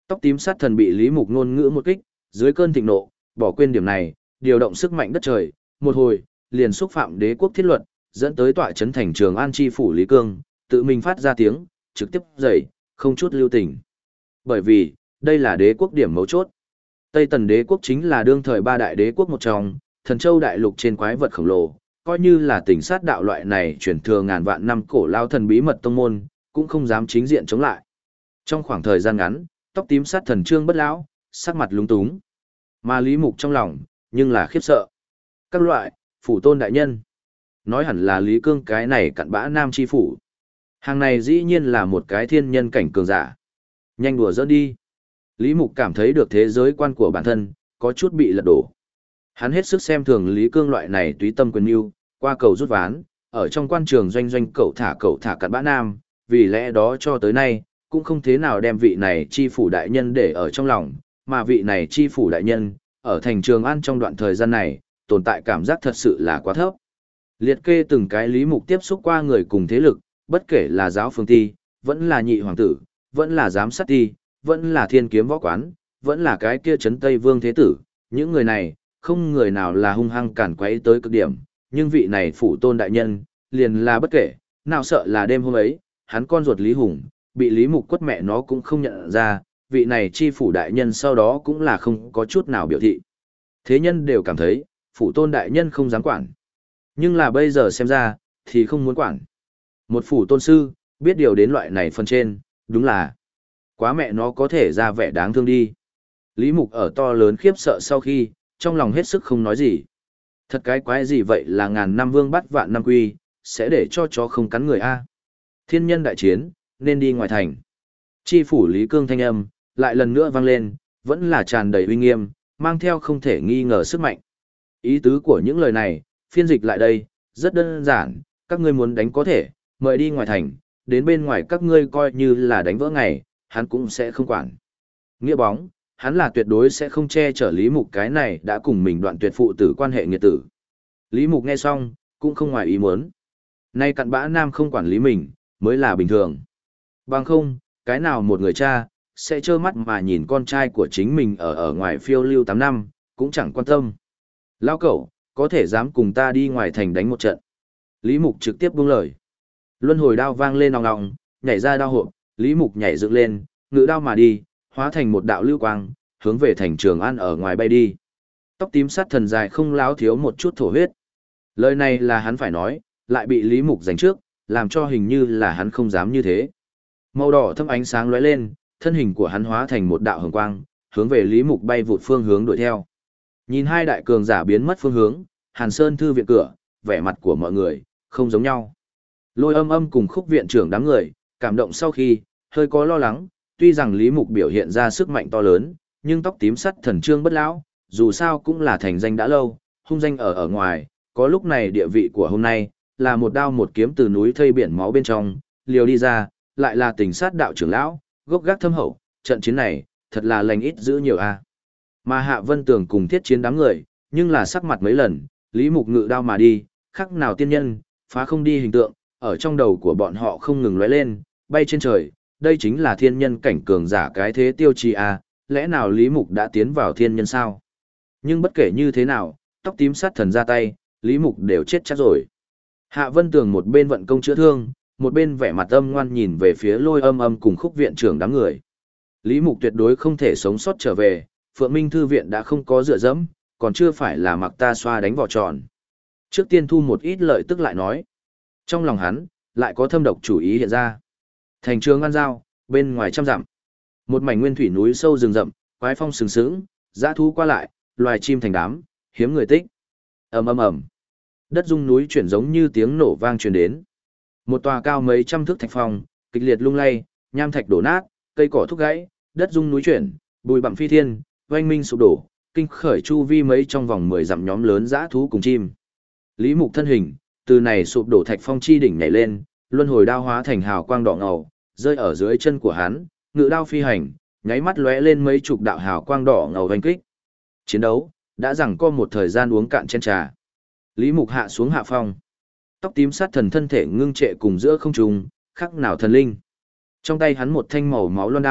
Tóc tím sát thần bị Lý Mục ngôn ngữ một kích, dưới cơn thịnh nộ, bỏ quên điểm này, điều động sức mạnh đất trời, một hồi, liền xúc phạm đế quốc thiết luật, dẫn tới tọa trấn thành Trường An chi phủ Lý Cương, tự mình phát ra tiếng, trực tiếp dậy, không chút lưu tình. Bởi vì, đây là đế quốc điểm mấu chốt. Tây Tần đế quốc chính là đương thời ba đại đế quốc một trong, thần châu đại lục trên quái vật khổng lồ, coi như là tỉnh sát đạo loại này truyền thừa ngàn vạn năm cổ lao thần bí mật tông môn, cũng không dám chính diện chống lại. Trong khoảng thời gian ngắn, tóc tím sát thần Trương Bất Lão, sắc mặt lúng túng. Mà Lý Mục trong lòng, nhưng là khiếp sợ. Các loại, phủ tôn đại nhân. Nói hẳn là Lý Cương cái này cặn bã nam chi phủ. Hàng này dĩ nhiên là một cái thiên nhân cảnh cường giả. Nhanh đùa giỡn đi. Lý Mục cảm thấy được thế giới quan của bản thân, có chút bị lật đổ. Hắn hết sức xem thường Lý Cương loại này túy tâm quyền yêu, qua cầu rút ván, ở trong quan trường doanh doanh cậu thả cặn bã nam, vì lẽ đó cho tới nay, cũng không thế nào đem vị này chi phủ đại nhân để ở trong lòng, mà vị này chi phủ đại nhân, ở thành Trường An trong đoạn thời gian này, tồn tại cảm giác thật sự là quá thấp. Liệt kê từng cái Lý Mục tiếp xúc qua người cùng thế lực, bất kể là giáo phương ti, vẫn là nhị hoàng tử, vẫn là giám sát ti, vẫn là thiên kiếm võ quán, vẫn là cái kia trấn Tây Vương Thế Tử, những người này, không người nào là hung hăng cản quấy tới cực điểm, nhưng vị này phủ tôn đại nhân, liền là bất kể, nào sợ là đêm hôm ấy, hắn con ruột Lý Hùng, bị Lý Mục quất mẹ nó cũng không nhận ra, vị này chi phủ đại nhân sau đó cũng là không có chút nào biểu thị. Thế nhân đều cảm thấy, phủ tôn đại nhân không dám quản. Nhưng là bây giờ xem ra, thì không muốn quản. Một phủ tôn sư, biết điều đến loại này phần trên, đúng là quá mẹ nó có thể ra vẻ đáng thương đi. Lý Mục ở to lớn khiếp sợ sau khi, trong lòng hết sức không nói gì. Thật cái quái gì vậy là ngàn năm vương bắt vạn năm quy, sẽ để cho chó không cắn người a. Thiên nhân đại chiến, nên đi ngoài thành. Chi phủ Lý Cương thanh âm, lại lần nữa vang lên, vẫn là tràn đầy uy nghiêm, mang theo không thể nghi ngờ sức mạnh. Ý tứ của những lời này, phiên dịch lại đây, rất đơn giản, các ngươi muốn đánh có thể, mời đi ngoài thành, đến bên ngoài các ngươi coi như là đánh vỡ ngày, hắn cũng sẽ không quản. Nghĩa bóng, hắn là tuyệt đối sẽ không che chở Lý Mục cái này đã cùng mình đoạn tuyệt phụ tử quan hệ nghiệt tử. Lý Mục nghe xong, cũng không ngoài ý muốn. Nay cặn bã nam không quản lý mình, mới là bình thường. Bằng không, cái nào một người cha, sẽ trơ mắt mà nhìn con trai của chính mình ở ngoài phiêu lưu 8 năm, cũng chẳng quan tâm. Lao cẩu, có thể dám cùng ta đi ngoài thành đánh một trận. Lý Mục trực tiếp buông lời. Luân hồi đao vang lên ong ong, nhảy ra đao hộp, Lý Mục nhảy dựng lên, ngự đao mà đi, hóa thành một đạo lưu quang, hướng về thành Trường An ở ngoài bay đi. Tóc tím sát thần dài không láo thiếu một chút thổ huyết. Lời này là hắn phải nói, lại bị Lý Mục giành trước, làm cho hình như là hắn không dám như thế. Màu đỏ thâm ánh sáng lóe lên, thân hình của hắn hóa thành một đạo hồng quang, hướng về Lý Mục bay vụt phương hướng đuổi theo. Nhìn hai đại cường giả biến mất phương hướng, Hàn Sơn thư viện cửa, vẻ mặt của mọi người không giống nhau. Lôi Âm Âm cùng Khúc viện trưởng đám người, cảm động sau khi, hơi có lo lắng, tuy rằng Lý Mục biểu hiện ra sức mạnh to lớn, nhưng tóc tím sắt thần Trương Bất Lão, dù sao cũng là thành danh đã lâu, hung danh ở ngoài, có lúc này địa vị của hôm nay, là một đao một kiếm từ núi thây biển máu bên trong, liều đi ra, lại là tình sát đạo trưởng lão, gốc gác thâm hậu, trận chiến này, thật là lành ít giữ nhiều a. Mà Hạ Vân Tường cùng Thiết Chiến đám người, nhưng là sắc mặt mấy lần, Lý Mục ngự đao mà đi, khắc nào tiên nhân, phá không đi hình tượng, ở trong đầu của bọn họ không ngừng lóe lên, bay trên trời, đây chính là thiên nhân cảnh cường giả cái thế tiêu chí a, lẽ nào Lý Mục đã tiến vào thiên nhân sao? Nhưng bất kể như thế nào, tóc tím sát thần ra tay, Lý Mục đều chết chắc rồi. Hạ Vân Tường một bên vận công chữa thương, một bên vẻ mặt âm ngoan nhìn về phía Lôi Âm Âm cùng Khúc viện trưởng đám người. Lý Mục tuyệt đối không thể sống sót trở về, Phượng Minh thư viện đã không có dựa dẫm, còn chưa phải là mặc ta xoa đánh vỏ tròn. Trước tiên thu một ít lợi tức lại nói. Trong lòng hắn, lại có thâm độc chủ ý hiện ra. Thành Trường An giao, bên ngoài trăm dặm. Một mảnh nguyên thủy núi sâu rừng rậm, quái phong sừng sững, dã thú qua lại, loài chim thành đám, hiếm người tích. Ầm ầm ầm. Đất rung núi chuyển giống như tiếng nổ vang truyền đến. Một tòa cao mấy trăm thước thạch phong, kịch liệt lung lay, nham thạch đổ nát, cây cỏ thúc gãy, đất rung núi chuyển, bụi bặm phi thiên, oanh minh sụp đổ, kinh khởi chu vi mấy trong vòng 10 dặm nhóm lớn dã thú cùng chim. Lý Mục thân hình, từ này sụp đổ thạch phong chi đỉnh nhảy lên, luân hồi đao hóa thành hào quang đỏ ngầu, rơi ở dưới chân của hắn, ngự đao phi hành, nháy mắt lóe lên mấy chục đạo hào quang đỏ ngầu vành kích. Chiến đấu đã giằng co một thời gian uống cạn chén trà. Lý Mục hạ xuống hạ phong. Tóc tím sát thần thân thể ngưng trệ cùng giữa không trung, khắc nào thần linh. Trong tay hắn một thanh màu máu loan đao,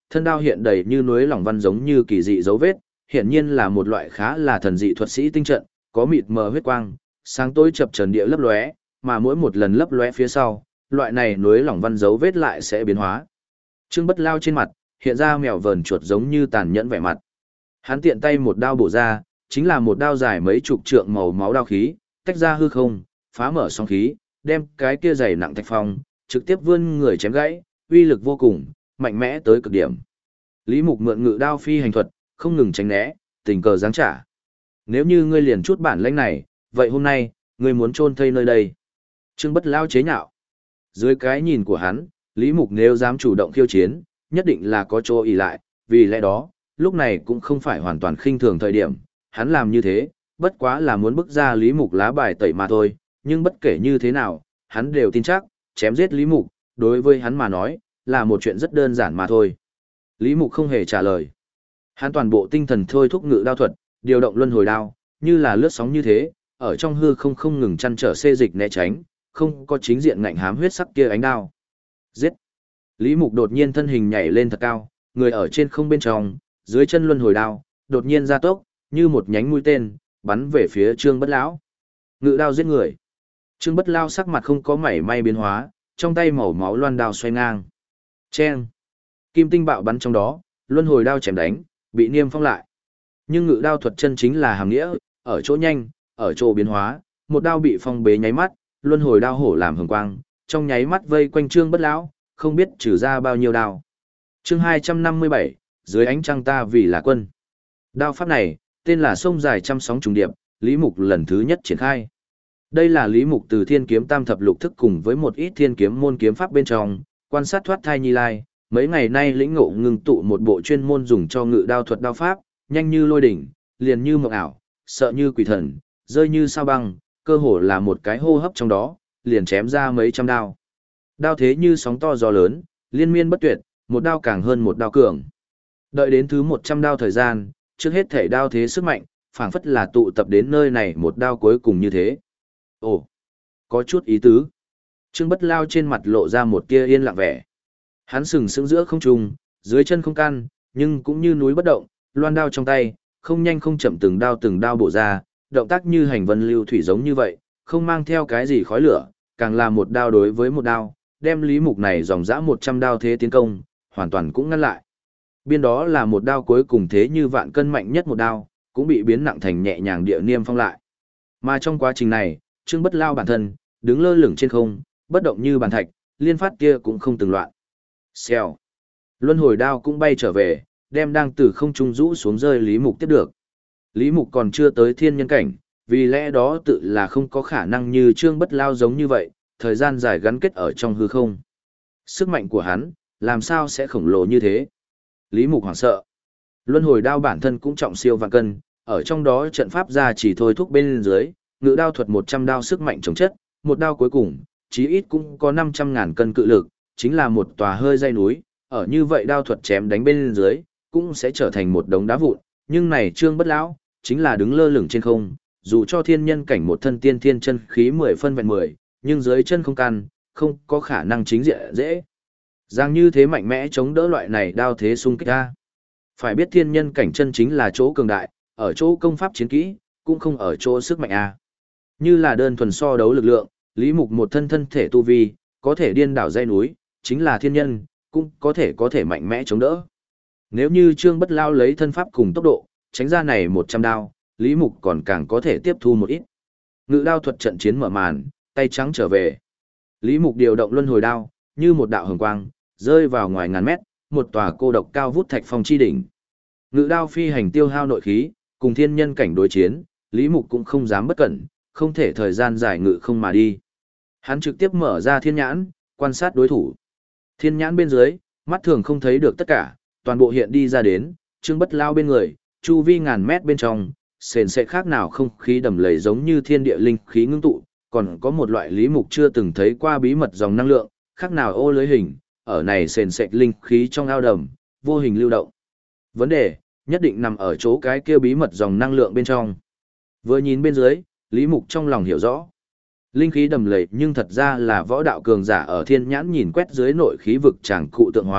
thân đao hiện đầy như núi lỏng văn giống như kỳ dị dấu vết, hiển nhiên là một loại khá là thần dị thuật sĩ tinh trận, có mịt mờ huyết quang, sáng tối chập chờn địa lấp lóe, mà mỗi một lần lấp lóe phía sau, loại này núi lỏng văn dấu vết lại sẽ biến hóa. Trương Bất Lao trên mặt hiện ra mèo vờn chuột giống như tàn nhẫn vẻ mặt. Hắn tiện tay một đao bổ ra, chính là một đao dài mấy chục trượng màu máu đao khí, tách ra hư không, phá mở sóng khí, đem cái kia dày nặng thạch phong, trực tiếp vươn người chém gãy, uy lực vô cùng, mạnh mẽ tới cực điểm. Lý Mục mượn ngự đao phi hành thuật, không ngừng tránh né, tình cờ giáng trả. Nếu như ngươi liền chút bản lĩnh này, vậy hôm nay, ngươi muốn chôn thây nơi đây. Trương Bất Lao chế nhạo. Dưới cái nhìn của hắn, Lý Mục nếu dám chủ động khiêu chiến, nhất định là có chỗ ỷ lại, vì lẽ đó, lúc này cũng không phải hoàn toàn khinh thường thời điểm, hắn làm như thế, bất quá là muốn bức ra Lý Mục lá bài tẩy mà thôi, nhưng bất kể như thế nào, hắn đều tin chắc, chém giết Lý Mục, đối với hắn mà nói, là một chuyện rất đơn giản mà thôi. Lý Mục không hề trả lời. Hắn toàn bộ tinh thần thôi thúc ngự đao thuật, điều động luân hồi đao, như là lướt sóng như thế, ở trong hư không ngừng chăn trở xê dịch né tránh, không có chính diện ngạnh hám huyết sắc kia ánh đao. Giết! Lý Mục đột nhiên thân hình nhảy lên thật cao, người ở trên không bên trong, dưới chân luân hồi đao, đột nhiên ra tốc, như một nhánh mũi tên, bắn về phía Trương Bất Lão. Ngự đao giết người. Trương Bất Lao sắc mặt không có mảy may biến hóa, trong tay màu máu loan đao xoay ngang. Chen! Kim tinh bạo bắn trong đó, luân hồi đao chém đánh, bị niêm phong lại. Nhưng ngự đao thuật chân chính là hàm nghĩa, ở chỗ nhanh, ở chỗ biến hóa, một đao bị phong bế nháy mắt, luân hồi đao hổ làm hừng quang, trong nháy mắt vây quanh Trương Bất Lão, không biết trừ ra bao nhiêu đao. Chương 257, dưới ánh trăng ta vì là quân. Đao pháp này, tên là sông dài trăm sóng trùng điệp, Lý Mục lần thứ nhất triển khai. Đây là Lý Mục từ Thiên Kiếm Tam Thập Lục thức cùng với một ít thiên kiếm môn kiếm pháp bên trong, quan sát thoát thai Nhi Lai, mấy ngày nay lĩnh ngộ ngưng tụ một bộ chuyên môn dùng cho ngự đao thuật đao pháp, nhanh như lôi đỉnh, liền như mộng ảo, sợ như quỷ thần, rơi như sao băng, cơ hồ là một cái hô hấp trong đó, liền chém ra mấy trăm đao. Đao thế như sóng to gió lớn, liên miên bất tuyệt, một đao càng hơn một đao cường. Đợi đến thứ 100 đao thời gian, trước hết thể đao thế sức mạnh, phảng phất là tụ tập đến nơi này một đao cuối cùng như thế. Ồ, có chút ý tứ. Trương Bất Lao trên mặt lộ ra một tia yên lặng vẻ. Hắn sừng sững giữa không trung, dưới chân không căn, nhưng cũng như núi bất động, loan đao trong tay, không nhanh không chậm từng đao bổ ra, động tác như hành vân lưu thủy giống như vậy, không mang theo cái gì khói lửa, càng là một đao đối với một đao, đem Lý Mục này dòng dã 100 đao thế tiến công, hoàn toàn cũng ngăn lại. Biên đó là một đao cuối cùng thế như vạn cân mạnh nhất một đao, cũng bị biến nặng thành nhẹ nhàng địa niêm phong lại. Mà trong quá trình này, Trương Bất Lao bản thân, đứng lơ lửng trên không, bất động như bàn thạch, liên phát kia cũng không từng loạn. Xèo. Luân hồi đao cũng bay trở về, đem đang từ không trung rũ xuống rơi Lý Mục tiếp được. Lý Mục còn chưa tới thiên nhân cảnh, vì lẽ đó tự là không có khả năng như Trương Bất Lao giống như vậy, thời gian dài gắn kết ở trong hư không. Sức mạnh của hắn, làm sao sẽ khổng lồ như thế? Lý Mục hoảng sợ. Luân hồi đao bản thân cũng trọng siêu vạn cân, ở trong đó trận pháp ra chỉ thôi thúc bên dưới, ngự đao thuật 100 đao sức mạnh chống chất, một đao cuối cùng, chí ít cũng có 500.000 cân cự lực, chính là một tòa hơi dây núi, ở như vậy đao thuật chém đánh bên dưới, cũng sẽ trở thành một đống đá vụn, nhưng này Trương Bất Lão, chính là đứng lơ lửng trên không, dù cho thiên nhân cảnh một thân tiên thiên chân khí 10 phân vẹn 10, nhưng dưới chân không căn, không có khả năng chính diện dễ. Giang như thế mạnh mẽ chống đỡ loại này đao thế xung kích ra. Phải biết thiên nhân cảnh chân chính là chỗ cường đại, ở chỗ công pháp chiến kỹ, cũng không ở chỗ sức mạnh a. Như là đơn thuần so đấu lực lượng, Lý Mục một thân thể tu vi, có thể điên đảo dãy núi, chính là thiên nhân, cũng có thể mạnh mẽ chống đỡ. Nếu như Trương Bất Lao lấy thân pháp cùng tốc độ, tránh ra này 100 đao, Lý Mục còn càng có thể tiếp thu một ít. Ngự đao thuật trận chiến mở màn, tay trắng trở về. Lý Mục điều động luân hồi đao, như một đạo hồng quang, rơi vào ngoài ngàn mét, một tòa cô độc cao vút thạch phong chi đỉnh. Ngự đao phi hành tiêu hao nội khí, cùng thiên nhân cảnh đối chiến, Lý Mục cũng không dám bất cẩn, không thể thời gian dài ngự không mà đi. Hắn trực tiếp mở ra thiên nhãn, quan sát đối thủ. Thiên nhãn bên dưới, mắt thường không thấy được tất cả, toàn bộ hiện đi ra đến, Trương Bất Lao bên người, chu vi ngàn mét bên trong, sền sệt khác nào không khí đầm lầy giống như thiên địa linh khí ngưng tụ, còn có một loại Lý Mục chưa từng thấy qua bí mật dòng năng lượng, khác nào ô lưới hình, ở này sền sệt linh khí trong ao đầm, vô hình lưu động. Vấn đề, nhất định nằm ở chỗ cái kia bí mật dòng năng lượng bên trong. Vừa nhìn bên dưới, Lý Mục trong lòng hiểu rõ. Linh khí đầm lầy nhưng thật ra là võ đạo cường giả ở thiên nhãn nhìn quét dưới nội khí vực chẳng cụ tượng hóa,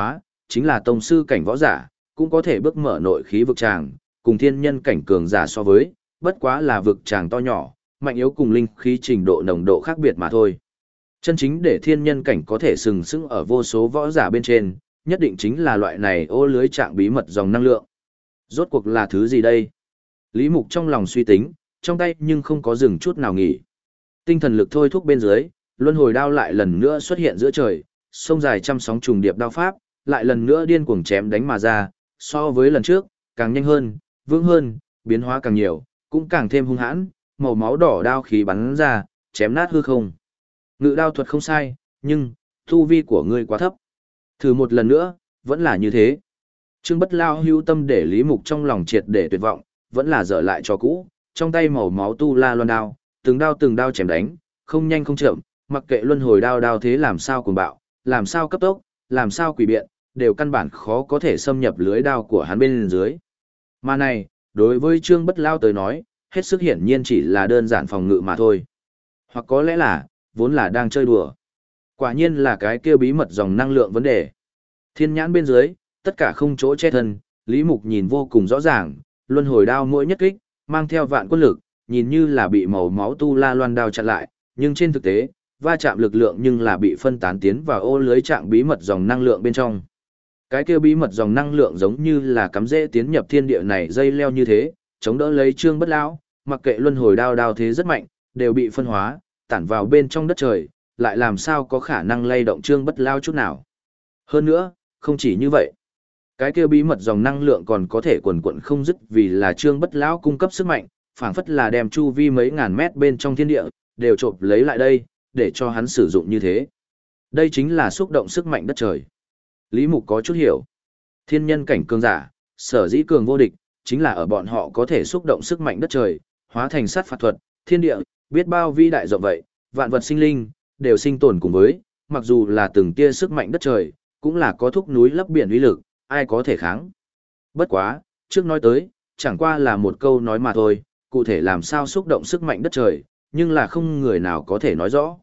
chính là tông sư cảnh võ giả, cũng có thể bước mở nội khí vực tràng, cùng thiên nhân cảnh cường giả so với, bất quá là vực tràng to nhỏ, mạnh yếu cùng linh khí trình độ nồng độ khác biệt mà thôi. Chân chính để thiên nhân cảnh có thể sừng sững ở vô số võ giả bên trên, nhất định chính là loại này ô lưới trạng bí mật dòng năng lượng. Rốt cuộc là thứ gì đây? Lý Mục trong lòng suy tính, trong tay nhưng không có dừng chút nào nghỉ. Tinh thần lực thôi thúc bên dưới, luân hồi đao lại lần nữa xuất hiện giữa trời, sông dài trăm sóng trùng điệp đao pháp, lại lần nữa điên cuồng chém đánh mà ra, so với lần trước, càng nhanh hơn, vững hơn, biến hóa càng nhiều, cũng càng thêm hung hãn, màu máu đỏ đao khí bắn ra, chém nát hư không. Ngự đao thuật không sai, nhưng tu vi của ngươi quá thấp. Thử một lần nữa, vẫn là như thế. Trương Bất Lao hưu tâm để Lý Mục trong lòng triệt để tuyệt vọng, vẫn là dở lại cho cũ, trong tay màu máu tu la loan đao, từng đao chém đánh, không nhanh không chậm, mặc kệ luân hồi đao đao thế làm sao cuồng bạo, làm sao cấp tốc, làm sao quỷ biện, đều căn bản khó có thể xâm nhập lưới đao của hắn bên dưới. Mà này, đối với Trương Bất Lao tới nói, hết sức hiển nhiên chỉ là đơn giản phòng ngự mà thôi. Hoặc có lẽ là, vốn là đang chơi đùa. Quả nhiên là cái kia bí mật dòng năng lượng vấn đề. Thiên nhãn bên dưới, tất cả không chỗ che thân, Lý Mục nhìn vô cùng rõ ràng, luân hồi đao mỗi nhất kích, mang theo vạn quân lực, nhìn như là bị màu máu tu la loan đao chặn lại, nhưng trên thực tế, va chạm lực lượng nhưng là bị phân tán tiến vào ô lưới trạng bí mật dòng năng lượng bên trong. Cái kia bí mật dòng năng lượng giống như là cắm rễ tiến nhập thiên địa này dây leo như thế, chống đỡ lấy Trương Bất Lão, mặc kệ luân hồi đao đao thế rất mạnh, đều bị phân hóa, tản vào bên trong đất trời, lại làm sao có khả năng lay động Trương Bất Lão chút nào. Hơn nữa, không chỉ như vậy, cái kia bí mật dòng năng lượng còn có thể quần quận không dứt vì là Trương Bất Lão cung cấp sức mạnh, phảng phất là đem chu vi mấy ngàn mét bên trong thiên địa, đều chộp lấy lại đây, để cho hắn sử dụng như thế. Đây chính là xúc động sức mạnh đất trời. Lý Mục có chút hiểu. Thiên nhân cảnh cường giả, sở dĩ cường vô địch, chính là ở bọn họ có thể xúc động sức mạnh đất trời, hóa thành sát phạt thuật, thiên địa, biết bao vĩ đại rộng vậy, vạn vật sinh linh, đều sinh tồn cùng với, mặc dù là từng tia sức mạnh đất trời, cũng là có thúc núi lấp biển uy lực, ai có thể kháng. Bất quá, trước nói tới, chẳng qua là một câu nói mà thôi, cụ thể làm sao xúc động sức mạnh đất trời, nhưng là không người nào có thể nói rõ.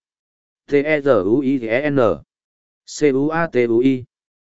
T-E-Z-U-I-N C-U-A-T-U-I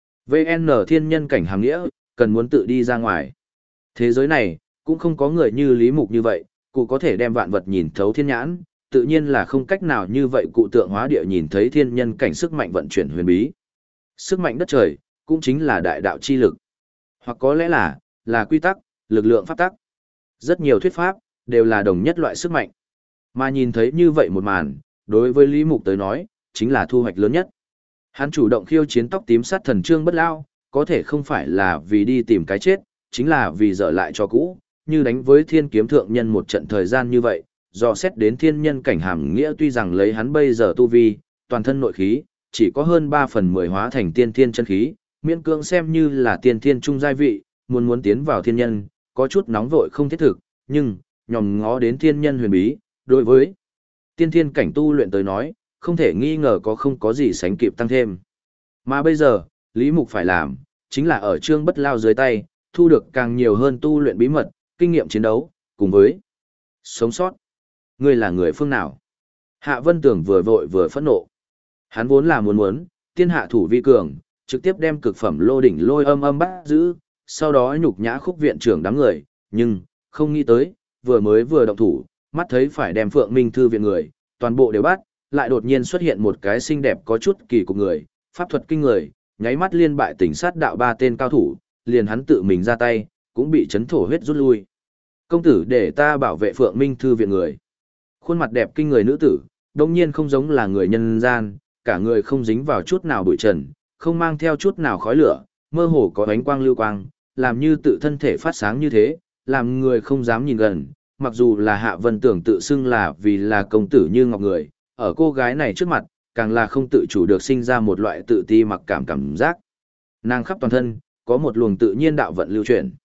VN thiên nhân cảnh hàm nghĩa, cần muốn tự đi ra ngoài. Thế giới này, cũng không có người như Lý Mục như vậy, cụ có thể đem vạn vật nhìn thấu thiên nhãn, tự nhiên là không cách nào như vậy cụ tượng hóa địa nhìn thấy thiên nhân cảnh sức mạnh vận chuyển huyền bí. Sức mạnh đất trời, cũng chính là đại đạo chi lực. Hoặc có lẽ là quy tắc, lực lượng pháp tắc. Rất nhiều thuyết pháp, đều là đồng nhất loại sức mạnh. Mà nhìn thấy như vậy một màn, đối với Lý Mục tới nói, chính là thu hoạch lớn nhất. Hắn chủ động khiêu chiến tóc tím sát thần Trương Bất Lao, có thể không phải là vì đi tìm cái chết, chính là vì dở lại cho cũ, như đánh với thiên kiếm thượng nhân một trận thời gian như vậy, do xét đến thiên nhân cảnh hàm nghĩa tuy rằng lấy hắn bây giờ tu vi, toàn thân nội khí, chỉ có hơn 3/10 hóa thành tiên thiên chân khí, miễn cưỡng xem như là tiên thiên trung giai vị, muốn tiến vào thiên nhân, có chút nóng vội không thiết thực, nhưng, nhòm ngó đến thiên nhân huyền bí, đối với tiên thiên cảnh tu luyện tới nói, không thể nghi ngờ không có gì sánh kịp tăng thêm. Mà bây giờ, Lý Mục phải làm, chính là ở Trương Bất Lao dưới tay, thu được càng nhiều hơn tu luyện bí mật, kinh nghiệm chiến đấu, cùng với sống sót. Ngươi là người phương nào? Hạ Vân Tường vừa vội vừa phẫn nộ. Hắn vốn là muốn, tiên hạ thủ vi cường, trực tiếp đem cực phẩm lô đỉnh lôi âm bắt giữ, sau đó nhục nhã Khúc viện trưởng đám người, nhưng, không nghĩ tới, vừa động thủ, mắt thấy phải đem Phượng Minh Thư viện người, toàn bộ đều bắt, lại đột nhiên xuất hiện một cái xinh đẹp có chút kỳ cục người, pháp thuật kinh người, nháy mắt liên bại tỉnh sát đạo 3 tên cao thủ, liền hắn tự mình ra tay, cũng bị chấn thổ huyết rút lui. Công tử để ta bảo vệ Phượng Minh Thư viện người. Khuôn mặt đẹp kinh người nữ tử, đồng nhiên không giống là người nhân gian, cả người không dính vào chút nào bụi trần, không mang theo chút nào khói lửa, mơ hồ có ánh quang lưu quang, làm như tự thân thể phát sáng như thế, làm người không dám nhìn gần, mặc dù là Hạ Vân Tưởng tự xưng là vì là công tử như ngọc người, ở cô gái này trước mặt, càng là không tự chủ được sinh ra một loại tự ti mặc cảm giác. Nàng khắp toàn thân, có một luồng tự nhiên đạo vận lưu chuyển.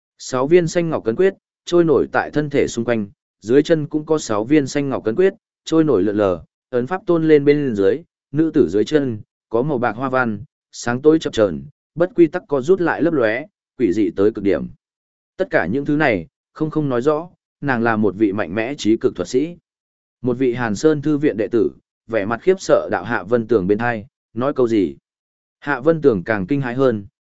6 viên xanh ngọc cấn quyết, trôi nổi tại thân thể xung quanh, dưới chân cũng có 6 viên xanh ngọc cấn quyết, trôi nổi lượn lờ, ấn pháp tôn lên bên dưới, nữ tử dưới chân, có màu bạc hoa văn, sáng tối chập chờn, bất quy tắc co rút lại lấp lóe, quỷ dị tới cực điểm. Tất cả những thứ này, không nói rõ, nàng là một vị mạnh mẽ trí cực thuật sĩ. Một vị Hàn Sơn thư viện đệ tử, vẻ mặt khiếp sợ đạo Hạ Vân Tường bên hai, nói câu gì. Hạ Vân Tường càng kinh hãi hơn,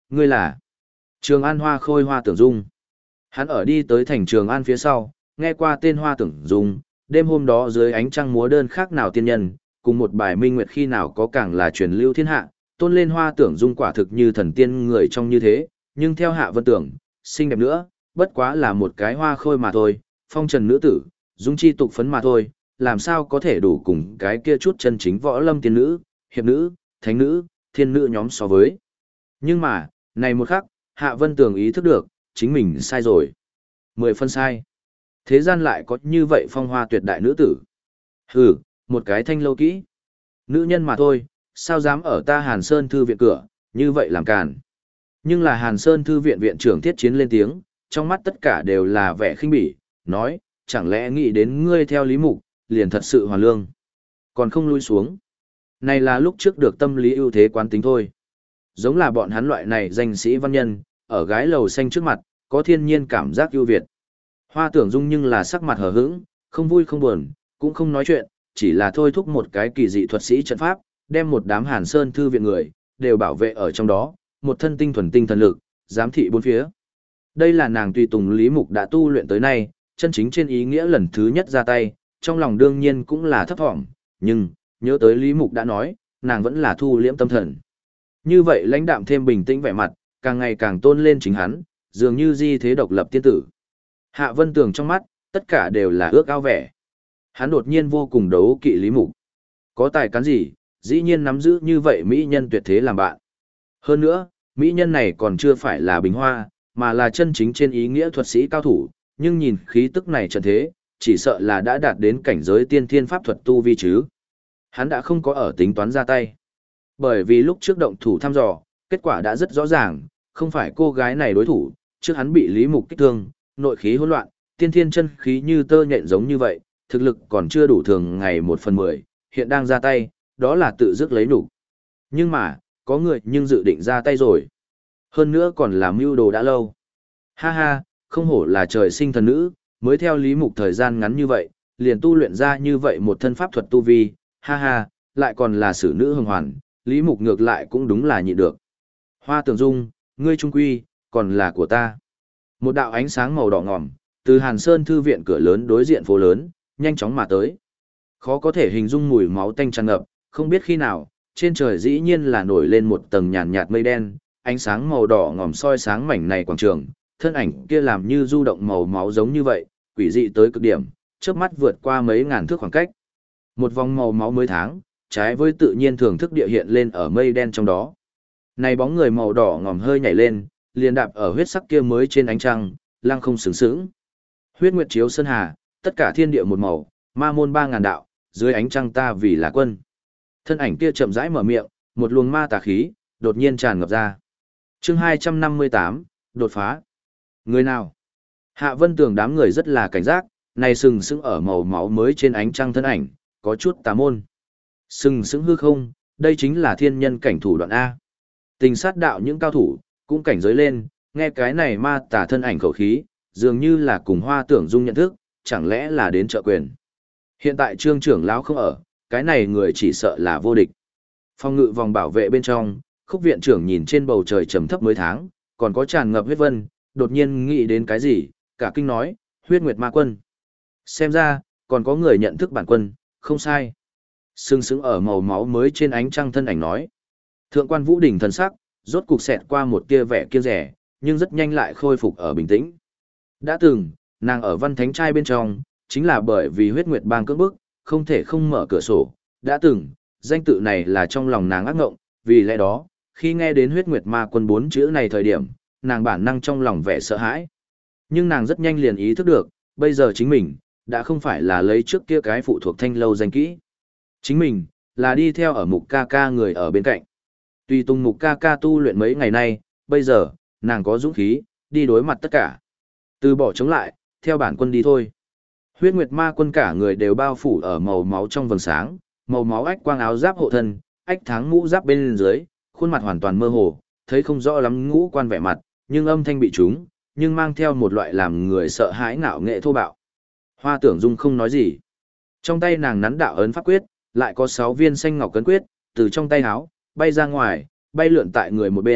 Ngươi là Trường An Hoa Khôi Hoa Tưởng Dung. Hắn ở đi tới thành Trường An phía sau, nghe qua tên Hoa Tưởng Dung, đêm hôm đó dưới ánh trăng múa đơn khác nào tiên nhân, cùng một bài minh nguyệt khi nào có càng là truyền lưu thiên hạ, tôn lên Hoa Tưởng Dung quả thực như thần tiên người trong như thế, nhưng theo Hạ Vân Tưởng, xinh đẹp nữa, bất quá là một cái hoa khôi mà thôi, phong trần nữ tử, dung chi tục phấn mà thôi, làm sao có thể đủ cùng cái kia chút chân chính võ lâm tiên nữ, hiệp nữ, thánh nữ, thiên nữ nhóm so với. Nhưng mà, này một khắc, Hạ Vân Tường ý thức được, chính mình sai rồi. 10 phân sai. Thế gian lại có như vậy phong hoa tuyệt đại nữ tử. Hừ, một cái thanh lâu kỹ. Nữ nhân mà thôi, sao dám ở ta Hàn Sơn Thư viện cửa, như vậy làm càn. Nhưng là Hàn Sơn Thư viện viện trưởng Thiết Chiến lên tiếng, trong mắt tất cả đều là vẻ khinh bỉ, nói, chẳng lẽ nghĩ đến ngươi theo lý mục, liền thật sự hoàn lương. Còn không lui xuống. Này là lúc trước được tâm lý ưu thế quán tính thôi. Giống là bọn hắn loại này danh sĩ văn nhân, ở gái lầu xanh trước mặt, có thiên nhiên cảm giác ưu việt. Hoa Tưởng Dung nhưng là sắc mặt hờ hững, không vui không buồn, cũng không nói chuyện, chỉ là thôi thúc một cái kỳ dị thuật sĩ trận pháp, đem một đám Hàn Sơn Thư viện người, đều bảo vệ ở trong đó, một thân tinh thuần tinh thần lực, giám thị bốn phía. Đây là nàng tùy tùng Lý Mục đã tu luyện tới nay, chân chính trên ý nghĩa lần thứ nhất ra tay, trong lòng đương nhiên cũng là thấp thỏm, nhưng, nhớ tới Lý Mục đã nói, nàng vẫn là thu liễm tâm thần. Như vậy lãnh đạm thêm bình tĩnh vẻ mặt, càng ngày càng tôn lên chính hắn, dường như di thế độc lập tiên tử. Hạ Vân Tường trong mắt, tất cả đều là ước ao vẻ. Hắn đột nhiên vô cùng đấu kỵ Lý Mục. Có tài cán gì, dĩ nhiên nắm giữ như vậy mỹ nhân tuyệt thế làm bạn. Hơn nữa, mỹ nhân này còn chưa phải là bình hoa, mà là chân chính trên ý nghĩa thuật sĩ cao thủ, nhưng nhìn khí tức này trận thế, chỉ sợ là đã đạt đến cảnh giới tiên thiên pháp thuật tu vi chứ. Hắn đã không có ở tính toán ra tay. Bởi vì lúc trước động thủ thăm dò, kết quả đã rất rõ ràng, không phải cô gái này đối thủ, trước hắn bị Lý Mục kích thương, nội khí hỗn loạn, tiên thiên chân khí như tơ nhện giống như vậy, thực lực còn chưa đủ thường ngày 1/10, hiện đang ra tay, đó là tự dứt lấy nhục. Nhưng mà, có người nhưng dự định ra tay rồi. Hơn nữa còn là mưu đồ đã lâu. Ha ha, không hổ là trời sinh thần nữ, mới theo Lý Mục thời gian ngắn như vậy, liền tu luyện ra như vậy một thân pháp thuật tu vi, ha ha, lại còn là sử nữ hồng hoàn, Lý Mục ngược lại cũng đúng là nhịn được. Hoa Tưởng Dung, ngươi trung quy, còn là của ta. Một đạo ánh sáng màu đỏ ngòm, từ Hàn Sơn Thư viện cửa lớn đối diện phố lớn, nhanh chóng mà tới. Khó có thể hình dung mùi máu tanh tràn ngập, không biết khi nào, trên trời dĩ nhiên là nổi lên một tầng nhàn nhạt mây đen, ánh sáng màu đỏ ngòm soi sáng mảnh này quảng trường, thân ảnh kia làm như du động màu máu giống như vậy, quỷ dị tới cực điểm, chớp mắt vượt qua mấy ngàn thước khoảng cách. Một vòng màu máu mới tháng, trái với tự nhiên thưởng thức địa hiện lên ở mây đen trong đó. Này bóng người màu đỏ ngòm hơi nhảy lên, liền đạp ở huyết sắc kia mới trên ánh trăng, lăng không sướng sướng. Huyết nguyệt chiếu sơn hà, tất cả thiên địa một màu, ma môn 3000 đạo, dưới ánh trăng ta vì là quân. Thân ảnh kia chậm rãi mở miệng, một luồng ma tà khí đột nhiên tràn ngập ra. Chương 258, đột phá. Người nào? Hạ Vân Tường đám người rất là cảnh giác, này sừng sững ở màu máu mới trên ánh trăng thân ảnh, có chút tà môn. Sừng sững hư không, đây chính là thiên nhân cảnh thủ đoạn A. Tình sát đạo những cao thủ, cũng cảnh giới lên, nghe cái này ma tà thân ảnh khẩu khí, dường như là cùng Hoa Tưởng Dung nhận thức, chẳng lẽ là đến trợ quyền. Hiện tại trương trưởng lão không ở, cái này người chỉ sợ là vô địch. Phòng ngự vòng bảo vệ bên trong, Khúc viện trưởng nhìn trên bầu trời trầm thấp mới tháng, còn có tràn ngập huyết vân, đột nhiên nghĩ đến cái gì, cả kinh nói, huyết nguyệt ma quân. Xem ra, còn có người nhận thức bản quân, không sai. Sừng sững ở màu máu mới trên ánh trăng thân ảnh nói. Thượng quan Vũ Đình thần sắc, rốt cục xẹt qua một tia vẻ kiêng rẻ, nhưng rất nhanh lại khôi phục ở bình tĩnh. Đã từng, nàng ở văn thánh trai bên trong, chính là bởi vì huyết nguyệt bang cưỡng bức, không thể không mở cửa sổ. Đã từng, danh tự này là trong lòng nàng ác ngộng, vì lẽ đó, khi nghe đến huyết nguyệt ma quân 4 chữ này thời điểm, nàng bản năng trong lòng vẻ sợ hãi. Nhưng nàng rất nhanh liền ý thức được, bây giờ chính mình, đã không phải là lấy trước kia cái phụ thuộc thanh lâu danh kỹ. Chính mình, là đi theo ở mục ca ca người ở bên cạnh. Tùy tùng mục ca ca tu luyện mấy ngày nay, bây giờ, nàng có dũng khí, đi đối mặt tất cả. Từ bỏ chống lại, theo bản quân đi thôi. Huyết nguyệt ma quân cả người đều bao phủ ở màu máu trong vầng sáng, màu máu ách quang áo giáp hộ thân, ách tháng mũ giáp bên dưới, khuôn mặt hoàn toàn mơ hồ, thấy không rõ lắm ngũ quan vẻ mặt, nhưng âm thanh bị trúng, nhưng mang theo một loại làm người sợ hãi ngạo nghệ thô bạo. Hoa Tưởng Dung không nói gì. Trong tay nàng nắn đạo ấn pháp quyết, lại có 6 viên xanh ngọc cấn quyết, từ trong tay áo, bay ra ngoài, bay lượn tại người một bên,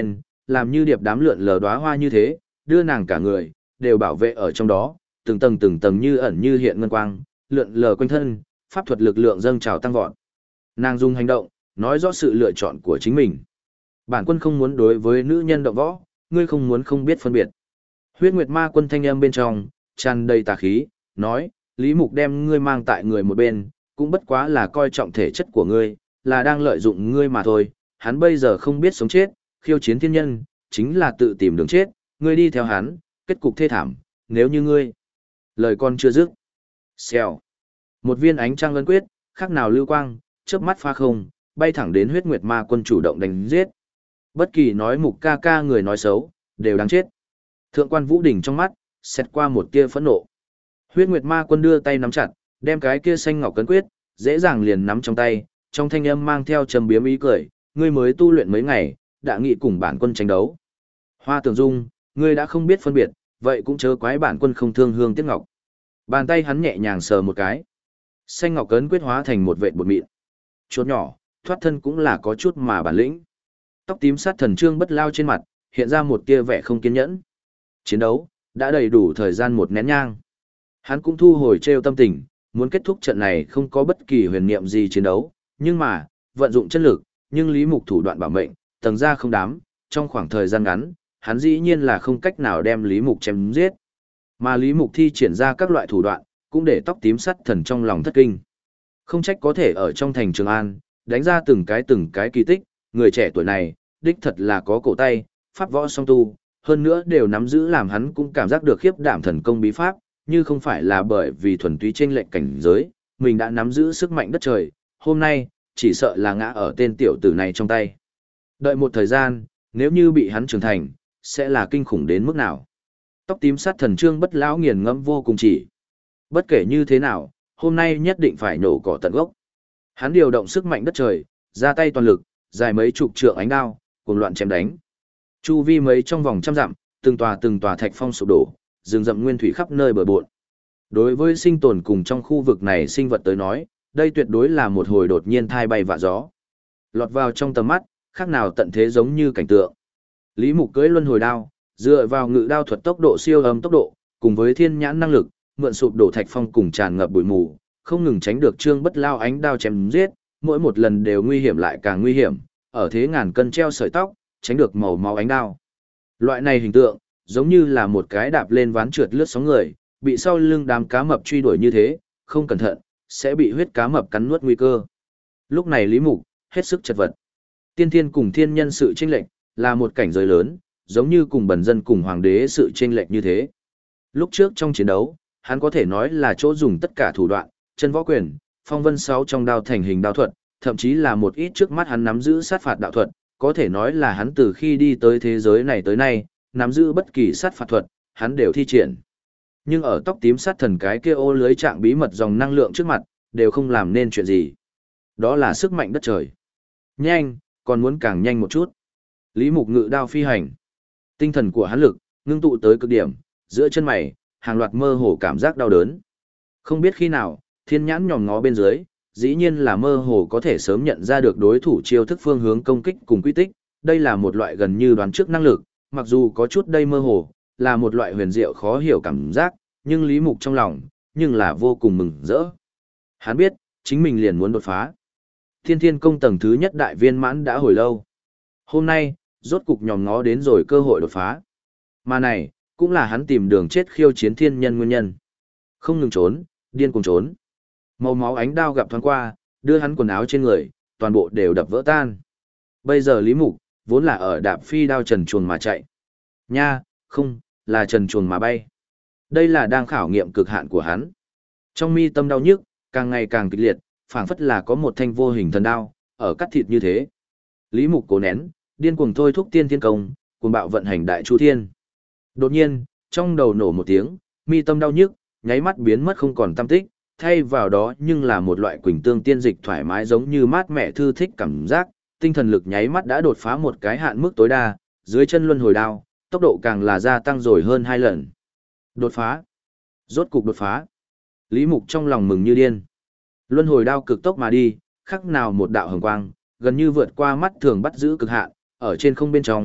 làm như điệp đám lượn lờ đóa hoa như thế, đưa nàng cả người, đều bảo vệ ở trong đó, từng tầng như ẩn như hiện ngân quang, lượn lờ quanh thân, pháp thuật lực lượng dâng trào tăng vọt. Nàng dùng hành động, nói rõ sự lựa chọn của chính mình. Bản quân không muốn đối với nữ nhân động võ, ngươi không muốn không biết phân biệt. Huyết Nguyệt Ma Quân thanh âm bên trong, tràn đầy tà khí, nói, Lý Mục đem ngươi mang tại người một bên, cũng bất quá là coi trọng thể chất của ngươi, là đang lợi dụng ngươi mà thôi, hắn bây giờ không biết sống chết, khiêu chiến thiên nhân, chính là tự tìm đường chết, ngươi đi theo hắn, kết cục thê thảm, nếu như ngươi. Lời con chưa dứt. Xèo. Một viên ánh trăng ấn quyết, khác nào lưu quang, chớp mắt pha không, bay thẳng đến Huyết Nguyệt Ma Quân chủ động đánh giết. Bất kỳ nói Mục ca ca người nói xấu, đều đáng chết. Thượng quan Vũ Đình trong mắt, xét qua một tia phẫn nộ. Huyết Nguyệt Ma Quân đưa tay nắm chặt, đem cái kia xanh ngọc cấn quyết, dễ dàng liền nắm trong tay, trong thanh âm mang theo trầm biếm ý cười, ngươi mới tu luyện mấy ngày, đã nghị cùng bản quân tranh đấu. Hoa Tường Dung, ngươi đã không biết phân biệt, vậy cũng chớ quái bản quân không thương hương tiếc ngọc. Bàn tay hắn nhẹ nhàng sờ một cái. Xanh ngọc cấn quyết hóa thành một vệt bột mịn. Chuột nhỏ, thoát thân cũng là có chút mà bản lĩnh. Tóc tím sát thần trương bất lao trên mặt, hiện ra một tia vẻ không kiên nhẫn. Chiến đấu, đã đầy đủ thời gian một nén nhang. Hắn cũng thu hồi trêu tâm tình, muốn kết thúc trận này không có bất kỳ huyền niệm gì chiến đấu, nhưng mà, vận dụng chân lực, nhưng Lý Mục thủ đoạn bảo mệnh, tầng ra không đám, trong khoảng thời gian ngắn, hắn dĩ nhiên là không cách nào đem Lý Mục chém giết. Mà Lý Mục thi triển ra các loại thủ đoạn, cũng để tóc tím sắt thần trong lòng thất kinh. Không trách có thể ở trong thành Trường An, đánh ra từng cái kỳ tích, người trẻ tuổi này, đích thật là có cổ tay, pháp võ song tu, hơn nữa đều nắm giữ làm hắn cũng cảm giác được khiếp đảm thần công bí pháp, như không phải là bởi vì thuần túy chênh lệch cảnh giới, mình đã nắm giữ sức mạnh đất trời, hôm nay, chỉ sợ là ngã ở tên tiểu tử này trong tay. Đợi một thời gian, nếu như bị hắn trưởng thành, sẽ là kinh khủng đến mức nào. Tóc tím sát thần trương bất lão nghiền ngẫm vô cùng chỉ. Bất kể như thế nào, hôm nay nhất định phải nổ cỏ tận gốc. Hắn điều động sức mạnh đất trời, ra tay toàn lực, dài mấy chục trượng ánh đao, cuồng loạn chém đánh. Chu vi mấy trong vòng trăm dặm, từng tòa thạch phong sụp đổ, rừng rậm nguyên thủy khắp nơi bờ bộn. Đối với sinh tồn cùng trong khu vực này sinh vật tới nói, đây tuyệt đối là một hồi đột nhiên thai bay vạ gió. Lọt vào trong tầm mắt, khác nào tận thế giống như cảnh tượng. Lý Mục cưỡi luân hồi đao, dựa vào ngự đao thuật tốc độ siêu âm tốc độ, cùng với thiên nhãn năng lực, mượn sụp đổ thạch phong cùng tràn ngập bụi mù, không ngừng tránh được trương bất lao ánh đao chém giết, mỗi một lần đều nguy hiểm lại càng nguy hiểm, ở thế ngàn cân treo sợi tóc, tránh được màu máu ánh đao. Loại này hình tượng, giống như là một cái đạp lên ván trượt lướt sóng người, bị sau lưng đám cá mập truy đuổi như thế, không cẩn thận, sẽ bị huyết cá mập cắn nuốt nguy cơ. Lúc này Lý Mục, hết sức chật vật. Tiên thiên cùng thiên nhân sự chênh lệch, là một cảnh giới lớn, giống như cùng bần dân cùng hoàng đế sự chênh lệch như thế. Lúc trước trong chiến đấu, hắn có thể nói là chỗ dùng tất cả thủ đoạn, chân võ quyền, phong vân sáu trong đao thành hình đao thuật, thậm chí là một ít trước mắt hắn nắm giữ sát phạt đạo thuật, có thể nói là hắn từ khi đi tới thế giới này tới nay, nắm giữ bất kỳ sát phạt thuật, hắn đều thi triển. Nhưng ở tóc tím sát thần cái kia ô lưới trạng bí mật dòng năng lượng trước mặt, đều không làm nên chuyện gì. Đó là sức mạnh đất trời. Nhanh, còn muốn càng nhanh một chút. Lý Mục ngự đao phi hành. Tinh thần của hắn lực, ngưng tụ tới cực điểm, giữa chân mày, hàng loạt mơ hồ cảm giác đau đớn. Không biết khi nào, thiên nhãn nhòm ngó bên dưới, dĩ nhiên là mơ hồ có thể sớm nhận ra được đối thủ chiêu thức phương hướng công kích cùng quy tích. Đây là một loại gần như đoán trước năng lực, mặc dù có chút đây mơ hồ, là một loại huyền diệu khó hiểu cảm giác, nhưng Lý Mục trong lòng, nhưng là vô cùng mừng rỡ. Hắn biết, chính mình liền muốn đột phá. Thiên Thiên công tầng thứ nhất đại viên mãn đã hồi lâu. Hôm nay, rốt cục nhòm ngó đến rồi cơ hội đột phá. Mà này, cũng là hắn tìm đường chết khiêu chiến thiên nhân nguyên nhân. Không ngừng trốn, điên cuồng trốn. Màu máu ánh đao gặp thoáng qua, đưa hắn quần áo trên người, toàn bộ đều đập vỡ tan. Bây giờ Lý Mục, vốn là ở đạp phi đao trần chuồng mà chạy. Nha, không, là trần chuồng mà bay. Đây là đang khảo nghiệm cực hạn của hắn. Trong mi tâm đau nhức, càng ngày càng kịch liệt, phảng phất là có một thanh vô hình thần đao, ở cắt thịt như thế. Lý Mục cố nén, điên cuồng thôi thúc tiên thiên công, cuồng bạo vận hành đại chu thiên. Đột nhiên, trong đầu nổ một tiếng, mi tâm đau nhức, nháy mắt biến mất không còn tăm tích, thay vào đó nhưng là một loại quỳnh tương tiên dịch thoải mái giống như mát mẻ thư thích cảm giác, tinh thần lực nháy mắt đã đột phá một cái hạn mức tối đa, dưới chân luân hồi đao, tốc độ càng là gia tăng rồi hơn 2 lần. Đột phá. Rốt cục đột phá. Lý Mục trong lòng mừng như điên. Luân hồi đao cực tốc mà đi, khác nào một đạo hồng quang, gần như vượt qua mắt thường bắt giữ cực hạn, ở trên không bên trong,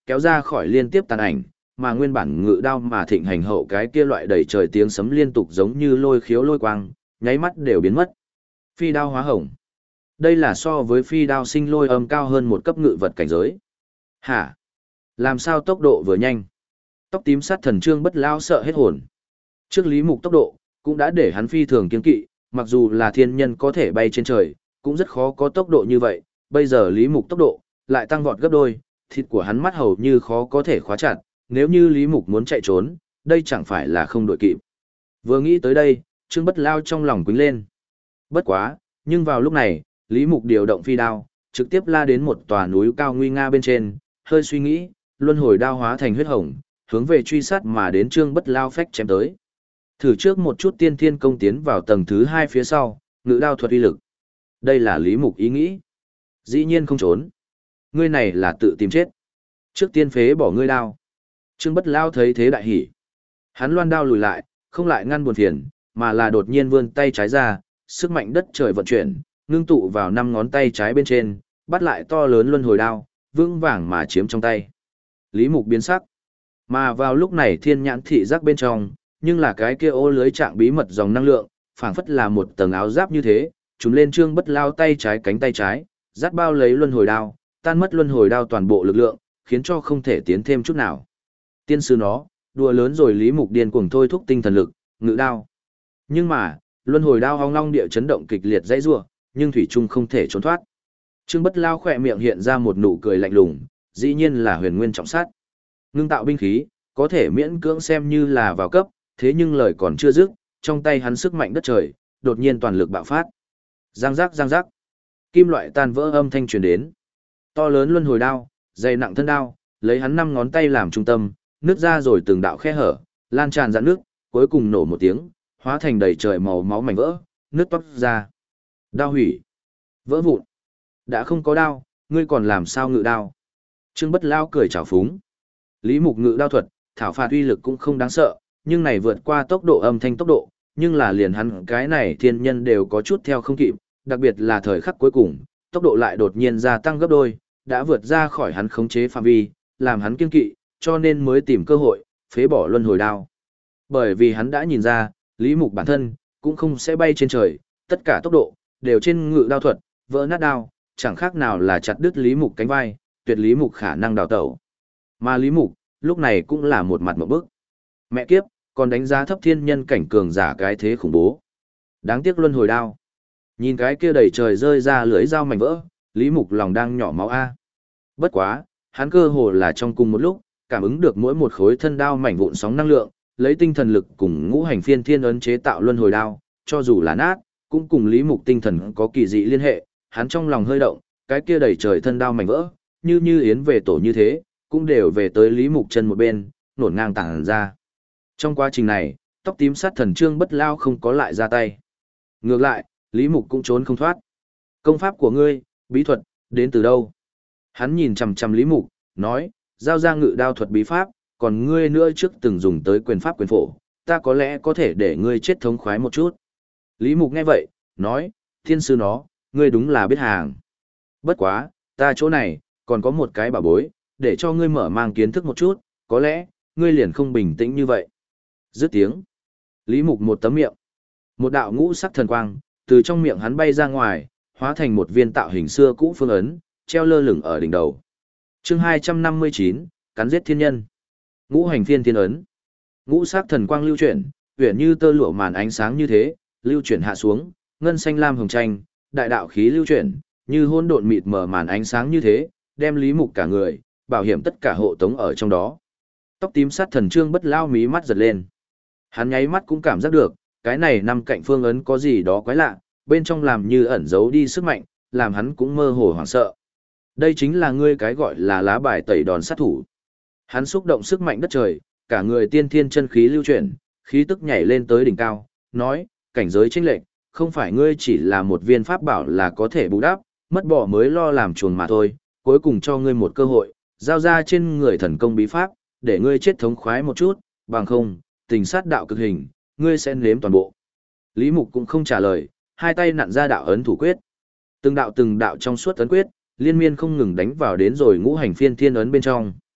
kéo ra khỏi liên tiếp tàn ảnh, mà nguyên bản ngự đao mà thịnh hành hậu cái kia loại đầy trời tiếng sấm liên tục giống như lôi khiếu lôi quang, nháy mắt đều biến mất. Phi đao hóa hồng. Đây là so với phi đao sinh lôi âm cao hơn một cấp ngự vật cảnh giới. Hả? Làm sao tốc độ vừa nhanh? Tóc tím sát thần Trương Bất Lao sợ hết hồn. Trước Lý Mục tốc độ, cũng đã để hắn phi thường kiên kỵ, mặc dù là thiên nhân có thể bay trên trời, cũng rất khó có tốc độ như vậy, bây giờ Lý Mục tốc độ, lại tăng vọt gấp đôi, thịt của hắn mắt hầu như khó có thể khóa chặt, nếu như Lý Mục muốn chạy trốn, đây chẳng phải là không đội kịp. Vừa nghĩ tới đây, Trương Bất Lao trong lòng quýnh lên. Bất quá, nhưng vào lúc này, Lý Mục điều động phi đao, trực tiếp la đến một tòa núi cao nguy nga bên trên, hơi suy nghĩ, luân hồi đao hóa thành huyết hồng, hướng về truy sát mà đến Trương Bất Lao phách chém tới. Thử trước một chút tiên thiên công tiến vào tầng thứ 2 phía sau, ngự đao thuật uy lực. Đây là Lý Mục ý nghĩ. Dĩ nhiên không trốn. Ngươi này là tự tìm chết. Trước tiên phế bỏ ngươi đao. Trương Bất Lao thấy thế đại hỉ. Hắn loan đao lùi lại, không lại ngăn buồn phiền, mà là đột nhiên vươn tay trái ra, sức mạnh đất trời vận chuyển, ngưng tụ vào 5 ngón tay trái bên trên, bắt lại to lớn luân hồi đao, vững vàng mà chiếm trong tay. Lý Mục biến sắc. Mà vào lúc này thiên nhãn thị giác bên trong, nhưng là cái kia ô lưới trạng bí mật dòng năng lượng, phảng phất là một tầng áo giáp như thế, trùm lên Trương Bất Lao tay trái cánh tay trái, dắt bao lấy luân hồi đao, tan mất luân hồi đao toàn bộ lực lượng, khiến cho không thể tiến thêm chút nào. Tiên sư nó, đùa lớn rồi Lý Mục điên cuồng thôi thúc tinh thần lực, ngự đao. Nhưng mà, luân hồi đao ong long địa chấn động kịch liệt dãy rủa, nhưng thủy chung không thể trốn thoát. Trương Bất Lao khỏe miệng hiện ra một nụ cười lạnh lùng, dĩ nhiên là huyền nguyên trọng sát. Ngưng tạo binh khí, có thể miễn cưỡng xem như là vào cấp, thế nhưng lời còn chưa dứt, trong tay hắn sức mạnh đất trời, đột nhiên toàn lực bạo phát. Giang giác giang giác. Kim loại tan vỡ âm thanh truyền đến. To lớn luân hồi đao, dày nặng thân đao, lấy hắn 5 ngón tay làm trung tâm, nứt ra rồi từng đạo khe hở, lan tràn ra nước, cuối cùng nổ một tiếng, hóa thành đầy trời màu máu mảnh vỡ, nứt toát ra. Đao hủy. Vỡ vụn. Đã không có đao, ngươi còn làm sao ngự đao? Trương Bất Lao cười trào phúng. Lý Mục ngự đao thuật, thảo phạt uy lực cũng không đáng sợ, nhưng này vượt qua tốc độ âm thanh tốc độ, nhưng là liền hắn cái này thiên nhân đều có chút theo không kịp, đặc biệt là thời khắc cuối cùng, tốc độ lại đột nhiên gia tăng gấp đôi, đã vượt ra khỏi hắn khống chế phạm vi, làm hắn kiên kỵ, cho nên mới tìm cơ hội, phế bỏ luân hồi đao. Bởi vì hắn đã nhìn ra, Lý Mục bản thân, cũng không sẽ bay trên trời, tất cả tốc độ, đều trên ngự đao thuật, vỡ nát đao, chẳng khác nào là chặt đứt Lý Mục cánh vai, tuyệt Lý Mục khả năng đào tẩu. Mà Lý Mục, lúc này cũng là một mặt một bức. Mẹ kiếp, còn đánh giá thấp thiên nhân cảnh cường giả cái thế khủng bố. Đáng tiếc luân hồi đao. Nhìn cái kia đầy trời rơi ra lưới dao mảnh vỡ, Lý Mục lòng đang nhỏ máu a. Bất quá, hắn cơ hồ là trong cùng một lúc, cảm ứng được mỗi một khối thân đao mảnh vụn sóng năng lượng, lấy tinh thần lực cùng ngũ hành phiên thiên ấn chế tạo luân hồi đao, cho dù là nát, cũng cùng Lý Mục tinh thần có kỳ dị liên hệ, hắn trong lòng hơi động, cái kia đầy trời thân đao mảnh vỡ, như yến về tổ như thế, cũng đều về tới Lý Mục chân một bên, nổn ngang tàng ra. Trong quá trình này, tóc tím sát thần Trương Bất Lao không có lại ra tay. Ngược lại, Lý Mục cũng trốn không thoát. Công pháp của ngươi, bí thuật, đến từ đâu? Hắn nhìn chằm chằm Lý Mục, nói, giao ra ngự đao thuật bí pháp, còn ngươi nữa trước từng dùng tới quyền pháp quyền phổ, ta có lẽ có thể để ngươi chết thống khoái một chút. Lý Mục nghe vậy, nói, thiên sư nó, ngươi đúng là biết hàng. Bất quá, ta chỗ này, còn có một cái bảo bối, để cho ngươi mở mang kiến thức một chút, có lẽ, ngươi liền không bình tĩnh như vậy. Dứt tiếng. Lý Mục một tấm miệng. Một đạo ngũ sắc thần quang, từ trong miệng hắn bay ra ngoài, hóa thành một viên tạo hình xưa cũ phương ấn, treo lơ lửng ở đỉnh đầu. Chương 259, cắn giết thiên nhân. Ngũ hành phiên thiên ấn. Ngũ sắc thần quang lưu chuyển, uyển như tơ lụa màn ánh sáng như thế, lưu chuyển hạ xuống, ngân xanh lam hồng tranh, đại đạo khí lưu chuyển, như hỗn độn mịt mờ màn ánh sáng như thế, đem Lý Mục cả người, bảo hiểm tất cả hộ tống ở trong đó. Tóc tím sát thần Trương Bất Lao mí mắt giật lên. Hắn nháy mắt cũng cảm giác được, cái này nằm cạnh phương ấn có gì đó quái lạ, bên trong làm như ẩn giấu đi sức mạnh, làm hắn cũng mơ hồ hoảng sợ. Đây chính là ngươi cái gọi là lá bài tẩy đòn sát thủ. Hắn xúc động sức mạnh đất trời, cả người tiên thiên chân khí lưu chuyển, khí tức nhảy lên tới đỉnh cao, nói, cảnh giới chênh lệch, không phải ngươi chỉ là một viên pháp bảo là có thể bù đắp, mất bỏ mới lo làm chuồng mà thôi, cuối cùng cho ngươi một cơ hội, giao ra trên người thần công bí pháp, để ngươi chết thống khoái một chút, bằng không, tình sát đạo cực hình, ngươi sẽ nếm toàn bộ. Lý Mục cũng không trả lời, hai tay nặn ra đạo ấn thủ quyết. Từng đạo trong suốt ấn quyết, liên miên không ngừng đánh vào đến rồi ngũ hành phiên thiên ấn bên trong.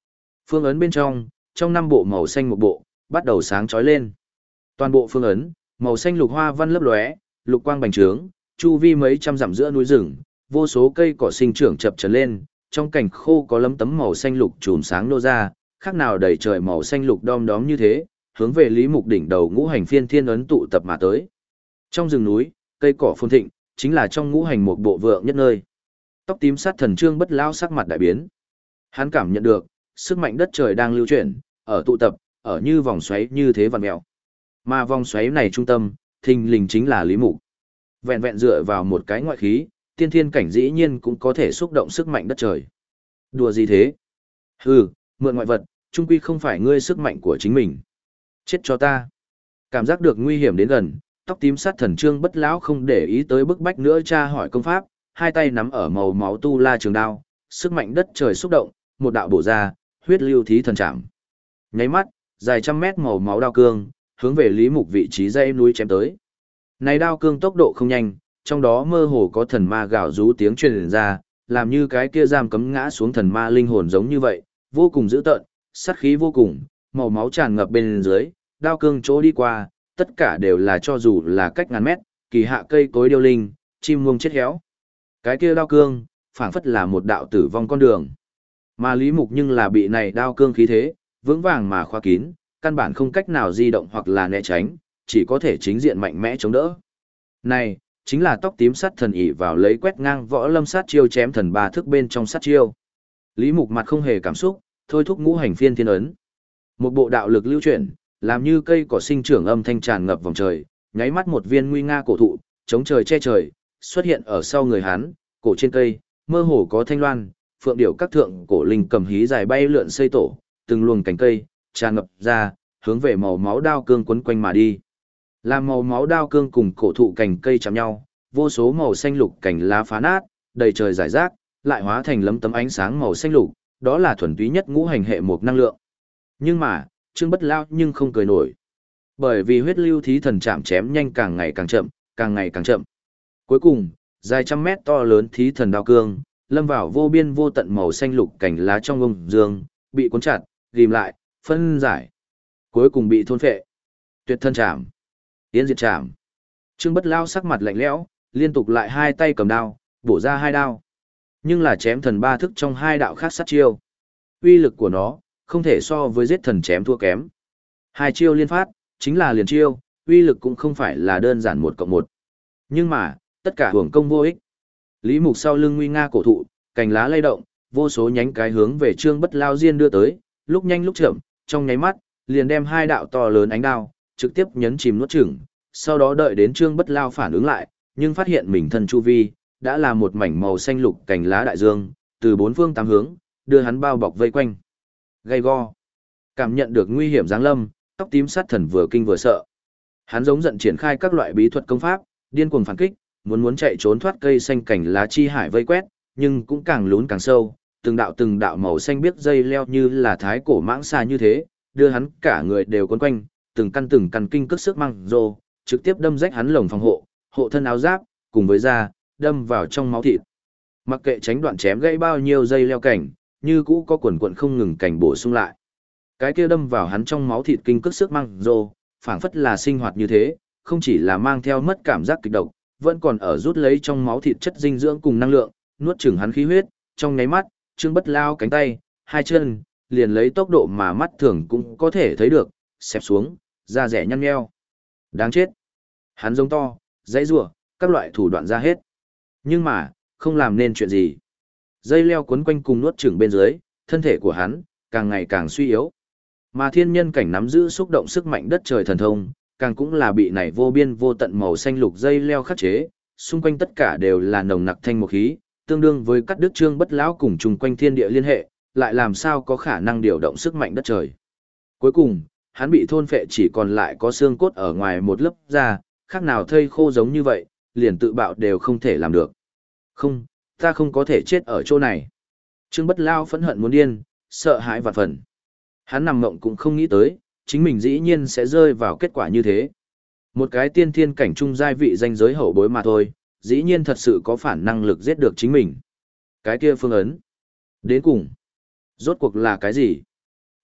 Phương ấn bên trong 5 bộ màu xanh một bộ, bắt đầu sáng chói lên. Toàn bộ phương ấn, màu xanh lục hoa văn lấp lóe, lục quang bành trướng, chu vi mấy trăm dặm giữa núi rừng, vô số cây cỏ sinh trưởng chập chờn lên, trong cảnh khô có lấm tấm màu xanh lục chùm sáng nô ra, khác nào đầy trời màu xanh lục đom đóm như thế, hướng về Lý Mục đỉnh đầu ngũ hành phiên thiên ấn tụ tập mà tới. Trong rừng núi, cây cỏ phồn thịnh, chính là trong ngũ hành một bộ vượng nhất nơi. Tóc tím sát thần Trương Bất Lão sắc mặt đại biến. Hắn cảm nhận được, sức mạnh đất trời đang lưu chuyển, ở tụ tập, ở như vòng xoáy như thế vặn mèo. Mà vòng xoáy này trung tâm, thình lình chính là Lý Mục. Vẹn vẹn dựa vào một cái ngoại khí, tiên thiên cảnh dĩ nhiên cũng có thể xúc động sức mạnh đất trời. Đùa gì thế? Hừ, mượn ngoại vật, chung quy không phải ngươi sức mạnh của chính mình. Chết cho ta. Cảm giác được nguy hiểm đến gần, tóc tím sát thần Trương Bất Lão không để ý tới bức bách nữa tra hỏi công pháp, hai tay nắm ở màu máu tu la trường đao, sức mạnh đất trời xúc động, một đạo bổ ra, huyết lưu thí thần chạm. Nháy mắt, dài trăm mét màu máu đao cương, hướng về Lý Mục vị trí dãy núi chém tới. Này đao cương tốc độ không nhanh, trong đó mơ hồ có thần ma gào rú tiếng truyền ra, làm như cái kia giam cấm ngã xuống thần ma linh hồn giống như vậy, vô cùng dữ tợn, sát khí vô cùng, màu máu tràn ngập bên dưới, đao cương chỗ đi qua, tất cả đều là cho dù là cách ngàn mét, kỳ hạ cây cối điêu linh, chim muông chết héo. Cái kia đao cương, phảng phất là một đạo tử vong con đường. Mà Lý Mục nhưng là bị này đao cương khí thế, vững vàng mà khóa kín, căn bản không cách nào di động hoặc là né tránh, chỉ có thể chính diện mạnh mẽ chống đỡ. Này, chính là tóc tím sát thần ỷ vào lấy quét ngang võ lâm sát chiêu chém thần ba thức bên trong sát chiêu. Lý Mục mặt không hề cảm xúc, thôi thúc ngũ hành phiên thiên ấn. Một bộ đạo lực lưu chuyển, làm như cây cỏ sinh trưởng âm thanh tràn ngập vòng trời, nháy mắt một viên nguy nga cổ thụ, chống trời che trời, xuất hiện ở sau người hắn, cổ trên cây, mơ hồ có thanh loan, phượng điểu các thượng cổ linh cầm hí dài bay lượn xây tổ, từng luồng cánh cây tràn ngập ra, hướng về màu máu đao cương quấn quanh mà đi. Làm màu máu đao cương cùng cổ thụ cành cây chạm nhau, vô số màu xanh lục cành lá phá nát, đầy trời rải rác, lại hóa thành lấm tấm ánh sáng màu xanh lục, đó là thuần túy nhất ngũ hành hệ một năng lượng. Nhưng mà, Trương Bất Lão nhưng không cười nổi. Bởi vì huyết lưu thí thần chạm chém nhanh càng ngày càng chậm, càng ngày càng chậm. Cuối cùng, dài trăm mét to lớn thí thần đao cương, lâm vào vô biên vô tận màu xanh lục cành lá trong ông dương, bị cuốn chặt, ghim lại, phân giải. Cuối cùng bị thôn phệ. Tuyệt thân chạm. Yên diệt chạm. Trương Bất Lão sắc mặt lạnh lẽo, liên tục lại hai tay cầm đao, bổ ra hai đao. Nhưng là chém thần ba thức trong hai đạo khác sát chiêu. Uy lực của nó, không thể so với giết thần chém thua kém. Hai chiêu liên phát, chính là liền chiêu, uy lực cũng không phải là đơn giản 1+1. Nhưng mà, tất cả hưởng công vô ích. Lý Mục sau lưng nguy nga cổ thụ, cành lá lay động, vô số nhánh cái hướng về Trương Bất Lão diên đưa tới, lúc nhanh lúc chậm, trong nháy mắt, liền đem hai đạo to lớn ánh đao, trực tiếp nhấn chìm nuốt chửng, sau đó đợi đến Trương Bất Lão phản ứng lại, nhưng phát hiện mình thân chu vi, đã là một mảnh màu xanh lục cành lá đại dương, từ bốn phương tám hướng, đưa hắn bao bọc vây quanh. Gay go. Cảm nhận được nguy hiểm giáng lâm, tóc tím sát thần vừa kinh vừa sợ. Hắn giống giận triển khai các loại bí thuật công pháp, điên cuồng phản kích, muốn chạy trốn thoát cây xanh cảnh lá chi hải vây quét, nhưng cũng càng lún càng sâu, từng đạo màu xanh biếc dây leo như là thái cổ mãng xà như thế, đưa hắn cả người đều quấn quanh, từng căn kinh cước sức mang rồ, trực tiếp đâm rách hắn lồng phòng hộ, hộ thân áo giáp, cùng với da, đâm vào trong máu thịt. Mặc kệ tránh đoạn chém gãy bao nhiêu dây leo cảnh, như cũ có quần quần không ngừng cảnh bổ sung lại. Cái kia đâm vào hắn trong máu thịt kinh cước sức mang rồ, phảng phất là sinh hoạt như thế, không chỉ là mang theo mất cảm giác kịch độc, vẫn còn ở rút lấy trong máu thịt chất dinh dưỡng cùng năng lượng, nuốt chửng hắn khí huyết, trong nháy mắt, Trương Bất Lão cánh tay, hai chân, liền lấy tốc độ mà mắt thường cũng có thể thấy được, xẹp xuống, da rẻ nhăn nheo. Đáng chết. Hắn giống to, dãy rủa, các loại thủ đoạn ra hết. Nhưng mà, không làm nên chuyện gì. Dây leo quấn quanh cùng nuốt chửng bên dưới, thân thể của hắn, càng ngày càng suy yếu. Mà thiên nhân cảnh nắm giữ xúc động sức mạnh đất trời thần thông, càng cũng là bị này vô biên vô tận màu xanh lục dây leo khắc chế, xung quanh tất cả đều là nồng nặc thanh một khí, tương đương với cắt đứt Trương Bất Lão cùng chung quanh thiên địa liên hệ, lại làm sao có khả năng điều động sức mạnh đất trời. Cuối cùng, hắn bị thôn phệ chỉ còn lại có xương cốt ở ngoài một lớp da, khác nào thây khô giống như vậy, liền tự bạo đều không thể làm được. Không, ta không có thể chết ở chỗ này. Trương Bất Lão phẫn hận muốn điên, sợ hãi vạn phần. Hắn nằm mộng cũng không nghĩ tới, chính mình dĩ nhiên sẽ rơi vào kết quả như thế. Một cái tiên thiên cảnh trung giai vị danh giới hậu bối mà thôi, dĩ nhiên thật sự có phản năng lực giết được chính mình. Cái kia phương ấn. Đến cùng, rốt cuộc là cái gì?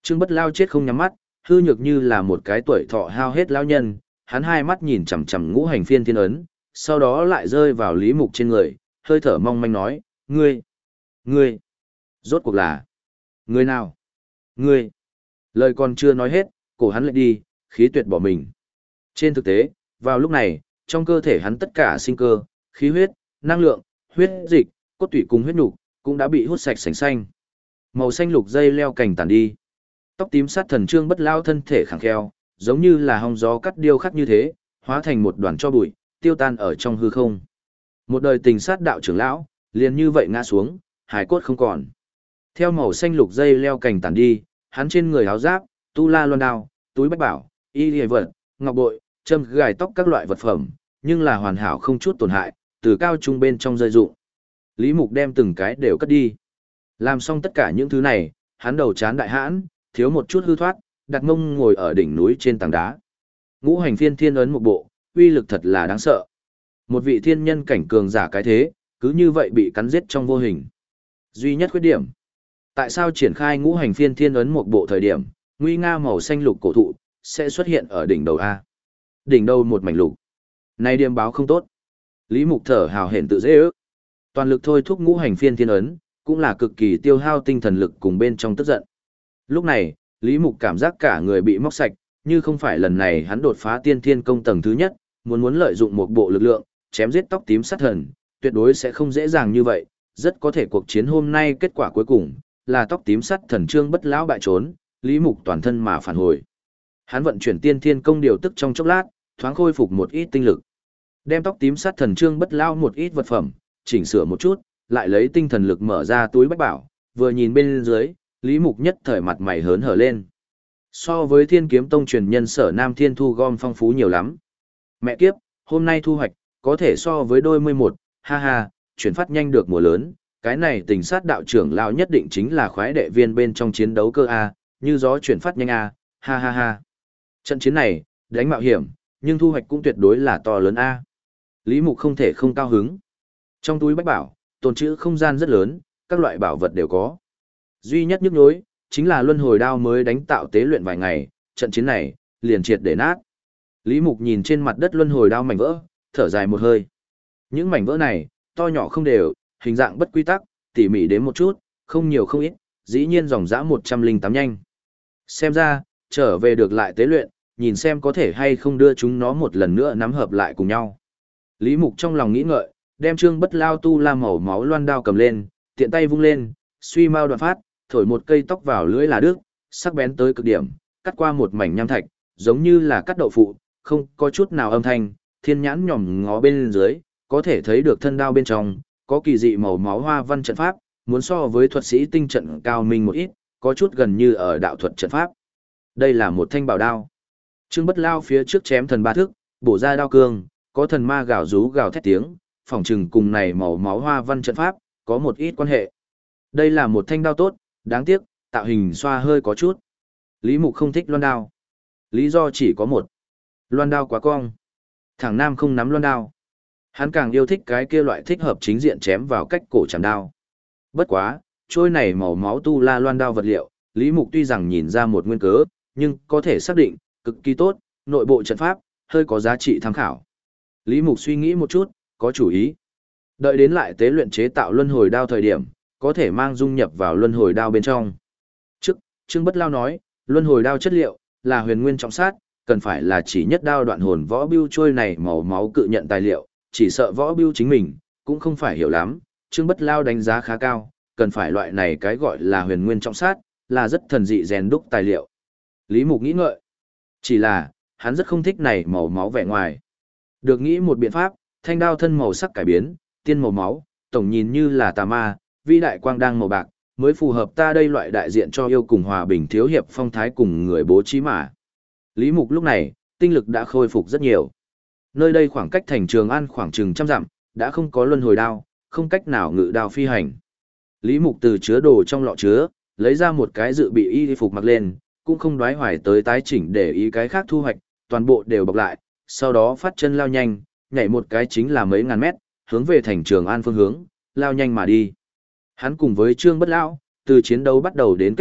Trương Bất Lao chết không nhắm mắt, hư nhược như là một cái tuổi thọ hao hết lão nhân, hắn hai mắt nhìn chằm chằm ngũ hành phiên thiên ấn, sau đó lại rơi vào Lý Mục trên người, hơi thở mong manh nói, ngươi, rốt cuộc là, ngươi nào? Ngươi, lời còn chưa nói hết, cổ hắn lại đi, khí tuyệt bỏ mình. Trên thực tế, vào lúc này, trong cơ thể hắn tất cả sinh cơ, khí huyết, năng lượng, huyết dịch, cốt tủy cùng huyết nục cũng đã bị hút sạch sành xanh. Màu xanh lục dây leo cành tàn đi. Tóc tím sát thần Trương Bất Lao thân thể khẳng kheo, giống như là hong gió cắt điêu khắc như thế, hóa thành một đoàn tro bụi, tiêu tan ở trong hư không. Một đời tình sát đạo trưởng lão, liền như vậy ngã xuống, hải cốt không còn. Theo màu xanh lục dây leo cành tàn đi, hắn trên người áo giáp, tu la loan đao, túi bách bảo, y liề vật, ngọc bội, châm gài tóc các loại vật phẩm, nhưng là hoàn hảo không chút tổn hại, từ cao trung bên trong rơi rụng. Lý Mục đem từng cái đều cất đi. Làm xong tất cả những thứ này, hắn đầu chán đại hãn, thiếu một chút hư thoát, đặt mông ngồi ở đỉnh núi trên tảng đá. Ngũ hành phiên thiên ấn một bộ, uy lực thật là đáng sợ. Một vị thiên nhân cảnh cường giả cái thế, cứ như vậy bị cắn giết trong vô hình. Duy nhất khuyết điểm. Tại sao triển khai ngũ hành phiên thiên ấn một bộ thời điểm, nguy nga màu xanh lục cổ thụ, sẽ xuất hiện ở đỉnh đầu A. Đỉnh đầu một mảnh lục. Này điềm báo không tốt. Lý Mục thở hào hển tự dễ ước. Toàn lực thôi thúc ngũ hành phiên thiên ấn, cũng là cực kỳ tiêu hao tinh thần lực cùng bên trong tức giận. Lúc này, Lý Mục cảm giác cả người bị móc sạch, như không phải lần này hắn đột phá tiên thiên công tầng thứ nhất, muốn lợi dụng một bộ lực lượng, chém giết tóc tím sát thần, tuyệt đối sẽ không dễ dàng như vậy, rất có thể cuộc chiến hôm nay kết quả cuối cùng, là tóc tím sát thần Trương Bất Lão bại trốn, Lý Mục toàn thân mà phản hồi. Hắn vận chuyển tiên thiên công điều tức trong chốc lát, thoáng khôi phục một ít tinh lực. Đem tóc tím sát thần Trương Bất Lão một ít vật phẩm, chỉnh sửa một chút, lại lấy tinh thần lực mở ra túi bách bảo, vừa nhìn bên dưới, Lý Mục nhất thời mặt mày hớn hở lên. So với Thiên Kiếm Tông truyền nhân Sở Nam Thiên thu gom phong phú nhiều lắm. Mẹ kiếp, hôm nay thu hoạch, có thể so với đôi 11, ha ha, chuyển phát nhanh được mùa lớn, cái này tình sát đạo trưởng lão nhất định chính là khoái đệ viên bên trong chiến đấu cơ A, như gió chuyển phát nhanh A, ha ha ha. Trận chiến này, đánh mạo hiểm, nhưng thu hoạch cũng tuyệt đối là to lớn A. Lý Mục không thể không cao hứng. Trong túi bách bảo, tồn trữ không gian rất lớn, các loại bảo vật đều có. Duy nhất nhức nhối, chính là luân hồi đao mới đánh tạo tế luyện vài ngày, trận chiến này, liền triệt để nát. Lý Mục nhìn trên mặt đất luân hồi đao mảnh vỡ, thở dài một hơi. Những mảnh vỡ này, to nhỏ không đều, hình dạng bất quy tắc, tỉ mỉ đến một chút, không nhiều không ít, dĩ nhiên dòng dã 108 nhanh. Xem ra, trở về được lại tế luyện, nhìn xem có thể hay không đưa chúng nó một lần nữa nắm hợp lại cùng nhau. Lý Mục trong lòng nghĩ ngợi, đem Trương Bất Lao tu la màu máu loan đao cầm lên, tiện tay vung lên, suy mau đoạn phát, thổi một cây tóc vào lưỡi là đứt, sắc bén tới cực điểm, cắt qua một mảnh nham thạch, giống như là cắt đậu phụ, không có chút nào âm thanh, thiên nhãn nhòm ngó bên dưới, có thể thấy được thân đao bên trong, có kỳ dị màu máu hoa văn trận pháp, muốn so với thuật sĩ tinh trận cao minh một ít, có chút gần như ở đạo thuật trận pháp. Đây là một thanh bảo đao. Trương Bất Lao phía trước chém thần ba thức, bổ ra đao cương, có thần ma gào rú gào thét tiếng, phỏng chừng cùng này màu máu hoa văn trận pháp, có một ít quan hệ. Đây là một thanh đao tốt, đáng tiếc, tạo hình xoa hơi có chút. Lý Mục không thích loan đao. Lý do chỉ có một. Loan đao quá cong. Thằng nam không nắm loan đao. Hắn càng yêu thích cái kia loại thích hợp chính diện chém vào cách cổ chạm đao. Bất quá, trôi này màu máu tu la loan đao vật liệu, Lý Mục tuy rằng nhìn ra một nguyên cớ, nhưng có thể xác định, cực kỳ tốt, nội bộ trận pháp, hơi có giá trị tham khảo. Lý Mục suy nghĩ một chút, có chủ ý. Đợi đến lại tế luyện chế tạo luân hồi đao thời điểm, có thể mang dung nhập vào luân hồi đao bên trong. Trương Bất Lao nói, luân hồi đao chất liệu, là huyền nguyên trọng sát, cần phải là chỉ nhất đao đoạn hồn võ bưu trôi này màu máu cự nhận tài liệu, chỉ sợ võ bưu chính mình, cũng không phải hiểu lắm. Trương Bất Lao đánh giá khá cao, cần phải loại này cái gọi là huyền nguyên trọng sát, là rất thần dị rèn đúc tài liệu. Lý Mục nghĩ ngợi, chỉ là, hắn rất không thích này màu máu vẻ ngoài. Được nghĩ một biện pháp, thanh đao thân màu sắc cải biến, tiên màu máu, tổng nhìn như là tà ma, vĩ đại quang đang màu bạc, mới phù hợp ta đây loại đại diện cho yêu cùng hòa bình thiếu hiệp phong thái cùng người bố trí mà. Lý Mục lúc này, tinh lực đã khôi phục rất nhiều. Nơi đây khoảng cách thành Trường An khoảng chừng 100 dặm, đã không có luân hồi đao, không cách nào ngự đao phi hành. Lý Mục từ chứa đồ trong lọ chứa, lấy ra một cái dự bị y phục mặc lên, cũng không đoái hoài tới tái chỉnh để ý cái khác thu hoạch, toàn bộ đều bọc lại, sau đó phát chân lao nhanh, nhảy một cái chính là mấy ngàn mét, hướng về thành Trường An phương hướng, lao nhanh mà đi. Hắn cùng với Trương Bất Lão, từ chiến đấu bắt đầu đến kết thúc,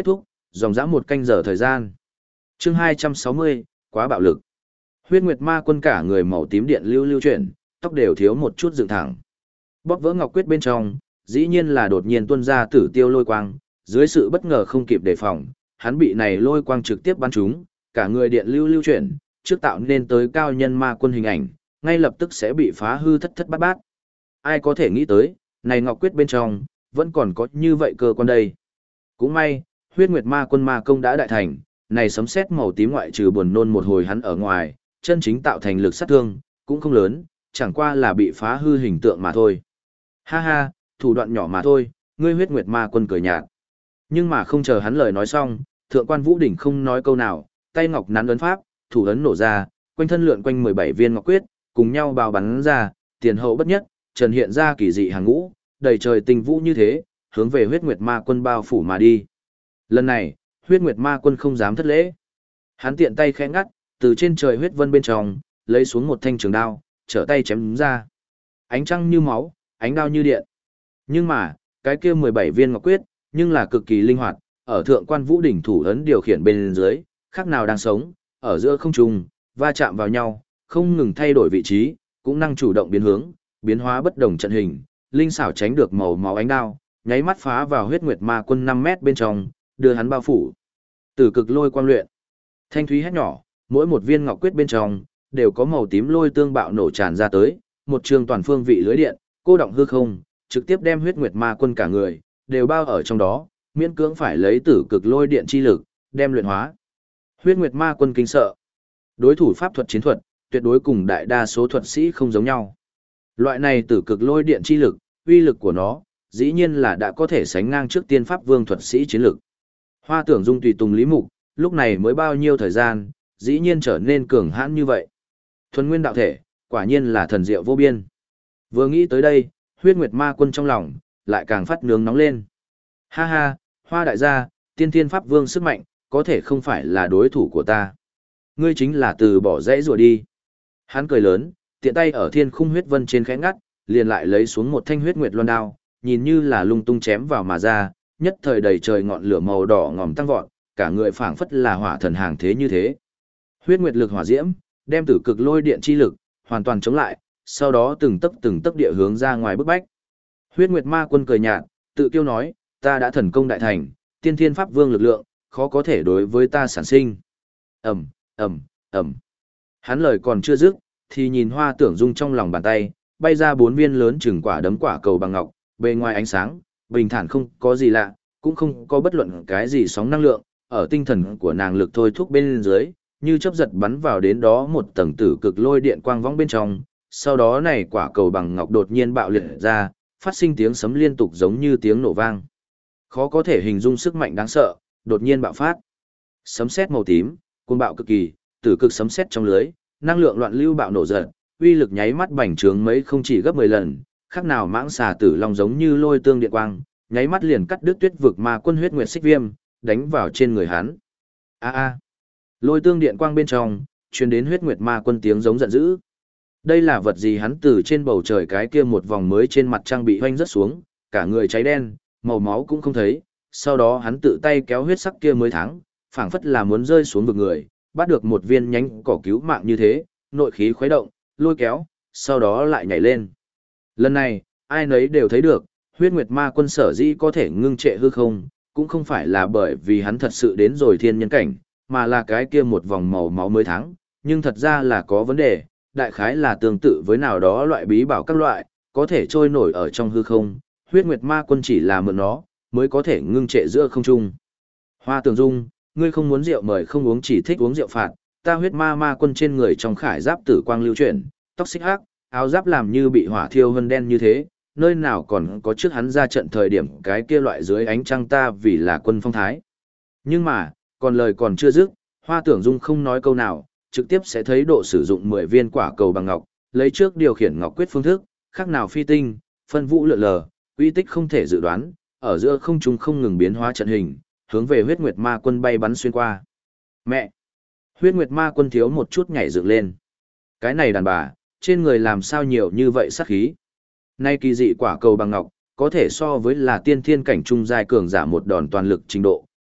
dòng dã một canh giờ thời gian. Chương 260, quá bạo lực. Huyết Nguyệt Ma Quân cả người màu tím điện lưu lưu chuyển, tóc đều thiếu một chút dựng thẳng. Bóp vỡ ngọc quyết bên trong, dĩ nhiên là đột nhiên tuôn ra tử tiêu lôi quang, dưới sự bất ngờ không kịp đề phòng, hắn bị này lôi quang trực tiếp bắn trúng, cả người điện lưu lưu chuyển, trước tạo nên tới cao nhân ma quân hình ảnh, ngay lập tức sẽ bị phá hư thất thất bát bát. Ai có thể nghĩ tới, này ngọc quyết bên trong, vẫn còn có như vậy cơ quan đây. Cũng may, Huyết Nguyệt Ma Quân ma công đã đại thành, này sấm sét màu tím ngoại trừ buồn nôn một hồi hắn ở ngoài, chân chính tạo thành lực sát thương, cũng không lớn, chẳng qua là bị phá hư hình tượng mà thôi. Ha ha, thủ đoạn nhỏ mà thôi, ngươi Huyết Nguyệt Ma Quân cười nhạt. Nhưng mà không chờ hắn lời nói xong, Thượng quan Vũ Đỉnh không nói câu nào, tay ngọc nắn ấn pháp, thủ ấn nổ ra, quanh thân lượn quanh 17 viên ngọc quyết, cùng nhau bào bắn ra, tiền hậu bất nhất, trần hiện ra kỳ dị hàng ngũ, đầy trời tinh vũ như thế, hướng về Huyết Nguyệt Ma Quân bao phủ mà đi. Lần này, Huyết Nguyệt Ma Quân không dám thất lễ. Hắn tiện tay khẽ ngắt, từ trên trời huyết vân bên trong, lấy xuống một thanh trường đao, trở tay chém ra. Ánh trăng như máu, ánh đao như điện. Nhưng mà, cái kia 17 viên ngọc quyết, nhưng là cực kỳ linh hoạt, ở Thượng quan Vũ Đỉnh thủ ấn điều khiển bên dưới, khác nào đang sống, ở giữa không trung, va chạm vào nhau, không ngừng thay đổi vị trí, cũng năng chủ động biến hướng, biến hóa bất đồng trận hình, linh xảo tránh được màu máu ánh đao, nháy mắt phá vào Huyết Nguyệt Ma Quân 5 mét bên trong, đưa hắn bao phủ. Tử cực lôi quang luyện. Thanh thúy hét nhỏ, mỗi một viên ngọc quyết bên trong đều có màu tím lôi tương bạo nổ tràn ra tới, một trường toàn phương vị lưới điện, cô động hư không, trực tiếp đem Huyết Nguyệt Ma Quân cả người đều bao ở trong đó, miễn cưỡng phải lấy tử cực lôi điện chi lực đem luyện hóa. Huyết Nguyệt Ma Quân kinh sợ. Đối thủ pháp thuật chiến thuật, tuyệt đối cùng đại đa số thuật sĩ không giống nhau. Loại này tử cực lôi điện chi lực, uy lực của nó, dĩ nhiên là đã có thể sánh ngang trước tiên pháp vương thuật sĩ chiến lực. Hoa Tưởng Dung tùy tùng Lý Mục, lúc này mới bao nhiêu thời gian, dĩ nhiên trở nên cường hãn như vậy. Thuần nguyên đạo thể, quả nhiên là thần diệu vô biên. Vừa nghĩ tới đây, Huyết Nguyệt Ma Quân trong lòng, lại càng phát nướng nóng lên. Ha ha, Hoa đại gia, tiên thiên pháp vương sức mạnh, có thể không phải là đối thủ của ta. Ngươi chính là từ bỏ dãy rùa đi. Hắn cười lớn, tiện tay ở thiên khung huyết vân trên khẽ ngắt, liền lại lấy xuống một thanh huyết nguyệt loan đao, nhìn như là lung tung chém vào mà ra, nhất thời đầy trời ngọn lửa màu đỏ ngòm tăng vọt, cả người phảng phất là hỏa thần hàng thế như thế. Huyết nguyệt lực hỏa diễm, đem tử cực lôi điện chi lực hoàn toàn chống lại, sau đó từng tấc địa hướng ra ngoài bức bách. Huyết Nguyệt Ma Quân cười nhạt, tự kiêu nói, ta đã thần công đại thành, tiên thiên pháp vương lực lượng, khó có thể đối với ta sản sinh. Ầm, ầm, ầm. Hắn lời còn chưa dứt, thì nhìn Hoa Tưởng Dung trong lòng bàn tay, bay ra 4 viên lớn chừng quả đấm quả cầu bằng ngọc, bề ngoài ánh sáng, bình thản không có gì lạ, cũng không có bất luận cái gì sóng năng lượng, ở tinh thần của nàng lực thôi thúc bên dưới, như chớp giật bắn vào đến đó một tầng tử cực lôi điện quang vong bên trong, sau đó này quả cầu bằng ngọc đột nhiên bạo liệt ra, phát sinh tiếng sấm liên tục giống như tiếng nổ vang. Khó có thể hình dung sức mạnh đáng sợ, đột nhiên bạo phát. Sấm sét màu tím, cuồng bạo cực kỳ, tử cực sấm sét trong lưới, năng lượng loạn lưu bạo nổ giật, uy lực nháy mắt bành trướng mấy không chỉ gấp 10 lần, khác nào mãng xà tử long giống như lôi tương điện quang, nháy mắt liền cắt đứt tuyết vực ma quân huyết nguyệt xích viêm, đánh vào trên người hắn. A a. Lôi tương điện quang bên trong, truyền đến huyết nguyệt ma quân tiếng giống giận dữ. Đây là vật gì? Hắn từ trên bầu trời cái kia một vòng mới trên mặt trăng bị hoanh rớt xuống, cả người cháy đen, màu máu cũng không thấy, sau đó hắn tự tay kéo huyết sắc kia mới thắng, phảng phất là muốn rơi xuống vực người, bắt được một viên nhánh cỏ cứu mạng như thế, nội khí khuấy động, lôi kéo, sau đó lại nhảy lên. Lần này, ai nấy đều thấy được, huyết nguyệt ma quân sở dĩ có thể ngưng trệ hư không, cũng không phải là bởi vì hắn thật sự đến rồi thiên nhân cảnh, mà là cái kia một vòng màu máu mới thắng, nhưng thật ra là có vấn đề, đại khái là tương tự với nào đó loại bí bảo các loại, có thể trôi nổi ở trong hư không, huyết nguyệt ma quân chỉ là mượn nó, mới có thể ngưng trệ giữa không trung. Hoa Tưởng Dung, ngươi không muốn rượu mời không uống chỉ thích uống rượu phạt, ta huyết ma quân trên người trong khải giáp tử quang lưu chuyển, tóc xích hắc, áo giáp làm như bị hỏa thiêu vân đen như thế, nơi nào còn có trước hắn ra trận thời điểm cái kia loại dưới ánh trăng ta vì là quân phong thái. Nhưng mà, còn lời còn chưa dứt, Hoa Tưởng Dung không nói câu nào, trực tiếp sẽ thấy độ sử dụng 10 viên quả cầu bằng ngọc, lấy trước điều khiển ngọc quyết phương thức, khác nào phi tinh, phân vũ lượn lờ, uy tích không thể dự đoán, ở giữa không trung không ngừng biến hóa trận hình, hướng về huyết nguyệt ma quân bay bắn xuyên qua. Mẹ! Huyết nguyệt ma quân thiếu một chút nhảy dựng lên. Cái này đàn bà, trên người làm sao nhiều như vậy sát khí. Nay kỳ dị quả cầu bằng ngọc, có thể so với là tiên thiên cảnh trung giai cường giả một đòn toàn lực trình độ,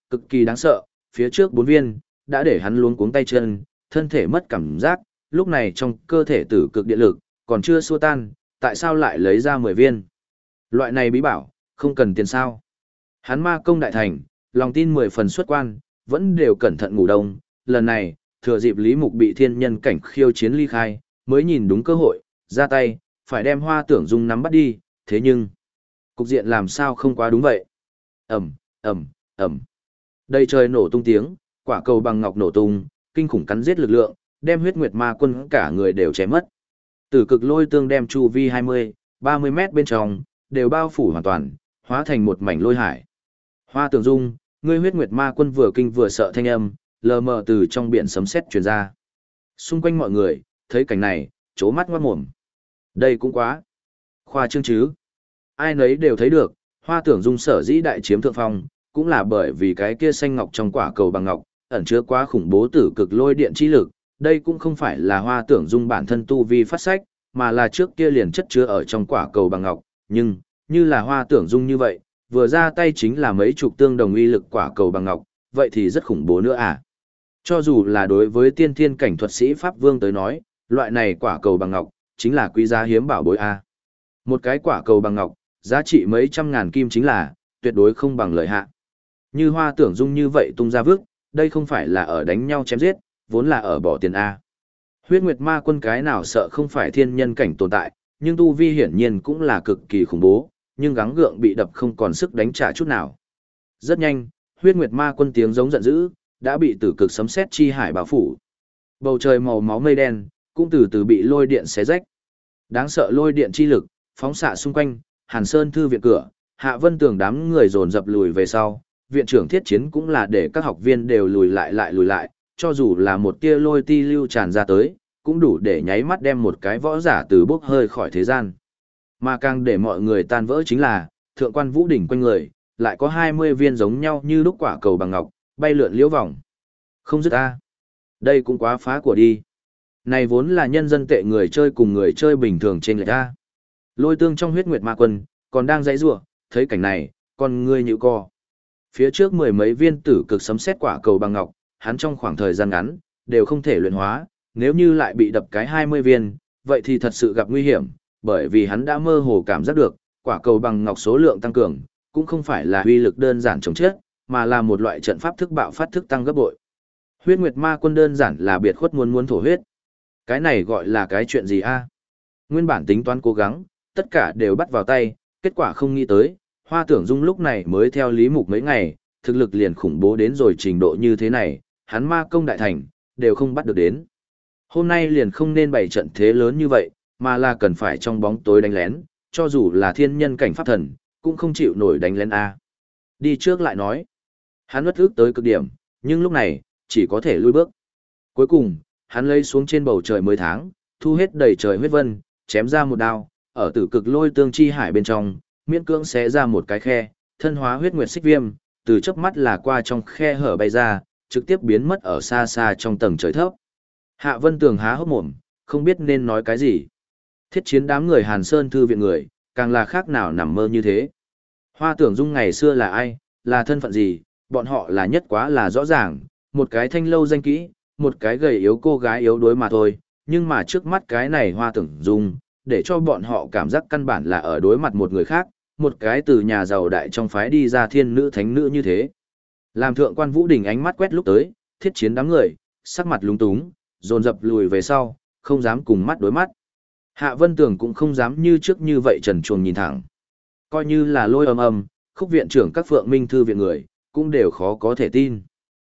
cực kỳ đáng sợ, phía trước 4 viên, đã để hắn luống cuống tay chân, thân thể mất cảm giác, lúc này trong cơ thể tử cực điện lực, còn chưa xua tan, tại sao lại lấy ra 10 viên? Loại này bí bảo, không cần tiền sao? Hắn ma công đại thành, lòng tin 10 phần xuất quan, vẫn đều cẩn thận ngủ đông, lần này, thừa dịp Lý Mục bị thiên nhân cảnh khiêu chiến ly khai, mới nhìn đúng cơ hội, ra tay, phải đem Hoa Tưởng Dung nắm bắt đi, thế nhưng, cục diện làm sao không quá đúng vậy? Ầm, ầm, ầm. Đầy trời nổ tung tiếng, quả cầu bằng ngọc nổ tung, kinh khủng cắn giết lực lượng, đem Huyết Nguyệt Ma Quân cả người đều chém mất. Tử cực lôi tương đem chu vi 20, 30 mét bên trong, đều bao phủ hoàn toàn, hóa thành một mảnh lôi hải. Hoa Tưởng Dung, ngươi Huyết Nguyệt Ma Quân vừa kinh vừa sợ thanh âm, lờ mờ từ trong biển sấm sét truyền ra. Xung quanh mọi người, thấy cảnh này, chố mắt ngoát mồm. Đây cũng quá khoa trương chứ. Ai nấy đều thấy được, Hoa Tưởng Dung sở dĩ đại chiếm thượng phong, cũng là bởi vì cái kia xanh ngọc trong quả cầu bằng ngọc, ẩn chứa quá khủng bố tử cực lôi điện chi lực. Đây cũng không phải là Hoa Tưởng Dung bản thân tu vi phát sách, mà là trước kia liền chất chứa ở trong quả cầu bằng ngọc, nhưng, như là Hoa Tưởng Dung như vậy, vừa ra tay chính là mấy chục tương đồng uy lực quả cầu bằng ngọc, vậy thì rất khủng bố nữa à. Cho dù là đối với tiên thiên cảnh thuật sĩ Pháp Vương tới nói, loại này quả cầu bằng ngọc, chính là quý giá hiếm bảo bối a. Một cái quả cầu bằng ngọc, giá trị mấy trăm ngàn kim chính là, tuyệt đối không bằng lợi hạ. Như Hoa Tưởng Dung như vậy tung ra vước, đây không phải là ở đánh nhau chém giết, vốn là ở bỏ tiền a. Huyết Nguyệt Ma Quân cái nào sợ không phải thiên nhân cảnh tồn tại, nhưng tu vi hiển nhiên cũng là cực kỳ khủng bố, nhưng gắng gượng bị đập không còn sức đánh trả chút nào. Rất nhanh, Huyết Nguyệt Ma Quân tiếng giống giận dữ, đã bị tử cực sấm sét chi hải bao phủ. Bầu trời màu máu mây đen, cũng từ từ bị lôi điện xé rách. Đáng sợ lôi điện chi lực, phóng xạ xung quanh, Hàn Sơn thư viện cửa, Hạ Vân Tường đám người dồn dập lùi về sau, viện trưởng Thiết Chiến cũng là để các học viên đều lùi lại, cho dù là một tia lôi ti lưu tràn ra tới, cũng đủ để nháy mắt đem một cái võ giả từ bốc hơi khỏi thế gian. Mà càng để mọi người tan vỡ chính là, thượng quan vũ đỉnh quanh người, lại có 20 viên giống nhau như lúc quả cầu bằng ngọc, bay lượn liễu vòng. Không dứt ta. Đây cũng quá phá của đi. Này vốn là nhân dân tệ người chơi cùng người chơi bình thường trên lệch ta. Lôi tương trong Huyết Nguyệt Ma Quân, còn đang dãy rủa, thấy cảnh này, con ngươi nhíu co. Phía trước 10 mấy viên tử cực sấm sét quả cầu bằng ngọc, hắn trong khoảng thời gian ngắn, đều không thể luyện hóa, nếu như lại bị đập cái 20 viên, vậy thì thật sự gặp nguy hiểm, bởi vì hắn đã mơ hồ cảm giác được, quả cầu bằng ngọc số lượng tăng cường, cũng không phải là uy lực đơn giản chống chết, mà là một loại trận pháp thức bạo phát thức tăng gấp bội. Huyết Nguyệt Ma Quân đơn giản là biệt khuất muốn thổ huyết. Cái này gọi là cái chuyện gì a? Nguyên bản tính toán cố gắng, tất cả đều bắt vào tay, kết quả không nghĩ tới, Hoa Tưởng Dung lúc này mới theo Lý Mục mấy ngày, thực lực liền khủng bố đến rồi trình độ như thế này, hắn ma công đại thành, đều không bắt được đến. Hôm nay liền không nên bày trận thế lớn như vậy, mà là cần phải trong bóng tối đánh lén, cho dù là thiên nhân cảnh pháp thần, cũng không chịu nổi đánh lén a. Đi trước lại nói, hắn uất ức tới cực điểm, nhưng lúc này, chỉ có thể lui bước. Cuối cùng, hắn lấy xuống trên bầu trời mới tháng, thu hết đầy trời huyết vân, chém ra một đao, ở tử cực lôi tương chi hải bên trong, miễn cưỡng xé ra một cái khe, thân hóa huyết nguyệt xích viêm, từ chớp mắt là qua trong khe hở bay ra, trực tiếp biến mất ở xa xa trong tầng trời thấp. Hạ Vân Tường há hốc mồm, không biết nên nói cái gì. Thiết Chiến đám người Hàn Sơn thư viện người, càng là khác nào nằm mơ như thế. Hoa Tưởng Dung ngày xưa là ai, là thân phận gì, bọn họ là nhất quá là rõ ràng, một cái thanh lâu danh kỹ, một cái gầy yếu cô gái yếu đuối mà thôi, nhưng mà trước mắt cái này Hoa Tưởng Dung, để cho bọn họ cảm giác căn bản là ở đối mặt một người khác, một cái từ nhà giàu đại trong phái đi ra thiên nữ thánh nữ như thế. Làm thượng quan Vũ Đình ánh mắt quét lúc tới, Thiết Chiến đám người, sắc mặt lúng túng, dồn dập lùi về sau, không dám cùng mắt đối mắt. Hạ Vân Tường cũng không dám như trước như vậy trần truồng nhìn thẳng. Coi như là Lôi Âm, Khúc viện trưởng các Phượng Minh thư viện người, cũng đều khó có thể tin.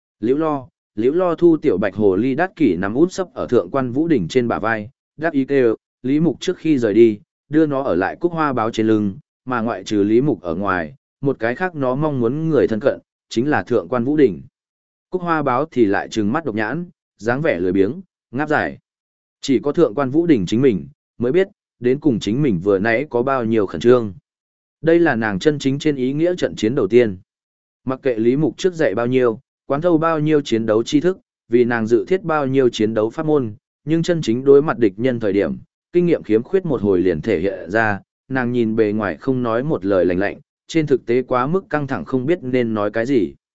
Liễu Lo thu tiểu bạch hồ ly đắt kỷ nằm út sấp ở thượng quan Vũ Đình trên bả vai, đáp ý kêu, Lý Mục trước khi rời đi, đưa nó ở lại cúc hoa báo trên lưng, mà ngoại trừ Lý Mục ở ngoài, một cái khác nó mong muốn người thân cận, chính là thượng quan Vũ Đình. Cúc hoa báo thì lại trừng mắt độc nhãn, dáng vẻ lười biếng, ngáp dài. Chỉ có thượng quan Vũ Đình chính mình, mới biết, đến cùng chính mình vừa nãy có bao nhiêu khẩn trương. Đây là nàng chân chính trên ý nghĩa trận chiến đầu tiên. Mặc kệ Lý Mục trước dạy bao nhiêu, quán thâu bao nhiêu chiến đấu tri thức, vì nàng dự thiết bao nhiêu chiến đấu pháp môn, nhưng chân chính đối mặt địch nhân thời điểm, kinh nghiệm khiếm khuyết một hồi liền thể hiện ra, nàng nhìn bề ngoài không nói một lời lành lạnh, trên thực tế quá mức căng thẳng không biết nên nói cái gì.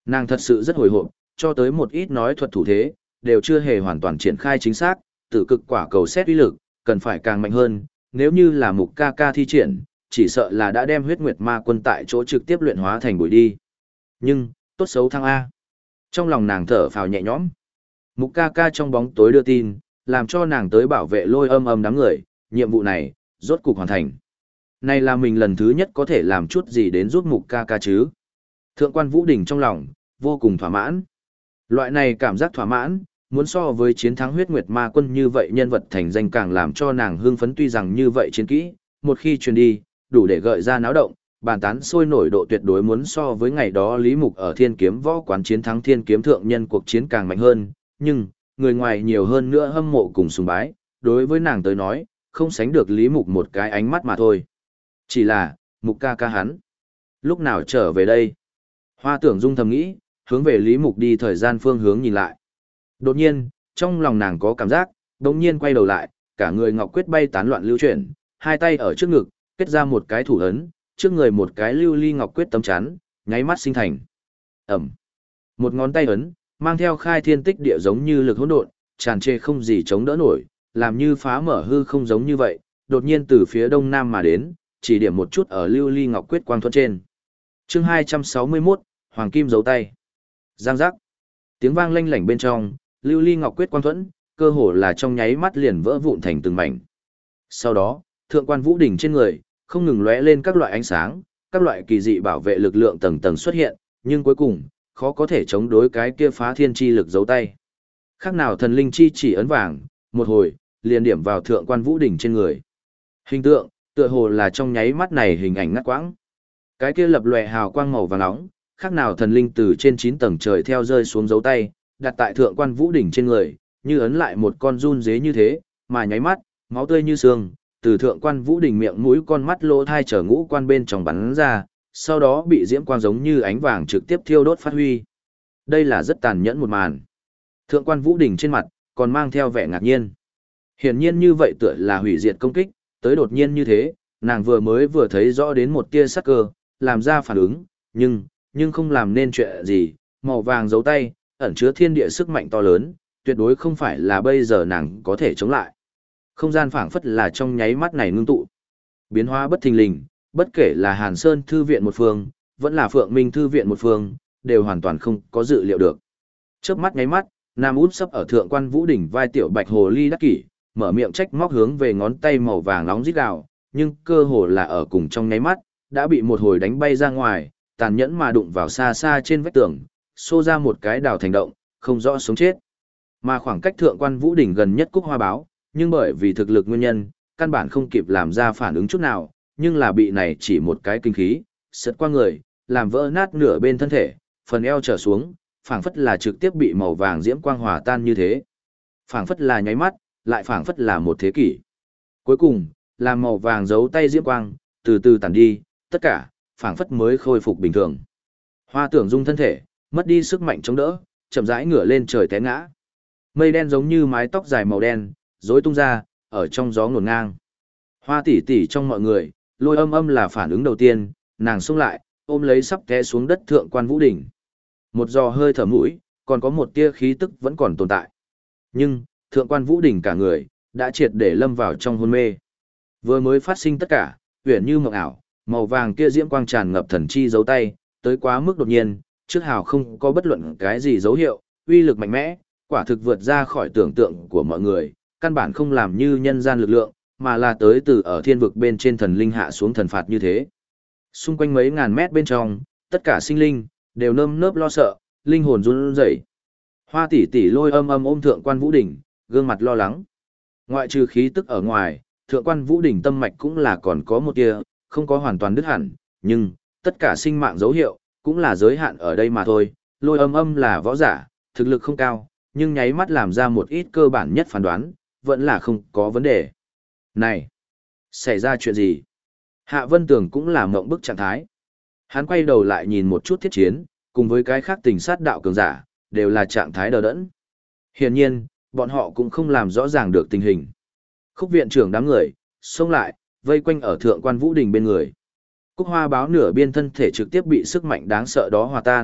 Nàng thật sự rất hồi hộp, cho tới một ít nói thuật thủ thế, đều chưa hề hoàn toàn triển khai chính xác, tử cực quả cầu xét uy lực, cần phải càng mạnh hơn, nếu như là mục ca ca thi triển, chỉ sợ là đã đem huyết nguyệt ma quân tại chỗ trực tiếp luyện hóa thành bụi đi. Nhưng, tốt xấu thăng A. Trong lòng nàng thở phào nhẹ nhõm. Mục ca ca trong bóng tối đưa tin, làm cho nàng tới bảo vệ Lôi Âm Âm đám người, nhiệm vụ này, rốt cục hoàn thành. Này là mình lần thứ nhất có thể làm chút gì đến giúp mục ca ca chứ. Thượng quan Vũ Đình trong lòng, vô cùng thỏa mãn. Loại này cảm giác thỏa mãn, muốn so với chiến thắng huyết nguyệt ma quân như vậy nhân vật thành danh càng làm cho nàng hưng phấn, tuy rằng như vậy chiến kỹ, một khi truyền đi, đủ để gợi ra náo động, bàn tán sôi nổi độ tuyệt đối muốn so với ngày đó Lý Mục ở Thiên Kiếm Võ quán chiến thắng Thiên Kiếm thượng nhân cuộc chiến càng mạnh hơn, nhưng người ngoài nhiều hơn nữa hâm mộ cùng sùng bái, đối với nàng tới nói, không sánh được Lý Mục một cái ánh mắt mà thôi. Chỉ là, Mục ca ca hắn, lúc nào trở về đây? Hoa Tưởng Dung thầm nghĩ, hướng về Lý Mục đi thời gian phương hướng nhìn lại. Đột nhiên, trong lòng nàng có cảm giác, đột nhiên quay đầu lại, cả người ngọc quyết bay tán loạn lưu chuyển, hai tay ở trước ngực, kết ra một cái thủ ấn, trước người một cái lưu ly ngọc quyết tấm chắn, nháy mắt sinh thành. Ẩm. Một ngón tay ấn, mang theo khai thiên tích địa giống như lực hỗn độn, tràn trề không gì chống đỡ nổi, làm như phá mở hư không giống như vậy, đột nhiên từ phía đông nam mà đến, chỉ điểm một chút ở lưu ly ngọc quyết quang thuẫn trên. Chương 261, Hoàng kim giấu tay. Giang giác. Tiếng vang lanh lảnh bên trong, lưu ly ngọc quyết quang thuẫn, cơ hồ là trong nháy mắt liền vỡ vụn thành từng mảnh. Sau đó, thượng quan Vũ Đình trên người, không ngừng lóe lên các loại ánh sáng, các loại kỳ dị bảo vệ lực lượng tầng tầng xuất hiện, nhưng cuối cùng, khó có thể chống đối cái kia phá thiên chi lực giấu tay. Khác nào thần linh chi chỉ ấn vàng, một hồi, liền điểm vào thượng quan Vũ Đình trên người. Hình tượng, tựa hồ là trong nháy mắt này hình ảnh ngắt quãng. Cái kia lập lòe hào quang màu vàng nóng, khác nào thần linh từ trên 9 tầng trời theo rơi xuống dấu tay, đặt tại thượng quan Vũ Đình trên người, như ấn lại một con run dế như thế, mà nháy mắt, máu tươi như sương, từ thượng quan Vũ Đình miệng mũi con mắt lỗ thai trở ngũ quan bên trong bắn ra, sau đó bị diễm quang giống như ánh vàng trực tiếp thiêu đốt phát huy. Đây là rất tàn nhẫn một màn. Thượng quan Vũ Đình trên mặt, còn mang theo vẻ ngạc nhiên. Hiển nhiên như vậy tựa là hủy diệt công kích, tới đột nhiên như thế, nàng vừa thấy rõ đến một tia sắc cơ, làm ra phản ứng, nhưng không làm nên chuyện gì, màu vàng giấu tay, ẩn chứa thiên địa sức mạnh to lớn, tuyệt đối không phải là bây giờ nàng có thể chống lại. Không gian phảng phất là trong nháy mắt này ngưng tụ. Biến hóa bất thình lình, bất kể là Hàn Sơn Thư viện một phương, vẫn là Phượng Minh Thư viện một phương, đều hoàn toàn không có dự liệu được. Chớp mắt nháy mắt, Nam út sấp ở thượng quan Vũ Đỉnh vai tiểu bạch hồ ly đắc kỷ, mở miệng trách móc hướng về ngón tay màu vàng nóng rít gào, nhưng cơ hồ là ở cùng trong nháy mắt, đã bị một hồi đánh bay ra ngoài, tàn nhẫn mà đụng vào xa xa trên vách tường, xô ra một cái đào thành động, không rõ sống chết. Mà khoảng cách thượng quan Vũ Đỉnh gần nhất Cúc Hoa Báo, nhưng bởi vì thực lực nguyên nhân, căn bản không kịp làm ra phản ứng chút nào, nhưng là bị này chỉ một cái kinh khí, sượt qua người, làm vỡ nát nửa bên thân thể, phần eo trở xuống, phảng phất là trực tiếp bị màu vàng diễm quang hòa tan như thế. Phảng phất là nháy mắt, lại phảng phất là một thế kỷ. Cuối cùng, làm màu vàng giấu tay diễm quang, từ từ tàn đi, tất cả, phảng phất mới khôi phục bình thường. Hoa Tưởng Dung thân thể, mất đi sức mạnh chống đỡ, chậm rãi ngửa lên trời té ngã. Mây đen giống như mái tóc dài màu đen, rối tung ra, ở trong gió ngổn ngang. Hoa tỷ tỷ trong mọi người, Lôi Âm Âm là phản ứng đầu tiên, nàng xông lại, ôm lấy sắp té xuống đất thượng quan Vũ Đỉnh. Một giò hơi thở mũi, còn có một tia khí tức vẫn còn tồn tại. Nhưng, thượng quan Vũ Đỉnh cả người, đã triệt để lâm vào trong hôn mê. Vừa mới phát sinh tất cả, uyển như mộng ảo, màu vàng kia diễm quang tràn ngập thần chi giấu tay, tới quá mức đột nhiên, trước hào không có bất luận cái gì dấu hiệu, uy lực mạnh mẽ, quả thực vượt ra khỏi tưởng tượng của mọi người, căn bản không làm như nhân gian lực lượng, mà là tới từ ở thiên vực bên trên thần linh hạ xuống thần phạt như thế. Xung quanh mấy ngàn mét bên trong, tất cả sinh linh, đều nơm nớp lo sợ, linh hồn run rẩy. Hoa tỷ tỷ Lôi Âm Âm ôm thượng quan Vũ Đỉnh, gương mặt lo lắng. Ngoại trừ khí tức ở ngoài, thượng quan Vũ Đỉnh tâm mạch cũng là còn có một tia, không có hoàn toàn đứt hẳn, nhưng, tất cả sinh mạng dấu hiệu, cũng là giới hạn ở đây mà thôi. Lôi Âm Âm là võ giả, thực lực không cao, nhưng nháy mắt làm ra một ít cơ bản nhất phán đoán, vẫn là không có vấn đề. Này! Xảy ra chuyện gì? Hạ Vân Tường cũng là mộng bức trạng thái. Hắn quay đầu lại nhìn một chút thiết chiến, cùng với cái khác tình sát đạo cường giả, đều là trạng thái đờ đẫn. Hiển nhiên, bọn họ cũng không làm rõ ràng được tình hình. Khúc viện trưởng đám người, xông lại, vây quanh ở thượng quan Vũ Đình bên người. Cúc Hoa Báo nửa biên thân thể trực tiếp bị sức mạnh đáng sợ đó hòa tan,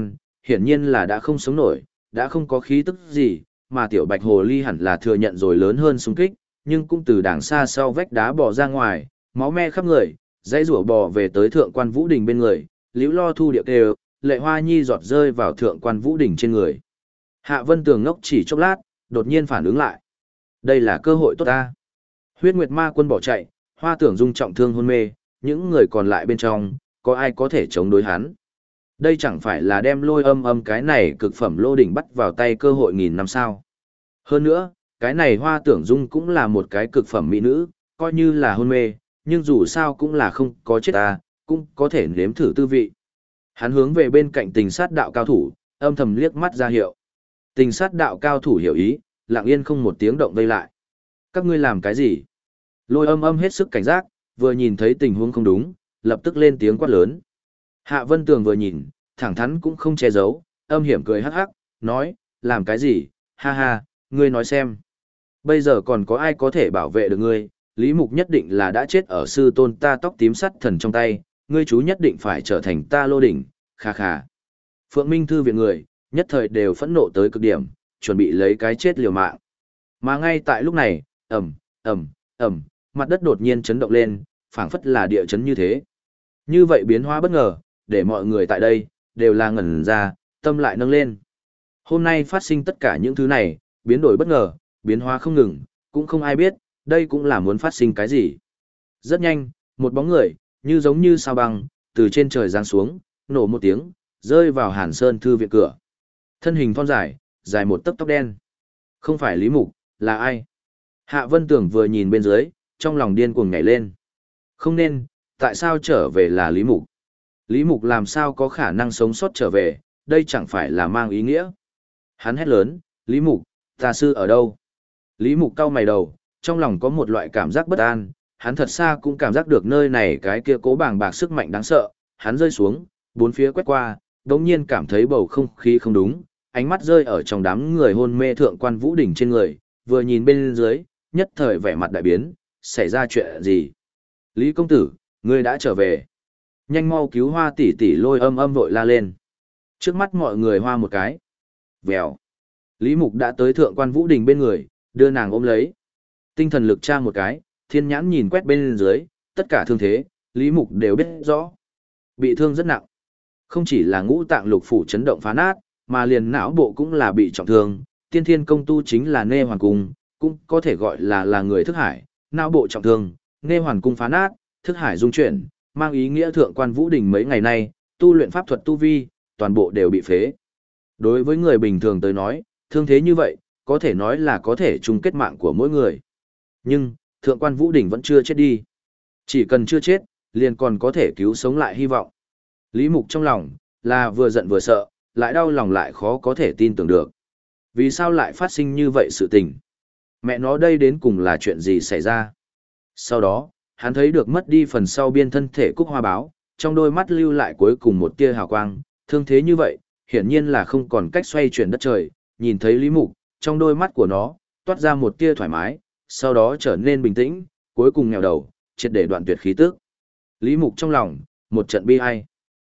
hiển nhiên là đã không sống nổi, đã không có khí tức gì, mà tiểu bạch hồ ly hẳn là thừa nhận rồi lớn hơn xung kích, nhưng cũng từ đàng xa sau vách đá bò ra ngoài, máu me khắp người, dãy rủa bò về tới thượng quan Vũ Đình bên người, liễu lo thu điệu đều, lệ hoa nhi giọt rơi vào thượng quan Vũ Đình trên người. Hạ Vân Tường ngốc chỉ chốc lát, đột nhiên phản ứng lại. Đây là cơ hội tốt ta. Huyết Nguyệt Ma Quân bỏ chạy, Hoa Tưởng Dung trọng thương hôn mê, những người còn lại bên trong, có ai có thể chống đối hắn? Đây chẳng phải là đem Lôi Âm Âm cái này cực phẩm lô đỉnh bắt vào tay cơ hội nghìn năm sao? Hơn nữa, cái này Hoa Tưởng Dung cũng là một cái cực phẩm mỹ nữ, coi như là hôn mê, nhưng dù sao cũng là không có chết ta, cũng có thể nếm thử tư vị. Hắn hướng về bên cạnh Tình Sát đạo cao thủ, âm thầm liếc mắt ra hiệu. Tình Sát đạo cao thủ hiểu ý, lặng yên không một tiếng động vây lại. Các ngươi làm cái gì? Lôi Âm Âm hết sức cảnh giác, vừa nhìn thấy tình huống không đúng, lập tức lên tiếng quát lớn. Hạ Vân Tường vừa nhìn, thẳng thắn cũng không che giấu, âm hiểm cười hắc hắc, nói, làm cái gì, ha ha, ngươi nói xem. Bây giờ còn có ai có thể bảo vệ được ngươi, Lý Mục nhất định là đã chết ở sư tôn ta tóc tím sắt thần trong tay, ngươi chú nhất định phải trở thành ta lô đỉnh, kha kha. Phượng Minh Thư viện người, nhất thời đều phẫn nộ tới cực điểm, chuẩn bị lấy cái chết liều mạng. Mà ngay tại lúc này, ầm, ầm, ầm, mặt đất đột nhiên chấn động lên, phảng phất là địa chấn như thế. Như vậy biến hóa bất ngờ, để mọi người tại đây, đều là ngẩn ra, tâm lại nâng lên. Hôm nay phát sinh tất cả những thứ này, biến đổi bất ngờ, biến hóa không ngừng, cũng không ai biết, đây cũng là muốn phát sinh cái gì. Rất nhanh, một bóng người, như giống như sao băng, từ trên trời giáng xuống, nổ một tiếng, rơi vào Hàn Sơn thư viện cửa. Thân hình thon dài, dài một tấc tóc đen. Không phải Lý Mục, là ai? Hạ Vân Tưởng vừa nhìn bên dưới, trong lòng điên cuồng nhảy lên. Không nên, tại sao trở về là Lý Mục? Lý Mục làm sao có khả năng sống sót trở về, đây chẳng phải là mang ý nghĩa. Hắn hét lớn, Lý Mục, tà sư ở đâu? Lý Mục cau mày đầu, trong lòng có một loại cảm giác bất an, hắn thật xa cũng cảm giác được nơi này cái kia cố bàng bạc sức mạnh đáng sợ, hắn rơi xuống, bốn phía quét qua, đống nhiên cảm thấy bầu không khí không đúng, ánh mắt rơi ở trong đám người hôn mê thượng quan Vũ Đỉnh trên người, vừa nhìn bên dưới, nhất thời vẻ mặt đại biến, xảy ra chuyện gì? Lý công tử, ngươi đã trở về. Nhanh mau cứu Hoa tỷ tỷ, Lôi Âm Âm vội la lên. Trước mắt mọi người hoa một cái. Vèo. Lý Mục đã tới thượng quan Vũ Đình bên người, đưa nàng ôm lấy. Tinh thần lực tra một cái, thiên nhãn nhìn quét bên dưới, tất cả thương thế, Lý Mục đều biết rõ. Bị thương rất nặng. Không chỉ là ngũ tạng lục phủ chấn động phá nát, mà liền não bộ cũng là bị trọng thương. Tiên thiên công tu chính là Nê Hoàn Cung, cũng có thể gọi là người thức hải, não bộ trọng thương, Nê Hoàn Cung phá nát, thức hải dung chuyển, mang ý nghĩa thượng quan Vũ Đình mấy ngày nay, tu luyện pháp thuật tu vi, toàn bộ đều bị phế. Đối với người bình thường tới nói, thương thế như vậy, có thể nói là có thể chung kết mạng của mỗi người. Nhưng, thượng quan Vũ Đình vẫn chưa chết đi. Chỉ cần chưa chết, liền còn có thể cứu sống lại hy vọng. Lý Mục trong lòng, là vừa giận vừa sợ, lại đau lòng lại khó có thể tin tưởng được. Vì sao lại phát sinh như vậy sự tình? Mẹ nó đây đến cùng là chuyện gì xảy ra? Sau đó, hắn thấy được mất đi phần sau biên thân thể cúc hoa báo, trong đôi mắt lưu lại cuối cùng một tia hào quang, thương thế như vậy, hiển nhiên là không còn cách xoay chuyển đất trời, nhìn thấy Lý Mục, trong đôi mắt của nó, toát ra một tia thoải mái, sau đó trở nên bình tĩnh, cuối cùng nghèo đầu, triệt để đoạn tuyệt khí tức. Lý Mục trong lòng, một trận bi ai.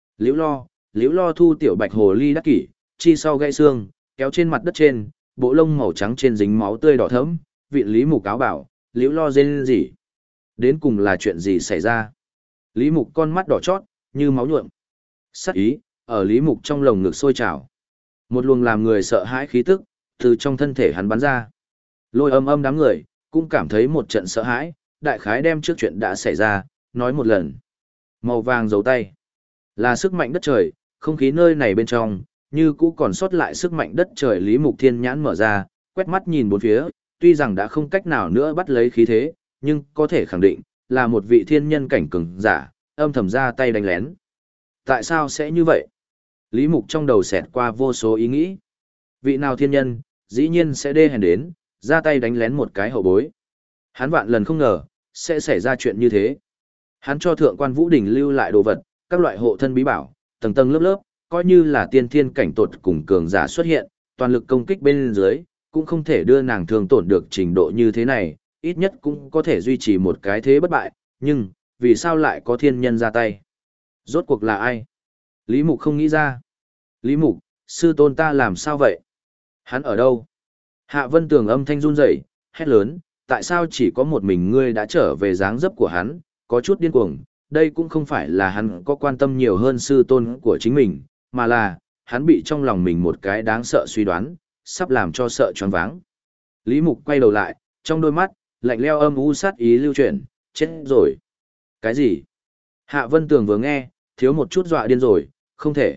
Liễu lo thu tiểu bạch hồ ly đắc kỷ, chi sau gãy xương, kéo trên mặt đất trên, bộ lông màu trắng trên dính máu tươi đỏ thẫm, vị Lý Mục cáo bảo, Liễu lo rên rỉ. Đến cùng là chuyện gì xảy ra? Lý Mục con mắt đỏ chót, như máu nhuộm. Sắc ý, ở Lý Mục trong lồng ngực sôi trào. Một luồng làm người sợ hãi khí tức, từ trong thân thể hắn bắn ra. Lôi Âm Âm đám người, cũng cảm thấy một trận sợ hãi, đại khái đem trước chuyện đã xảy ra, nói một lần. Màu vàng dấu tay. Là sức mạnh đất trời, không khí nơi này bên trong, như cũ còn sót lại sức mạnh đất trời. Lý Mục thiên nhãn mở ra, quét mắt nhìn bốn phía, tuy rằng đã không cách nào nữa bắt lấy khí thế, nhưng có thể khẳng định, là một vị thiên nhân cảnh cường giả, âm thầm ra tay đánh lén. Tại sao sẽ như vậy? Lý Mục trong đầu xẹt qua vô số ý nghĩ. Vị nào thiên nhân, dĩ nhiên sẽ đê hèn đến, ra tay đánh lén một cái hậu bối. Hắn vạn lần không ngờ, sẽ xảy ra chuyện như thế. Hắn cho thượng quan Vũ Đình lưu lại đồ vật, các loại hộ thân bí bảo, tầng tầng lớp lớp, coi như là tiên thiên cảnh tột cùng cường giả xuất hiện, toàn lực công kích bên dưới, cũng không thể đưa nàng thương tổn được trình độ như thế này, ít nhất cũng có thể duy trì một cái thế bất bại, nhưng, vì sao lại có thiên nhân ra tay? Rốt cuộc là ai? Lý Mục không nghĩ ra. Lý Mục, sư tôn ta làm sao vậy? Hắn ở đâu? Hạ Vân Tường âm thanh run rẩy, hét lớn, tại sao chỉ có một mình ngươi đã trở về dáng dấp của hắn, có chút điên cuồng, đây cũng không phải là hắn có quan tâm nhiều hơn sư tôn của chính mình, mà là, hắn bị trong lòng mình một cái đáng sợ suy đoán, sắp làm cho sợ choáng váng. Lý Mục quay đầu lại, trong đôi mắt, lạnh lẽo âm u sát ý lưu chuyển, chết rồi. Cái gì? Hạ Vân Tường vừa nghe, thiếu một chút dọa điên rồi, không thể,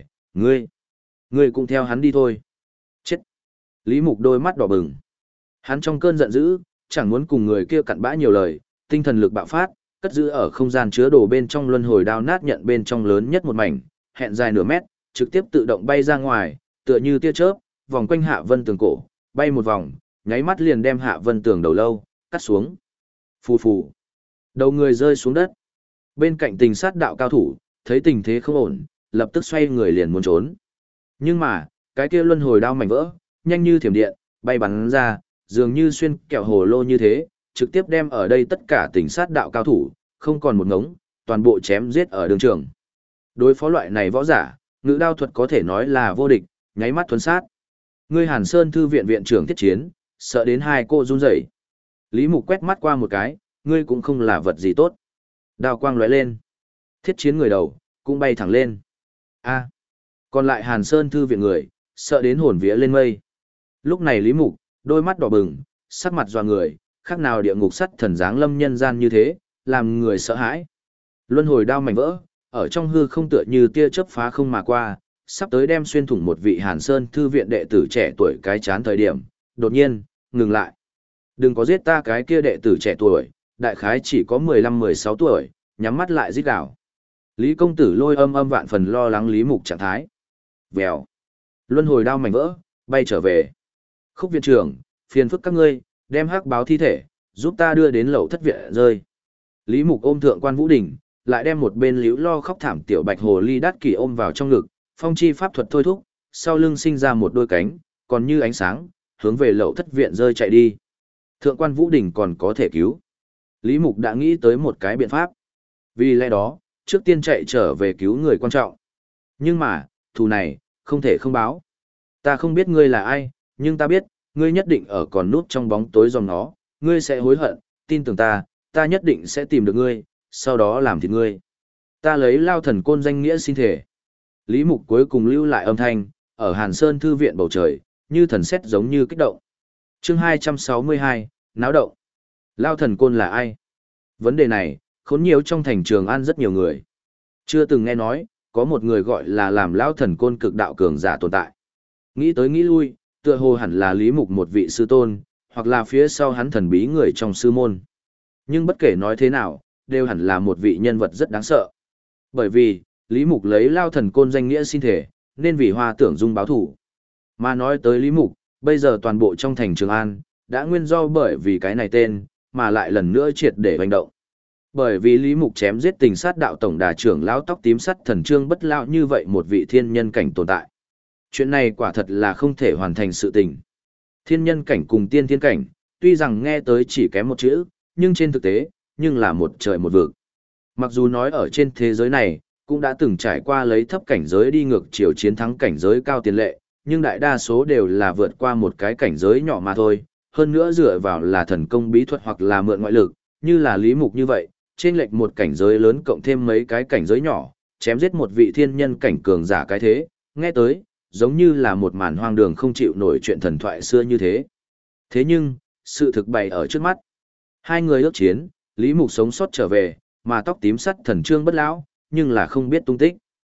ngươi cũng theo hắn đi thôi. Chết. Lý Mục đôi mắt đỏ bừng. Hắn trong cơn giận dữ, chẳng muốn cùng người kia cặn bã nhiều lời, tinh thần lực bạo phát, cất giữ ở không gian chứa đồ bên trong luân hồi đao nát nhận bên trong lớn nhất một mảnh, hẹn dài nửa mét, trực tiếp tự động bay ra ngoài, tựa như tia chớp, vòng quanh Hạ Vân Tường cổ, bay một vòng, nháy mắt liền đem Hạ Vân Tường đầu lâu cắt xuống. Phù phù. Đầu người rơi xuống đất. Bên cạnh Tình Sát đạo cao thủ, thấy tình thế không ổn, lập tức xoay người liền muốn trốn. Nhưng mà, cái kia luân hồi đao mảnh vỡ, nhanh như thiểm điện, bay bắn ra, dường như xuyên kẹo hồ lô như thế, trực tiếp đem ở đây tất cả Tình Sát đạo cao thủ, không còn một ngống, toàn bộ chém giết ở đường trường. Đối phó loại này võ giả, ngữ đao thuật có thể nói là vô địch, nháy mắt thuần sát. Ngươi Hàn Sơn thư viện viện trưởng thiết chiến, sợ đến hai cô run rẩy. Lý Mục quét mắt qua một cái, ngươi cũng không là vật gì tốt. Đao quang lóe lên. Thiết chiến người đầu, cũng bay thẳng lên. A. Còn lại Hàn Sơn thư viện người, sợ đến hồn vía lên mây. Lúc này Lý Mục, đôi mắt đỏ bừng, sắc mặt dọa người, khác nào địa ngục sắt thần dáng lâm nhân gian như thế, làm người sợ hãi. Luân hồi đao mảnh vỡ, ở trong hư không tựa như tia chớp phá không mà qua, sắp tới đem xuyên thủng một vị Hàn Sơn thư viện đệ tử trẻ tuổi cái chán thời điểm, đột nhiên, ngừng lại. Đừng có giết ta cái kia đệ tử trẻ tuổi, đại khái chỉ có 15-16 tuổi, nhắm mắt lại rít gào. Lý công tử lôi âm vạn phần lo lắng Lý Mục trạng thái. Vèo. Luân hồi đao mảnh vỡ, bay trở về. Khúc viện trưởng, phiền phức các ngươi, đem hắc báo thi thể, giúp ta đưa đến lậu thất viện rơi. Lý Mục ôm thượng quan Vũ Đình, lại đem một bên liễu lo khóc thảm tiểu bạch hồ ly đắt kỳ ôm vào trong ngực, phong chi pháp thuật thôi thúc, sau lưng sinh ra một đôi cánh, còn như ánh sáng, hướng về lậu thất viện rơi chạy đi. Thượng quan Vũ Đình còn có thể cứu. Lý Mục đã nghĩ tới một cái biện pháp. Vì lẽ đó, trước tiên chạy trở về cứu người quan trọng. Nhưng mà, thù này, không thể không báo. Ta không biết ngươi là ai, nhưng ta biết, ngươi nhất định ở còn núp trong bóng tối dòng nó, ngươi sẽ hối hận, tin tưởng ta nhất định sẽ tìm được ngươi, sau đó làm thịt ngươi. Ta lấy Lao Thần Côn danh nghĩa xin thể. Lý Mục cuối cùng lưu lại âm thanh, ở Hàn Sơn thư viện bầu trời, như thần sét giống như kích động. Chương 262, náo động. Lao Thần Côn là ai? Vấn đề này, khốn nhiều trong thành Trường An rất nhiều người. Chưa từng nghe nói, có một người gọi là làm Lao Thần Côn cực đạo cường giả tồn tại. Nghĩ tới nghĩ lui, tựa hồ hẳn là Lý Mục một vị sư tôn, hoặc là phía sau hắn thần bí người trong sư môn. Nhưng bất kể nói thế nào, đều hẳn là một vị nhân vật rất đáng sợ. Bởi vì, Lý Mục lấy Lao Thần Côn danh nghĩa xin thể, nên vì Hoa Tưởng Dung báo thủ. Mà nói tới Lý Mục, bây giờ toàn bộ trong thành Trường An, đã nguyên do bởi vì cái này tên, mà lại lần nữa triệt để hành động. Bởi vì Lý Mục chém giết Tình Sát đạo tổng đà trưởng lão tóc tím sắt thần Trương Bất Lão như vậy một vị thiên nhân cảnh tồn tại. Chuyện này quả thật là không thể hoàn thành sự tình. Thiên nhân cảnh cùng tiên thiên cảnh, tuy rằng nghe tới chỉ kém một chữ, nhưng trên thực tế, nhưng là một trời một vực. Mặc dù nói ở trên thế giới này, cũng đã từng trải qua lấy thấp cảnh giới đi ngược chiều chiến thắng cảnh giới cao tiền lệ, nhưng đại đa số đều là vượt qua một cái cảnh giới nhỏ mà thôi, hơn nữa dựa vào là thần công bí thuật hoặc là mượn ngoại lực, như là Lý Mục như vậy, trên lệch một cảnh giới lớn cộng thêm mấy cái cảnh giới nhỏ, chém giết một vị thiên nhân cảnh cường giả cái thế, nghe tới, giống như là một màn hoang đường không chịu nổi chuyện thần thoại xưa như thế. Thế nhưng, sự thực bày ở trước mắt. Hai người ước chiến, Lý Mục sống sót trở về, mà tóc tím sắt thần Trương Bất Lão, nhưng là không biết tung tích.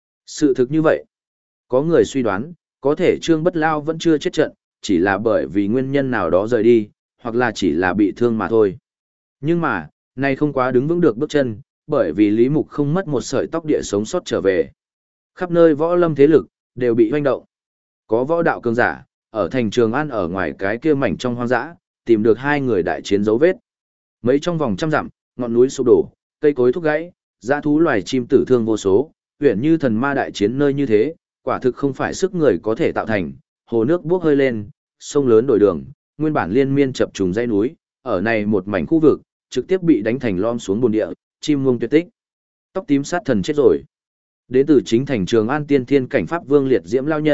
Sự thực như vậy, có người suy đoán, có thể Trương Bất Lão vẫn chưa chết trận, chỉ là bởi vì nguyên nhân nào đó rời đi, hoặc là chỉ là bị thương mà thôi. Nhưng mà, nay không quá đứng vững được bước chân, bởi vì Lý Mục không mất một sợi tóc địa sống sót trở về. Khắp nơi võ lâm thế lực, đều bị hoành động. Có võ đạo cường giả, ở thành Trường An ở ngoài cái kia mảnh trong hoang dã, tìm được hai người đại chiến dấu vết. Mấy trong vòng trăm dặm, ngọn núi sụp đổ, cây cối thúc gãy, dã thú loài chim tử thương vô số, huyền như thần ma đại chiến nơi như thế, quả thực không phải sức người có thể tạo thành. Hồ nước bốc hơi lên, sông lớn đổi đường, nguyên bản liên miên chập trùng dãy núi, ở này một mảnh khu vực, trực tiếp bị đánh thành lom xuống bùn địa, chim muông tuyệt tích. Tóc tím sát thần chết rồi. Đến từ chính thành Trường An tiên thiên cảnh pháp vương liệt diễm lao nhân,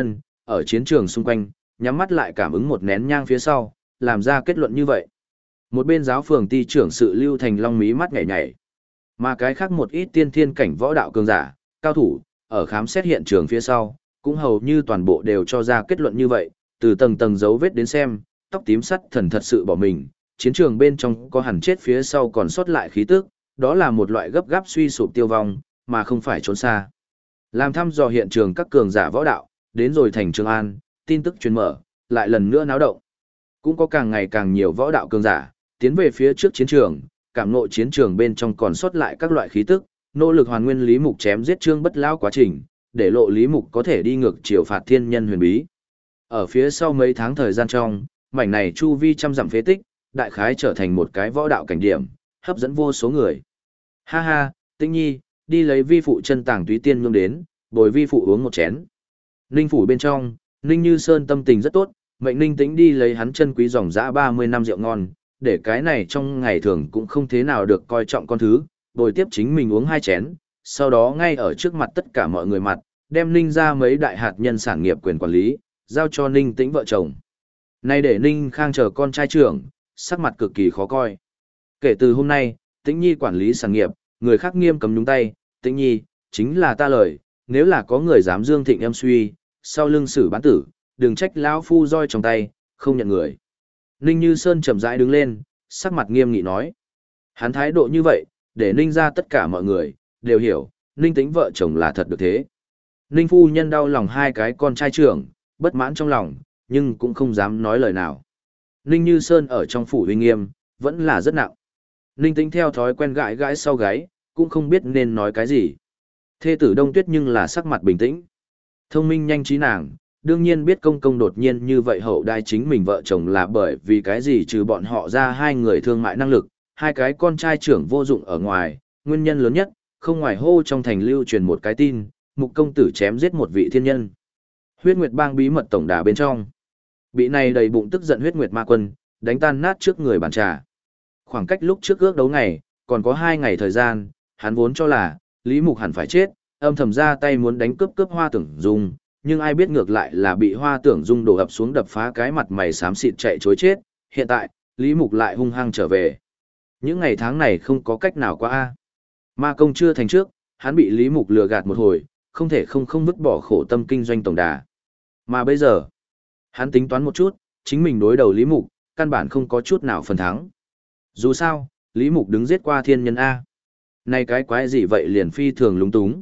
ở chiến trường xung quanh, nhắm mắt lại cảm ứng một nén nhang phía sau, làm ra kết luận như vậy. Một bên giáo phường ty trưởng sự Lưu Thành Long mí mắt nhảy nhảy. Mà cái khác một ít tiên thiên cảnh võ đạo cường giả, cao thủ, ở khám xét hiện trường phía sau, cũng hầu như toàn bộ đều cho ra kết luận như vậy, từ tầng tầng dấu vết đến xem, tóc tím sắt thần thật sự bỏ mình, chiến trường bên trong có hẳn chết phía sau còn sót lại khí tức, đó là một loại gấp gáp suy sụp tiêu vong, mà không phải trốn xa. Làm thăm dò hiện trường các cường giả võ đạo, đến rồi thành Trường An, tin tức truyền mở, lại lần nữa náo động. Cũng có càng ngày càng nhiều võ đạo cường giả, tiến về phía trước chiến trường, cảm ngộ chiến trường bên trong còn sót lại các loại khí tức, nỗ lực hoàn nguyên Lý Mục chém giết Trương Bất Lão quá trình, để lộ Lý Mục có thể đi ngược chiều phạt thiên nhân huyền bí. Ở phía sau mấy tháng thời gian trong, mảnh này chu vi trăm dặm phế tích, đại khái trở thành một cái võ đạo cảnh điểm, hấp dẫn vô số người. Ha ha, Tĩnh Nhi, đi lấy vi phụ chân tàng túy tiên nhung đến, bồi vi phụ uống một chén. Ninh phủ bên trong, Ninh Như Sơn tâm tình rất tốt, mệnh Ninh Tĩnh đi lấy hắn chân quý dòng dã 30 năm rượu ngon, để cái này trong ngày thường cũng không thế nào được coi trọng con thứ, bồi tiếp chính mình uống 2 chén, sau đó ngay ở trước mặt tất cả mọi người mặt, đem Ninh ra mấy đại hạt nhân sản nghiệp quyền quản lý, giao cho Ninh Tĩnh vợ chồng. Nay để Ninh Khang chờ con trai trưởng, sắc mặt cực kỳ khó coi. Kể từ hôm nay, Tĩnh Nhi quản lý sản nghiệp, người khác nghiêm cấm nhúng tay, Tĩnh Nhi, chính là ta lời, nếu là có người dám dương thịnh em suy, sau lưng xử bán tử, đừng trách lão phu roi trong tay, không nhận người. Ninh Như Sơn chậm rãi đứng lên, sắc mặt nghiêm nghị nói. Hắn thái độ như vậy, để Ninh ra tất cả mọi người, đều hiểu, Ninh Tĩnh vợ chồng là thật được thế. Ninh phu nhân đau lòng 2 cái con trai trưởng, bất mãn trong lòng, nhưng cũng không dám nói lời nào. Ninh Như Sơn ở trong phủ uy nghiêm, vẫn là rất nặng. Ninh Tĩnh theo thói quen gãi gãi sau gáy, cũng không biết nên nói cái gì. Thê tử Đông Tuyết nhưng là sắc mặt bình tĩnh. Thông minh nhanh trí nàng, đương nhiên biết công công đột nhiên như vậy hậu đai chính mình vợ chồng là bởi vì cái gì trừ bọn họ ra 2 người thương mại năng lực, 2 cái con trai trưởng vô dụng ở ngoài, nguyên nhân lớn nhất, không ngoài hô trong thành lưu truyền một cái tin, mục công tử chém giết một vị thiên nhân. Huyết Nguyệt bang bí mật tổng đà bên trong. Bị này đầy bụng tức giận Huyết Nguyệt ma quân, đánh tan nát trước người bàn trà. Khoảng cách lúc trước ước đấu ngày, còn có 2 ngày thời gian, hắn vốn cho là, Lý Mục hẳn phải chết, âm thầm ra tay muốn đánh cướp Hoa Tưởng Dung, nhưng ai biết ngược lại là bị Hoa Tưởng Dung đổ ập xuống đập phá cái mặt mày xám xịt chạy chối chết, hiện tại, Lý Mục lại hung hăng trở về. Những ngày tháng này không có cách nào qua a. Ma công chưa thành trước, hắn bị Lý Mục lừa gạt một hồi, không thể không vứt bỏ khổ tâm kinh doanh tổng đà. Mà bây giờ, hắn tính toán một chút, chính mình đối đầu Lý Mục, căn bản không có chút nào phần thắng. Dù sao, Lý Mục đứng giết qua thiên nhân A. Này cái quái gì vậy liền phi thường lúng túng.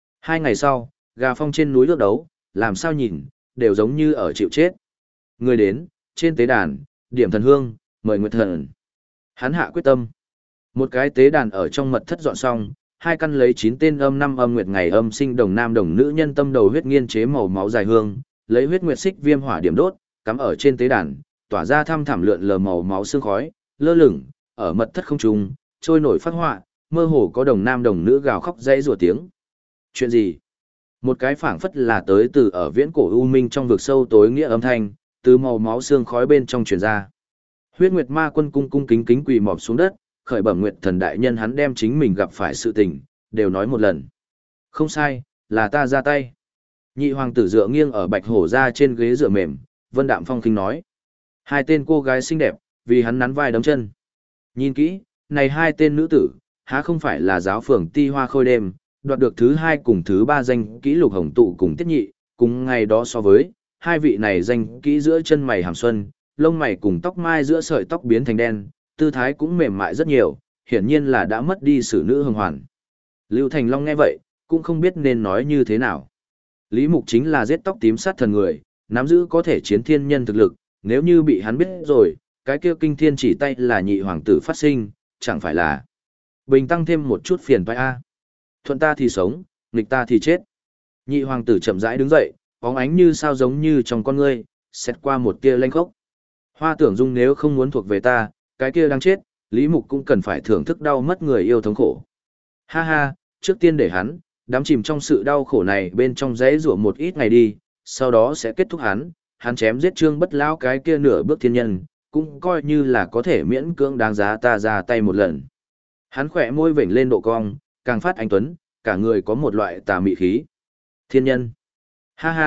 2 ngày sau, gà phong trên núi ước đấu, làm sao nhìn, đều giống như ở chịu chết. Người đến, trên tế đàn, điểm thần hương, mời nguyệt thần. Hắn hạ quyết tâm. Một cái tế đàn ở trong mật thất dọn xong, 2 căn lấy 9 tên âm 5 âm nguyệt ngày âm sinh đồng nam đồng nữ nhân tâm đầu huyết nghiên chế màu máu dài hương, lấy huyết nguyệt xích viêm hỏa điểm đốt, cắm ở trên tế đàn, tỏa ra thăm thẳm lượn lờ màu máu sương khói, lơ lửng ở mật thất không trung, trôi nổi phát họa, mơ hồ có đồng nam đồng nữ gào khóc dãy rủa tiếng. Chuyện gì? Một cái phảng phất là tới từ ở viễn cổ u minh trong vực sâu tối nghĩa âm thanh, từ màu máu sương khói bên trong truyền ra. Huyết Nguyệt Ma Quân cung cung kính kính quỳ mọp xuống đất, khởi bẩm Nguyệt Thần đại nhân, hắn đem chính mình gặp phải sự tình, đều nói một lần. Không sai, là ta ra tay. Nhị hoàng tử dựa nghiêng ở bạch hổ ra trên ghế dựa mềm, Vân Đạm Phong khinh nói. 2 tên cô gái xinh đẹp, vì hắn nắn vai đấm chân. Nhìn kỹ, này 2 tên nữ tử, há không phải là giáo phường Ti Hoa Khôi đêm, đoạt được thứ 2 cùng thứ 3 danh kỹ lục hồng tụ cùng tiết nhị, cùng ngày đó so với, 2 vị này danh kỹ giữa chân mày hàm xuân, lông mày cùng tóc mai giữa sợi tóc biến thành đen, tư thái cũng mềm mại rất nhiều, hiển nhiên là đã mất đi sử nữ hồng hoàn. Lưu Thành Long nghe vậy, cũng không biết nên nói như thế nào. Lý Mục chính là giết tóc tím sát thần người, nắm giữ có thể chiến thiên nhân thực lực, nếu như bị hắn biết rồi, cái kia kinh thiên chỉ tay là nhị hoàng tử phát sinh, chẳng phải là bình tăng thêm một chút phiền toái a. Thuận ta thì sống, nghịch ta thì chết. Nhị hoàng tử chậm rãi đứng dậy, bóng ánh như sao giống như trong con ngươi, xét qua một tia lanh khốc. Hoa Tưởng Dung nếu không muốn thuộc về ta, cái kia đang chết, Lý Mục cũng cần phải thưởng thức đau mất người yêu thống khổ. Ha ha, trước tiên để hắn đắm chìm trong sự đau khổ này bên trong rẽ rủa một ít ngày đi, sau đó sẽ kết thúc hắn chém giết Trương Bất Lão cái kia nửa bước thiên nhân, cũng coi như là có thể miễn cưỡng đáng giá ta ra tay một lần. Hắn khỏe môi vểnh lên độ cong, càng phát anh tuấn, cả người có một loại tà mị khí. Thiên nhân. Ha ha,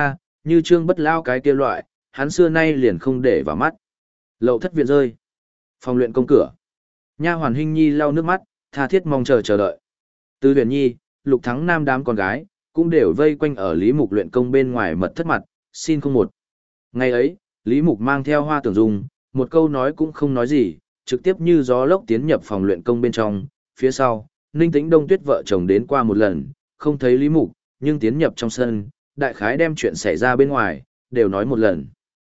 như Trương Bất Lao cái kia loại, hắn xưa nay liền không để vào mắt. Lậu thất viện rơi. Phòng luyện công cửa. Nha hoàn Hinh Nhi lau nước mắt, tha thiết mong chờ đợi. Từ Huyền Nhi, Lục Thắng Nam đám con gái, cũng đều vây quanh ở Lý Mục luyện công bên ngoài mật thất mặt, xin không một. Ngày ấy, Lý Mục mang theo Hoa Tưởng Dung, một câu nói cũng không nói gì, trực tiếp như gió lốc tiến nhập phòng luyện công bên trong, phía sau, Ninh Tĩnh Đông Tuyết vợ chồng đến qua một lần, không thấy Lý Mục, nhưng tiến nhập trong sân, đại khái đem chuyện xảy ra bên ngoài, đều nói một lần.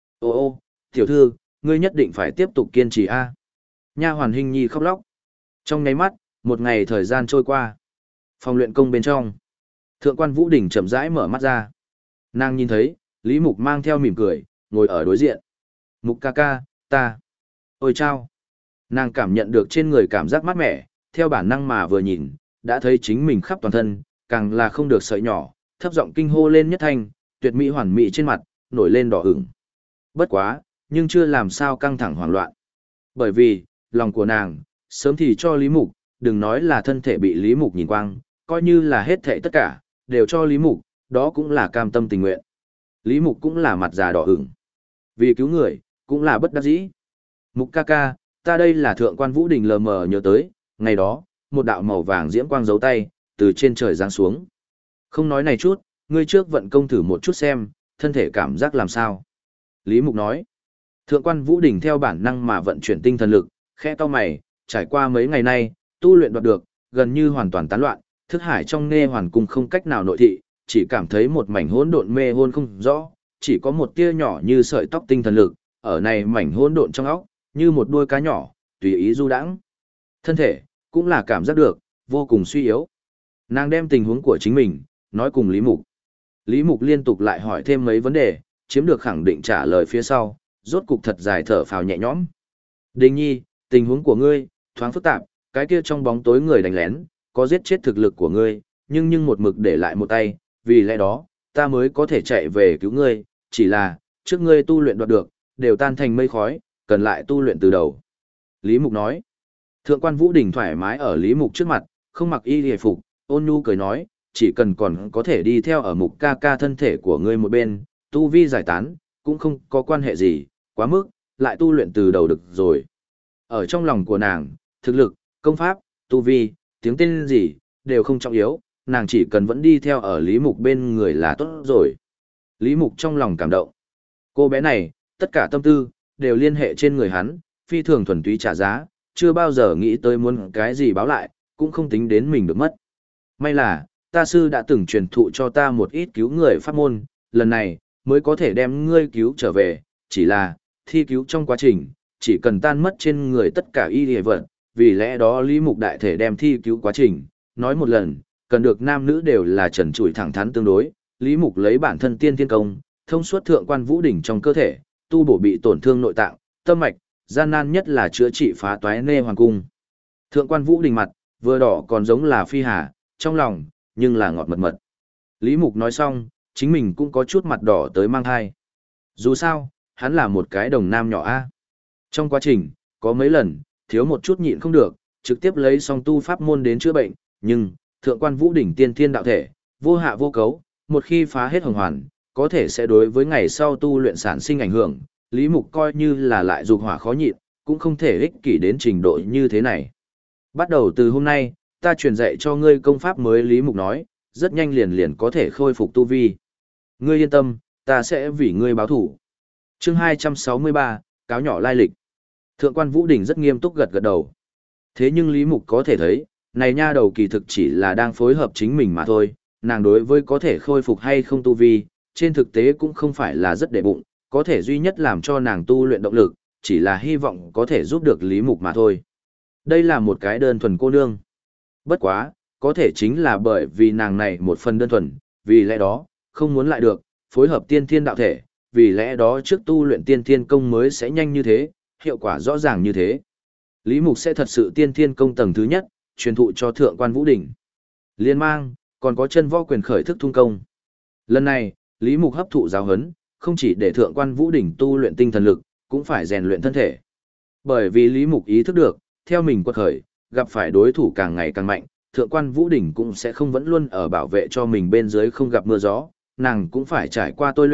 Ô, tiểu thư, ngươi nhất định phải tiếp tục kiên trì a. Nha hoàn Hinh Nhi khóc lóc. Trong nháy mắt, một ngày thời gian trôi qua. Phòng luyện công bên trong, Thượng quan Vũ Đình chậm rãi mở mắt ra. Nàng nhìn thấy, Lý Mục mang theo mỉm cười, ngồi ở đối diện. Mục ca ca, ta. Ôi chao. Nàng cảm nhận được trên người cảm giác mát mẻ, theo bản năng mà vừa nhìn, đã thấy chính mình khắp toàn thân, càng là không được sợi nhỏ, thấp giọng kinh hô lên nhất thanh, tuyệt mỹ hoàn mỹ trên mặt, nổi lên đỏ ửng. Bất quá, nhưng chưa làm sao căng thẳng hoảng loạn. Bởi vì, lòng của nàng, sớm thì cho Lý Mục, đừng nói là thân thể bị Lý Mục nhìn quang, coi như là hết thảy tất cả, đều cho Lý Mục, đó cũng là cam tâm tình nguyện. Lý Mục cũng là mặt già đỏ ửng. Vì cứu người, cũng là bất đắc dĩ. Mục ca ca, ta đây là Thượng quan Vũ Đình lờ mờ nhớ tới, ngày đó, một đạo màu vàng diễm quang giấu tay, từ trên trời giáng xuống. Không nói này chút, ngươi trước vận công thử một chút xem, thân thể cảm giác làm sao. Lý Mục nói, Thượng quan Vũ Đình theo bản năng mà vận chuyển tinh thần lực, khẽ cau mày, trải qua mấy ngày nay, tu luyện đoạt được, gần như hoàn toàn tán loạn, thức hải trong nghe hoàn cung không cách nào nội thị, chỉ cảm thấy một mảnh hỗn độn mê hôn không rõ, chỉ có một tia nhỏ như sợi tóc tinh thần lực, ở này mảnh hỗn độn trong óc, như một đuôi cá nhỏ, tùy ý du đãng. Thân thể, cũng là cảm giác được, vô cùng suy yếu. Nàng đem tình huống của chính mình, nói cùng Lý Mục. Lý Mục liên tục lại hỏi thêm mấy vấn đề, chiếm được khẳng định trả lời phía sau, rốt cục thật dài thở phào nhẹ nhõm. Đình Nhi, tình huống của ngươi, thoáng phức tạp, cái kia trong bóng tối người đánh lén, có giết chết thực lực của ngươi, nhưng một mực để lại một tay, vì lẽ đó, ta mới có thể chạy về cứu ngươi, chỉ là, trước ngươi tu luyện đoạt được, đều tan thành mây khói, cần lại tu luyện từ đầu. Lý Mục nói, Thượng quan Vũ Đình thoải mái ở Lý Mục trước mặt, không mặc y hề phục, ôn nhu cười nói, chỉ cần còn có thể đi theo ở Mục ca ca thân thể của ngươi một bên, tu vi giải tán, cũng không có quan hệ gì, quá mức, lại tu luyện từ đầu được rồi. Ở trong lòng của nàng, thực lực, công pháp, tu vi, tiếng tên gì, đều không trọng yếu, nàng chỉ cần vẫn đi theo ở Lý Mục bên người là tốt rồi. Lý Mục trong lòng cảm động. Cô bé này, tất cả tâm tư, đều liên hệ trên người hắn, phi thường thuần túy trả giá, chưa bao giờ nghĩ tới muốn cái gì báo lại, cũng không tính đến mình được mất. May là, ta sư đã từng truyền thụ cho ta một ít cứu người pháp môn, lần này, mới có thể đem ngươi cứu trở về, chỉ là, thi cứu trong quá trình, chỉ cần tan mất trên người tất cả y hề vật, vì lẽ đó Lý Mục đại thể đem thi cứu quá trình, nói một lần, cần được nam nữ đều là trần trụi thẳng thắn tương đối, Lý Mục lấy bản thân tiên thiên công, thông suốt thượng quan vũ đỉnh trong cơ thể, tu bổ bị tổn thương nội tạng, tâm mạch, gian nan nhất là chữa trị phá toái nê hoàng cung. Thượng quan vũ đỉnh mặt, vừa đỏ còn giống là phi hà, trong lòng, nhưng là ngọt mật mật. Lý Mục nói xong, chính mình cũng có chút mặt đỏ tới mang thai. Dù sao, hắn là một cái đồng nam nhỏ A. Trong quá trình, có mấy lần, thiếu một chút nhịn không được, trực tiếp lấy song tu pháp môn đến chữa bệnh, nhưng, thượng quan vũ đỉnh tiên thiên đạo thể, vô hạ vô cấu, một khi phá hết hồng hoàn, có thể sẽ đối với ngày sau tu luyện sản sinh ảnh hưởng, Lý Mục coi như là lại dục hỏa khó nhịn, cũng không thể ích kỷ đến trình độ như thế này. Bắt đầu từ hôm nay, ta truyền dạy cho ngươi công pháp mới, Lý Mục nói, rất nhanh liền có thể khôi phục tu vi. Ngươi yên tâm, ta sẽ vì ngươi báo thủ. Chương 263, cáo nhỏ lai lịch. Thượng quan Vũ Đình rất nghiêm túc gật gật đầu. Thế nhưng Lý Mục có thể thấy, này nha đầu kỳ thực chỉ là đang phối hợp chính mình mà thôi, nàng đối với có thể khôi phục hay không tu vi, trên thực tế cũng không phải là rất để bụng, có thể duy nhất làm cho nàng tu luyện động lực, chỉ là hy vọng có thể giúp được Lý Mục mà thôi. Đây là một cái đơn thuần cô nương. Bất quá, có thể chính là bởi vì nàng này một phần đơn thuần, vì lẽ đó, không muốn lại được, phối hợp tiên thiên đạo thể, vì lẽ đó trước tu luyện tiên thiên công mới sẽ nhanh như thế, hiệu quả rõ ràng như thế. Lý Mục sẽ thật sự tiên thiên công tầng thứ nhất, truyền thụ cho thượng quan Vũ Đình. Liên mang, còn có chân võ quyền khởi thức thung công. Lần này, Lý Mục hấp thụ giáo huấn, không chỉ để thượng quan Vũ Đình tu luyện tinh thần lực, cũng phải rèn luyện thân thể. Bởi vì Lý Mục ý thức được, theo mình quật khởi, gặp phải đối thủ càng ngày càng mạnh, thượng quan Vũ Đình cũng sẽ không vẫn luôn ở bảo vệ cho mình bên dưới không gặp mưa gió, nàng cũng phải trải qua tôi luyện,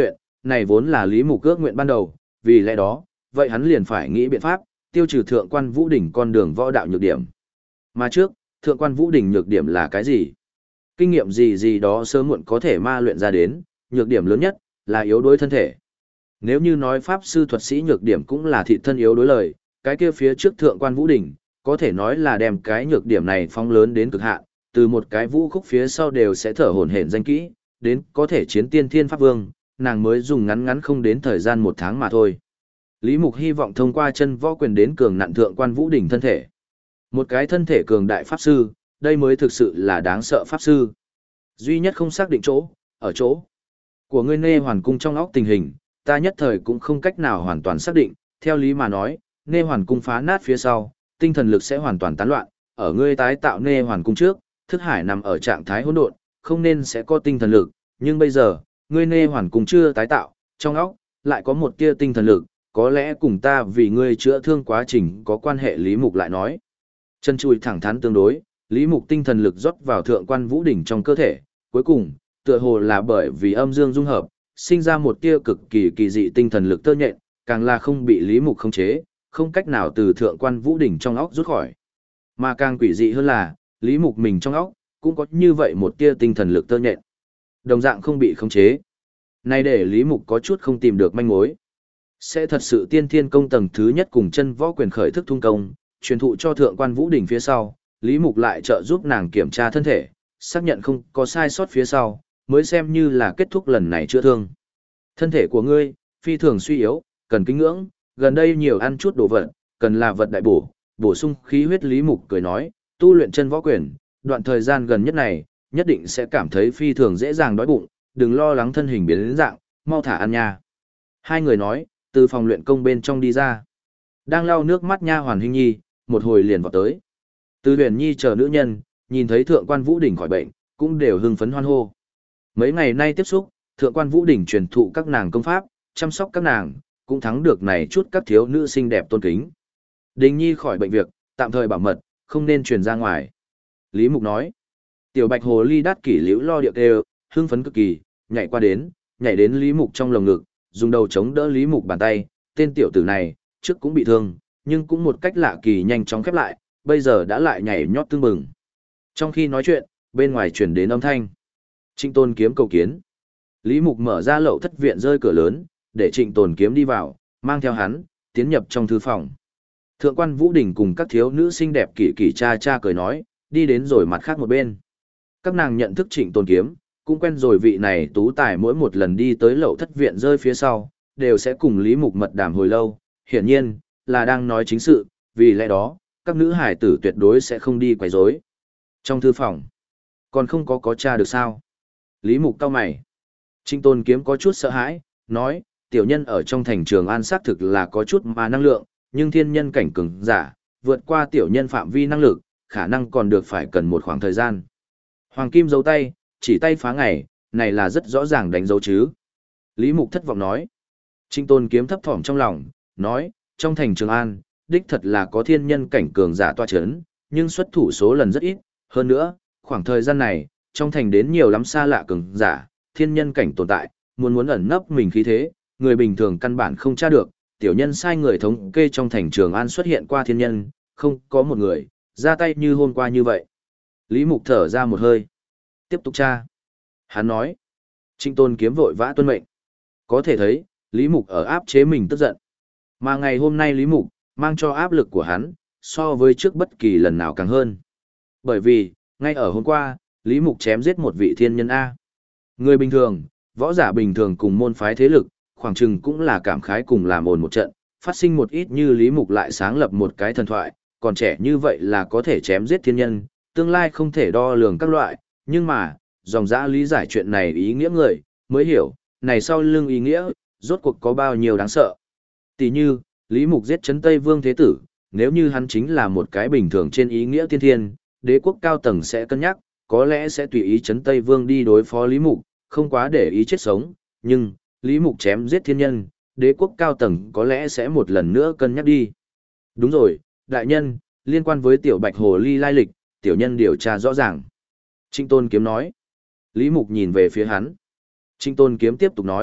này vốn là Lý Mục ước nguyện ban đầu, vì lẽ đó, vậy hắn liền phải nghĩ biện pháp, tiêu trừ thượng quan Vũ Đỉnh con đường võ đạo nhược điểm. Mà trước, thượng quan Vũ Đỉnh nhược điểm là cái gì? Kinh nghiệm gì đó sớm muộn có thể ma luyện ra đến, nhược điểm lớn nhất là yếu đuối thân thể. Nếu như nói pháp sư thuật sĩ nhược điểm cũng là thị thân yếu đối lời, cái kia phía trước thượng quan Vũ Đỉnh, có thể nói là đem cái nhược điểm này phóng lớn đến cực hạn, từ một cái vũ khúc phía sau đều sẽ thở hổn hển danh kỹ, đến có thể chiến tiên thiên pháp vương, nàng mới dùng ngắn ngắn không đến thời gian 1 tháng mà thôi. Lý Mục hy vọng thông qua chân võ quyền đến cường nặn thượng quan Vũ Đỉnh thân thể. Một cái thân thể cường đại pháp sư, đây mới thực sự là đáng sợ pháp sư. Duy nhất không xác định chỗ, ở chỗ của ngươi Nê Hoàn Cung trong óc tình hình, ta nhất thời cũng không cách nào hoàn toàn xác định, theo lý mà nói, Nê Hoàn Cung phá nát phía sau, tinh thần lực sẽ hoàn toàn tán loạn, ở ngươi tái tạo Nê Hoàn Cung trước, thức hải nằm ở trạng thái hỗn độn, không nên sẽ có tinh thần lực, nhưng bây giờ, ngươi Nê Hoàn Cung chưa tái tạo, trong óc lại có một tia tinh thần lực, có lẽ cùng ta vì ngươi chữa thương quá trình có quan hệ. Lý Mục lại nói. Chân chui thẳng thắn tương đối, Lý Mục tinh thần lực rót vào thượng quan Vũ Đỉnh trong cơ thể, cuối cùng, tựa hồ là bởi vì âm dương dung hợp, sinh ra một tia cực kỳ kỳ dị tinh thần lực tơ nhện, càng là không bị Lý Mục khống chế, không cách nào từ thượng quan Vũ Đỉnh trong óc rút khỏi. Mà càng quỷ dị hơn là, Lý Mục mình trong óc cũng có như vậy một tia tinh thần lực tơ nhện, đồng dạng không bị khống chế. Này để Lý Mục có chút không tìm được manh mối. Sẽ thật sự tiên thiên công tầng thứ nhất cùng chân võ quyền khởi thức thung công, truyền thụ cho thượng quan Vũ Đỉnh phía sau, Lý Mục lại trợ giúp nàng kiểm tra thân thể, xác nhận không có sai sót phía sau, mới xem như là kết thúc lần này chữa thương. Thân thể của ngươi, phi thường suy yếu, cần kính ngưỡng, gần đây nhiều ăn chút đồ vật, cần là vật đại bổ, bổ sung khí huyết. Lý Mục cười nói, tu luyện chân võ quyền, đoạn thời gian gần nhất này, nhất định sẽ cảm thấy phi thường dễ dàng đói bụng, đừng lo lắng thân hình biến đến dạng, mau thả ăn nha. Hai người nói, từ phòng luyện công bên trong đi ra. Đang lau nước mắt nha hoàn Hinh Nhi, một hồi liền vọt tới. Từ Huyền Nhi chờ nữ nhân, nhìn thấy thượng quan Vũ Đỉnh khỏi bệnh, cũng đều hưng phấn hoan hô. Mấy ngày nay tiếp xúc, thượng quan Vũ Đỉnh truyền thụ các nàng công pháp, chăm sóc các nàng, cũng thắng được này chút các thiếu nữ xinh đẹp tôn kính. Đình Nhi khỏi bệnh việc, tạm thời bảo mật, không nên truyền ra ngoài. Lý Mục nói. Tiểu Bạch Hồ Ly đắt kỷ liễu lo điệu đều, hưng phấn cực kỳ, nhảy qua đến, nhảy đến Lý Mục trong lồng ngực, dùng đầu chống đỡ Lý Mục bàn tay. Tên tiểu tử này, trước cũng bị thương, nhưng cũng một cách lạ kỳ nhanh chóng khép lại, bây giờ đã lại nhảy nhót tưng bừng. Trong khi nói chuyện, bên ngoài truyền đến âm thanh. Trịnh Tôn Kiếm cầu kiến. Lý Mục mở ra lậu thất viện rơi cửa lớn, để Trịnh Tôn Kiếm đi vào, mang theo hắn, tiến nhập trong thư phòng. Thượng quan Vũ Đỉnh cùng các thiếu nữ xinh đẹp kỳ kỳ cha cha cười nói, đi đến rồi mặt khác một bên. Các nàng nhận thức Trịnh Tôn Kiếm, cũng quen rồi vị này tú tài mỗi một lần đi tới lậu thất viện rơi phía sau, đều sẽ cùng Lý Mục mật đàm hồi lâu, hiển nhiên, là đang nói chính sự, vì lẽ đó, các nữ hải tử tuyệt đối sẽ không đi quấy rối. Trong thư phòng, còn không có tra được sao? Lý Mục cau mày. Trịnh Tôn Kiếm có chút sợ hãi, nói, tiểu nhân ở trong thành Trường An xác thực là có chút mà năng lượng, nhưng thiên nhân cảnh cường giả, vượt qua tiểu nhân phạm vi năng lực, khả năng còn được phải cần một khoảng thời gian. Hoàng Kim giấu tay, chỉ tay phá ngày, này là rất rõ ràng đánh dấu chứ. Lý Mục thất vọng nói. Trịnh Tôn Kiếm thấp thỏm trong lòng, nói, trong thành Trường An, đích thật là có thiên nhân cảnh cường giả tọa chấn, nhưng xuất thủ số lần rất ít, hơn nữa, khoảng thời gian này, trong thành đến nhiều lắm xa lạ cường giả, thiên nhân cảnh tồn tại, muốn ẩn nấp mình khí thế, người bình thường căn bản không tra được, tiểu nhân sai người thống kê trong thành Trường An xuất hiện qua thiên nhân, không có một người, ra tay như hôm qua như vậy. Lý Mục thở ra một hơi. Tiếp tục tra. Hắn nói. Trịnh Tôn Kiếm vội vã tuân mệnh. Có thể thấy, Lý Mục ở áp chế mình tức giận. Mà ngày hôm nay Lý Mục, mang cho áp lực của hắn, so với trước bất kỳ lần nào càng hơn. Bởi vì, ngay ở hôm qua, Lý Mục chém giết một vị thiên nhân A. Người bình thường, võ giả bình thường cùng môn phái thế lực, khoảng chừng cũng là cảm khái cùng làm ồn một trận, phát sinh một ít như Lý Mục lại sáng lập một cái thần thoại, còn trẻ như vậy là có thể chém giết thiên nhân, tương lai không thể đo lường các loại, nhưng mà, dòng dã lý giải chuyện này ý nghĩa người, mới hiểu, này sau lưng ý nghĩa, rốt cuộc có bao nhiêu đáng sợ. Tỷ như, Lý Mục giết Trấn Tây Vương Thế Tử, nếu như hắn chính là một cái bình thường trên ý nghĩa tiên thiên, đế quốc cao tầng sẽ cân nhắc, có lẽ sẽ tùy ý Trấn Tây Vương đi đối phó Lý Mục, không quá để ý chết sống, nhưng, Lý Mục chém giết thiên nhân, đế quốc cao tầng có lẽ sẽ một lần nữa cân nhắc đi. Đúng rồi, đại nhân, liên quan với tiểu Bạch Hồ Ly lai lịch, tiểu nhân điều tra rõ ràng. Trịnh Tôn Kiếm nói. Lý Mục nhìn về phía hắn. Trịnh Tôn Kiếm tiếp tục nói,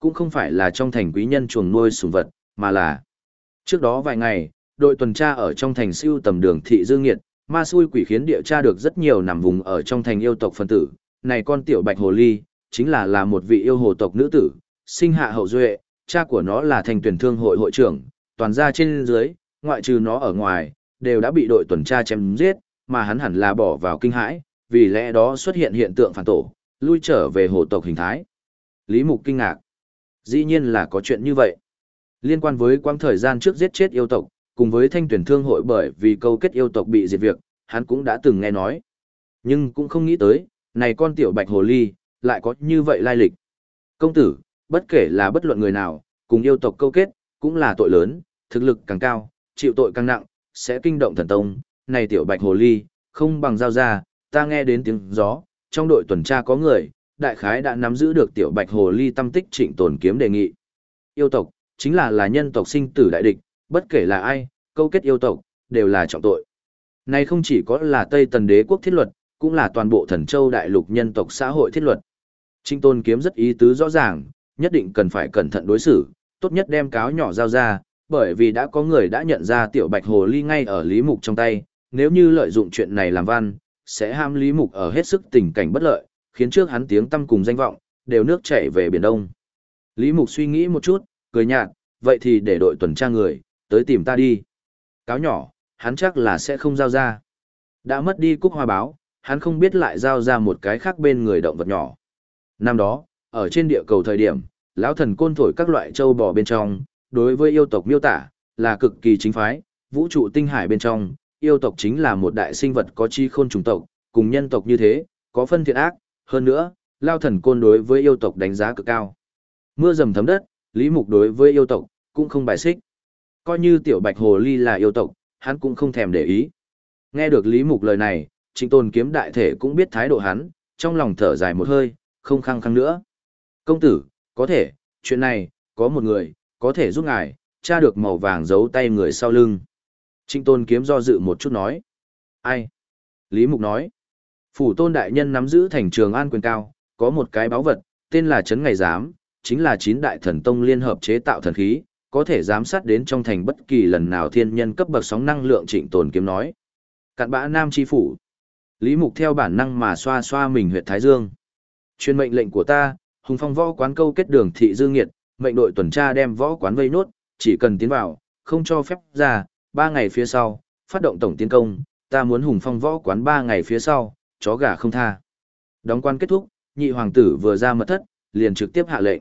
cũng không phải là trong thành quý nhân chuồng nuôi sủng vật, mà là trước đó vài ngày, đội tuần tra ở trong thành siêu tầm đường thị Dương Nghiệt, ma xui quỷ khiến địa tra được rất nhiều nằm vùng ở trong thành yêu tộc phân tử. Này con tiểu bạch hồ ly, chính là một vị yêu hồ tộc nữ tử, sinh hạ hậu duệ, cha của nó là thành tuyển thương hội hội trưởng, toàn gia trên dưới, ngoại trừ nó ở ngoài, đều đã bị đội tuần tra chém giết, mà hắn hẳn là bỏ vào kinh hãi, vì lẽ đó xuất hiện hiện tượng phản tổ, lui trở về hồ tộc hình thái. Lý Mục kinh ngạc. Dĩ nhiên là có chuyện như vậy. Liên quan với quãng thời gian trước giết chết yêu tộc, cùng với thanh tuyển thương hội bởi vì câu kết yêu tộc bị diệt việc, hắn cũng đã từng nghe nói. Nhưng cũng không nghĩ tới, này con tiểu bạch hồ ly, lại có như vậy lai lịch. Công tử, bất kể là bất luận người nào, cùng yêu tộc câu kết, cũng là tội lớn, thực lực càng cao, chịu tội càng nặng, sẽ kinh động thần tông. Này tiểu bạch hồ ly, không bằng giao ra, ta nghe đến tiếng gió, trong đội tuần tra có người, đại khái đã nắm giữ được tiểu bạch hồ ly tâm tích Trịnh Tồn Kiếm đề nghị. Yêu tộc, chính là nhân tộc sinh tử đại địch, bất kể là ai, câu kết yêu tộc, đều là trọng tội. Này không chỉ có là Tây Tần Đế quốc thiết luật, cũng là toàn bộ Thần Châu đại lục nhân tộc xã hội thiết luật. Trịnh Tồn Kiếm rất ý tứ rõ ràng, nhất định cần phải cẩn thận đối xử, tốt nhất đem cáo nhỏ giao ra, bởi vì đã có người đã nhận ra tiểu bạch hồ ly ngay ở Lý Mục trong tay, nếu như lợi dụng chuyện này làm văn, sẽ ham Lý Mục ở hết sức tình cảnh bất lợi, khiến trước hắn tiếng tăm cùng danh vọng, đều nước chảy về Biển Đông. Lý Mục suy nghĩ một chút, cười nhạt, vậy thì để đội tuần tra người, tới tìm ta đi. Cáo nhỏ, hắn chắc là sẽ không giao ra. Đã mất đi cúc hoa báo, hắn không biết lại giao ra một cái khác bên người động vật nhỏ. Năm đó, ở trên địa cầu thời điểm, lão thần côn thổi các loại châu bò bên trong, đối với yêu tộc miêu tả, là cực kỳ chính phái, vũ trụ tinh hải bên trong, yêu tộc chính là một đại sinh vật có chi khôn chủng tộc, cùng nhân tộc như thế, có phân thiện ác, hơn nữa, lão thần côn đối với yêu tộc đánh giá cực cao. Mưa dầm thấm đất, Lý Mục đối với yêu tộc, cũng không bài xích. Coi như tiểu bạch hồ ly là yêu tộc, hắn cũng không thèm để ý. Nghe được Lý Mục lời này, Trịnh Tồn Kiếm đại thể cũng biết thái độ hắn, trong lòng thở dài một hơi, không khăng khăng nữa. Công tử, có thể, chuyện này, có một người, có thể giúp ngài, tra được màu vàng giấu tay người sau lưng. Trịnh Tôn Kiếm do dự một chút nói. Ai? Lý Mục nói. Phủ Tôn đại nhân nắm giữ thành Trường An quyền cao, có một cái báu vật, tên là Trấn Ngày Giám, chính là 9 đại thần tông liên hợp chế tạo thần khí, có thể giám sát đến trong thành bất kỳ lần nào thiên nhân cấp bậc sóng năng lượng. Trịnh Tồn Kiếm nói. Cặn bã Nam Chi Phủ. Lý Mục theo bản năng mà xoa xoa mình huyệt thái dương. Truyền mệnh lệnh của ta, Hùng Phong võ quán câu kết đường thị Dương Nghiệt, mệnh đội tuần tra đem võ quán vây nốt, chỉ cần tiến vào, không cho phép ra, 3 ngày phía sau, phát động tổng tiến công, ta muốn Hùng Phong võ quán 3 ngày phía sau, chó gà không tha. Đóng quan kết thúc, nhị hoàng tử vừa ra mật thất, liền trực tiếp hạ lệnh.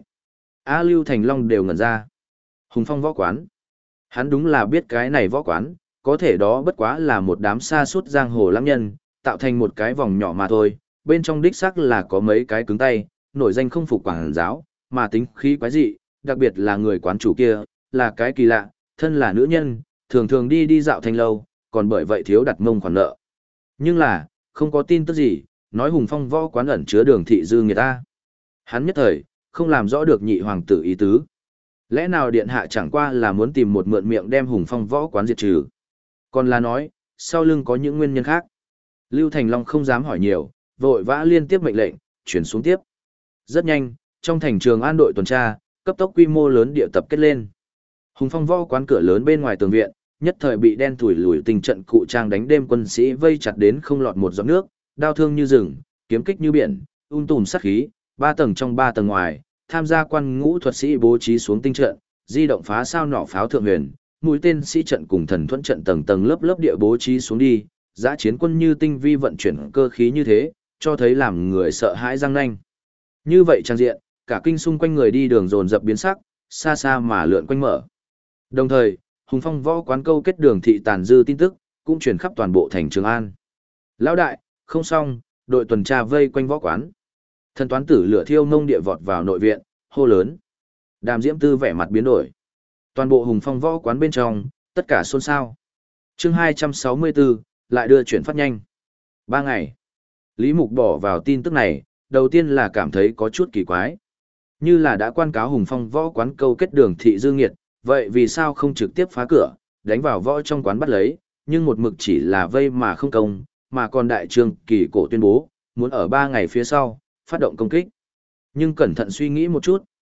A Lưu Thành Long đều ngẩn ra. Hùng Phong võ quán. Hắn đúng là biết cái này võ quán, có thể đó bất quá là một đám sa sút giang hồ lãng nhân, tạo thành một cái vòng nhỏ mà thôi, bên trong đích xác là có mấy cái cứng tay, nổi danh không phục quảng giáo, mà tính khí quái dị, đặc biệt là người quán chủ kia, là cái kỳ lạ, thân là nữ nhân, thường thường đi dạo thanh lâu, còn bởi vậy thiếu đặt mông khoản nợ. Nhưng là, không có tin tức gì, nói Hùng Phong võ quán ẩn chứa đường thị dư người ta. Hắn nhất thời, không làm rõ được nhị hoàng tử ý tứ. Lẽ nào điện hạ chẳng qua là muốn tìm một mượn miệng đem Hùng Phong võ quán diệt trừ? Còn là nói, sau lưng có những nguyên nhân khác. Lưu Thành Long không dám hỏi nhiều, vội vã liên tiếp mệnh lệnh, chuyển xuống tiếp. Rất nhanh, trong thành Trường An đội tuần tra, cấp tốc quy mô lớn địa tập kết lên. Hùng Phong võ quán cửa lớn bên ngoài tường viện, nhất thời bị đen thủi lủi tình trận cụ trang đánh đêm quân sĩ vây chặt đến không lọt một giọt nước, đao thương như rừng, kiếm kích như biển, tùm sát khí, 3 tầng trong 3 tầng ngoài, tham gia quan ngũ thuật sĩ bố trí xuống tinh trận, di động phá sao nỏ pháo thượng huyền, mũi tên sĩ trận cùng thần thuẫn trận tầng tầng lớp lớp địa bố trí xuống đi, dã chiến quân như tinh vi vận chuyển cơ khí như thế, cho thấy làm người sợ hãi răng nanh. Như vậy trang diện, cả kinh xung quanh người đi đường dồn dập biến sắc, xa xa mà lượn quanh mở. Đồng thời, Hùng Phong võ quán câu kết đường thị tàn dư tin tức, cũng truyền khắp toàn bộ thành Trường An. Lão đại, không xong, đội tuần tra vây quanh võ quán. Thần toán tử lửa thiêu ngông địa vọt vào nội viện, hô lớn. Đàm Diễm Tư vẻ mặt biến đổi. Toàn bộ Hùng Phong võ quán bên trong, tất cả xôn xao. Chương 264, lại đưa chuyển phát nhanh. 3 ngày. Lý Mục bỏ vào tin tức này, đầu tiên là cảm thấy có chút kỳ quái. Như là đã quan cáo Hùng Phong võ quán câu kết đường thị Dương Nghiệt, vậy vì sao không trực tiếp phá cửa, đánh vào võ trong quán bắt lấy, nhưng một mực chỉ là vây mà không công, mà còn đại trương kỳ cổ tuyên bố, muốn ở 3 ngày phía sau, phát động công kích. Nhưng cẩn thận suy nghĩ một chút,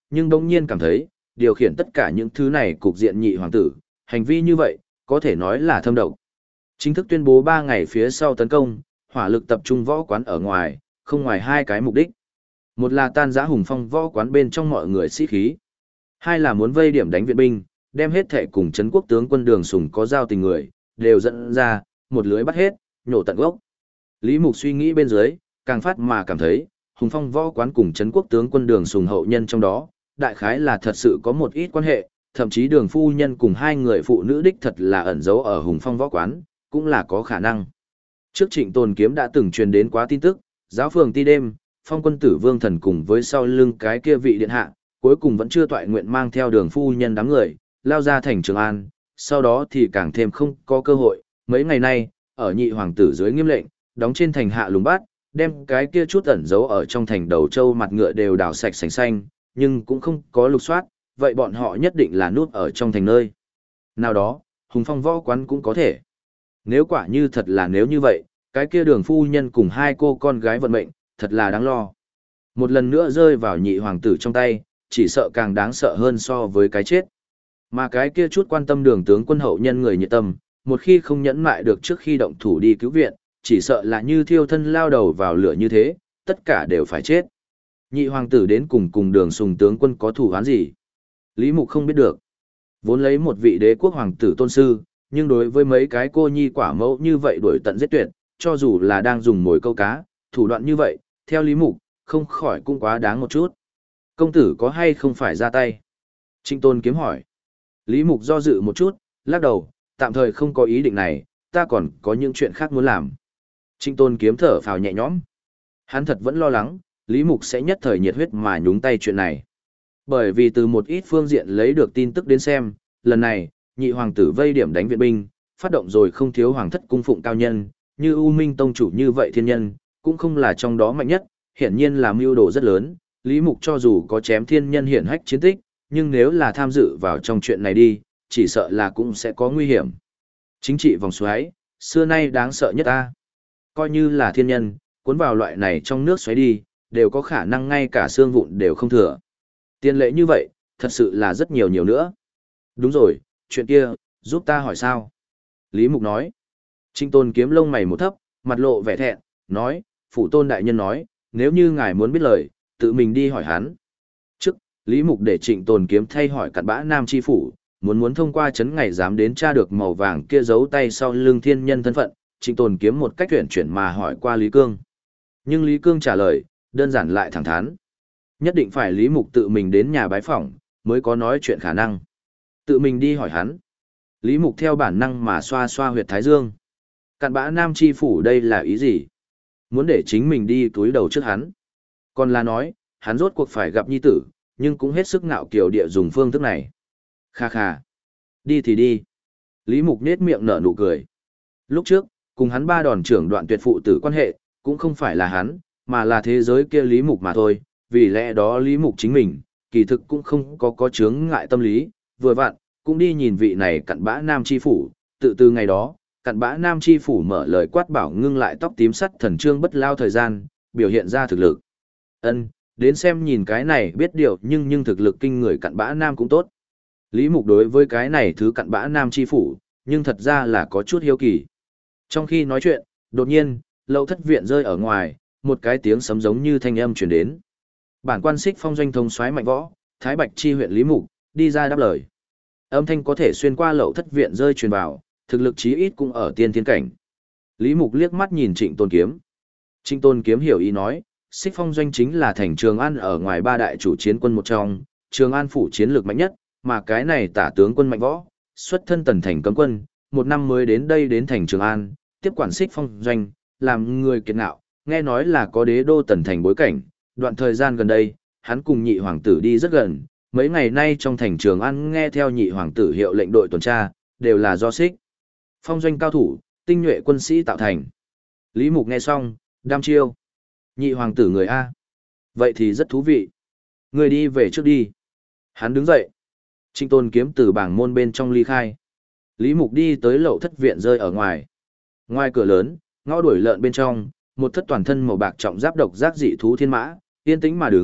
nhưng bỗng nhiên cảm thấy, điều khiển tất cả những thứ này cục diện nhị hoàng tử, hành vi như vậy, có thể nói là thâm độc. Chính thức tuyên bố 3 ngày phía sau tấn công, hỏa lực tập trung võ quán ở ngoài, không ngoài 2 cái mục đích. Một là tan rã hùng phong võ quán bên trong mọi người sĩ khí. Hai là muốn vây điểm đánh viện binh, đem hết thệ cùng Trấn quốc tướng quân Đường Sùng có giao tình người, đều dẫn ra, một lưới bắt hết, nhổ tận gốc. Lý Mục suy nghĩ bên dưới, càng phát mà cảm thấy, hùng phong võ quán cùng Trấn quốc tướng quân Đường Sùng hậu nhân trong đó, đại khái là thật sự có một ít quan hệ, thậm chí Đường phu nhân cùng hai người phụ nữ đích thật là ẩn giấu ở hùng phong võ quán, cũng là có khả năng. Trước Trịnh Tồn Kiếm đã từng truyền đến quá tin tức, giáo phường ti đêm, phong quân tử Vương Thần cùng với sau lưng cái kia vị điện hạ, cuối cùng vẫn chưa toại nguyện mang theo Đường phu nhân đám người, lao ra thành Trường An, sau đó thì càng thêm không có cơ hội, mấy ngày nay, ở nhị hoàng tử dưới nghiêm lệnh, đóng trên thành hạ lùng bát, đem cái kia chút ẩn giấu ở trong thành đầu châu mặt ngựa đều đào sạch sành xanh, nhưng cũng không có lục soát, vậy bọn họ nhất định là núp ở trong thành nơi. Nào đó, hùng phong võ quán cũng có thể. Nếu quả như thật là nếu như vậy, cái kia Đường phu nhân cùng hai cô con gái vận mệnh, thật là đáng lo. Một lần nữa rơi vào nhị hoàng tử trong tay, chỉ sợ càng đáng sợ hơn so với cái chết. Mà cái kia chút quan tâm Đường tướng quân hậu nhân người nhiệt tâm, một khi không nhẫn mại được trước khi động thủ đi cứu viện, chỉ sợ là như thiêu thân lao đầu vào lửa như thế, tất cả đều phải chết. Nhị hoàng tử đến cùng Đường Sùng tướng quân có thủ án gì? Lý Mục không biết được. Vốn lấy một vị đế quốc hoàng tử tôn sư, nhưng đối với mấy cái cô nhi quả mẫu như vậy đuổi tận giết tuyệt, cho dù là đang dùng mồi câu cá, thủ đoạn như vậy, theo Lý Mục, không khỏi cũng quá đáng một chút. Công tử có hay không phải ra tay? Trịnh Tôn Kiếm hỏi. Lý Mục do dự một chút, lắc đầu, tạm thời không có ý định này, ta còn có những chuyện khác muốn làm. Trịnh Tôn Kiếm thở phào nhẹ nhõm. Hắn thật vẫn lo lắng, Lý Mục sẽ nhất thời nhiệt huyết mà nhúng tay chuyện này. Bởi vì từ một ít phương diện lấy được tin tức đến xem, lần này, nhị hoàng tử vây điểm đánh viện binh, phát động rồi không thiếu hoàng thất cung phụng cao nhân, như U Minh Tông chủ như vậy thiên nhân, cũng không là trong đó mạnh nhất, hiển nhiên là mưu đồ rất lớn, Lý Mục cho dù có chém thiên nhân hiển hách chiến tích, nhưng nếu là tham dự vào trong chuyện này đi, chỉ sợ là cũng sẽ có nguy hiểm. Chính trị vòng xoáy, xưa nay đáng sợ nhất ta. Coi như là thiên nhân, cuốn vào loại này trong nước xoáy đi, đều có khả năng ngay cả xương vụn đều không thừa. Tiền lệ như vậy, thật sự là rất nhiều nhiều nữa. Đúng rồi, chuyện kia, giúp ta hỏi sao? Lý Mục nói. Trịnh Tôn Kiếm lông mày một thấp, mặt lộ vẻ thẹn, nói, phụ tôn đại nhân nói, nếu như ngài muốn biết lời, tự mình đi hỏi hắn. Trước, Lý Mục để Trịnh Tôn Kiếm thay hỏi cặn bã Nam Chi Phủ, muốn thông qua chấn ngày dám đến tra được màu vàng kia giấu tay sau lưng thiên nhân thân phận, Trịnh Tôn Kiếm một cách tuyển chuyển mà hỏi qua Lý Cương. Nhưng Lý Cương trả lời, đơn giản lại thẳng thắn. Nhất định phải Lý Mục tự mình đến nhà bái phỏng, mới có nói chuyện khả năng. Tự mình đi hỏi hắn. Lý Mục theo bản năng mà xoa xoa huyệt thái dương. Cặn bã Nam Chi Phủ đây là ý gì? Muốn để chính mình đi túi đầu trước hắn. Còn là nói, hắn rốt cuộc phải gặp nhi tử, nhưng cũng hết sức ngạo kiều địa dùng phương thức này. Kha kha. Đi thì đi. Lý Mục nết miệng nở nụ cười. Lúc trước, cùng hắn ba đòn trưởng đoạn tuyệt phụ tử quan hệ, cũng không phải là hắn, mà là thế giới kia Lý Mục mà thôi. Vì lẽ đó Lý Mục chính mình, kỳ thực cũng không có chướng ngại tâm lý, vừa vặn, cũng đi nhìn vị này cặn bã Nam Chi Phủ, tự từ ngày đó, cặn bã Nam Chi Phủ mở lời quát bảo ngưng lại tóc tím sắt thần trương bất lao thời gian, biểu hiện ra thực lực. Ân, đến xem nhìn cái này biết điều nhưng thực lực kinh người cặn bã Nam cũng tốt. Lý Mục đối với cái này thứ cặn bã Nam Chi Phủ, nhưng thật ra là có chút hiếu kỳ. Trong khi nói chuyện, đột nhiên, Lậu Thất viện rơi ở ngoài, một cái tiếng sấm giống như thanh âm truyền đến. Bản quan Xích Phong doanh thống soái Mạnh Võ, Thái Bạch chi huyện Lý Mục, đi ra đáp lời. Âm thanh có thể xuyên qua Lậu Thất viện rơi truyền vào, thực lực chí ít cũng ở tiên thiên cảnh. Lý Mục liếc mắt nhìn Trịnh Tôn Kiếm. Trịnh Tôn Kiếm hiểu ý nói, Xích Phong doanh chính là thành Trường An ở ngoài ba đại chủ chiến quân một trong, Trường An phủ chiến lược mạnh nhất, mà cái này tả tướng quân Mạnh Võ, xuất thân tần thành cấm quân, một năm mới đến đây đến thành Trường An, tiếp quản Xích Phong doanh, làm người kiệt ngạo, nghe nói là có đế đô tần thành bối cảnh, đoạn thời gian gần đây, hắn cùng nhị hoàng tử đi rất gần, mấy ngày nay trong thành Trường An nghe theo nhị hoàng tử hiệu lệnh đội tuần tra, đều là do Xích Phong doanh cao thủ, tinh nhuệ quân sĩ tạo thành. Lý Mục nghe xong, đam chiêu. Nhị hoàng tử người A. Vậy thì rất thú vị. Người đi về trước đi. Hắn đứng dậy. Trịnh Tôn Kiếm từ bảng môn bên trong ly khai. Lý Mục đi tới Lậu Thất viện rơi ở ngoài. Ngoài cửa lớn, ngõ đuổi lợn bên trong, một thất toàn thân màu bạc trọng giáp độc giác dị thú thiên mã, yên tĩnh mà đứng,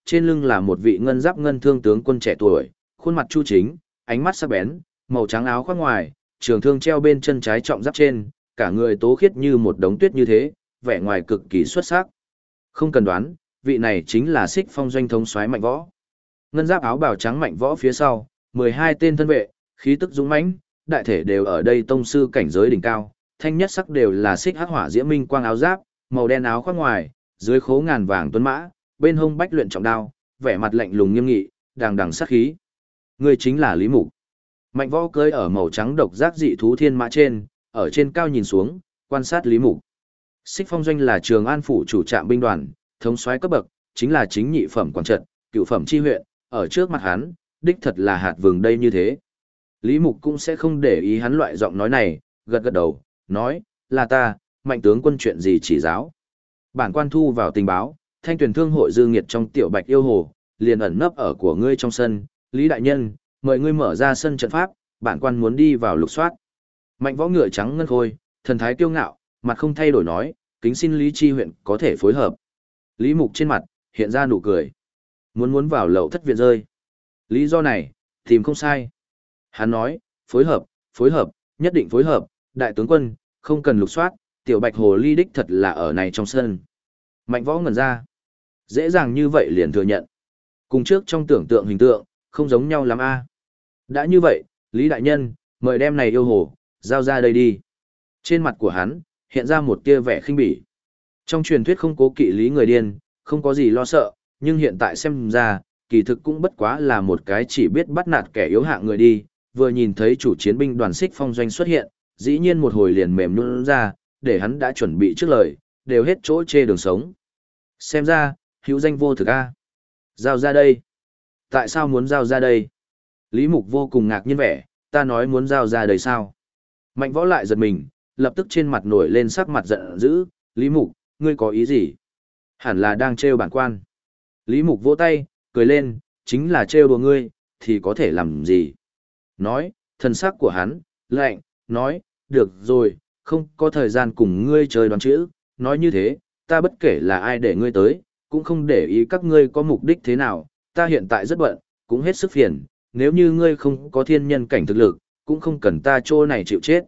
trên lưng là một vị ngân giáp ngân thương tướng quân trẻ tuổi, khuôn mặt chu chính, ánh mắt sắc bén, màu trắng áo khoác ngoài, trường thương treo bên chân trái trọng giáp trên, cả người tố khiết như một đống tuyết như thế, vẻ ngoài cực kỳ xuất sắc. Không cần đoán, vị này chính là Xích Phong doanh thống soái Mạnh Võ. Ngân giáp áo bào trắng Mạnh Võ phía sau, 12 tên thân vệ, khí tức dũng mãnh, đại thể đều ở đây tông sư cảnh giới đỉnh cao, thanh nhất sắc đều là xích hắc hỏa diễm minh quang áo giáp, màu đen áo khoác ngoài, dưới khố ngàn vàng tuấn mã, bên hông bách luyện trọng đao, vẻ mặt lạnh lùng nghiêm nghị, đằng đằng sát khí. Người chính là Lý Mục. Mạnh Võ cưỡi ở màu trắng độc giác dị thú thiên mã trên, ở trên cao nhìn xuống, quan sát Lý Mục. Xích Phong doanh là Trường An phủ chủ trạm binh đoàn, thống soái cấp bậc, chính là chính nhị phẩm quản trận, cựu phẩm chi huyện, ở trước mặt hắn, đích thật là hạt vừng đây như thế. Lý Mục cũng sẽ không để ý hắn loại giọng nói này, gật gật đầu, nói, là ta, Mạnh tướng quân chuyện gì chỉ giáo. Bản quan thu vào tình báo, Thanh Tuyển Thương hội dư nghiệt trong tiểu Bạch yêu hồ, liền ẩn nấp ở của ngươi trong sân, Lý đại nhân, mời ngươi mở ra sân trận pháp, bản quan muốn đi vào lục soát. Mạnh Võ ngựa trắng ngân khôi, thần thái kiêu ngạo, mặt không thay đổi nói, kính xin Lý chi huyện có thể phối hợp. Lý Mục trên mặt hiện ra nụ cười. Muốn vào lậu thất viện rơi. Lý do này, tìm không sai. Hắn nói, phối hợp, nhất định phối hợp, đại tướng quân, không cần lục soát, tiểu Bạch hồ ly đích thật là ở này trong sân. Mạnh Võ ngẩn ra. Dễ dàng như vậy liền thừa nhận. Cùng trước trong tưởng tượng hình tượng, không giống nhau lắm a. Đã như vậy, Lý đại nhân, mời đem này yêu hồ, giao ra đây đi. Trên mặt của hắn, hiện ra một tia vẻ khinh bỉ. Trong truyền thuyết không cố kỵ lý người điên, không có gì lo sợ, nhưng hiện tại xem ra, kỳ thực cũng bất quá là một cái chỉ biết bắt nạt kẻ yếu hạng người đi, vừa nhìn thấy chủ chiến binh đoàn Xích Phong doanh xuất hiện, dĩ nhiên một hồi liền mềm nhũn ra, để hắn đã chuẩn bị trước lời, đều hết chỗ chê đường sống. Xem ra, hữu danh vô thực a. Giao ra đây. Tại sao muốn giao ra đây? Lý Mục vô cùng ngạc nhiên vẻ, ta nói muốn giao ra đây sao? Mạnh Võ lại giật mình, lập tức trên mặt nổi lên sắc mặt giận dữ, Lý Mục, ngươi có ý gì? Hẳn là đang trêu bản quan. Lý Mục vỗ tay, cười lên, chính là trêu đùa ngươi, thì có thể làm gì? Nói, thần sắc của hắn, lạnh, nói, được rồi, không có thời gian cùng ngươi chơi đoán chữ, nói như thế, ta bất kể là ai để ngươi tới, cũng không để ý các ngươi có mục đích thế nào, ta hiện tại rất bận, cũng hết sức phiền, nếu như ngươi không có thiên nhân cảnh thực lực, cũng không cần ta chỗ này chịu chết.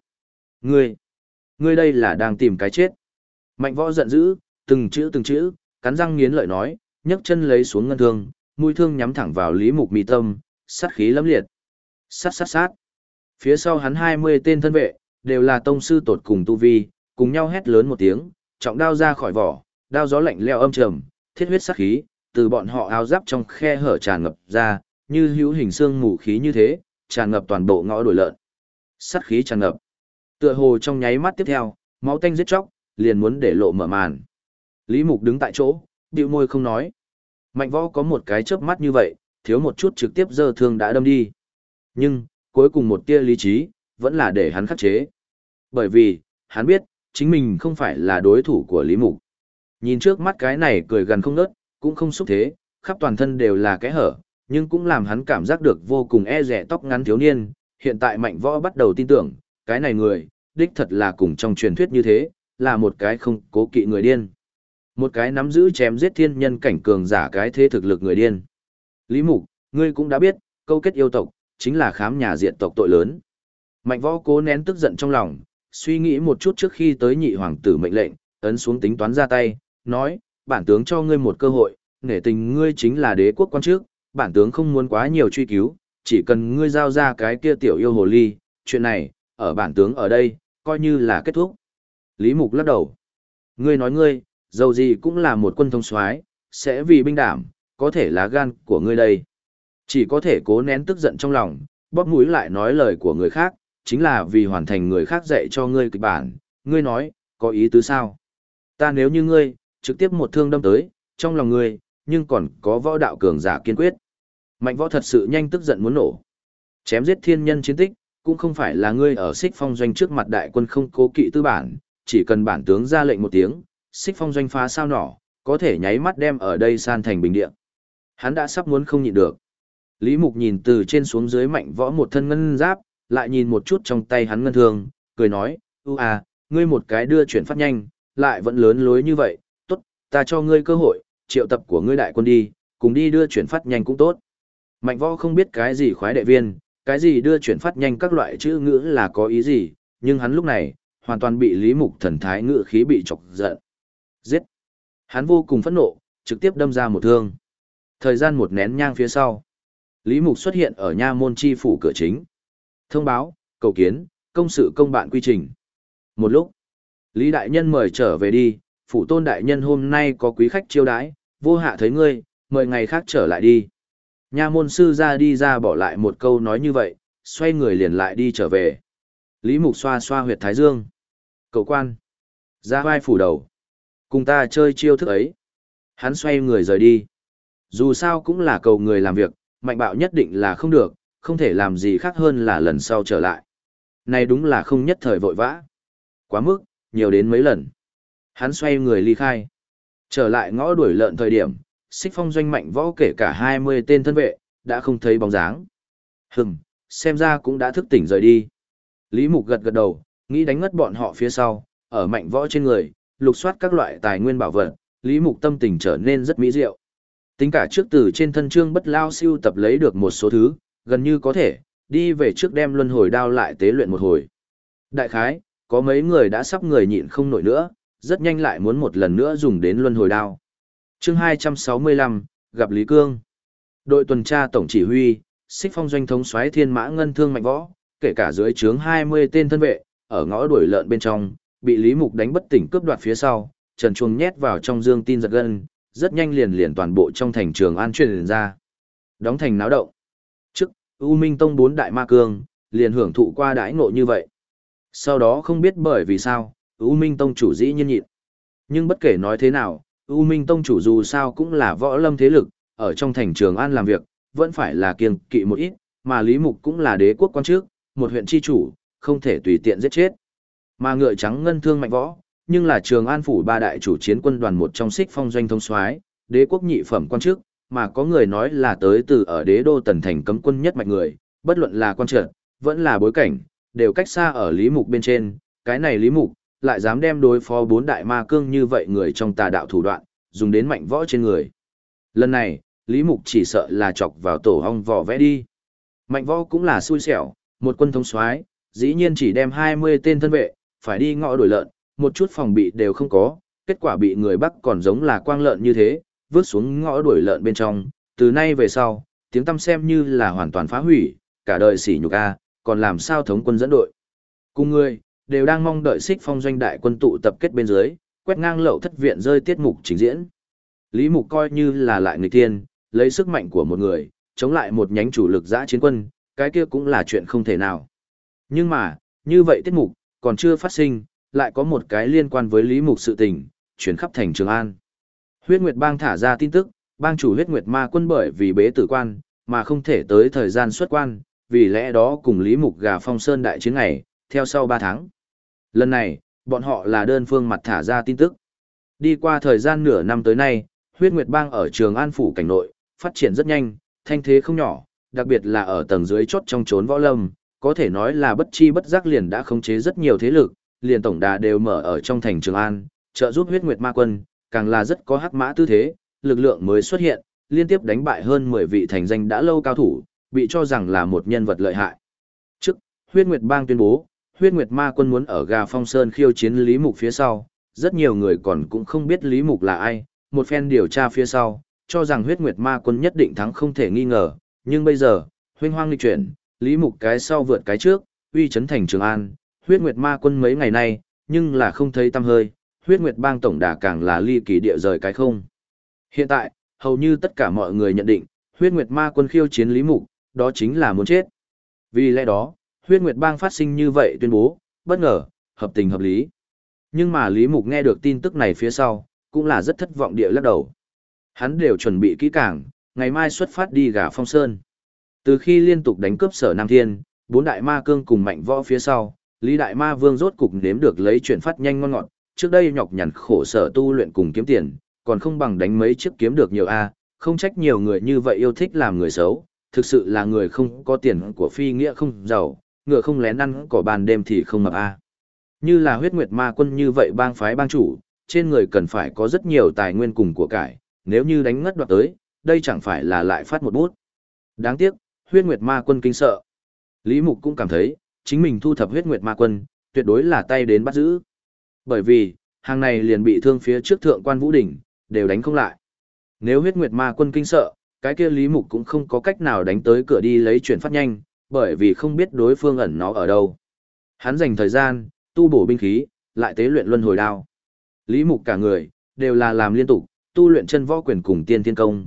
Ngươi đây là đang tìm cái chết. Mạnh Võ giận dữ, từng chữ, cắn răng nghiến lợi nói, nhấc chân lấy xuống ngân thương, mũi thương nhắm thẳng vào Lý Mục mi tâm, sát khí lẫm liệt. Sát. Phía sau hắn 20 tên thân vệ, đều là tông sư tột cùng tu vi, cùng nhau hét lớn một tiếng, trọng đao ra khỏi vỏ, đao gió lạnh lẽo âm trầm, thiết huyết sát khí, từ bọn họ áo giáp trong khe hở tràn ngập ra, như hữu hình xương mù khí như thế, tràn ngập toàn bộ ngõ đồi lợn. Sát khí tràn ngập. Tựa hồ trong nháy mắt tiếp theo, máu tanh giết chóc, liền muốn để lộ mở màn. Lý Mục đứng tại chỗ, bĩu môi không nói. Mạnh Võ có một cái chớp mắt như vậy, thiếu một chút trực tiếp giơ thương đã đâm đi. Nhưng, cuối cùng một tia lý trí, vẫn là để hắn khắc chế. Bởi vì, hắn biết, chính mình không phải là đối thủ của Lý Mục. Nhìn trước mắt cái này cười gần không nớt, cũng không xúc thế, khắp toàn thân đều là kẽ hở, nhưng cũng làm hắn cảm giác được vô cùng e dè tóc ngắn thiếu niên. Hiện tại Mạnh Võ bắt đầu tin tưởng, cái này người, đích thật là cùng trong truyền thuyết như thế, là một cái không cố kỵ người điên. Một cái nắm giữ chém giết thiên nhân cảnh cường giả cái thế thực lực người điên. Lý Mục, ngươi cũng đã biết, câu kết yêu tộc, chính là khám nhà diệt tộc tội lớn. Mạnh Võ cố nén tức giận trong lòng, suy nghĩ một chút trước khi tới nhị hoàng tử mệnh lệnh, ấn xuống tính toán ra tay, nói, bản tướng cho ngươi một cơ hội, nể tình ngươi chính là đế quốc quan trước, bản tướng không muốn quá nhiều truy cứu, chỉ cần ngươi giao ra cái kia tiểu yêu hồ ly, chuyện này, ở bản tướng ở đây, coi như là kết thúc. Lý Mục lắc đầu. Ngươi nói ngươi, dầu gì cũng là một quân thống soái, sẽ vì binh đảm, có thể lá gan của ngươi đây. Chỉ có thể cố nén tức giận trong lòng, bóp mũi lại nói lời của người khác, chính là vì hoàn thành người khác dạy cho ngươi kịch bản. Ngươi nói, có ý tứ sao? Ta nếu như ngươi, trực tiếp một thương đâm tới, trong lòng ngươi, nhưng còn có võ đạo cường giả kiên quyết. Mạnh Võ thật sự nhanh tức giận muốn nổ. Chém giết thiên nhân chiến tích, cũng không phải là ngươi ở Xích Phong doanh trước mặt đại quân không cố kỵ tư bản, chỉ cần bản tướng ra lệnh một tiếng, Xích Phong doanh phá sao nỏ, có thể nháy mắt đem ở đây san thành bình địa. Hắn đã sắp muốn không nhịn được. Lý Mục nhìn từ trên xuống dưới Mạnh Võ một thân ngân giáp, lại nhìn một chút trong tay hắn ngân thương, cười nói, ngươi một cái đưa chuyển phát nhanh, lại vẫn lớn lối như vậy, tốt, ta cho ngươi cơ hội, triệu tập của ngươi đại quân đi, cùng đi đưa chuyển phát nhanh cũng tốt. Mạnh Võ không biết cái gì khoái đệ viên, cái gì đưa chuyển phát nhanh các loại chữ ngữ là có ý gì, nhưng hắn lúc này, hoàn toàn bị Lý Mục thần thái ngữ khí bị chọc giận. Giết! Hắn vô cùng phẫn nộ, trực tiếp đâm ra một thương. Thời gian một nén nhang phía sau, Lý Mục xuất hiện ở nha môn chi phủ cửa chính. Thông báo, cầu kiến, công sự công bạn quy trình. Một lúc, Lý Đại Nhân mời trở về đi, phủ tôn đại nhân hôm nay có quý khách chiêu đãi, vô hạ thấy ngươi, mời ngày khác trở lại đi. Nha môn sư ra đi ra bỏ lại một câu nói như vậy, xoay người liền lại đi trở về. Lý Mục xoa xoa huyệt thái dương. Cậu quan, ra vai phủ đầu. Cùng ta chơi chiêu thức ấy. Hắn xoay người rời đi. Dù sao cũng là cầu người làm việc, mạnh bạo nhất định là không được, không thể làm gì khác hơn là lần sau trở lại. Này đúng là không nhất thời vội vã. Quá mức, nhiều đến mấy lần. Hắn xoay người ly khai. Trở lại ngõ đuổi lợn thời điểm, Xích Phong doanh Mạnh Võ kể cả 20 tên thân vệ, đã không thấy bóng dáng. Xem ra cũng đã thức tỉnh rời đi. Lý Mục gật gật đầu, nghĩ đánh ngất bọn họ phía sau, ở Mạnh Võ trên người, lục soát các loại tài nguyên bảo vật, Lý Mục tâm tình trở nên rất mỹ diệu. Tính cả trước từ trên thân Trương Bất Lao siêu tập lấy được một số thứ, gần như có thể, đi về trước đem luân hồi đao lại tế luyện một hồi. Đại khái, có mấy người đã sắp người nhịn không nổi nữa, rất nhanh lại muốn một lần nữa dùng đến luân hồi đao. Chương 265, gặp Lý Cương. Đội tuần tra tổng chỉ huy, Xích Phong doanh thống soái Thiên Mã Ngân Thương Mạnh Võ, kể cả dưới trướng 20 tên thân vệ, ở ngõ đuổi lợn bên trong, bị Lý Mục đánh bất tỉnh cướp đoạt phía sau, Trần Chuông nhét vào trong dương tin giật gân, rất nhanh liền toàn bộ trong thành Trường An truyền ra. Đóng thành náo động. Trước, U Minh Tông 4 đại ma cương, liền hưởng thụ qua đãi ngộ như vậy. Sau đó không biết bởi vì sao, U Minh Tông chủ dĩ nhiên nhịn. Nhưng bất kể nói thế nào, U Minh Tông chủ dù sao cũng là võ lâm thế lực, ở trong thành Trường An làm việc, vẫn phải là kiêng kỵ một ít, mà Lý Mục cũng là đế quốc quan chức, một huyện chi chủ, không thể tùy tiện giết chết. Mà ngựa trắng Ngân Thương Mạnh Võ, nhưng là Trường An phủ ba đại chủ chiến quân đoàn một trong Xích Phong doanh thống soái, đế quốc nhị phẩm quan chức, mà có người nói là tới từ ở đế đô Tần thành cấm quân nhất mạch người, bất luận là quan trợ, vẫn là bối cảnh, đều cách xa ở Lý Mục bên trên, cái này Lý Mục lại dám đem đối phó 4 đại ma cương như vậy người trong tà đạo thủ đoạn, dùng đến Mạnh Võ trên người. Lần này, Lý Mục chỉ sợ là chọc vào tổ ong vỏ vẽ đi. Mạnh Võ cũng là xui xẻo, một quân thống soái, dĩ nhiên chỉ đem 20 tên thân vệ, phải đi ngõ đuổi lợn, một chút phòng bị đều không có, kết quả bị người Bắc còn giống là quang lợn như thế, vứt xuống ngõ đuổi lợn bên trong, từ nay về sau, tiếng tăm xem như là hoàn toàn phá hủy, cả đời sỉ nhục a, còn làm sao thống quân dẫn đội. Cùng người, đều đang mong đợi Xích Phong doanh đại quân tụ tập kết bên dưới, quét ngang lậu thất viện rơi tiết mục trình diễn. Lý Mục coi như là lại người tiên, lấy sức mạnh của một người, chống lại một nhánh chủ lực dã chiến quân, cái kia cũng là chuyện không thể nào. Nhưng mà, như vậy tiết mục, còn chưa phát sinh, lại có một cái liên quan với Lý Mục sự tình, chuyển khắp thành Trường An. Huyết Nguyệt Bang thả ra tin tức, bang chủ Huyết Nguyệt Ma quân bởi vì bế tử quan, mà không thể tới thời gian xuất quan, vì lẽ đó cùng Lý Mục gà Phong Sơn đại chiến ngày, theo sau 3 tháng. Lần này, bọn họ là đơn phương mặt thả ra tin tức. Đi qua thời gian nửa năm tới nay, Huyết Nguyệt Bang ở Trường An phủ cảnh nội, phát triển rất nhanh, thanh thế không nhỏ, đặc biệt là ở tầng dưới chốt trong chốn võ lâm, có thể nói là bất chi bất giác liền đã khống chế rất nhiều thế lực, liền tổng đà đều mở ở trong thành Trường An, trợ giúp Huyết Nguyệt Ma quân, càng là rất có hắc mã tư thế, lực lượng mới xuất hiện, liên tiếp đánh bại hơn 10 vị thành danh đã lâu cao thủ, bị cho rằng là một nhân vật lợi hại. Trước, Huyết Nguyệt Bang tuyên bố, Huyết Nguyệt Ma quân muốn ở Gà Phong Sơn khiêu chiến Lý Mục phía sau, rất nhiều người còn cũng không biết Lý Mục là ai, một phen điều tra phía sau, cho rằng Huyết Nguyệt Ma quân nhất định thắng không thể nghi ngờ, nhưng bây giờ, huynh hoang nghịch chuyển, Lý Mục cái sau vượt cái trước, uy chấn thành Trường An, Huyết Nguyệt Ma quân mấy ngày nay, nhưng là không thấy tăm hơi, Huyết Nguyệt Bang tổng đà càng là ly kỳ địa rời cái không. Hiện tại, hầu như tất cả mọi người nhận định, Huyết Nguyệt Ma quân khiêu chiến Lý Mục, đó chính là muốn chết. Vì lẽ đó, Huyết Nguyệt Bang phát sinh như vậy tuyên bố, bất ngờ, hợp tình hợp lý. Nhưng mà Lý Mục nghe được tin tức này phía sau, cũng là rất thất vọng địa lắc đầu. Hắn đều chuẩn bị kỹ càng, ngày mai xuất phát đi Gà Phong Sơn. Từ khi liên tục đánh cướp Sở Nam Thiên, 4 đại ma cương cùng Mạnh Võ phía sau, Lý Đại Ma Vương rốt cục nếm được lấy chuyển phát nhanh ngon ngọt, trước đây nhọc nhằn khổ sở tu luyện cùng kiếm tiền, còn không bằng đánh mấy chiếc kiếm được nhiều a, không trách nhiều người như vậy yêu thích làm người xấu, thực sự là người không có tiền của phi nghĩa không giàu, ngựa không lén ăn cỏ bàn đêm thì không mập a. Như là Huyết Nguyệt Ma quân như vậy bang phái bang chủ, trên người cần phải có rất nhiều tài nguyên cùng của cải, nếu như đánh ngất đoạt tới, đây chẳng phải là lại phát một bút. Đáng tiếc, huyết nguyệt ma quân kinh sợ. Lý Mục cũng cảm thấy, chính mình thu thập huyết nguyệt ma quân, tuyệt đối là tay đến bắt giữ. Bởi vì, hàng này liền bị thương phía trước thượng quan Vũ Đỉnh, đều đánh không lại. Nếu huyết nguyệt ma quân kinh sợ, cái kia Lý Mục cũng không có cách nào đánh tới cửa đi lấy chuyển phát nhanh, bởi vì không biết đối phương ẩn nó ở đâu. Hắn dành thời gian, tu bổ binh khí, lại tế luyện luân hồi đao. Lý Mục cả người, đều là làm liên tục, tu luyện chân võ quyền cùng tiên thiên công,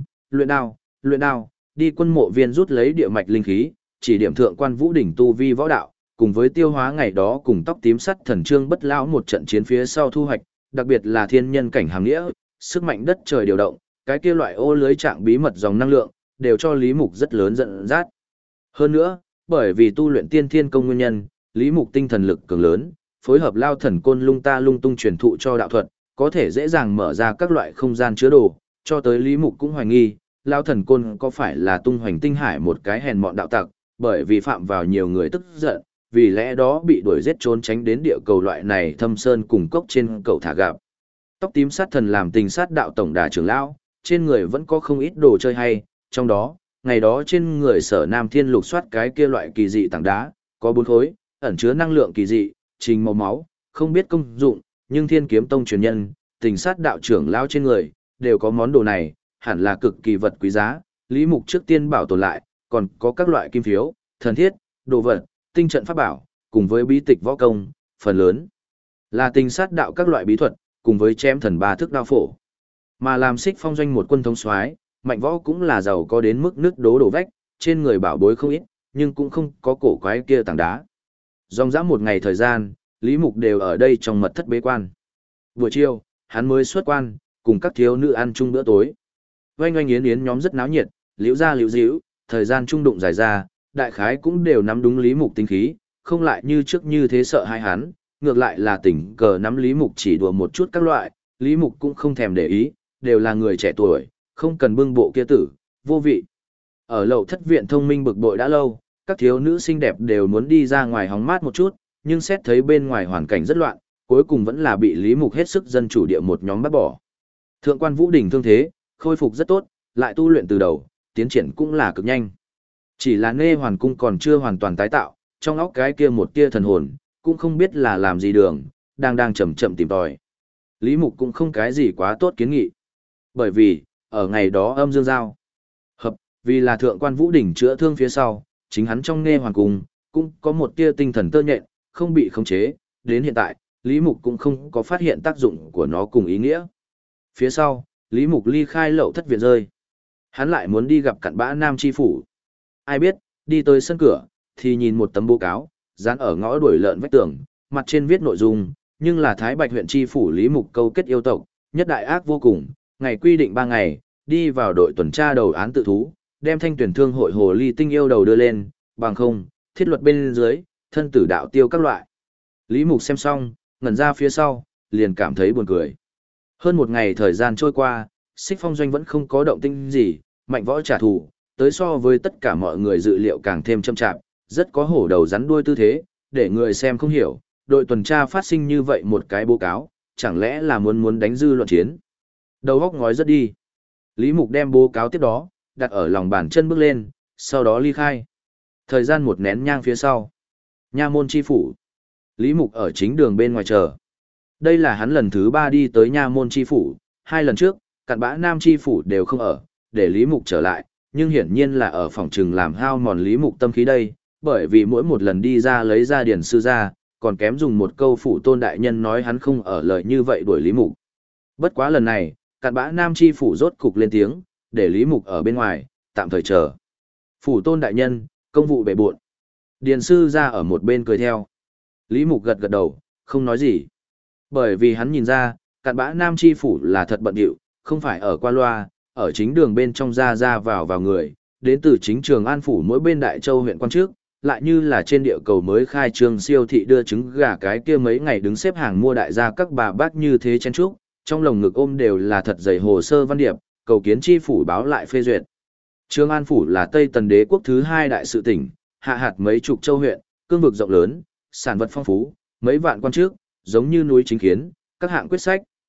luyện đao, đi quân mộ viên rút lấy địa mạch linh khí, chỉ điểm thượng quan Vũ Đỉnh tu vi võ đạo, cùng với tiêu hóa ngày đó cùng tóc tím sắt thần trương bất lão một trận chiến phía sau thu hoạch, đặc biệt là thiên nhân cảnh hàm nghĩa, sức mạnh đất trời điều động, cái kia loại ô lưới trạng bí mật dòng năng lượng, đều cho Lý Mục rất lớn dẫn dắt. Hơn nữa, bởi vì tu luyện tiên thiên công nguyên nhân, Lý Mục tinh thần lực cường lớn, phối hợp lao thần côn lung ta lung tung truyền thụ cho đạo thuật, có thể dễ dàng mở ra các loại không gian chứa đồ, cho tới Lý Mục cũng hoài nghi, lao thần côn có phải là tung hoành tinh hải một cái hèn mọn đạo tặc, bởi vì phạm vào nhiều người tức giận, vì lẽ đó bị đuổi giết trốn tránh đến địa cầu loại này thâm sơn cùng cốc trên cầu thả gặp. Tóc tím sát thần làm tình sát đạo tổng đà trưởng lão, trên người vẫn có không ít đồ chơi hay, trong đó, ngày đó trên người Sở Nam Thiên lục soát cái kia loại kỳ dị tảng đá, có 4 khối, ẩn chứa năng lượng kỳ dị, trình màu máu, không biết công dụng, nhưng Thiên Kiếm Tông truyền nhân, tình sát đạo trưởng lão trên người, đều có món đồ này, hẳn là cực kỳ vật quý giá, Lý Mục trước tiên bảo tồn lại, còn có các loại kim phiếu, thần thiết, đồ vật, tinh trận pháp bảo, cùng với bí tịch võ công, phần lớn là tình sát đạo các loại bí thuật, cùng với chém thần ba thức đao phổ. Mà làm Xích Phong doanh một quân thống soái, Mạnh Võ cũng là giàu có đến mức nứt đố đổ vách, trên người bảo bối không ít, nhưng cũng không có cổ quái kia tảng đá. Dòng dã một ngày thời gian, Lý Mục đều ở đây trong mật thất bế quan. Buổi chiều, hắn mới xuất quan, cùng các thiếu nữ ăn chung bữa tối. Oanh oanh yến yến nhóm rất náo nhiệt, liễu ra liễu díu, thời gian trung đụng dài ra, đại khái cũng đều nắm đúng Lý Mục tính khí, không lại như trước như thế sợ hai hắn, ngược lại là tình cờ nắm Lý Mục chỉ đùa một chút các loại, Lý Mục cũng không thèm để ý, đều là người trẻ tuổi, không cần bưng bộ kia tử, vô vị. Ở lầu thất viện thông minh bực bội đã lâu, các thiếu nữ xinh đẹp đều muốn đi ra ngoài hóng mát một chút, nhưng xét thấy bên ngoài hoàn cảnh rất loạn, cuối cùng vẫn là bị Lý Mục hết sức dân chủ địa một nhóm bắt bỏ. Thượng quan Vũ Đình thương thế, khôi phục rất tốt, lại tu luyện từ đầu, tiến triển cũng là cực nhanh. Chỉ là Nê Hoàn Cung còn chưa hoàn toàn tái tạo, trong óc cái kia một tia thần hồn, cũng không biết là làm gì đường, đang chậm chậm tìm tòi. Lý Mục cũng không cái gì quá tốt kiến nghị. Bởi vì, ở ngày đó âm dương giao hợp, vì là thượng quan Vũ Đỉnh chữa thương phía sau, chính hắn trong Nê Hoàn Cung, cũng có một tia tinh thần tơ nhện, không bị khống chế, đến hiện tại, Lý Mục cũng không có phát hiện tác dụng của nó cùng ý nghĩa. Phía sau, Lý Mục ly khai lậu thất viện rơi. Hắn lại muốn đi gặp cặn bã Nam Chi Phủ. Ai biết, đi tới sân cửa, thì nhìn một tấm báo cáo, dán ở ngõ đuổi lợn vách tường, mặt trên viết nội dung, nhưng là Thái Bạch huyện Chi Phủ Lý Mục câu kết yêu tộc, nhất đại ác vô cùng, ngày quy định 3 ngày, đi vào đội tuần tra đầu án tự thú, đem thanh tuyển thương hội hồ ly tinh yêu đầu đưa lên, bằng không, thiết luật bên dưới, thân tử đạo tiêu các loại. Lý Mục xem xong, ngẩn ra phía sau, liền cảm thấy buồn cười. Hơn một ngày thời gian trôi qua, Xích Phong doanh vẫn không có động tĩnh gì, Mạnh Võ trả thù, tới so với tất cả mọi người dự liệu càng thêm châm chạp, rất có hổ đầu rắn đuôi tư thế, để người xem không hiểu, đội tuần tra phát sinh như vậy một cái báo cáo, chẳng lẽ là muốn đánh dư luận chiến. Đầu góc ngói rất đi. Lý Mục đem báo cáo tiếp đó, đặt ở lòng bàn chân bước lên, sau đó ly khai. Thời gian một nén nhang phía sau. Nha môn chi phủ. Lý Mục ở chính đường bên ngoài chờ. Đây là hắn lần thứ 3 đi tới nha môn chi phủ, 2 lần trước, cặn bã Nam chi phủ đều không ở, để Lý Mục trở lại, nhưng hiển nhiên là ở phòng trừng làm hao mòn Lý Mục tâm khí đây, bởi vì mỗi một lần đi ra lấy ra điển sư ra, còn kém dùng một câu phủ tôn đại nhân nói hắn không ở lời như vậy đuổi Lý Mục. Bất quá lần này, cặn bã Nam chi phủ rốt cục lên tiếng, để Lý Mục ở bên ngoài, tạm thời chờ. Phủ tôn đại nhân, công vụ bể buộn. Điền sư ra ở một bên cười theo. Lý Mục gật gật đầu, không nói gì. Bởi vì hắn nhìn ra, cặn bã Nam chi phủ là thật bận điệu, không phải ở qua loa, ở chính đường bên trong ra vào người, đến từ chính trường An phủ mỗi bên Đại Châu huyện quan trước, lại như là trên địa cầu mới khai trương siêu thị đưa trứng gà cái kia mấy ngày đứng xếp hàng mua đại gia các bà bác như thế chen chúc, trong lồng ngực ôm đều là thật dày hồ sơ văn điệp, cầu kiến chi phủ báo lại phê duyệt. Trường An phủ là Tây Tần đế quốc thứ 2 đại sự tỉnh, hạ hạt mấy chục châu huyện, cương vực rộng lớn, sản vật phong phú, mấy vạn quan trước, giống như núi chính kiến, các hạng quyết sách,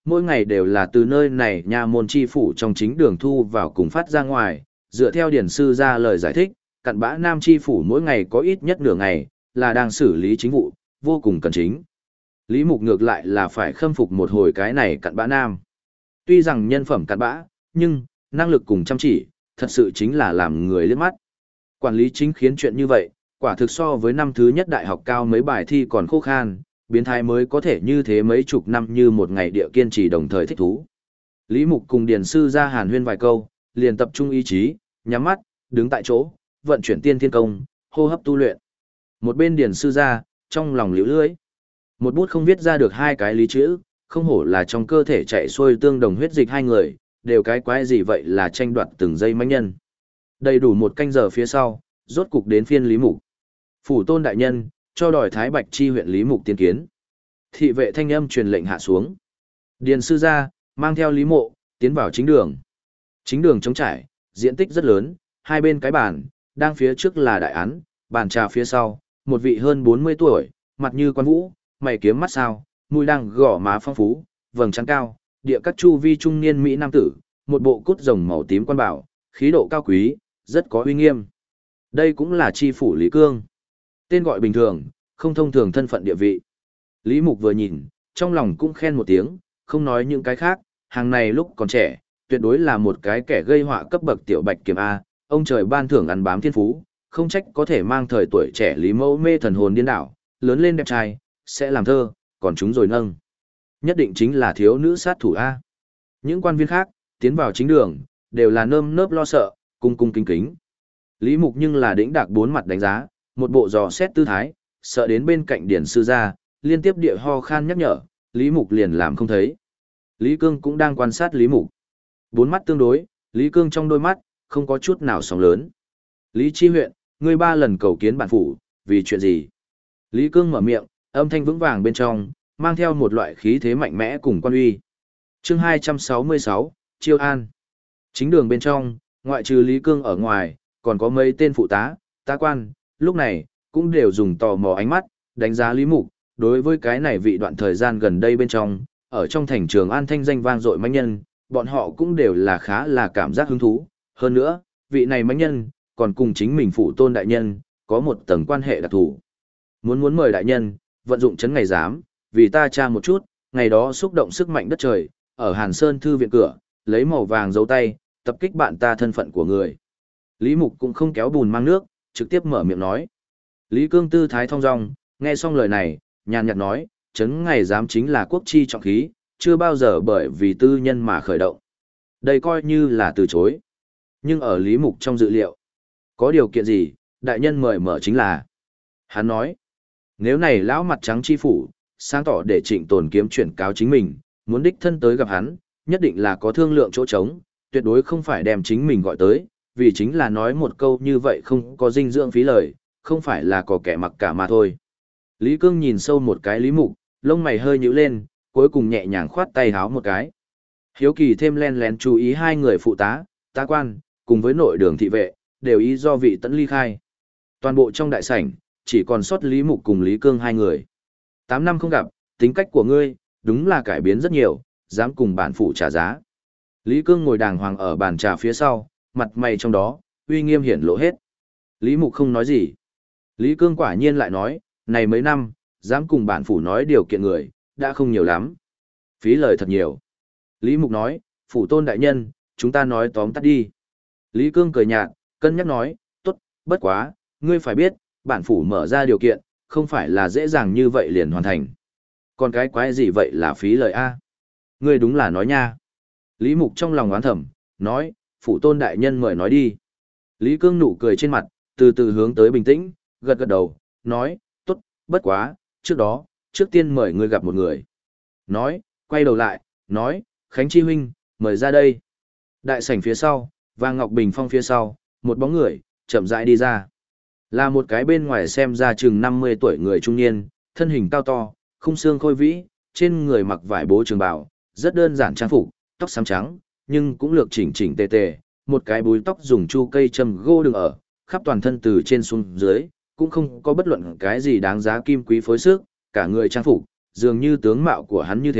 mỗi ngày đều là từ nơi này nha môn chi phủ trong chính đường thu vào cùng phát ra ngoài, dựa theo điển sư ra lời giải thích, cặn bã nam chi phủ mỗi ngày có ít nhất nửa ngày, là đang xử lý chính vụ, vô cùng cần chính. Lý Mục ngược lại là phải khâm phục một hồi cái này cặn bã nam. Tuy rằng nhân phẩm cặn bã, nhưng, năng lực cùng chăm chỉ, thật sự chính là làm người liếc mắt. Quản lý chính khiến chuyện như vậy, quả thực so với năm thứ nhất đại học cao mấy bài thi còn khô khan, biến thái mới có thể như thế mấy chục năm như một ngày địa kiên trì đồng thời thích thú. Lý Mục cùng điển sư ra hàn huyên vài câu, liền tập trung ý chí, nhắm mắt, đứng tại chỗ, vận chuyển tiên thiên công, hô hấp tu luyện. Một bên điển sư ra, trong lòng liễu lưỡi. Một bút không viết ra được hai cái lý chữ, không hổ là trong cơ thể chạy xuôi tương đồng huyết dịch hai người, đều cái quái gì vậy là tranh đoạt từng giây mãnh nhân. Đầy đủ một canh giờ phía sau, rốt cục đến phiên Lý Mục. Phủ tôn đại nhân, cho đòi Thái Bạch chi huyện Lý Mục tiên kiến. Thị vệ thanh âm truyền lệnh hạ xuống. Điền sư gia, mang theo Lý Mộ, tiến vào chính đường. Chính đường trống trải, diện tích rất lớn, hai bên cái bàn, đang phía trước là đại án, bàn trà phía sau, một vị hơn 40 tuổi, mặt như quan vũ, mày kiếm mắt sao, mũi đang gõ má phong phú, vầng trán cao, địa các chu vi trung niên mỹ nam tử, một bộ cốt rồng màu tím quan bảo, khí độ cao quý, rất có uy nghiêm. Đây cũng là chi phủ Lý Cương. Tên gọi bình thường, không thông thường thân phận địa vị. Lý Mục vừa nhìn, trong lòng cũng khen một tiếng, không nói những cái khác, hàng này lúc còn trẻ, tuyệt đối là một cái kẻ gây họa cấp bậc tiểu bạch kiểm A, ông trời ban thưởng ăn bám thiên phú, không trách có thể mang thời tuổi trẻ Lý Mẫu mê thần hồn điên đảo, lớn lên đẹp trai, sẽ làm thơ, còn chúng rồi nâng. Nhất định chính là thiếu nữ sát thủ A. Những quan viên khác, tiến vào chính đường, đều là nơm nớp lo sợ, cung cung kính kính. Lý Mục nhưng là đĩnh đạc bốn mặt đánh giá, một bộ dò xét tư thái, sợ đến bên cạnh điển sư gia, liên tiếp địa ho khan nhắc nhở, Lý Mục liền làm không thấy. Lý Cương cũng đang quan sát Lý Mục. Bốn mắt tương đối, Lý Cương trong đôi mắt, không có chút nào sóng lớn. Lý Chi huyện, ngươi 3 lần cầu kiến bản phủ, vì chuyện gì? Lý Cương mở miệng, âm thanh vững vàng bên trong, mang theo một loại khí thế mạnh mẽ cùng quan uy. Chương 266, Chiêu An. Chính đường bên trong, ngoại trừ Lý Cương ở ngoài, còn có mấy tên phụ tá, tá quan, lúc này, cũng đều dùng tò mò ánh mắt, đánh giá Lý Mục, đối với cái này vị đoạn thời gian gần đây bên trong, ở trong thành Trường An thanh danh vang dội mãnh nhân, bọn họ cũng đều là khá là cảm giác hứng thú. Hơn nữa, vị này mãnh nhân, còn cùng chính mình phụ tôn đại nhân, có một tầng quan hệ đặc thù. Muốn mời đại nhân, vận dụng chấn ngày giám, vì ta tra một chút, ngày đó xúc động sức mạnh đất trời, ở Hàn Sơn thư viện cửa, lấy màu vàng dấu tay, tập kích bạn ta thân phận của người. Lý Mục cũng không kéo bùn mang nước, trực tiếp mở miệng nói. Lý Cương tư thái thong dong, nghe xong lời này, nhàn nhạt nói, chấn ngày giám chính là quốc chi trọng khí, chưa bao giờ bởi vì tư nhân mà khởi động. Đây coi như là từ chối. Nhưng ở Lý Mục trong dự liệu, có điều kiện gì, đại nhân mời mở chính là. Hắn nói, nếu này lão mặt trắng chi phủ, sáng tỏ để Trịnh Tồn Kiếm chuyển cáo chính mình, muốn đích thân tới gặp hắn, nhất định là có thương lượng chỗ trống, tuyệt đối không phải đem chính mình gọi tới, vì chính là nói một câu như vậy không có dinh dưỡng phí lời, không phải là có kẻ mặc cả mà thôi. Lý Cương nhìn sâu một cái Lý Mục, lông mày hơi nhíu lên, cuối cùng nhẹ nhàng khoát tay háo một cái. Hiếu kỳ thêm len lén chú ý hai người phụ tá, tá quan, cùng với nội đường thị vệ, đều ý do vị tẫn ly khai. Toàn bộ trong đại sảnh, chỉ còn sót Lý Mục cùng Lý Cương hai người. 8 năm không gặp, tính cách của ngươi, đúng là cải biến rất nhiều, dám cùng bản phủ trả giá. Lý Cương ngồi đàng hoàng ở bàn trà phía sau, mặt mày trong đó, uy nghiêm hiển lộ hết. Lý Mục không nói gì. Lý Cương quả nhiên lại nói, này mấy năm, dám cùng bản phủ nói điều kiện người, đã không nhiều lắm. Phí lời thật nhiều. Lý Mục nói, phủ tôn đại nhân, chúng ta nói tóm tắt đi. Lý Cương cười nhạt, cân nhắc nói, tốt, bất quá, ngươi phải biết, bản phủ mở ra điều kiện, không phải là dễ dàng như vậy liền hoàn thành. Còn cái quái gì vậy là phí lời A? Ngươi đúng là nói nha. Lý Mục trong lòng oán thầm, nói, phủ tôn đại nhân mời nói đi. Lý Cương nụ cười trên mặt, từ từ hướng tới bình tĩnh, gật gật đầu, nói, tốt, bất quá, trước đó, trước tiên mời ngươi gặp một người. Nói, quay đầu lại, nói, Khánh Chi huynh, mời ra đây. Đại sảnh phía sau, và Ngọc Bình Phong phía sau, một bóng người, chậm rãi đi ra. Là một cái bên ngoài xem ra chừng 50 tuổi người trung niên, thân hình cao to, khung xương khôi vĩ, trên người mặc vải bố trường bào, rất đơn giản trang phục, tóc xám trắng, nhưng cũng lược chỉnh chỉnh tề tề, một cái búi tóc dùng chu cây châm gô đường ở, khắp toàn thân từ trên xuống dưới, cũng không có bất luận cái gì đáng giá kim quý phối sức, cả người trang phục, dường như tướng mạo của hắn như thế,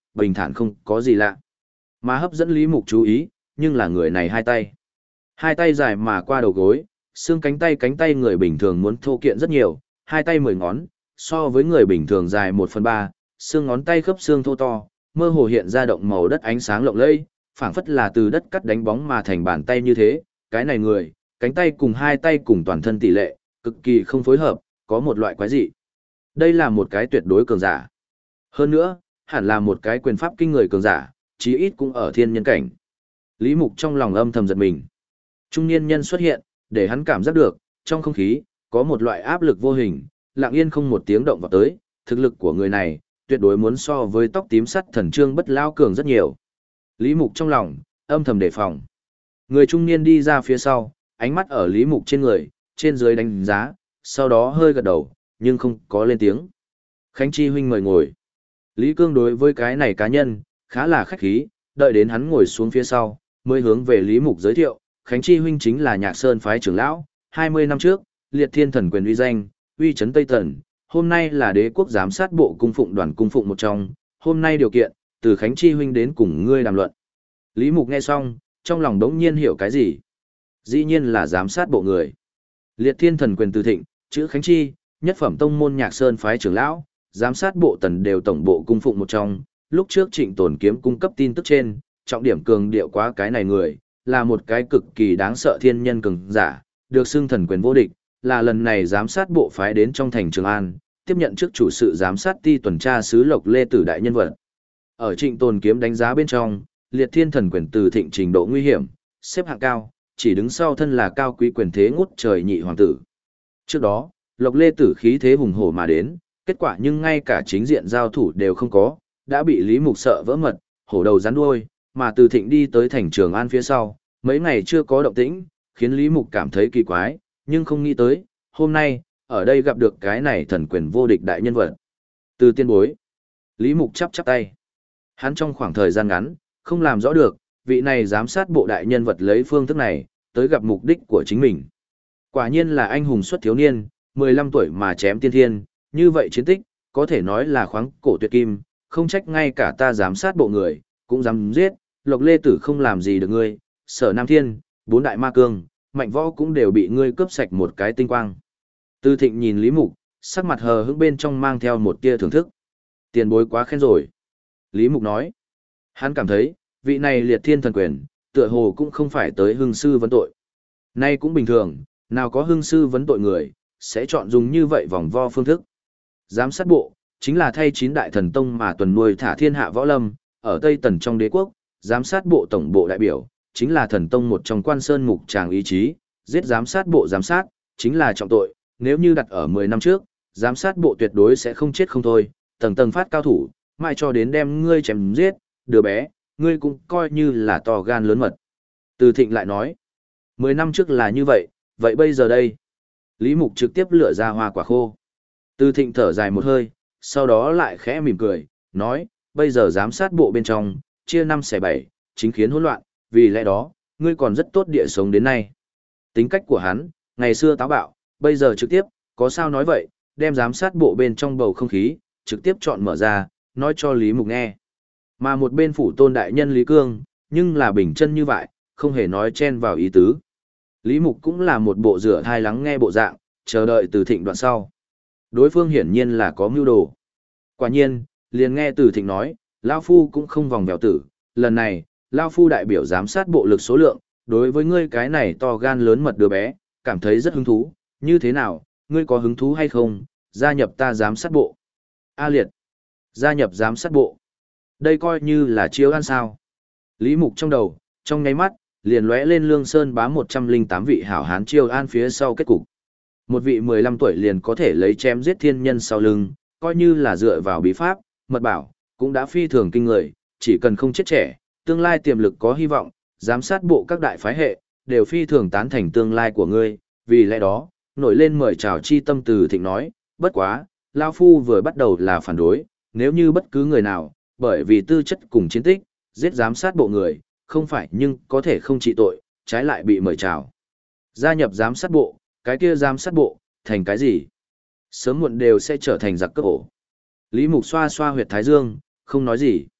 bình thản không có gì lạ. Mà hấp dẫn Lý Mục chú ý, nhưng là người này hai tay. Hai tay dài mà qua đầu gối, xương cánh tay người bình thường muốn thô kiện rất nhiều, hai tay 10 ngón, so với người bình thường dài 1/3, xương ngón tay khớp xương thô to, mơ hồ hiện ra động màu đất ánh sáng lộng lẫy, phảng phất là từ đất cắt đánh bóng mà thành bàn tay như thế. Cái này người, cánh tay cùng hai tay cùng toàn thân tỷ lệ, cực kỳ không phối hợp, có một loại quái dị. Đây là một cái tuyệt đối cường giả. Hơn nữa, hẳn là một cái quyền pháp kinh người cường giả, chí ít cũng ở thiên nhân cảnh. Lý Mục trong lòng âm thầm giật mình. Trung niên nhân xuất hiện, để hắn cảm giác được, trong không khí, có một loại áp lực vô hình, lặng yên không một tiếng động vào tới, thực lực của người này, tuyệt đối muốn so với tóc tím sắt thần trương bất lao cường rất nhiều. Lý Mục trong lòng, âm thầm đề phòng. Người trung niên đi ra phía sau, ánh mắt ở Lý Mục trên người, trên dưới đánh giá, sau đó hơi gật đầu, nhưng không có lên tiếng. Khánh Chi huynh mời ngồi. Lý Cương đối với cái này cá nhân, khá là khách khí, đợi đến hắn ngồi xuống phía sau, mới hướng về Lý Mục giới thiệu, Khánh Chi huynh chính là Nhạc Sơn phái trưởng lão, 20 năm trước, liệt thiên thần quyền uy danh, uy chấn Tây Tần, hôm nay là đế quốc giám sát bộ cung phụng đoàn cung phụng một trong, hôm nay điều kiện, từ Khánh Chi huynh đến cùng ngươi đàm luận. Lý Mục nghe xong, trong lòng đống nhiên hiểu cái gì? Dĩ nhiên là giám sát bộ người. Liệt thiên thần quyền từ thịnh, chữ Khánh Chi, nhất phẩm tông môn Nhạc Sơn phái trưởng lão, giám sát bộ tần đều tổng bộ cung phụng một trong, lúc trước Trịnh Tồn Kiếm cung cấp tin tức trên, trọng điểm cường điệu quá cái này người, là một cái cực kỳ đáng sợ thiên nhân cường giả, được xưng thần quyền vô địch, là lần này giám sát bộ phái đến trong thành Trường An, tiếp nhận chức chủ sự giám sát ti tuần tra sứ Lộc Lê Tử đại nhân vật. Ở Trịnh Tồn Kiếm đánh giá bên trong, liệt thiên thần quyền từ thịnh trình độ nguy hiểm, xếp hạng cao, chỉ đứng sau thân là cao quý quyền thế ngút trời nhị hoàng tử. Trước đó, Lộc Lê Tử khí thế hùng hổ mà đến, kết quả nhưng ngay cả chính diện giao thủ đều không có, đã bị Lý Mục sợ vỡ mật, hổ đầu rắn đuôi, mà từ thịnh đi tới thành Trường An phía sau, mấy ngày chưa có động tĩnh, khiến Lý Mục cảm thấy kỳ quái, nhưng không nghĩ tới, hôm nay, ở đây gặp được cái này thần quyền vô địch đại nhân vật. Từ tiên bối, Lý Mục chắp tay. Hắn trong khoảng thời gian ngắn, không làm rõ được, vị này giám sát bộ đại nhân vật lấy phương thức này, tới gặp mục đích của chính mình. Quả nhiên là anh hùng xuất thiếu niên, 15 tuổi mà chém tiên thiên, như vậy chiến tích, có thể nói là khoáng cổ tuyệt kim, không trách ngay cả ta giám sát bộ người, cũng dám giết, Lộc Lê Tử không làm gì được ngươi, Sở Nam Thiên, 4 đại ma cương, mạnh võ cũng đều bị ngươi cướp sạch một cái tinh quang. Tư Thịnh nhìn Lý Mục, sắc mặt hờ hững bên trong mang theo một tia thưởng thức. Tiền bối quá khen rồi. Lý Mục nói, hắn cảm thấy, vị này liệt thiên thần quyền, tựa hồ cũng không phải tới hưng sư vấn tội. Nay cũng bình thường, nào có hưng sư vấn tội người, sẽ chọn dùng như vậy vòng vo phương thức. Giám sát bộ, chính là thay 9 đại thần tông mà tuần nuôi thả thiên hạ võ lâm, ở Tây Tần trong đế quốc, giám sát bộ tổng bộ đại biểu, chính là thần tông một trong Quan Sơn mục tràng ý chí, giết giám sát bộ giám sát, chính là trọng tội, nếu như đặt ở 10 năm trước, giám sát bộ tuyệt đối sẽ không chết không thôi, tầng tầng phát cao thủ, mãi cho đến đem ngươi chém giết, đứa bé, ngươi cũng coi như là to gan lớn mật. Từ Thịnh lại nói, 10 năm trước là như vậy, vậy bây giờ đây? Lý Mục trực tiếp lựa ra hoa quả khô. Từ Thịnh thở dài một hơi, sau đó lại khẽ mỉm cười, nói, bây giờ giám sát bộ bên trong, chia 5 xẻ 7, chính khiến hỗn loạn, vì lẽ đó, ngươi còn rất tốt địa sống đến nay. Tính cách của hắn, ngày xưa táo bạo, bây giờ trực tiếp, có sao nói vậy, đem giám sát bộ bên trong bầu không khí, trực tiếp chọn mở ra, nói cho Lý Mục nghe. Mà một bên phủ tôn đại nhân Lý Cương, nhưng là bình chân như vậy, không hề nói chen vào ý tứ. Lý Mục cũng là một bộ rửa thai lắng nghe bộ dạng, chờ đợi Từ Thịnh đoạn sau. Đối phương hiển nhiên là có mưu đồ. Quả nhiên, liền nghe Từ Thịnh nói, Lao Phu cũng không vòng vèo tử, lần này, Lao Phu đại biểu giám sát bộ lực số lượng, đối với ngươi cái này to gan lớn mật đứa bé, cảm thấy rất hứng thú, như thế nào, ngươi có hứng thú hay không, gia nhập ta giám sát bộ. A Liệt, gia nhập giám sát bộ. Đây coi như là chiếu ăn sao. Lý Mục trong đầu, trong nháy mắt, liền lóe lên Lương Sơn bá 108 vị hảo hán chiêu an phía sau kết cục. Một vị 15 tuổi liền có thể lấy chém giết thiên nhân sau lưng, coi như là dựa vào bí pháp, mật bảo, cũng đã phi thường kinh người, chỉ cần không chết trẻ, tương lai tiềm lực có hy vọng, giám sát bộ các đại phái hệ, đều phi thường tán thành tương lai của ngươi, vì lẽ đó, nổi lên mời chào chi tâm. Từ Thịnh nói, bất quá, Lao Phu vừa bắt đầu là phản đối, nếu như bất cứ người nào, bởi vì tư chất cùng chiến tích, giết giám sát bộ người, không phải nhưng có thể không trị tội, trái lại bị mời chào. Gia nhập giám sát bộ, cái kia giám sát bộ, thành cái gì? Sớm muộn đều sẽ trở thành giặc cướp ổ. Lý Mục xoa xoa huyệt thái dương, không nói gì.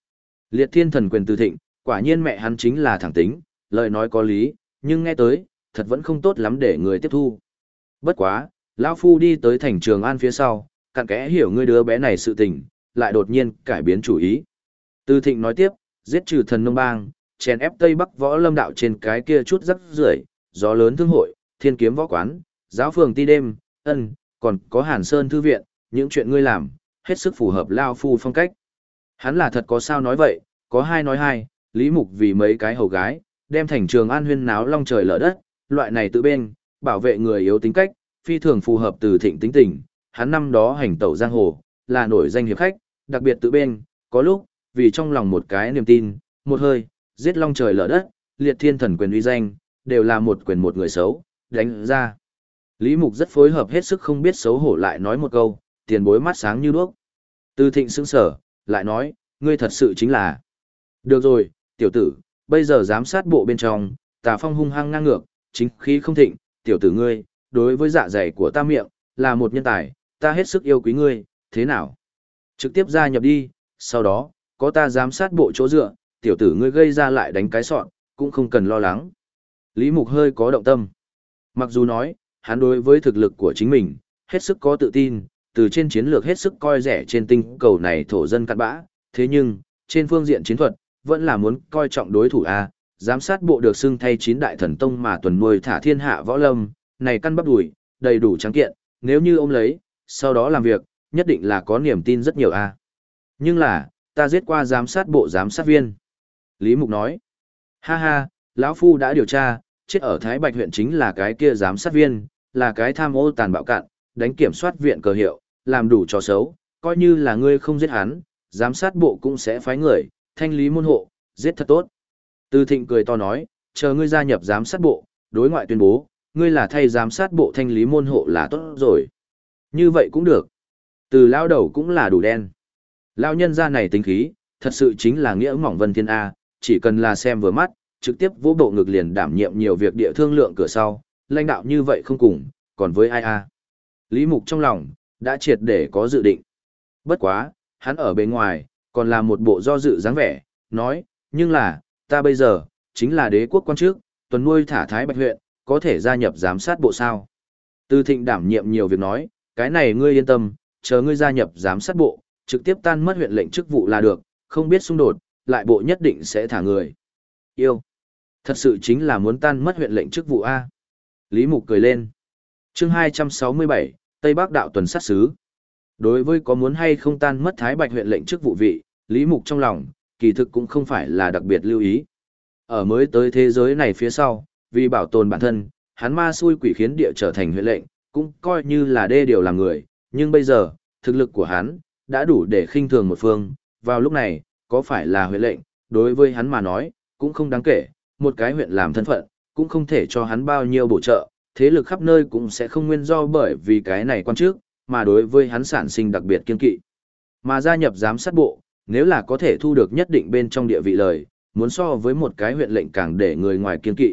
Liệt thiên thần quyền Từ Thịnh, quả nhiên mẹ hắn chính là thẳng tính, lời nói có lý, nhưng nghe tới, thật vẫn không tốt lắm để người tiếp thu. Bất quá, lão phu đi tới thành Trường An phía sau, cặn kẽ hiểu ngươi đứa bé này sự tình, lại đột nhiên cải biến chủ ý. Từ Thịnh nói tiếp, giết trừ thần nông bang, chèn ép Tây Bắc võ lâm đạo trên cái kia chút rắc rưởi, gió lớn thương hội, thiên kiếm võ quán, giáo phường ti đêm, còn có Hàn Sơn thư viện, những chuyện ngươi làm, hết sức phù hợp lao phu phong cách. Hắn là thật có sao nói vậy, có hai nói hai, Lý Mục vì mấy cái hầu gái, đem thành Trường An huyên náo long trời lở đất, loại này tự bên, bảo vệ người yếu tính cách, phi thường phù hợp Từ Thịnh tính tình, hắn năm đó hành tẩu giang hồ, là nổi danh hiệp khách, đặc biệt tự bên, có lúc, vì trong lòng một cái niềm tin, một hơi, giết long trời lở đất, liệt thiên thần quyền uy danh, đều là một quyền một người xấu, đánh ra. Lý Mục rất phối hợp hết sức không biết xấu hổ lại nói một câu, tiền bối mắt sáng như đuốc. Từ Thịnh sững sở, lại nói, ngươi thật sự chính là. Được rồi, tiểu tử, bây giờ giám sát bộ bên trong, Tà Phong hung hăng ngang ngược, chính khí không thịnh, tiểu tử ngươi, đối với dạ dày của ta miệng, là một nhân tài, ta hết sức yêu quý ngươi, thế nào? Trực tiếp gia nhập đi, sau đó, có ta giám sát bộ chỗ dựa, tiểu tử ngươi gây ra lại đánh cái sọn, cũng không cần lo lắng. Lý Mục hơi có động tâm. Mặc dù nói, hắn đối với thực lực của chính mình, hết sức có tự tin, từ trên chiến lược hết sức coi rẻ trên tinh cầu này thổ dân cặn bã, thế nhưng, trên phương diện chiến thuật, vẫn là muốn coi trọng đối thủ A, giám sát bộ được xưng thay 9 đại thần tông mà tuần nuôi thả thiên hạ võ lâm, này căn bắp đùi, đầy đủ trắng kiện, nếu như ôm lấy, sau đó làm việc, nhất định là có niềm tin rất nhiều A. Nhưng là, ta giết qua giám sát bộ giám sát viên. Lý Mục nói, ha ha, lão phu đã điều tra, chết ở Thái Bạch huyện chính là cái kia giám sát viên, là cái tham ô tàn bạo cạn, đánh kiểm soát viện cờ hiệu, làm đủ trò xấu, coi như là ngươi không giết hắn, giám sát bộ cũng sẽ phái người, thanh lý môn hộ, giết thật tốt. Từ Thịnh cười to nói, chờ ngươi gia nhập giám sát bộ, đối ngoại tuyên bố, ngươi là thay giám sát bộ thanh lý môn hộ là tốt rồi. Như vậy cũng được. Từ lao đầu cũng là đủ đen. Lao nhân gia này tính khí, thật sự chính là nghĩa mỏng vân thiên A, chỉ cần là xem vừa mắt, trực tiếp vỗ bộ ngực liền đảm nhiệm nhiều việc địa thương lượng cửa sau, lãnh đạo như vậy không cùng, còn với ai A. Lý Mục trong lòng, đã triệt để có dự định. Bất quá, hắn ở bên ngoài, còn là một bộ do dự dáng vẻ, nói, nhưng là, ta bây giờ, chính là đế quốc quan chức, tuần nuôi thả Thái Bạch huyện, có thể gia nhập giám sát bộ sao. Từ Thịnh đảm nhiệm nhiều việc nói, cái này ngươi yên tâm, chờ ngươi gia nhập giám sát bộ, trực tiếp tan mất huyện lệnh chức vụ là được, không biết xung đột, lại bộ nhất định sẽ thả người. Yêu. Thật sự chính là muốn tan mất huyện lệnh chức vụ A. Lý Mục cười lên. Chương 267, Tây Bắc đạo tuần sát sứ. Đối với có muốn hay không tan mất Thái Bạch huyện lệnh chức vụ vị, Lý Mục trong lòng, kỳ thực cũng không phải là đặc biệt lưu ý. Ở mới tới thế giới này phía sau, vì bảo tồn bản thân, hắn ma xui quỷ khiến địa trở thành huyện lệnh, cũng coi như là đê điều làm người, nhưng bây giờ, thực lực của hắn, đã đủ để khinh thường một phương, vào lúc này, có phải là huyện lệnh, đối với hắn mà nói, cũng không đáng kể, một cái huyện làm thân phận, cũng không thể cho hắn bao nhiêu bổ trợ, thế lực khắp nơi cũng sẽ không nguyên do bởi vì cái này quan trước, mà đối với hắn sản sinh đặc biệt kiên kỵ. Mà gia nhập giám sát bộ, nếu là có thể thu được nhất định bên trong địa vị lời, muốn so với một cái huyện lệnh càng để người ngoài kiên kỵ.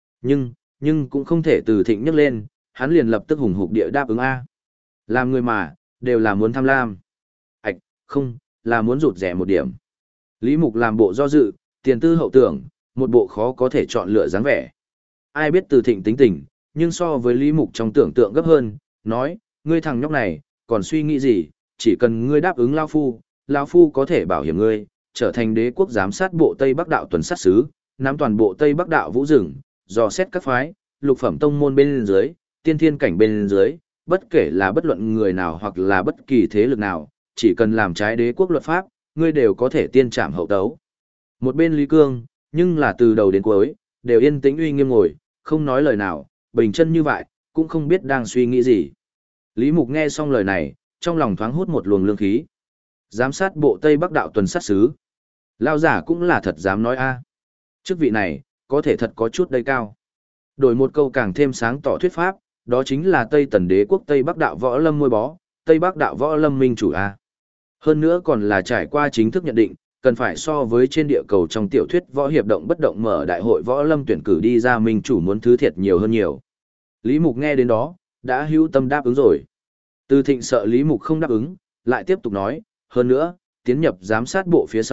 Nhưng cũng không thể từ Thịnh nhấc lên, hắn liền lập tức hùng hục địa đáp ứng A. Làm người mà, đều là muốn tham lam. Không, là muốn rụt rẻ một điểm. Lý Mục làm bộ do dự, tiền tư hậu tưởng, một bộ khó có thể chọn lựa dáng vẻ. Ai biết từ Thịnh tính tình, nhưng so với Lý Mục trong tưởng tượng gấp hơn, nói, ngươi thằng nhóc này, còn suy nghĩ gì, chỉ cần ngươi đáp ứng Lao Phu có thể bảo hiểm ngươi, trở thành đế quốc giám sát bộ Tây Bắc đạo tuần sát sứ, nắm toàn bộ Tây Bắc đạo vũ rừng, dò xét các phái, lục phẩm tông môn bên dưới, tiên thiên cảnh bên dưới, bất kể là bất luận người nào hoặc là bất kỳ thế lực nào, chỉ cần làm trái đế quốc luật pháp, ngươi đều có thể tiên trảm hậu tấu. Một bên Lý Cương, nhưng là từ đầu đến cuối, đều yên tĩnh uy nghiêm ngồi, không nói lời nào, bình chân như vậy, cũng không biết đang suy nghĩ gì. Lý Mục nghe xong lời này, trong lòng thoáng hút một luồng lương khí. Giám sát bộ Tây Bắc đạo tuần sát sứ. Lao giả cũng là thật dám nói a. Chức vị này, có thể thật có chút đầy cao. Đổi một câu càng thêm sáng tỏ thuyết pháp, đó chính là Tây Tần đế quốc Tây Bắc đạo võ lâm môi bó, Tây Bắc đạo võ lâm minh chủ a. Hơn nữa còn là trải qua chính thức nhận định, cần phải so với trên địa cầu trong tiểu thuyết võ hiệp động bất động mở đại hội võ lâm tuyển cử đi ra minh chủ muốn thứ thiệt nhiều hơn nhiều. Lý Mục nghe đến đó, đã hữu tâm đáp ứng rồi. Từ Thịnh sợ Lý Mục không đáp ứng, lại tiếp tục nói, hơn nữa, tiến nhập giám sát bộ phía sau,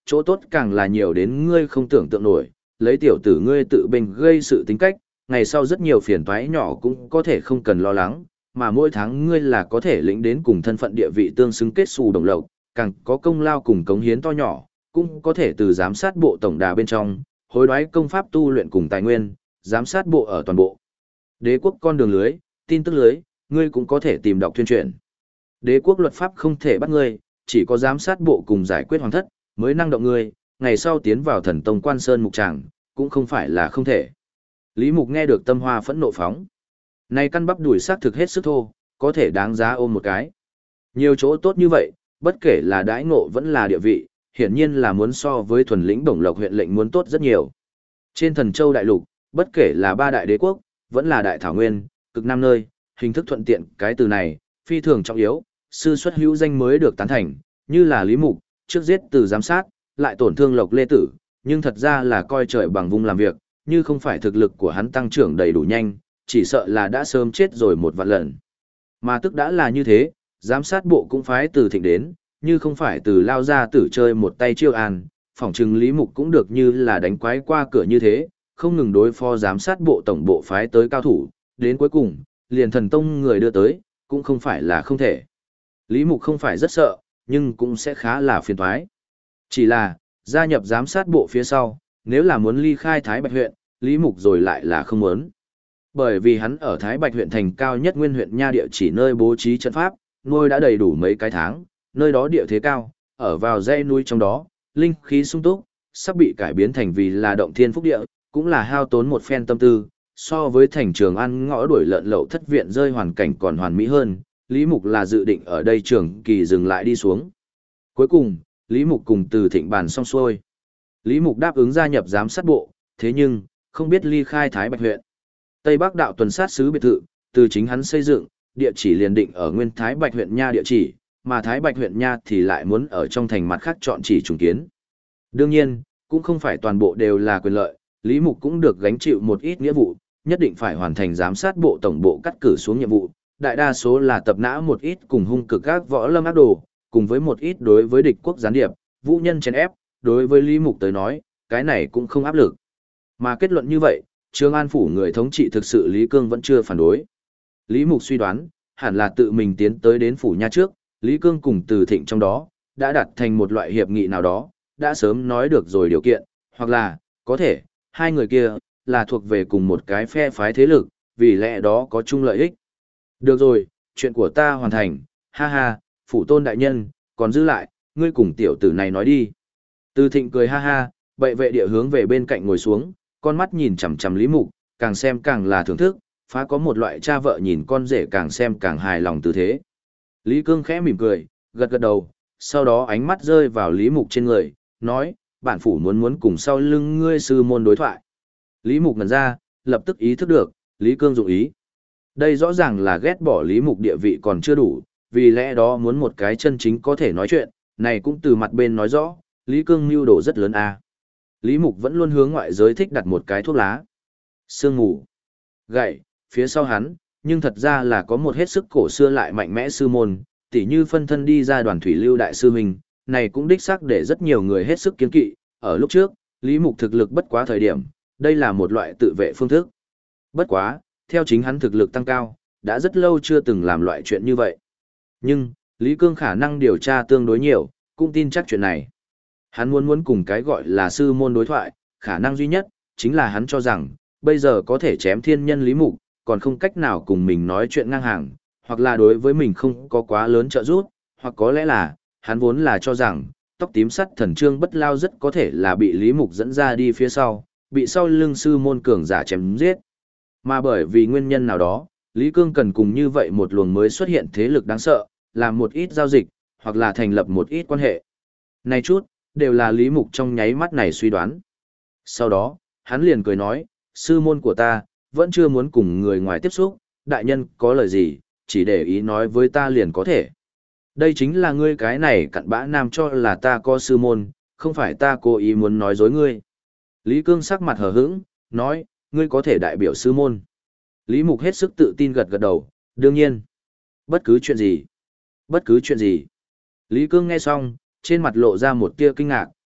chỗ tốt càng là nhiều đến ngươi không tưởng tượng nổi, lấy tiểu tử ngươi tự mình gây sự tính cách, ngày sau rất nhiều phiền toái nhỏ cũng có thể không cần lo lắng, mà mỗi tháng ngươi là có thể lĩnh đến cùng thân phận địa vị tương xứng kết xù đồng lộc, càng có công lao cùng cống hiến to nhỏ, cũng có thể từ giám sát bộ tổng đà bên trong, hối đoái công pháp tu luyện cùng tài nguyên, giám sát bộ ở toàn bộ. Đế quốc con đường lưới, tin tức lưới, ngươi cũng có thể tìm đọc tuyên truyền. Đế quốc luật pháp không thể bắt ngươi, chỉ có giám sát bộ cùng giải quyết hoàng thất, mới năng động ngươi, ngày sau tiến vào thần tông quan sơn mục tràng, cũng không phải là không thể. Lý Mục nghe được tâm hoa phẫn nộ phóng. Này căn bắp đùi xác thực hết sức thô, có thể đáng giá ôm một cái. Nhiều chỗ tốt như vậy, bất kể là đãi ngộ vẫn là địa vị, hiển nhiên là muốn so với thuần lĩnh Bổng Lộc huyện lệnh muốn tốt rất nhiều. Trên Thần Châu đại lục, bất kể là ba đại đế quốc, vẫn là đại thảo nguyên, cực nam nơi, hình thức thuận tiện cái từ này, phi thường trọng yếu, sư xuất hữu danh mới được tán thành, như là Lý Mục, trước giết từ giám sát, lại tổn thương Lộc Lê Tử, nhưng thật ra là coi trời bằng vung làm việc, như không phải thực lực của hắn tăng trưởng đầy đủ nhanh, chỉ sợ là đã sớm chết rồi một vạn lần. Mà tức đã là như thế, giám sát bộ cũng phái từ thịnh đến, như không phải từ lao ra tử chơi một tay chiêu an, phỏng chừng Lý Mục cũng được như là đánh quái qua cửa như thế, không ngừng đối phó giám sát bộ tổng bộ phái tới cao thủ, đến cuối cùng, liền thần tông người đưa tới, cũng không phải là không thể. Lý Mục không phải rất sợ, nhưng cũng sẽ khá là phiền toái. Chỉ là, gia nhập giám sát bộ phía sau, nếu là muốn ly khai Thái Bạch huyện, Lý Mục rồi lại là không muốn. Bởi vì hắn ở Thái Bạch huyện thành cao nhất nguyên huyện nha địa chỉ nơi bố trí trận pháp, nuôi đã đầy đủ mấy cái tháng, nơi đó địa thế cao, ở vào dãy núi trong đó, linh khí sung túc, sắp bị cải biến thành vì là động thiên phúc địa, cũng là hao tốn một phen tâm tư, so với thành Trường An ngõ đuổi lợn lậu thất viện rơi hoàn cảnh còn hoàn mỹ hơn, Lý Mục là dự định ở đây trường kỳ dừng lại đi xuống. Cuối cùng, Lý Mục cùng Từ Thịnh bàn xong xuôi. Lý Mục đáp ứng gia nhập giám sát bộ, thế nhưng, không biết ly khai Thái Bạch huyện. Tây Bắc đạo tuần sát sứ biệt thự, từ chính hắn xây dựng, địa chỉ liền định ở nguyên Thái Bạch huyện nha địa chỉ, mà Thái Bạch huyện nha thì lại muốn ở trong thành mặt khác chọn chỉ trùng kiến. Đương nhiên, cũng không phải toàn bộ đều là quyền lợi, Lý Mục cũng được gánh chịu một ít nghĩa vụ, nhất định phải hoàn thành giám sát bộ tổng bộ cắt cử xuống nhiệm vụ, đại đa số là tập nã một ít cùng hung cực các võ lâm ác đồ, cùng với một ít đối với địch quốc gián điệp, vũ nhân chèn ép, đối với Lý Mục tới nói, cái này cũng không áp lực. Mà kết luận như vậy, Trường An phủ người thống trị thực sự Lý Cương vẫn chưa phản đối. Lý Mục suy đoán, hẳn là tự mình tiến tới đến phủ nha trước, Lý Cương cùng Từ Thịnh trong đó, đã đặt thành một loại hiệp nghị nào đó, đã sớm nói được rồi điều kiện, hoặc là, có thể, hai người kia, là thuộc về cùng một cái phe phái thế lực, vì lẽ đó có chung lợi ích. Được rồi, chuyện của ta hoàn thành, ha ha, phủ tôn đại nhân, còn giữ lại, ngươi cùng tiểu tử này nói đi. Từ Thịnh cười ha ha, bệ vệ địa hướng về bên cạnh ngồi xuống, con mắt nhìn chằm chằm Lý Mục, càng xem càng là thưởng thức, phá có một loại cha vợ nhìn con rể càng xem càng hài lòng tư thế. Lý Cương khẽ mỉm cười, gật gật đầu, sau đó ánh mắt rơi vào Lý Mục trên người, nói, bản phủ muốn cùng sau lưng ngươi sư môn đối thoại. Lý Mục ngẩn ra, lập tức ý thức được, Lý Cương dụng ý. Đây rõ ràng là ghét bỏ Lý Mục địa vị còn chưa đủ, vì lẽ đó muốn một cái chân chính có thể nói chuyện, này cũng từ mặt bên nói rõ, Lý Cương mưu đồ rất lớn a. Lý Mục vẫn luôn hướng ngoại giới thích đặt một cái thuốc lá. Sương ngủ, gậy, phía sau hắn, nhưng thật ra là có một hết sức cổ xưa lại mạnh mẽ sư môn, tỉ như phân thân đi ra đoàn thủy lưu đại sư huynh, này cũng đích xác để rất nhiều người hết sức kiên kỵ, ở lúc trước, Lý Mục thực lực bất quá thời điểm, đây là một loại tự vệ phương thức. Bất quá, theo chính hắn thực lực tăng cao, đã rất lâu chưa từng làm loại chuyện như vậy. Nhưng, Lý Cương khả năng điều tra tương đối nhiều, cũng tin chắc chuyện này. Hắn muốn cùng cái gọi là sư môn đối thoại, khả năng duy nhất, chính là hắn cho rằng, bây giờ có thể chém thiên nhân Lý Mục, còn không cách nào cùng mình nói chuyện ngang hàng, hoặc là đối với mình không có quá lớn trợ giúp, hoặc có lẽ là, hắn vốn là cho rằng, tóc tím sắt thần trương bất lao rất có thể là bị Lý Mục dẫn ra đi phía sau, bị sau lưng sư môn cường giả chém giết. Mà bởi vì nguyên nhân nào đó, Lý Cương cần cùng như vậy một luồng mới xuất hiện thế lực đáng sợ, làm một ít giao dịch, hoặc là thành lập một ít quan hệ. Này chút, đều là Lý Mục trong nháy mắt này suy đoán. Sau đó, hắn liền cười nói, sư môn của ta, vẫn chưa muốn cùng người ngoài tiếp xúc, đại nhân có lời gì, chỉ để ý nói với ta liền có thể. Đây chính là ngươi cái này cặn bã nam cho là ta có sư môn, không phải ta cố ý muốn nói dối ngươi. Lý Cương sắc mặt hờ hững, nói, ngươi có thể đại biểu sư môn. Lý Mục hết sức tự tin gật gật đầu, đương nhiên. Bất cứ chuyện gì. Bất cứ chuyện gì. Lý Cương nghe xong, trên mặt lộ ra một tia kinh ngạc,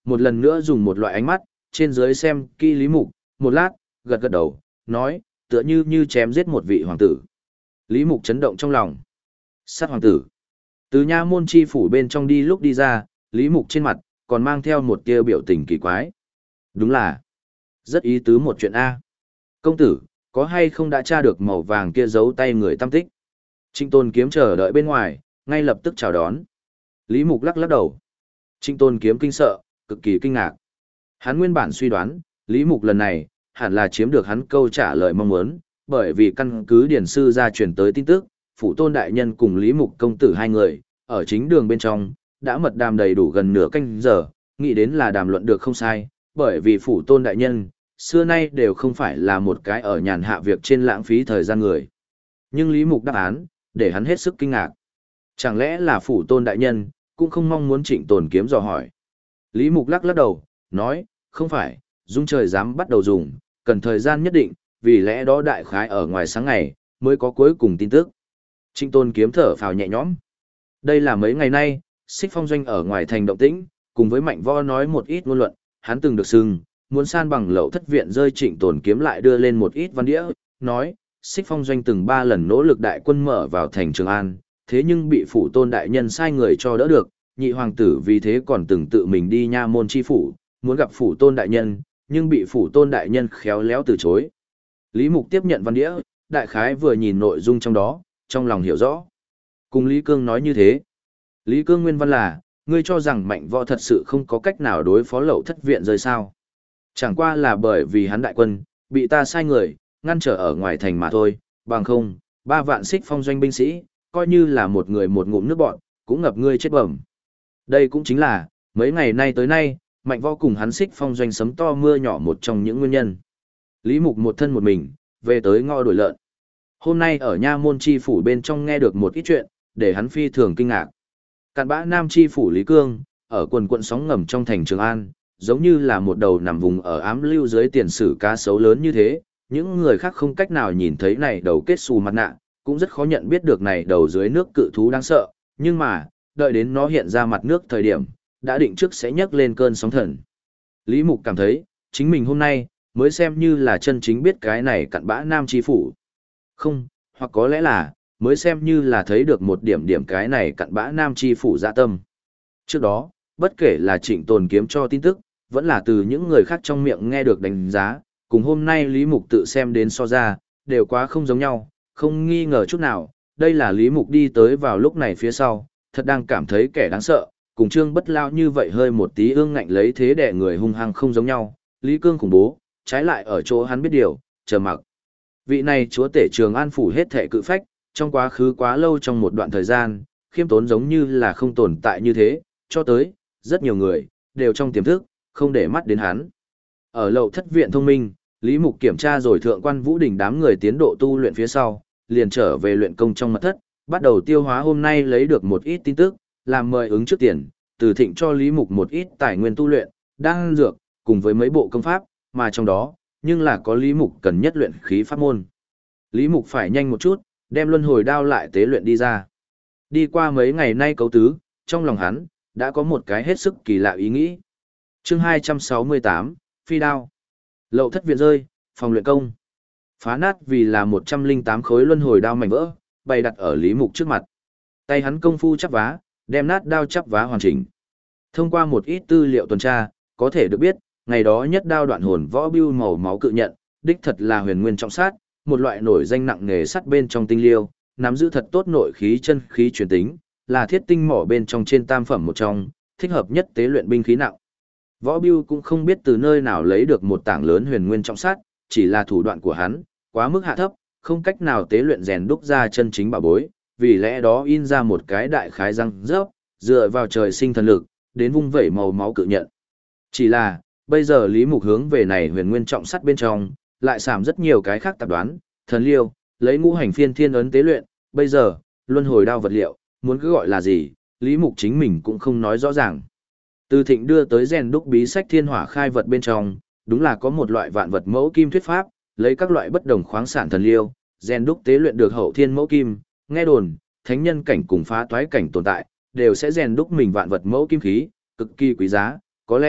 một lần nữa dùng một loại ánh mắt, trên dưới xem kỹ Lý Mục, một lát, gật gật đầu, nói, tựa như chém giết một vị hoàng tử. Lý Mục chấn động trong lòng. Sát hoàng tử. Từ nha môn chi phủ bên trong đi lúc đi ra, Lý Mục trên mặt, còn mang theo một tia biểu tình kỳ quái. Đúng là, rất ý tứ một chuyện A. Công tử, có hay không đã tra được màu vàng kia giấu tay người tâm tích? Trịnh Tôn Kiếm chờ đợi bên ngoài, ngay lập tức chào đón. Lý Mục lắc lắc đầu. Trịnh Tôn Kiếm kinh sợ, cực kỳ kinh ngạc. Hắn nguyên bản suy đoán, Lý Mục lần này, hẳn là chiếm được hắn câu trả lời mong muốn, bởi vì căn cứ điển sư ra truyền tới tin tức, Phủ Tôn Đại Nhân cùng Lý Mục công tử hai người, ở chính đường bên trong, đã mật đàm đầy đủ gần nửa canh giờ, nghĩ đến là đàm luận được không sai, bởi vì Phủ Tôn Đại Nhân, xưa nay đều không phải là một cái ở nhàn hạ việc trên lãng phí thời gian người. Nhưng Lý Mục đáp án, để hắn hết sức kinh ngạc. Chẳng lẽ là Phủ Tôn Đại Nhân, cũng không mong muốn Trịnh Tồn Kiếm dò hỏi. Lý Mục lắc lắc đầu, nói, không phải, dung trời dám bắt đầu dùng, cần thời gian nhất định, vì lẽ đó đại khái ở ngoài sáng ngày, mới có cuối cùng tin tức. Trịnh Tôn Kiếm thở phào nhẹ nhõm. Đây là mấy ngày nay, Xích Phong Doanh ở ngoài thành động tĩnh, cùng với Mạnh Võ nói một ít ngôn luận, hắn từng được xưng, muốn san bằng Lậu Thất Viện rơi. Trịnh Tồn Kiếm lại đưa lên một ít văn đĩa, nói, Xích Phong Doanh từng 3 lần nỗ lực đại quân mở vào thành Trường An, thế nhưng bị Phủ Tôn Đại Nhân sai người cho đỡ được, nhị hoàng tử vì thế còn từng tự mình đi nha môn chi phủ, muốn gặp Phủ Tôn Đại Nhân, nhưng bị Phủ Tôn Đại Nhân khéo léo từ chối. Lý Mục tiếp nhận văn đĩa, đại khái vừa nhìn nội dung trong đó, trong lòng hiểu rõ. Cùng Lý Cương nói như thế. Lý Cương nguyên văn là, ngươi cho rằng Mạnh Võ thật sự không có cách nào đối phó Lậu Thất Viện rơi sao. Chẳng qua là bởi vì hắn đại quân, bị ta sai người, ngăn trở ở ngoài thành mà thôi, bằng không, 3 vạn Xích Phong Doanh binh sĩ, coi như là một người một ngụm nước bọn, cũng ngập ngươi chết bẩm. Đây cũng chính là, mấy ngày nay tới nay, Mạnh Võ cùng hắn Xích Phong Doanh sấm to mưa nhỏ một trong những nguyên nhân. Lý Mục một thân một mình, về tới ngõ đuổi lợn. Hôm nay ở nha môn chi phủ bên trong nghe được một ít chuyện, để hắn phi thường kinh ngạc. Cặn bã nam chi phủ Lý Cương, ở quần quận sóng ngầm trong thành Trường An, giống như là một đầu nằm vùng ở ám lưu dưới tiền sử cá sấu lớn như thế, những người khác không cách nào nhìn thấy này đầu kết xù mặt nạ, cũng rất khó nhận biết được này đầu dưới nước cự thú đáng sợ, nhưng mà, đợi đến nó hiện ra mặt nước thời điểm, đã định trước sẽ nhấc lên cơn sóng thần. Lý Mục cảm thấy, chính mình hôm nay, mới xem như là chân chính biết cái này cặn bã nam chi phủ. Không, hoặc có lẽ là, mới xem như là thấy được một điểm điểm cái này cặn bã nam chi phủ dạ tâm. Trước đó, bất kể là Trịnh Tồn Kiếm cho tin tức, vẫn là từ những người khác trong miệng nghe được đánh giá, cùng hôm nay Lý Mục tự xem đến so ra, đều quá không giống nhau, không nghi ngờ chút nào, đây là Lý Mục đi tới vào lúc này phía sau, thật đang cảm thấy kẻ đáng sợ, cùng Trương Bất Lao như vậy hơi một tí ương ngạnh lấy thế để người hung hăng không giống nhau, Lý Cương khủng bố, trái lại ở chỗ hắn biết điều, chờ mặc. Vị này chúa tể Trường An phủ hết thệ cự phách, trong quá khứ quá lâu trong một đoạn thời gian, khiêm tốn giống như là không tồn tại như thế, cho tới, rất nhiều người, đều trong tiềm thức, không để mắt đến hắn. Ở Lậu Thất Viện thông minh, Lý Mục kiểm tra rồi thượng quan Vũ Đình đám người tiến độ tu luyện phía sau, liền trở về luyện công trong mật thất, bắt đầu tiêu hóa hôm nay lấy được một ít tin tức, làm mời ứng trước tiền, từ thịnh cho Lý Mục một ít tài nguyên tu luyện, đan dược, cùng với mấy bộ công pháp, mà trong đó, nhưng là có Lý Mục cần nhất luyện khí pháp môn. Lý Mục phải nhanh một chút, đem luân hồi đao lại tế luyện đi ra. Đi qua mấy ngày nay cấu tứ, trong lòng hắn, đã có một cái hết sức kỳ lạ ý nghĩ. Chương 268, Phi đao. Lậu Thất Viện rơi, phòng luyện công. Phá nát vì là 108 khối luân hồi đao mảnh vỡ, bày đặt ở Lý Mục trước mặt. Tay hắn công phu chắp vá, đem nát đao chắp vá hoàn chỉnh. Thông qua một ít tư liệu tuần tra, có thể được biết, ngày đó nhất đao đoạn hồn võ bưu màu máu cự nhận, đích thật là huyền nguyên trọng sát, một loại nổi danh nặng nghề sắt bên trong tinh liêu, nắm giữ thật tốt nội khí chân khí truyền tính, là thiết tinh mỏ bên trong trên tam phẩm một trong, thích hợp nhất tế luyện binh khí nặng. Võ Bưu cũng không biết từ nơi nào lấy được một tảng lớn huyền nguyên trọng sát, chỉ là thủ đoạn của hắn, quá mức hạ thấp, không cách nào tế luyện rèn đúc ra chân chính bảo bối, vì lẽ đó in ra một cái đại khái răng rớp, dựa vào trời sinh thần lực, đến vung vẩy màu máu cự nhận. Chỉ là, bây giờ Lý Mục hướng về này huyền nguyên trọng sắt bên trong, lại sảm rất nhiều cái khác tập đoán, thần liêu, lấy ngũ hành phiên thiên ấn tế luyện, bây giờ, luân hồi đao vật liệu, muốn cứ gọi là gì, Lý Mục chính mình cũng không nói rõ ràng. Từ thịnh đưa tới rèn đúc bí sách thiên hỏa khai vật bên trong, đúng là có một loại vạn vật mẫu kim thuyết pháp, lấy các loại bất đồng khoáng sản thần liêu, rèn đúc tế luyện được hậu thiên mẫu kim, nghe đồn, thánh nhân cảnh cùng phá toái cảnh tồn tại, đều sẽ rèn đúc mình vạn vật mẫu kim khí, cực kỳ quý giá, có lẽ,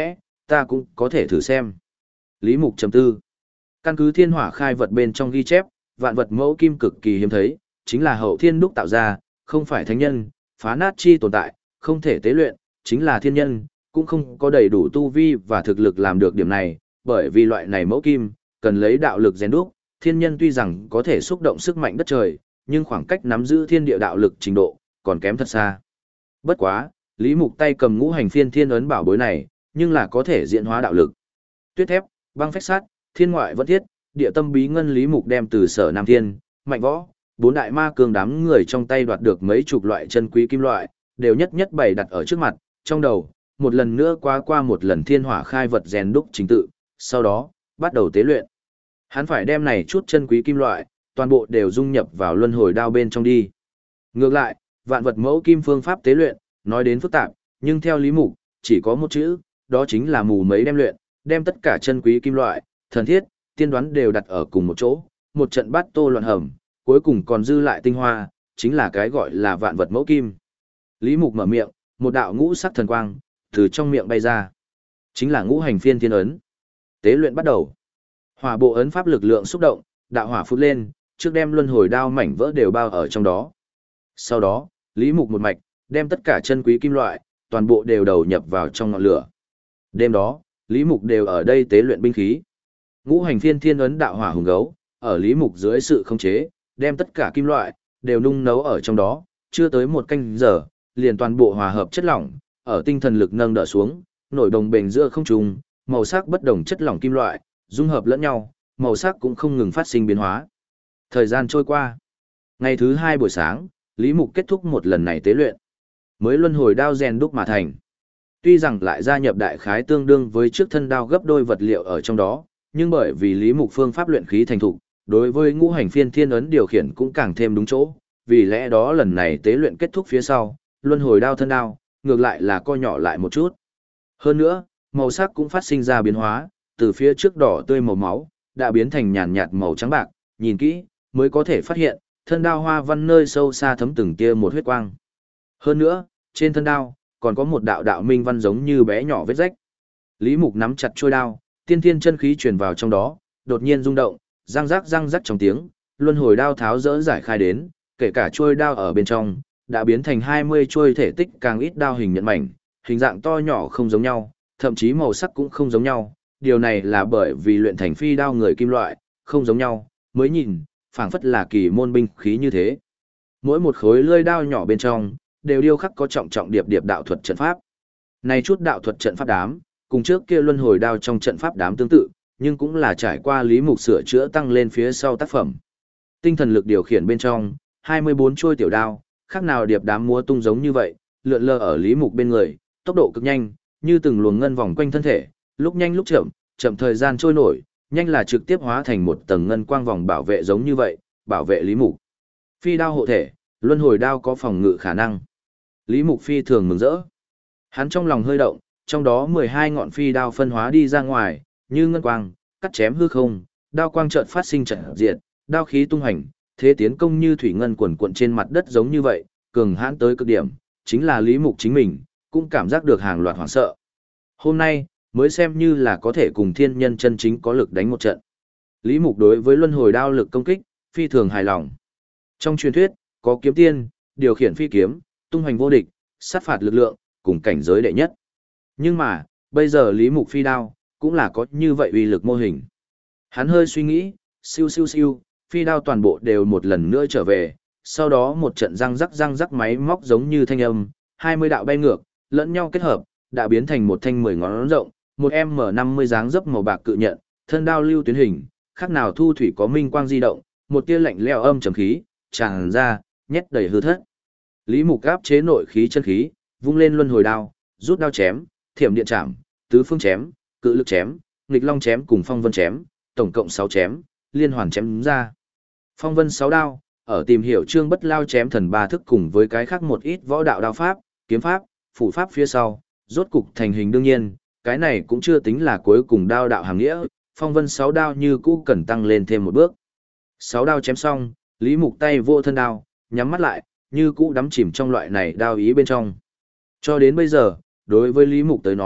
ta cũng có thể thử xem. Lý Mục trầm tư. Căn cứ thiên hỏa khai vật bên trong ghi chép, vạn vật mẫu kim cực kỳ hiếm thấy, chính là hậu thiên đúc tạo ra, không phải thánh nhân, phá nát chi tồn tại, không thể tế luyện, chính là thiên nhân, cũng không có đầy đủ tu vi và thực lực làm được điểm này, bởi vì loại này mẫu kim, cần lấy đạo lực rèn đúc, thiên nhân tuy rằng có thể xúc động sức mạnh đất trời, nhưng khoảng cách nắm giữ thiên địa đạo lực trình độ, còn kém thật xa. Bất quá, Lý Mục tay cầm ngũ hành phiên thiên ấn bảo bối này, nhưng là có thể diễn hóa đạo lực. Tuyết thép, băng phách sát, thiên ngoại vẫn thiết, địa tâm bí ngân Lý Mục đem từ Sở Nam Thiên, Mạnh Võ, bốn đại ma cường đám người trong tay đoạt được mấy chục loại chân quý kim loại, đều nhất nhất bày đặt ở trước mặt, trong đầu, một lần nữa qua một lần thiên hỏa khai vật rèn đúc chính tự, sau đó, bắt đầu tế luyện. Hắn phải đem này chút chân quý kim loại, toàn bộ đều dung nhập vào luân hồi đao bên trong đi. Ngược lại, vạn vật mẫu kim phương pháp tế luyện, nói đến phức tạp, nhưng theo Lý Mục, chỉ có một chữ, đó chính là mù mấy đem luyện, đem tất cả chân quý kim loại, thần thiết, tiên đoán đều đặt ở cùng một chỗ, một trận bát tô loạn hầm, cuối cùng còn dư lại tinh hoa, chính là cái gọi là vạn vật mẫu kim. Lý Mục mở miệng, một đạo ngũ sắc thần quang, từ trong miệng bay ra. Chính là ngũ hành phiên thiên ấn. Tế luyện bắt đầu. Hỏa bộ ấn pháp lực lượng xúc động, đạo hỏa phút lên, trước đem luân hồi đao mảnh vỡ đều bao ở trong đó. Sau đó, Lý Mục một mạch, đem tất cả chân quý kim loại, toàn bộ đều đầu nhập vào trong ngọn lửa. Đêm đó, Lý Mục đều ở đây tế luyện binh khí. Ngũ hành phiên thiên ấn đạo hỏa hùng gấu, ở Lý Mục dưới sự khống chế, đem tất cả kim loại, đều nung nấu ở trong đó, chưa tới một canh giờ, liền toàn bộ hòa hợp chất lỏng, ở tinh thần lực nâng đỡ xuống, nổi đồng bền giữa không trung, màu sắc bất đồng chất lỏng kim loại, dung hợp lẫn nhau, màu sắc cũng không ngừng phát sinh biến hóa. Thời gian trôi qua. Ngày thứ 2 buổi sáng, Lý Mục kết thúc một lần này tế luyện. Mới luân hồi đao rèn đúc mà thành. Tuy rằng lại gia nhập đại khái tương đương với trước thân đao gấp đôi vật liệu ở trong đó, nhưng bởi vì Lý Mục phương pháp luyện khí thành thục, đối với ngũ hành phiên thiên ấn điều khiển cũng càng thêm đúng chỗ, vì lẽ đó lần này tế luyện kết thúc phía sau, luân hồi đao thân đao, ngược lại là co nhỏ lại một chút. Hơn nữa, màu sắc cũng phát sinh ra biến hóa, từ phía trước đỏ tươi màu máu, đã biến thành nhàn nhạt màu trắng bạc, nhìn kỹ, mới có thể phát hiện, thân đao hoa văn nơi sâu xa thấm từng tia một huyết quang. Hơn nữa, trên thân đao, còn có một đạo đạo minh văn giống như bé nhỏ vết rách. Lý Mục nắm chặt chuôi đao, tiên thiên chân khí truyền vào trong đó, đột nhiên rung động, răng rắc trong tiếng, luân hồi đao tháo rỡ giải khai đến, kể cả chuôi đao ở bên trong, đã biến thành 20 chuôi thể tích càng ít đao hình nhận mảnh, hình dạng to nhỏ không giống nhau, thậm chí màu sắc cũng không giống nhau. Điều này là bởi vì luyện thành phi đao người kim loại, không giống nhau, mới nhìn, phảng phất là kỳ môn binh khí như thế. Mỗi một khối lưỡi đao nhỏ bên trong, đều điêu khắc có trọng trọng điệp điệp đạo thuật trận pháp. Này chút đạo thuật trận pháp đám, cùng trước kia luân hồi đao trong trận pháp đám tương tự, nhưng cũng là trải qua Lý Mục sửa chữa tăng lên phía sau tác phẩm. Tinh thần lực điều khiển bên trong, 24 chuôi tiểu đao, khác nào điệp đám múa tung giống như vậy, lượn lờ ở Lý Mục bên người, tốc độ cực nhanh, như từng luồng ngân vòng quanh thân thể, lúc nhanh lúc chậm, chậm thời gian trôi nổi, nhanh là trực tiếp hóa thành một tầng ngân quang vòng bảo vệ giống như vậy, bảo vệ Lý Mục. Phi đao hộ thể, luân hồi đao có phòng ngự khả năng. Lý Mục phi thường mừng rỡ. Hắn trong lòng hơi động, trong đó 12 ngọn phi đao phân hóa đi ra ngoài, như ngân quang, cắt chém hư không, đao quang chợt phát sinh trận diệt, đao khí tung hành, thế tiến công như thủy ngân quần cuộn trên mặt đất giống như vậy, cường hãn tới cực điểm, chính là Lý Mục chính mình, cũng cảm giác được hàng loạt hoảng sợ. Hôm nay, mới xem như là có thể cùng thiên nhân chân chính có lực đánh một trận. Lý Mục đối với luân hồi đao lực công kích, phi thường hài lòng. Trong truyền thuyết, có kiếm tiên, điều khiển phi kiếm, tung hoành vô địch, sát phạt lực lượng, cùng cảnh giới đệ nhất. Nhưng mà, bây giờ Lý Mục phi đao, cũng là có như vậy uy lực mô hình. Hắn hơi suy nghĩ, siêu, phi đao toàn bộ đều một lần nữa trở về, sau đó một trận răng rắc máy móc giống như thanh âm, 20 đạo bay ngược, lẫn nhau kết hợp, đã biến thành một thanh 10 ngón rộng, một M50 dáng dấp màu bạc cự nhận, thân đao lưu tuyến hình, khác nào thu thủy có minh quang di động, một tia lạnh lẽo âm trầm khí, tràn ra, nhét đầy hư thất. Lý Mục áp chế nội khí chân khí, vung lên luân hồi đao, rút đao chém, thiểm điện chạm, tứ phương chém, cự lực chém, nghịch long chém cùng phong vân chém, tổng cộng 6 chém, liên hoàn chém ra. Phong vân 6 đao, ở tìm hiểu Trương Bất Lao chém thần ba thức cùng với cái khác một ít võ đạo đao pháp, kiếm pháp, phủ pháp phía sau, rốt cục thành hình đương nhiên, cái này cũng chưa tính là cuối cùng đao đạo hàng nghĩa, phong vân 6 đao như cũ cần tăng lên thêm một bước. 6 đao chém xong, Lý Mục tay vô thân đao, nhắm mắt lại, như cũ đắm chìm trong loại này đao ý bên trong. Cho đến bây giờ, đối với Lý Mục tới nói,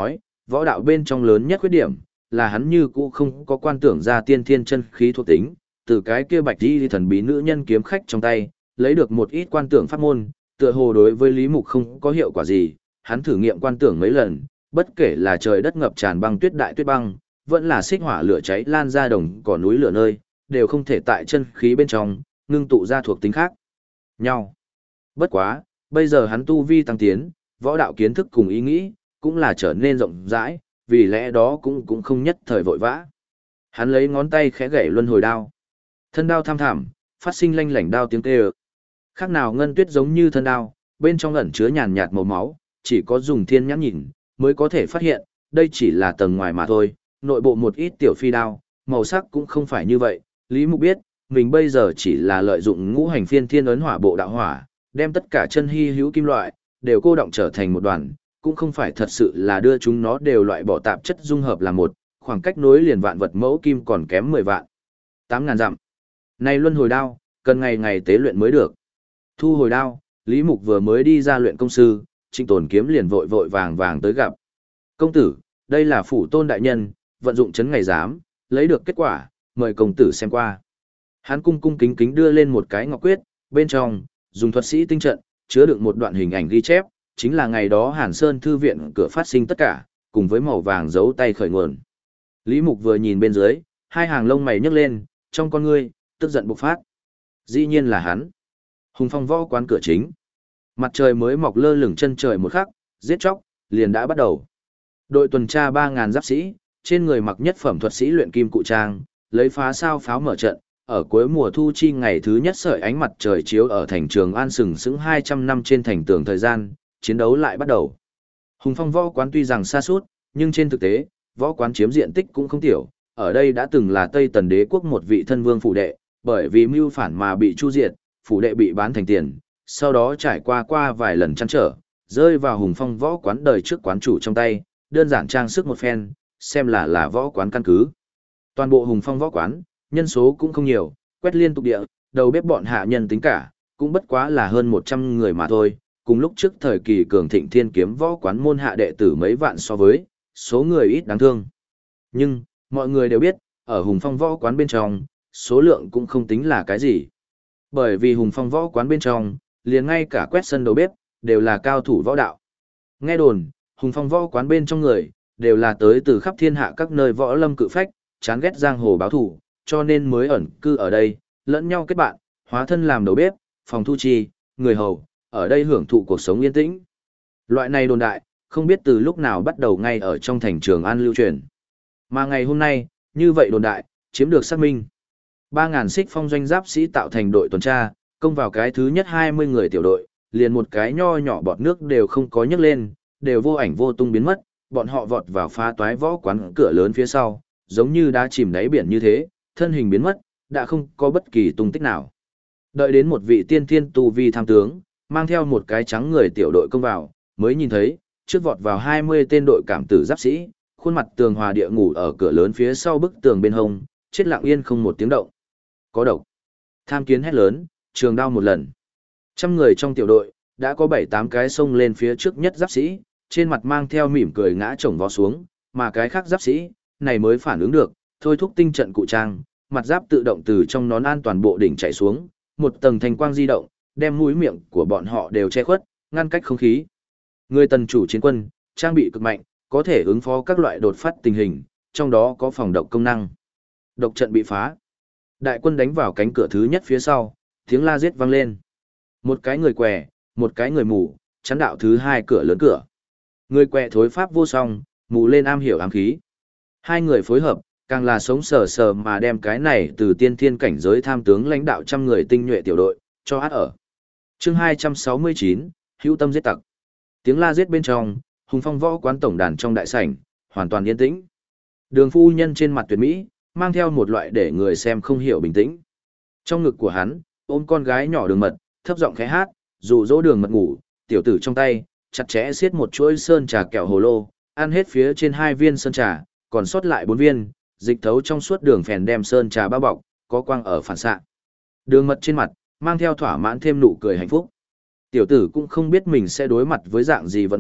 võ đạo bên trong lớn nhất khuyết điểm, là hắn như cũ không có quan tưởng ra tiên thiên chân khí thuộc tính, từ cái kia bạch y thần bí nữ nhân kiếm khách trong tay, lấy được một ít quan tưởng pháp môn, tựa hồ đối với Lý Mục không có hiệu quả gì, hắn thử nghiệm quan tưởng mấy lần, bất kể là trời đất ngập tràn băng tuyết đại tuyết băng, vẫn là xích hỏa lửa cháy lan ra đồng cỏ núi lửa nơi, đều không thể tại chân khí bên trong, ngưng tụ ra thuộc tính khác nhau. Bất quá, bây giờ hắn tu vi tăng tiến, võ đạo kiến thức cùng ý nghĩ, cũng là trở nên rộng rãi, vì lẽ đó cũng không nhất thời vội vã. Hắn lấy ngón tay khẽ gảy luân hồi đao. Thân đao tham thảm, phát sinh lanh lảnh đao tiếng kêu. Khác nào ngân tuyết giống như thân đao, bên trong ẩn chứa nhàn nhạt màu máu, chỉ có dùng thiên nhãn nhìn, mới có thể phát hiện, đây chỉ là tầng ngoài mà thôi, nội bộ một ít tiểu phi đao, màu sắc cũng không phải như vậy. Lý Mục biết, mình bây giờ chỉ là lợi dụng ngũ hành phiên thiên ấn hỏa bộ đạo hỏa, đem tất cả chân hy hữu kim loại, đều cô động trở thành một đoàn, cũng không phải thật sự là đưa chúng nó đều loại bỏ tạp chất dung hợp là một, khoảng cách nối liền vạn vật mẫu kim còn kém 10 vạn. 8.000 dặm. Này luân hồi đao, cần ngày ngày tế luyện mới được. Thu hồi đao, Lý Mục vừa mới đi ra luyện công sư, Trịnh Tồn Kiếm liền vội vội vàng vàng tới gặp. Công tử, đây là phủ tôn đại nhân, vận dụng chấn ngày giám, lấy được kết quả, mời công tử xem qua. Hắn cung cung kính kính đưa lên một cái ngọc quyết, bên trong, dùng thuật sĩ tinh trận, chứa đựng một đoạn hình ảnh ghi chép, chính là ngày đó Hàn Sơn thư viện cửa phát sinh tất cả, cùng với màu vàng dấu tay khởi nguồn. Lý Mục vừa nhìn bên dưới, hai hàng lông mày nhấc lên, trong con ngươi, tức giận bộc phát. Dĩ nhiên là hắn. Hùng Phong võ quán cửa chính. Mặt trời mới mọc lơ lửng chân trời một khắc, giết chóc liền đã bắt đầu. Đội tuần tra 3.000 giáp sĩ, trên người mặc nhất phẩm thuật sĩ luyện kim cụ trang, lấy phá sao pháo mở trận, ở cuối mùa thu chi ngày thứ nhất sợi ánh mặt trời chiếu ở thành Trường An sừng sững 200 năm trên thành tường thời gian, chiến đấu lại bắt đầu. Hùng Phong võ quán tuy rằng xa suốt, nhưng trên thực tế, võ quán chiếm diện tích cũng không tiểu, ở đây đã từng là Tây Tần đế quốc một vị thân vương phủ đệ, bởi vì mưu phản mà bị chu diệt, phủ đệ bị bán thành tiền, sau đó trải qua vài lần trăn trở, rơi vào Hùng Phong võ quán đời trước quán chủ trong tay, đơn giản trang sức một phen, xem là võ quán căn cứ. Toàn bộ Hùng Phong võ quán, nhân số cũng không nhiều, quét liên tục địa, đầu bếp bọn hạ nhân tính cả, cũng bất quá là hơn 100 người mà thôi, cùng lúc trước thời kỳ cường thịnh thiên kiếm võ quán môn hạ đệ tử mấy vạn so với, số người ít đáng thương. Nhưng, mọi người đều biết, ở Hùng Phong võ quán bên trong, số lượng cũng không tính là cái gì. Bởi vì Hùng Phong võ quán bên trong, liền ngay cả quét sân đầu bếp, đều là cao thủ võ đạo. Nghe đồn, Hùng Phong võ quán bên trong người, đều là tới từ khắp thiên hạ các nơi võ lâm cự phách, chán ghét giang hồ báo thủ, cho nên mới ẩn cư ở đây, lẫn nhau kết bạn, hóa thân làm đầu bếp, phòng thu chi, người hầu, ở đây hưởng thụ cuộc sống yên tĩnh. Loại này đồn đại, không biết từ lúc nào bắt đầu ngay ở trong thành Trường An lưu truyền. Mà ngày hôm nay, như vậy đồn đại, chiếm được xác minh. 3.000 xích phong doanh giáp sĩ tạo thành đội tuần tra, công vào cái thứ nhất 20 người tiểu đội, liền một cái nho nhỏ bọt nước đều không có nhấc lên, đều vô ảnh vô tung biến mất, bọn họ vọt vào phá toái võ quán cửa lớn phía sau, giống như đã chìm đáy biển như thế, thân hình biến mất, đã không có bất kỳ tung tích nào. Đợi đến một vị tiên thiên tu vi tham tướng, mang theo một cái trắng người tiểu đội công vào, mới nhìn thấy, trước vọt vào 20 tên đội cảm tử giáp sĩ, khuôn mặt tường hòa địa ngủ ở cửa lớn phía sau bức tường bên hông, chết lặng yên không một tiếng động. Có độc. Tham kiến hét lớn, trường đao một lần. 100 người trong tiểu đội, đã có 7-8 cái xông lên phía trước nhất giáp sĩ, trên mặt mang theo mỉm cười ngã chồng vó xuống, mà cái khác giáp sĩ, này mới phản ứng được, thôi thúc tinh trận cụ trang, mặt giáp tự động từ trong nón an toàn bộ đỉnh chạy xuống, một tầng thanh quang di động, đem mũi miệng của bọn họ đều che khuất, ngăn cách không khí. Người tần chủ chiến quân, trang bị cực mạnh, có thể ứng phó các loại đột phát tình hình, trong đó có phòng độc công năng. Độc trận bị phá. Đại quân đánh vào cánh cửa thứ nhất phía sau, tiếng la giết vang lên. Một cái người què, một cái người mù, chắn đạo thứ hai cửa lớn cửa. Người què thối pháp vô song, mù lên am hiểu ám khí. Hai người phối hợp, càng là sống sờ sờ mà đem cái này từ tiên thiên cảnh giới tham tướng lãnh đạo 100 người tinh nhuệ tiểu đội, cho át ở. Chương 269, hữu tâm giết tặc. Tiếng la giết bên trong, Hùng Phong võ quán tổng đàn trong đại sảnh, hoàn toàn yên tĩnh. Đường phu nhân trên mặt tuyệt mỹ, mang theo một loại để người xem không hiểu bình tĩnh. Trong ngực của hắn, ôm con gái nhỏ Đường Mật, thấp giọng khẽ hát, dụ dỗ Đường Mật ngủ, tiểu tử trong tay, chặt chẽ siết một chuỗi sơn trà kẹo hồ lô, ăn hết phía trên 2 viên sơn trà, còn sót lại 4 viên, dịch thấu trong suốt đường phèn đem sơn trà bao bọc, có quang ở phản xạ. Đường Mật trên mặt, mang theo thỏa mãn thêm nụ cười hạnh phúc. Tiểu tử cũng không biết mình sẽ đối mặt với dạng gì vận mệnh,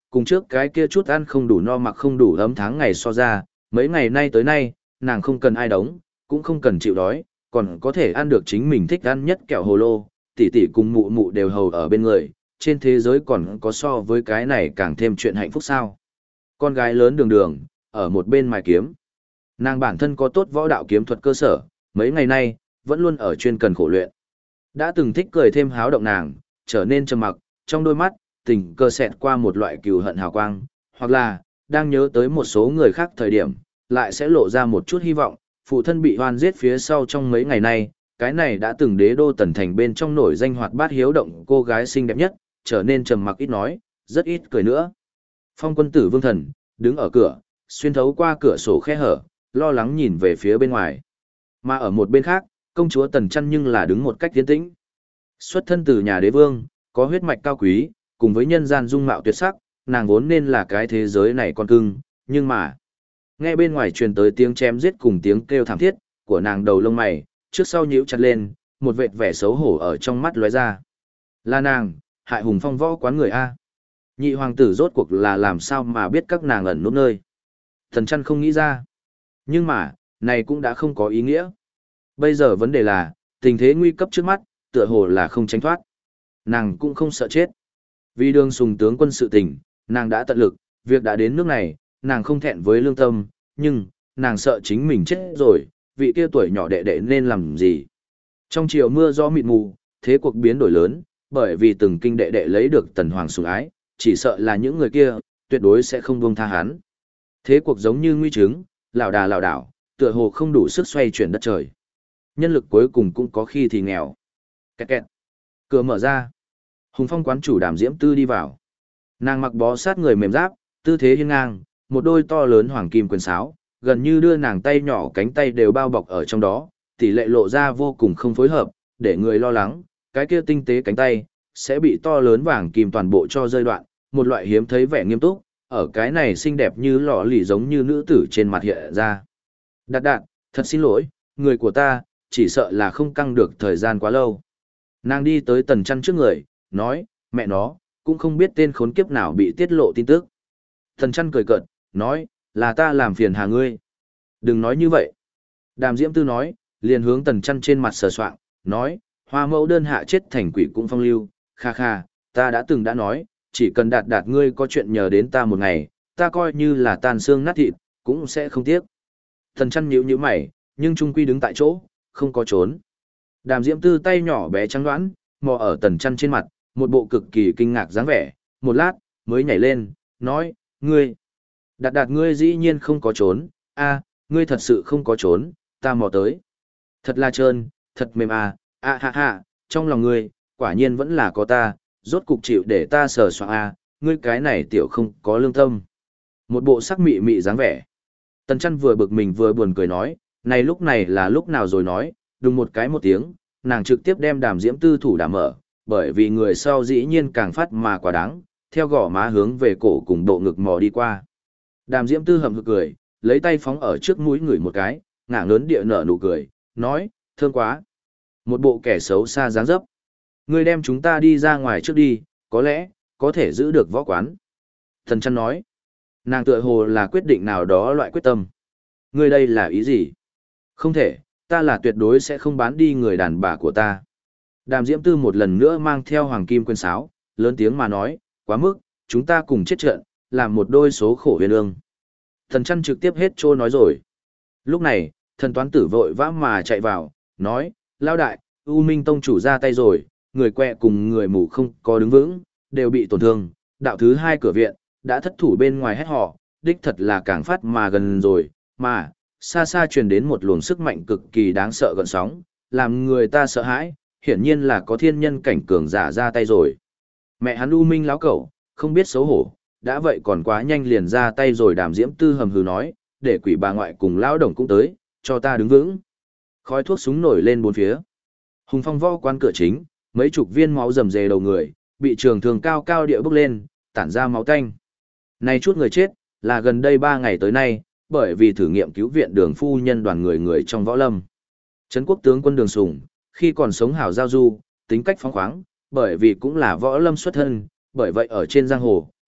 cùng trước cái kia chút ăn không đủ no mặc không đủ ấm tháng ngày so ra, mấy ngày nay tới nay, nàng không cần ai đóng, cũng không cần chịu đói, còn có thể ăn được chính mình thích ăn nhất kẹo hồ lô, tỷ tỷ cùng mụ mụ đều hầu ở bên người, trên thế giới còn có so với cái này càng thêm chuyện hạnh phúc sao. Con gái lớn đường đường, ở một bên mài kiếm. Nàng bản thân có tốt võ đạo kiếm thuật cơ sở, mấy ngày nay, vẫn luôn ở chuyên cần khổ luyện. Đã từng thích cười thêm háo động nàng, trở nên trầm mặc, trong đôi mắt, tình cờ xẹt qua một loại cừu hận hào quang, hoặc là, đang nhớ tới một số người khác thời điểm, lại sẽ lộ ra một chút hy vọng, phụ thân bị hoan giết phía sau trong mấy ngày nay, cái này đã từng đế đô tần thành bên trong nổi danh hoạt bát hiếu động cô gái xinh đẹp nhất, trở nên trầm mặc ít nói, rất ít cười nữa. Phong quân tử Vương Thần, đứng ở cửa, xuyên thấu qua cửa sổ khe hở, lo lắng nhìn về phía bên ngoài. Mà ở một bên khác, công chúa Tần Chân nhưng là đứng một cách tiến tĩnh. Xuất thân từ nhà đế vương, có huyết mạch cao quý, cùng với nhân gian dung mạo tuyệt sắc, nàng vốn nên là cái thế giới này con cưng, nhưng mà, nghe bên ngoài truyền tới tiếng chém giết cùng tiếng kêu thảm thiết của nàng, đầu lông mày trước sau nhíu chặt lên, một vệt vẻ xấu hổ ở trong mắt lóe ra. Là nàng, hại Hùng Phong võ quán người a. Nhị hoàng tử rốt cuộc là làm sao mà biết các nàng ẩn núp nơi. Thần Chân không nghĩ ra. Nhưng mà, này cũng đã không có ý nghĩa. Bây giờ vấn đề là, tình thế nguy cấp trước mắt, tựa hồ là không tránh thoát. Nàng cũng không sợ chết. Vì Đường Sùng tướng quân sự tình, nàng đã tận lực, việc đã đến nước này, nàng không thẹn với lương tâm, nhưng, nàng sợ chính mình chết rồi, vị kia tuổi nhỏ đệ đệ nên làm gì. Trong chiều mưa gió mịt mù, thế cuộc biến đổi lớn, bởi vì từng kinh đệ đệ lấy được tần hoàng sủng ái, chỉ sợ là những người kia, tuyệt đối sẽ không buông tha hắn. Thế cuộc giống như nguy trứng, lảo đảo, tựa hồ không đủ sức xoay chuyển đất trời. Nhân lực cuối cùng cũng có khi thì nghèo. Kẹt kẹt. Cửa mở ra. Hùng Phong quán chủ Đàm Diễm Tư đi vào. Nàng mặc bó sát người mềm giáp, tư thế hiên ngang, một đôi to lớn hoàng kim quyền sáo, gần như đưa nàng tay nhỏ cánh tay đều bao bọc ở trong đó, tỷ lệ lộ ra vô cùng không phối hợp, để người lo lắng, cái kia tinh tế cánh tay sẽ bị to lớn vàng kim toàn bộ cho rơi đoạn, một loại hiếm thấy vẻ nghiêm túc, ở cái này xinh đẹp như lọ lì giống như nữ tử trên mặt hiện ra. Đạt đạt, thật xin lỗi, người của ta, chỉ sợ là không căng được thời gian quá lâu. Nàng đi tới Tần Chân trước người, nói, mẹ nó, cũng không biết tên khốn kiếp nào bị tiết lộ tin tức. Tần Chân cười cợt, nói, là ta làm phiền hà ngươi. Đừng nói như vậy. Đàm Diễm Tư nói, liền hướng Tần Chân trên mặt sờ soạng, nói, Hoa mẫu đơn hạ chết thành quỷ cũng phong lưu, kha kha, ta đã nói, chỉ cần đạt đạt ngươi có chuyện nhờ đến ta một ngày, ta coi như là tan xương nát thịt, cũng sẽ không tiếc. Tần Chân nhíu mày, nhưng trung quy đứng tại chỗ, không có trốn. Đàm Diễm Tư tay nhỏ bé trắng đoán, mò ở Tần Chân trên mặt, một bộ cực kỳ kinh ngạc dáng vẻ, một lát, mới nhảy lên, nói, ngươi, đạt đạt ngươi dĩ nhiên không có trốn, a, ngươi thật sự không có trốn, ta mò tới. Thật là trơn, thật mềm à, ha ha, trong lòng ngươi, quả nhiên vẫn là có ta, rốt cục chịu để ta sờ soạng a, ngươi cái này tiểu không có lương tâm. Một bộ sắc mị mị dáng vẻ. Tần Chân vừa bực mình vừa buồn cười nói, này lúc này là lúc nào rồi nói, đùng một cái một tiếng, nàng trực tiếp đem Đàm Diễm Tư thủ đả mở, bởi vì người sau dĩ nhiên càng phát mà quá đáng, theo gò má hướng về cổ cùng độ ngực mò đi qua. Đàm Diễm Tư hậm hực cười, lấy tay phóng ở trước mũi người một cái, ngả ngớn địa nở nụ cười, nói, thương quá. Một bộ kẻ xấu xa dáng dấp. Ngươi đem chúng ta đi ra ngoài trước đi, có lẽ, có thể giữ được võ quán. Tần Chân nói, nàng tựa hồ là quyết định nào đó loại quyết tâm. Ngươi đây là ý gì? Không thể, ta là tuyệt đối sẽ không bán đi người đàn bà của ta. Đàm Diễm Tư một lần nữa mang theo hoàng kim quyền sáo, lớn tiếng mà nói, quá mức, chúng ta cùng chết trận, làm một đôi số khổ huyền ương. Tần Chân trực tiếp hết trô nói rồi. Lúc này, thần toán tử vội vã mà chạy vào, nói, lao đại, U Minh Tông chủ ra tay rồi, người quẹ cùng người mù không có đứng vững, đều bị tổn thương, đạo thứ hai cửa viện, đã thất thủ bên ngoài hét họ, đích thật là càng phát mà gần rồi, mà, xa xa truyền đến một luồng sức mạnh cực kỳ đáng sợ gợn sóng, làm người ta sợ hãi, hiển nhiên là có thiên nhân cảnh cường giả ra tay rồi. Mẹ hắn U Minh láo cẩu, không biết xấu hổ, đã vậy còn quá nhanh liền ra tay rồi. Đàm Diễm Tư hầm hừ nói, để quỷ bà ngoại cùng lão đồng cũng tới, cho ta đứng vững. Khói thuốc súng nổi lên bốn phía. Hùng Phong võ quán cửa chính, mấy chục viên máu rầm rề đầu người, bị trường thương cao cao địa bốc lên, tản ra máu tanh. Này chút người chết, là gần đây 3 ngày tới nay, bởi vì thử nghiệm cứu viện Đường phu nhân đoàn người trong võ lâm. Trấn quốc tướng quân Đường Sùng, khi còn sống hảo giao du, tính cách phóng khoáng, bởi vì cũng là võ lâm xuất thân, bởi vậy ở trên giang hồ,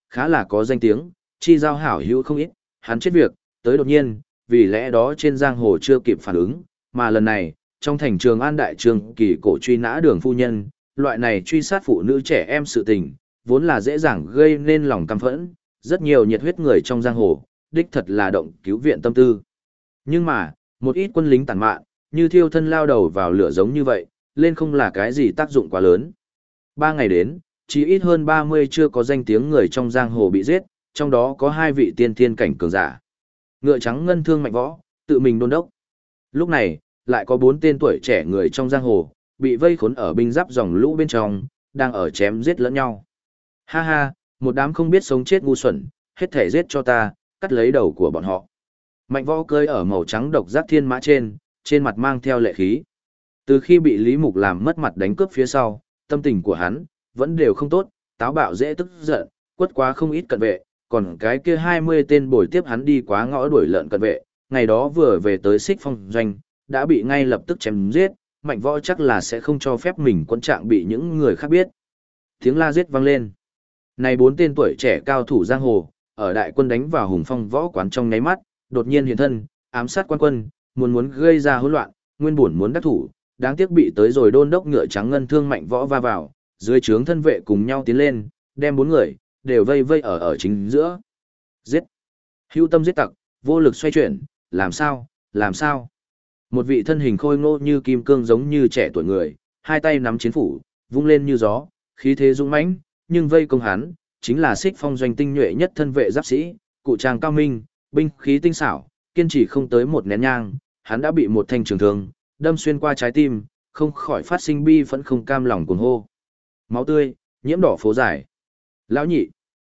khá là có danh tiếng, chi giao hảo hữu không ít, hắn chết việc, tới đột nhiên, vì lẽ đó trên giang hồ chưa kịp phản ứng, mà lần này, trong thành Trường An đại trường kỳ cổ truy nã Đường phu nhân, loại này truy sát phụ nữ trẻ em sự tình, vốn là dễ dàng gây nên lòng căm phẫn, rất nhiều nhiệt huyết người trong giang hồ, đích thật là động cứu viện tâm tư. Nhưng mà, một ít quân lính tàn mạn, như thiêu thân lao đầu vào lửa giống như vậy, lên không là cái gì tác dụng quá lớn. 3 ngày đến, chỉ ít hơn 30 chưa có danh tiếng người trong giang hồ bị giết, trong đó có 2 vị tiên thiên cảnh cường giả. Ngựa trắng ngân thương Mạnh Võ, tự mình đôn đốc. Lúc này, lại có 4 tên tuổi trẻ người trong giang hồ, bị vây khốn ở binh giáp dòng lũ bên trong, đang ở chém giết lẫn nhau. Ha ha, một đám không biết sống chết ngu xuẩn, hết thể giết cho ta, cắt lấy đầu của bọn họ. Mạnh Võ cơi ở màu trắng độc giác thiên mã trên mặt mang theo lệ khí. Từ khi bị Lý Mục làm mất mặt đánh cướp phía sau, tâm tình của hắn vẫn đều không tốt, táo bạo dễ tức giận, quất quá không ít cận vệ, còn cái kia 20 tên bồi tiếp hắn đi quá ngõ đuổi lợn cận vệ, ngày đó vừa về tới Xích Phong doanh, đã bị ngay lập tức chém giết, Mạnh Võ chắc là sẽ không cho phép mình quân trạng bị những người khác biết. Tiếng la giết vang lên. Này 4 tên tuổi trẻ cao thủ giang hồ, ở đại quân đánh vào Hùng Phong võ quán trong nháy mắt, đột nhiên hiện thân, ám sát quan quân, muốn gây ra hỗn loạn, nguyên bổn muốn đắc thủ, đáng tiếc bị tới rồi đôn đốc ngựa trắng ngân thương Mạnh Võ va vào, dưới trướng thân vệ cùng nhau tiến lên, đem 4 người đều vây ở chính giữa. Giết! Hữu tâm giết tặc, vô lực xoay chuyển, làm sao? Một vị thân hình khôi ngô như kim cương giống như trẻ tuổi người, hai tay nắm chiến phủ, vung lên như gió, khí thế dũng mãnh, nhưng vây công hắn, chính là Xích Phong doanh tinh nhuệ nhất thân vệ giáp sĩ, cụ trang cao minh, binh khí tinh xảo, kiên trì không tới một nén nhang, hắn đã bị một thanh trường thương đâm xuyên qua trái tim, không khỏi phát sinh bi phẫn không cam lòng cuồng hô. Máu tươi, nhiễm đỏ phố dài. Lão nhị.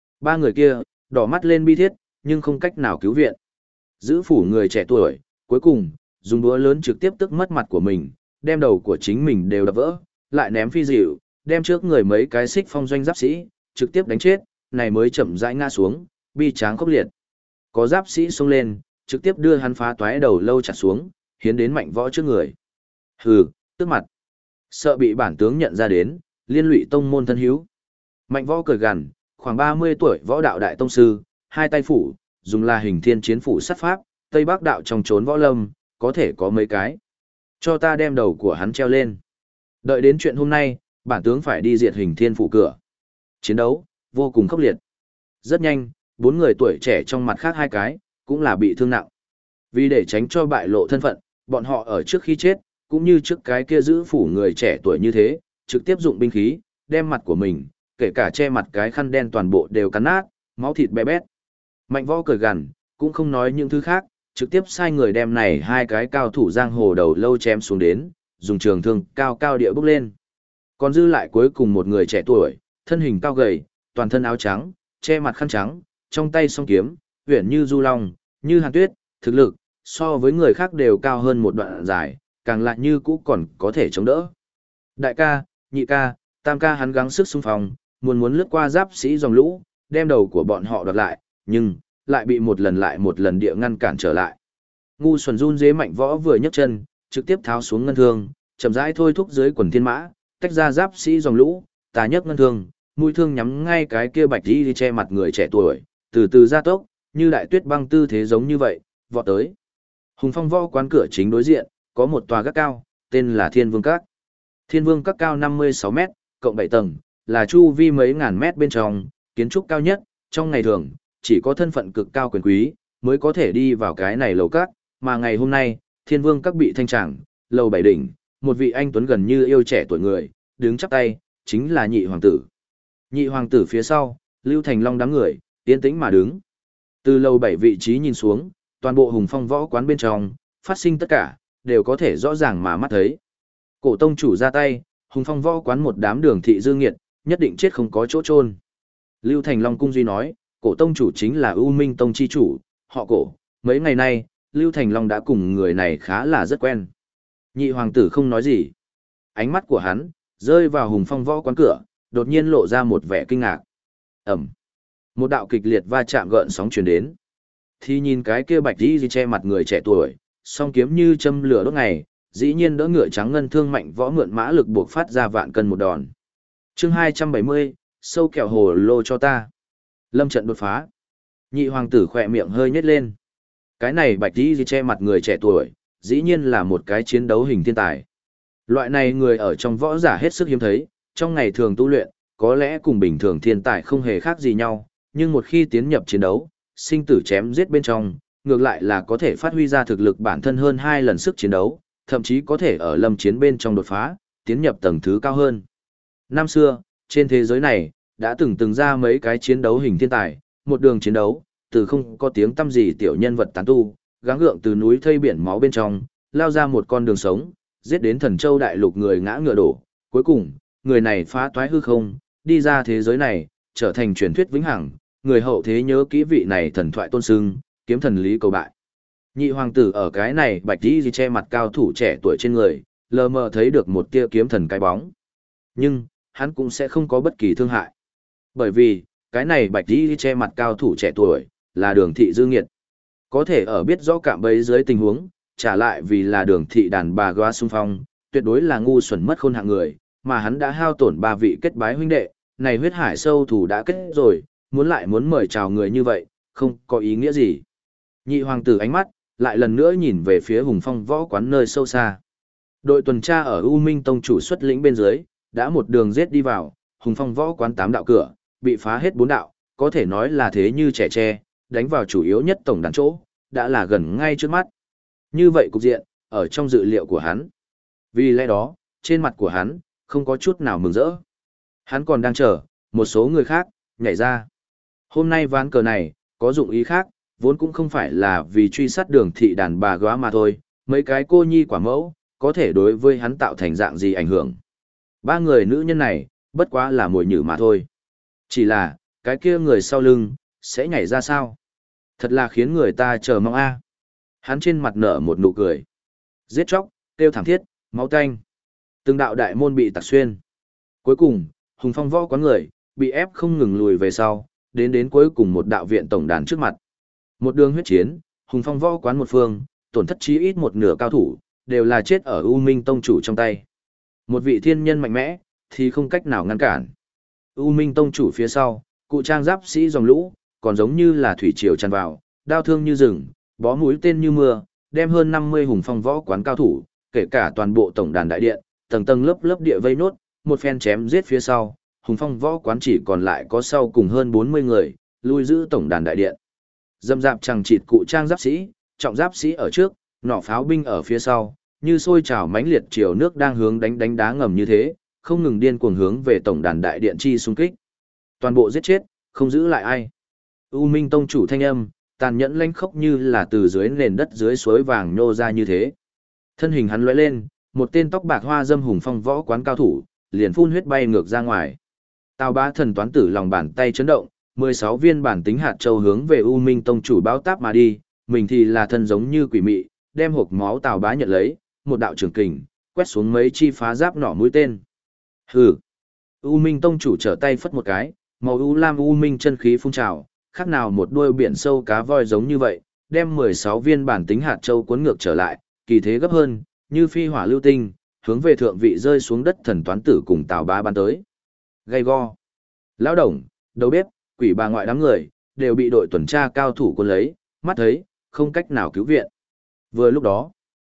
3 người kia, đỏ mắt lên bi thiết, nhưng không cách nào cứu viện. Giữ phủ người trẻ tuổi, cuối cùng, dùng đũa lớn trực tiếp tức mất mặt của mình, đem đầu của chính mình đều đập vỡ, lại ném phi dịu, đem trước người mấy cái Xích Phong doanh giáp sĩ, trực tiếp đánh chết, này mới chậm rãi ngã xuống, bi tráng khốc liệt. Có giáp sĩ xông lên, trực tiếp đưa hắn phá toái đầu lâu chặt xuống, hiến đến Mạnh Võ trước người. Hừ, tức mặt. Sợ bị bản tướng nhận ra đến, liên lụy tông môn thân hữu. Mạnh Võ cười gằn, khoảng 30 tuổi võ đạo đại tông sư, hai tay phủ, dùng là hình thiên chiến phủ sát pháp, Tây Bắc đạo trong trốn võ lâm, có thể có mấy cái. Cho ta đem đầu của hắn treo lên. Đợi đến chuyện hôm nay, bản tướng phải đi diệt hình thiên phủ cửa. Chiến đấu, vô cùng khốc liệt. Rất nhanh, 4 người tuổi trẻ trong mặt khác 2 cái, cũng là bị thương nặng. Vì để tránh cho bại lộ thân phận, bọn họ ở trước khi chết, cũng như trước cái kia giữ phủ người trẻ tuổi như thế, trực tiếp dụng binh khí, đem mặt của mình, kể cả che mặt cái khăn đen toàn bộ đều cắn nát, máu thịt bé bét. Mạnh Võ cười gằn, cũng không nói những thứ khác, trực tiếp sai người đem này 2 cái cao thủ giang hồ đầu lâu chém xuống đến, dùng trường thương cao cao địa bốc lên. Còn dư lại cuối cùng một người trẻ tuổi, thân hình cao gầy, toàn thân áo trắng, che mặt khăn trắng, trong tay song kiếm, uyển như du long, như hàn tuyết, thực lực so với người khác đều cao hơn một đoạn dài, càng lại như cũ còn có thể chống đỡ. Đại ca, nhị ca, tam ca hắn gắng sức xung phong, muốn lướt qua giáp sĩ dòng lũ, đem đầu của bọn họ đoạt lại, nhưng lại bị một lần địa ngăn cản trở lại. Ngu xuẩn run dế Mạnh Võ vừa nhấc chân, trực tiếp tháo xuống ngân thương, chậm rãi thôi thúc dưới quần thiên mã, tách ra giáp sĩ dòng lũ, tà nhấc ngân thương, mũi thương nhắm ngay cái kia bạch đi che mặt người trẻ tuổi, từ từ gia tốc, như đại tuyết băng tư thế giống như vậy, vọt tới. Hùng Phong võ quán cửa chính đối diện, có một tòa gác cao, tên là Thiên Vương Các. Thiên Vương Các cao 56 mét, cộng 7 tầng, là chu vi mấy ngàn mét bên trong, kiến trúc cao nhất, trong ngày thường, chỉ có thân phận cực cao quyền quý, mới có thể đi vào cái này lầu các, mà ngày hôm nay, Thiên Vương Các bị thanh tràng, lầu 7 đỉnh, một vị anh tuấn gần như yêu trẻ tuổi người, đứng chắp tay, chính là nhị hoàng tử. Nhị hoàng tử phía sau, Lưu Thành Long đám người, yên tĩnh mà đứng. Từ lầu 7 vị trí nhìn xuống, toàn bộ Hùng Phong võ quán bên trong, phát sinh tất cả, đều có thể rõ ràng mà mắt thấy. Cổ tông chủ ra tay, Hùng Phong võ quán một đám đường thị dư nghiệt, nhất định chết không có chỗ chôn. Lưu Thành Long cung duy nói, cổ tông chủ chính là U Minh Tông chi chủ, họ cổ, mấy ngày nay, Lưu Thành Long đã cùng người này khá là rất quen. Nhị hoàng tử không nói gì. Ánh mắt của hắn, rơi vào Hùng Phong võ quán cửa, đột nhiên lộ ra một vẻ kinh ngạc. Ẩm. Một đạo kịch liệt va chạm gợn sóng truyền đến. Thì nhìn cái kia bạch đi che mặt người trẻ tuổi, song kiếm như châm lửa đốt ngày, dĩ nhiên đỡ ngựa trắng ngân thương Mạnh Võ mượn mã lực buộc phát ra vạn cân một đòn. Chương 270, sâu kẹo hồ lô cho ta. Lâm trận đột phá. Nhị hoàng tử khỏe miệng hơi nhếch lên. Cái này bạch tí che mặt người trẻ tuổi, dĩ nhiên là một cái chiến đấu hình thiên tài. Loại này người ở trong võ giả hết sức hiếm thấy, trong ngày thường tu luyện, có lẽ cùng bình thường thiên tài không hề khác gì nhau, nhưng một khi tiến nhập chiến đấu, sinh tử chém giết bên trong, ngược lại là có thể phát huy ra thực lực bản thân hơn 2 lần sức chiến đấu, thậm chí có thể ở lâm chiến bên trong đột phá, tiến nhập tầng thứ cao hơn. Năm xưa, trên thế giới này, đã từng ra mấy cái chiến đấu hình thiên tài, một đường chiến đấu, từ không có tiếng tăm gì tiểu nhân vật tán tu, gắng gượng từ núi thây biển máu bên trong, lao ra một con đường sống, giết đến Thần Châu đại lục người ngã ngựa đổ, cuối cùng, người này phá toái hư không, đi ra thế giới này, trở thành truyền thuyết vĩnh hằng, người hậu thế nhớ kỹ vị này thần thoại tôn sưng, kiếm thần lý cầu bại. Nhị hoàng tử ở cái này bạch tí che mặt cao thủ trẻ tuổi trên người, lờ mờ thấy được một tia kiếm thần cái bóng. Nhưng, hắn cũng sẽ không có bất kỳ thương hại. Bởi vì, cái này bạch tí che mặt cao thủ trẻ tuổi, là Đường Thị Dư Nghiệt. Có thể ở biết rõ cạm bẫy dưới tình huống, trả lại vì là Đường Thị đàn bà góa xung phong, tuyệt đối là ngu xuẩn mất khôn hạng người, mà hắn đã hao tổn 3 vị kết bái huynh đệ, này huyết hải sâu thủ đã kết rồi, muốn mời chào người như vậy, không có ý nghĩa gì. Nhị hoàng tử ánh mắt, lại lần nữa nhìn về phía Hùng Phong võ quán nơi sâu xa. Đội tuần tra ở U Minh Tông chủ xuất lĩnh bên dưới, đã một đường giết đi vào, Hùng Phong võ quán 8 đạo cửa, bị phá hết 4 đạo, có thể nói là thế như trẻ tre, đánh vào chủ yếu nhất tổng đàn chỗ, đã là gần ngay trước mắt. Như vậy cục diện, ở trong dự liệu của hắn. Vì lẽ đó, trên mặt của hắn, không có chút nào mừng rỡ. Hắn còn đang chờ, một số người khác, nhảy ra. Hôm nay ván cờ này, có dụng ý khác, vốn cũng không phải là vì truy sát Đường Thị đàn bà góa mà thôi, mấy cái cô nhi quả mẫu, có thể đối với hắn tạo thành dạng gì ảnh hưởng. 3 người nữ nhân này, bất quá là mồi nhử mà thôi. Chỉ là, cái kia người sau lưng, sẽ nhảy ra sao? Thật là khiến người ta chờ mong a. Hắn trên mặt nở một nụ cười. Giết chóc, kêu thảm thiết, máu tanh. Từng đạo đại môn bị tạc xuyên. Cuối cùng, Hùng Phong võ quán người, bị ép không ngừng lùi về sau, đến cuối cùng một đạo viện tổng đàn trước mặt. Một đường huyết chiến, Hùng Phong võ quán một phương, tổn thất chí ít một nửa cao thủ, đều là chết ở U Minh Tông chủ trong tay. Một vị thiên nhân mạnh mẽ, thì không cách nào ngăn cản. U Minh Tông chủ phía sau, cụ trang giáp sĩ dòng lũ, còn giống như là thủy triều tràn vào, đao thương như rừng, bó mũi tên như mưa, đem hơn 50 Hùng Phong võ quán cao thủ, kể cả toàn bộ tổng đàn đại điện, tầng tầng lớp lớp địa vây nốt, một phen chém giết phía sau, Hùng Phong võ quán chỉ còn lại có sau cùng hơn 40 người, lui giữ tổng đàn đại điện. Dâm dạp chẳng chịt cụ trang giáp sĩ, trọng giáp sĩ ở trước, nỏ pháo binh ở phía sau, như sôi trào mãnh liệt triều nước đang hướng đánh đá ngầm như thế, không ngừng điên cuồng hướng về tổng đàn đại điện chi xung kích. Toàn bộ giết chết, không giữ lại ai. U Minh Tông chủ thanh âm, tàn nhẫn lanh khốc như là từ dưới nền đất dưới suối vàng nhô ra như thế. Thân hình hắn lóe lên, một tên tóc bạc hoa dâm Hùng Phong võ quán cao thủ, liền phun huyết bay ngược ra ngoài. Tào Bá Thần toán tử lòng bàn tay chấn động, 16 viên bản tính hạt châu hướng về U Minh Tông chủ báo táp mà đi, mình thì là thân giống như quỷ mị, đem hộp máu Tào Bá nhận lấy, một đạo trường kình, quét xuống mấy chi phá giáp nỏ mũi tên. Hừ. U Minh Tông chủ trở tay phất một cái, màu u lam U Minh chân khí phun trào, khác nào một đuôi biển sâu cá voi giống như vậy, đem 16 viên bản tính hạt châu cuốn ngược trở lại, kỳ thế gấp hơn, như phi hỏa lưu tinh, hướng về thượng vị rơi xuống đất thần toán tử cùng Tào Bá bắn tới. Gay go. Lão đồng, đầu bếp, quỷ bà ngoại đám người, đều bị đội tuần tra cao thủ cuốn lấy, mắt thấy, không cách nào cứu viện. Vừa lúc đó,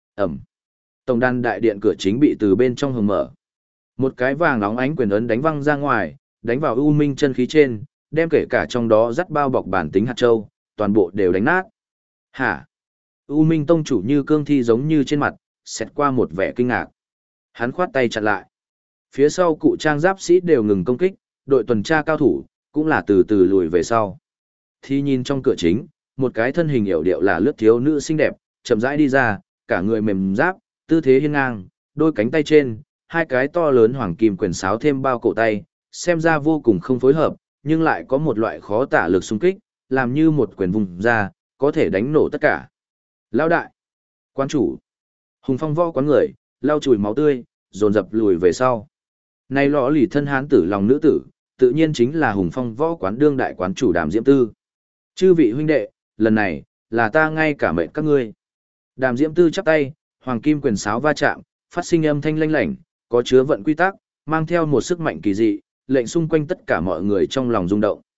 tổng đàn đại điện cửa chính bị từ bên trong hầm mở. Một cái vàng nóng ánh quyền ấn đánh văng ra ngoài, đánh vào U Minh chân khí trên, đem kể cả trong đó dắt bao bọc bản tính hạt châu, toàn bộ đều đánh nát. Hả? U Minh tông chủ như cương thi giống như trên mặt, xẹt qua một vẻ kinh ngạc. Hắn khoát tay chặn lại. Phía sau cụ trang giáp sĩ đều ngừng công kích, đội tuần tra cao thủ, cũng là từ từ lùi về sau. Thì nhìn trong cửa chính, một cái thân hình hiểu điệu là lướt thiếu nữ xinh đẹp, chậm rãi đi ra, cả người mềm giáp, tư thế hiên ngang, đôi cánh tay trên, hai cái to lớn hoàng kim quyền sáo thêm bao cổ tay, xem ra vô cùng không phối hợp, nhưng lại có một loại khó tả lực xung kích, làm như một quyền vùng ra, có thể đánh nổ tất cả. Lão đại, quán chủ, Hùng Phong võ quán người, lau chùi máu tươi, dồn dập lùi về sau. Này lọ lì thân hán tử lòng nữ tử, tự nhiên chính là Hùng Phong võ quán đương đại quán chủ Đàm Diễm Tư. Chư vị huynh đệ, lần này, là ta ngay cả mệnh các ngươi. Đàm Diễm Tư chắp tay, hoàng kim quyền sáo va chạm, phát sinh âm thanh lanh lảnh, có chứa vận quy tắc, mang theo một sức mạnh kỳ dị, lệnh xung quanh tất cả mọi người trong lòng rung động.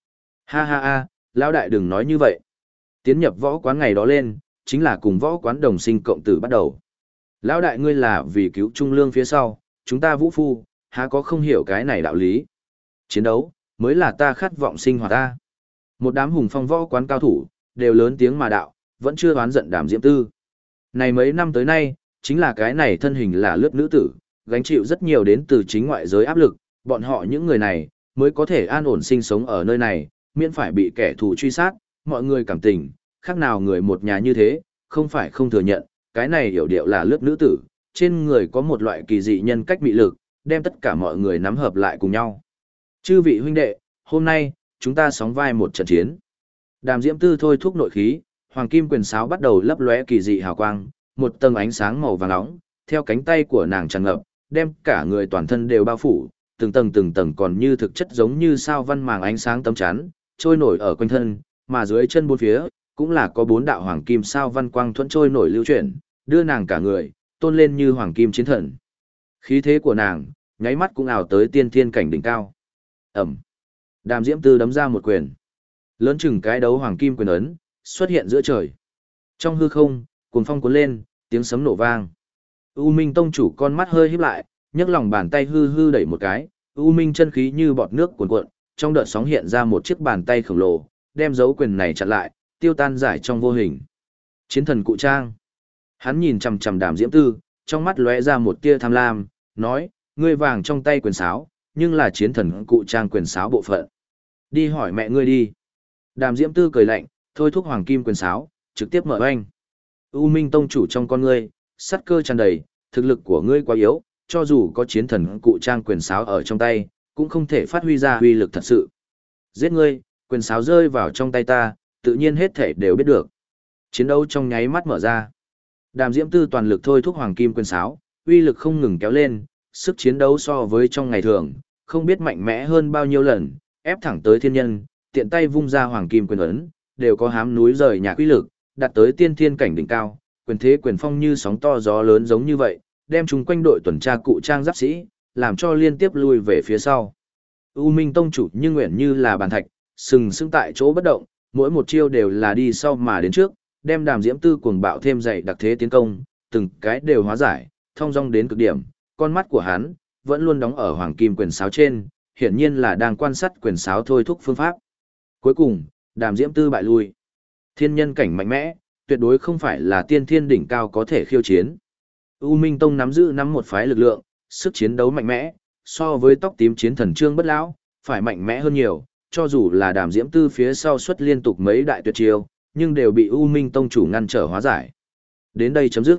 Ha ha ha, lão đại đừng nói như vậy. Tiến nhập võ quán ngày đó lên, chính là cùng võ quán đồng sinh cộng tử bắt đầu. Lão đại ngươi là vì cứu trung lương phía sau, chúng ta vũ phu, há có không hiểu cái này đạo lý. Chiến đấu, mới là ta khát vọng sinh hoạt ta. Một đám hùng phong võ quán cao thủ, đều lớn tiếng mà đạo, vẫn chưa oán giận Đàm Diễm Tư. Này mấy năm tới nay, chính là cái này thân hình là lướt nữ tử, gánh chịu rất nhiều đến từ chính ngoại giới áp lực, bọn họ những người này, mới có thể an ổn sinh sống ở nơi này, miễn phải bị kẻ thù truy sát, mọi người cảm tình, khác nào người một nhà như thế, không phải không thừa nhận, cái này hiểu điệu là lướt nữ tử, trên người có một loại kỳ dị nhân cách mị lực, đem tất cả mọi người nắm hợp lại cùng nhau. Chư vị huynh đệ, hôm nay, chúng ta sóng vai một trận chiến. Đàm Diễm Tư thôi thúc nội khí, hoàng kim quyền sáo bắt đầu lấp lóe kỳ dị hào quang, một tầng ánh sáng màu vàng nóng, theo cánh tay của nàng tràn ngập, đem cả người toàn thân đều bao phủ, từng tầng còn như thực chất giống như sao văn màng ánh sáng tấm chắn, trôi nổi ở quanh thân, mà dưới chân bốn phía, cũng là có bốn đạo hoàng kim sao văn quang thuẫn trôi nổi lưu chuyển, đưa nàng cả người, tôn lên như hoàng kim chiến thần. Khí thế của nàng, nháy mắt cũng ảo tới tiên thiên cảnh đỉnh cao. Ẩm. Đàm Diễm Tư đấm ra một quyền. Lớn chừng cái đấu hoàng kim quyền ấn, xuất hiện giữa trời. Trong hư không, cuồng phong cuốn lên, tiếng sấm nổ vang. U Minh tông chủ con mắt hơi híp lại, nhấc lòng bàn tay hư hư đẩy một cái, U Minh chân khí như bọt nước cuồn cuộn, trong đợt sóng hiện ra một chiếc bàn tay khổng lồ, đem dấu quyền này chặn lại, tiêu tan giải trong vô hình. Chiến thần cụ trang. Hắn nhìn chằm chằm Đàm Diễm Tư, trong mắt lóe ra một tia tham lam, nói, ngươi vàng trong tay quyền sáo, nhưng là chiến thần cụ trang quyền sáo bộ phận. Đi hỏi mẹ ngươi đi. Đàm Diễm Tư cười lạnh, thôi thúc hoàng kim quyền sáo, trực tiếp mở oanh. U Minh tông chủ trong con ngươi, sắt cơ tràn đầy, thực lực của ngươi quá yếu, cho dù có chiến thần cụ trang quyền sáo ở trong tay, cũng không thể phát huy ra uy lực thật sự. Giết ngươi, quyền sáo rơi vào trong tay ta, tự nhiên hết thể đều biết được. Chiến đấu trong nháy mắt mở ra. Đàm Diễm Tư toàn lực thôi thúc hoàng kim quyền sáo, uy lực không ngừng kéo lên, sức chiến đấu so với trong ngày thường, không biết mạnh mẽ hơn bao nhiêu lần, ép thẳng tới thiên nhân, tiện tay vung ra hoàng kim quyền ấn, đều có hám núi rời nhà uy lực, đạt tới tiên thiên cảnh đỉnh cao, quyền thế quyền phong như sóng to gió lớn giống như vậy, đem chúng quanh đội tuần tra cụ trang giáp sĩ, làm cho liên tiếp lui về phía sau. U Minh tông chủ như nguyện như là bàn thạch, sừng sững tại chỗ bất động, mỗi một chiêu đều là đi sau mà đến trước, đem Đàm Diễm Tư cuồng bạo thêm dày đặc thế tiến công, từng cái đều hóa giải, thông dong đến cực điểm, con mắt của hắn vẫn luôn đóng ở hoàng kim quyền sáo trên, hiển nhiên là đang quan sát quyền sáo thôi thúc phương pháp. Cuối cùng, Đàm Diễm Tư bại lui. Thiên nhân cảnh mạnh mẽ, tuyệt đối không phải là tiên thiên đỉnh cao có thể khiêu chiến. U Minh Tông nắm một phái lực lượng, sức chiến đấu mạnh mẽ, so với tóc tím chiến thần Trương Bất Lão, phải mạnh mẽ hơn nhiều, cho dù là Đàm Diễm Tư phía sau xuất liên tục mấy đại tuyệt chiêu, nhưng đều bị U Minh Tông chủ ngăn trở hóa giải. Đến đây chấm dứt.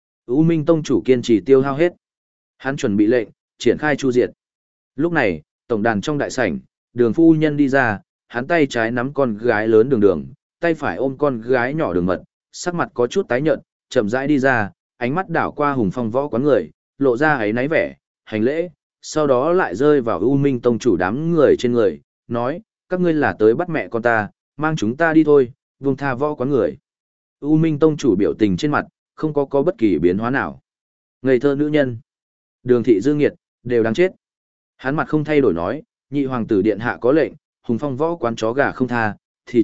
U Minh Tông chủ kiên trì tiêu hao hết. Hắn chuẩn bị lệnh, triển khai chu diệt. Lúc này, tổng đàn trong đại sảnh, Đường phu nhân đi ra, hắn tay trái nắm con gái lớn Đường Đường, tay phải ôm con gái nhỏ Đường Mật, sắc mặt có chút tái nhợt, chậm rãi đi ra, ánh mắt đảo qua hùng phong võ quán người, lộ ra ấy náy vẻ, hành lễ, sau đó lại rơi vào U Minh tông chủ đám người trên người, nói, các ngươi là tới bắt mẹ con ta, mang chúng ta đi thôi, buông tha võ quán người. U Minh tông chủ biểu tình trên mặt, không có bất kỳ biến hóa nào. Ngây thơ nữ nhân, Đường thị Dương Nghiệt, đều đáng chết. Hắn mặt không thay đổi nói, nhị hoàng tử điện hạ có lệnh, hùng phong võ quán chó gà không tha,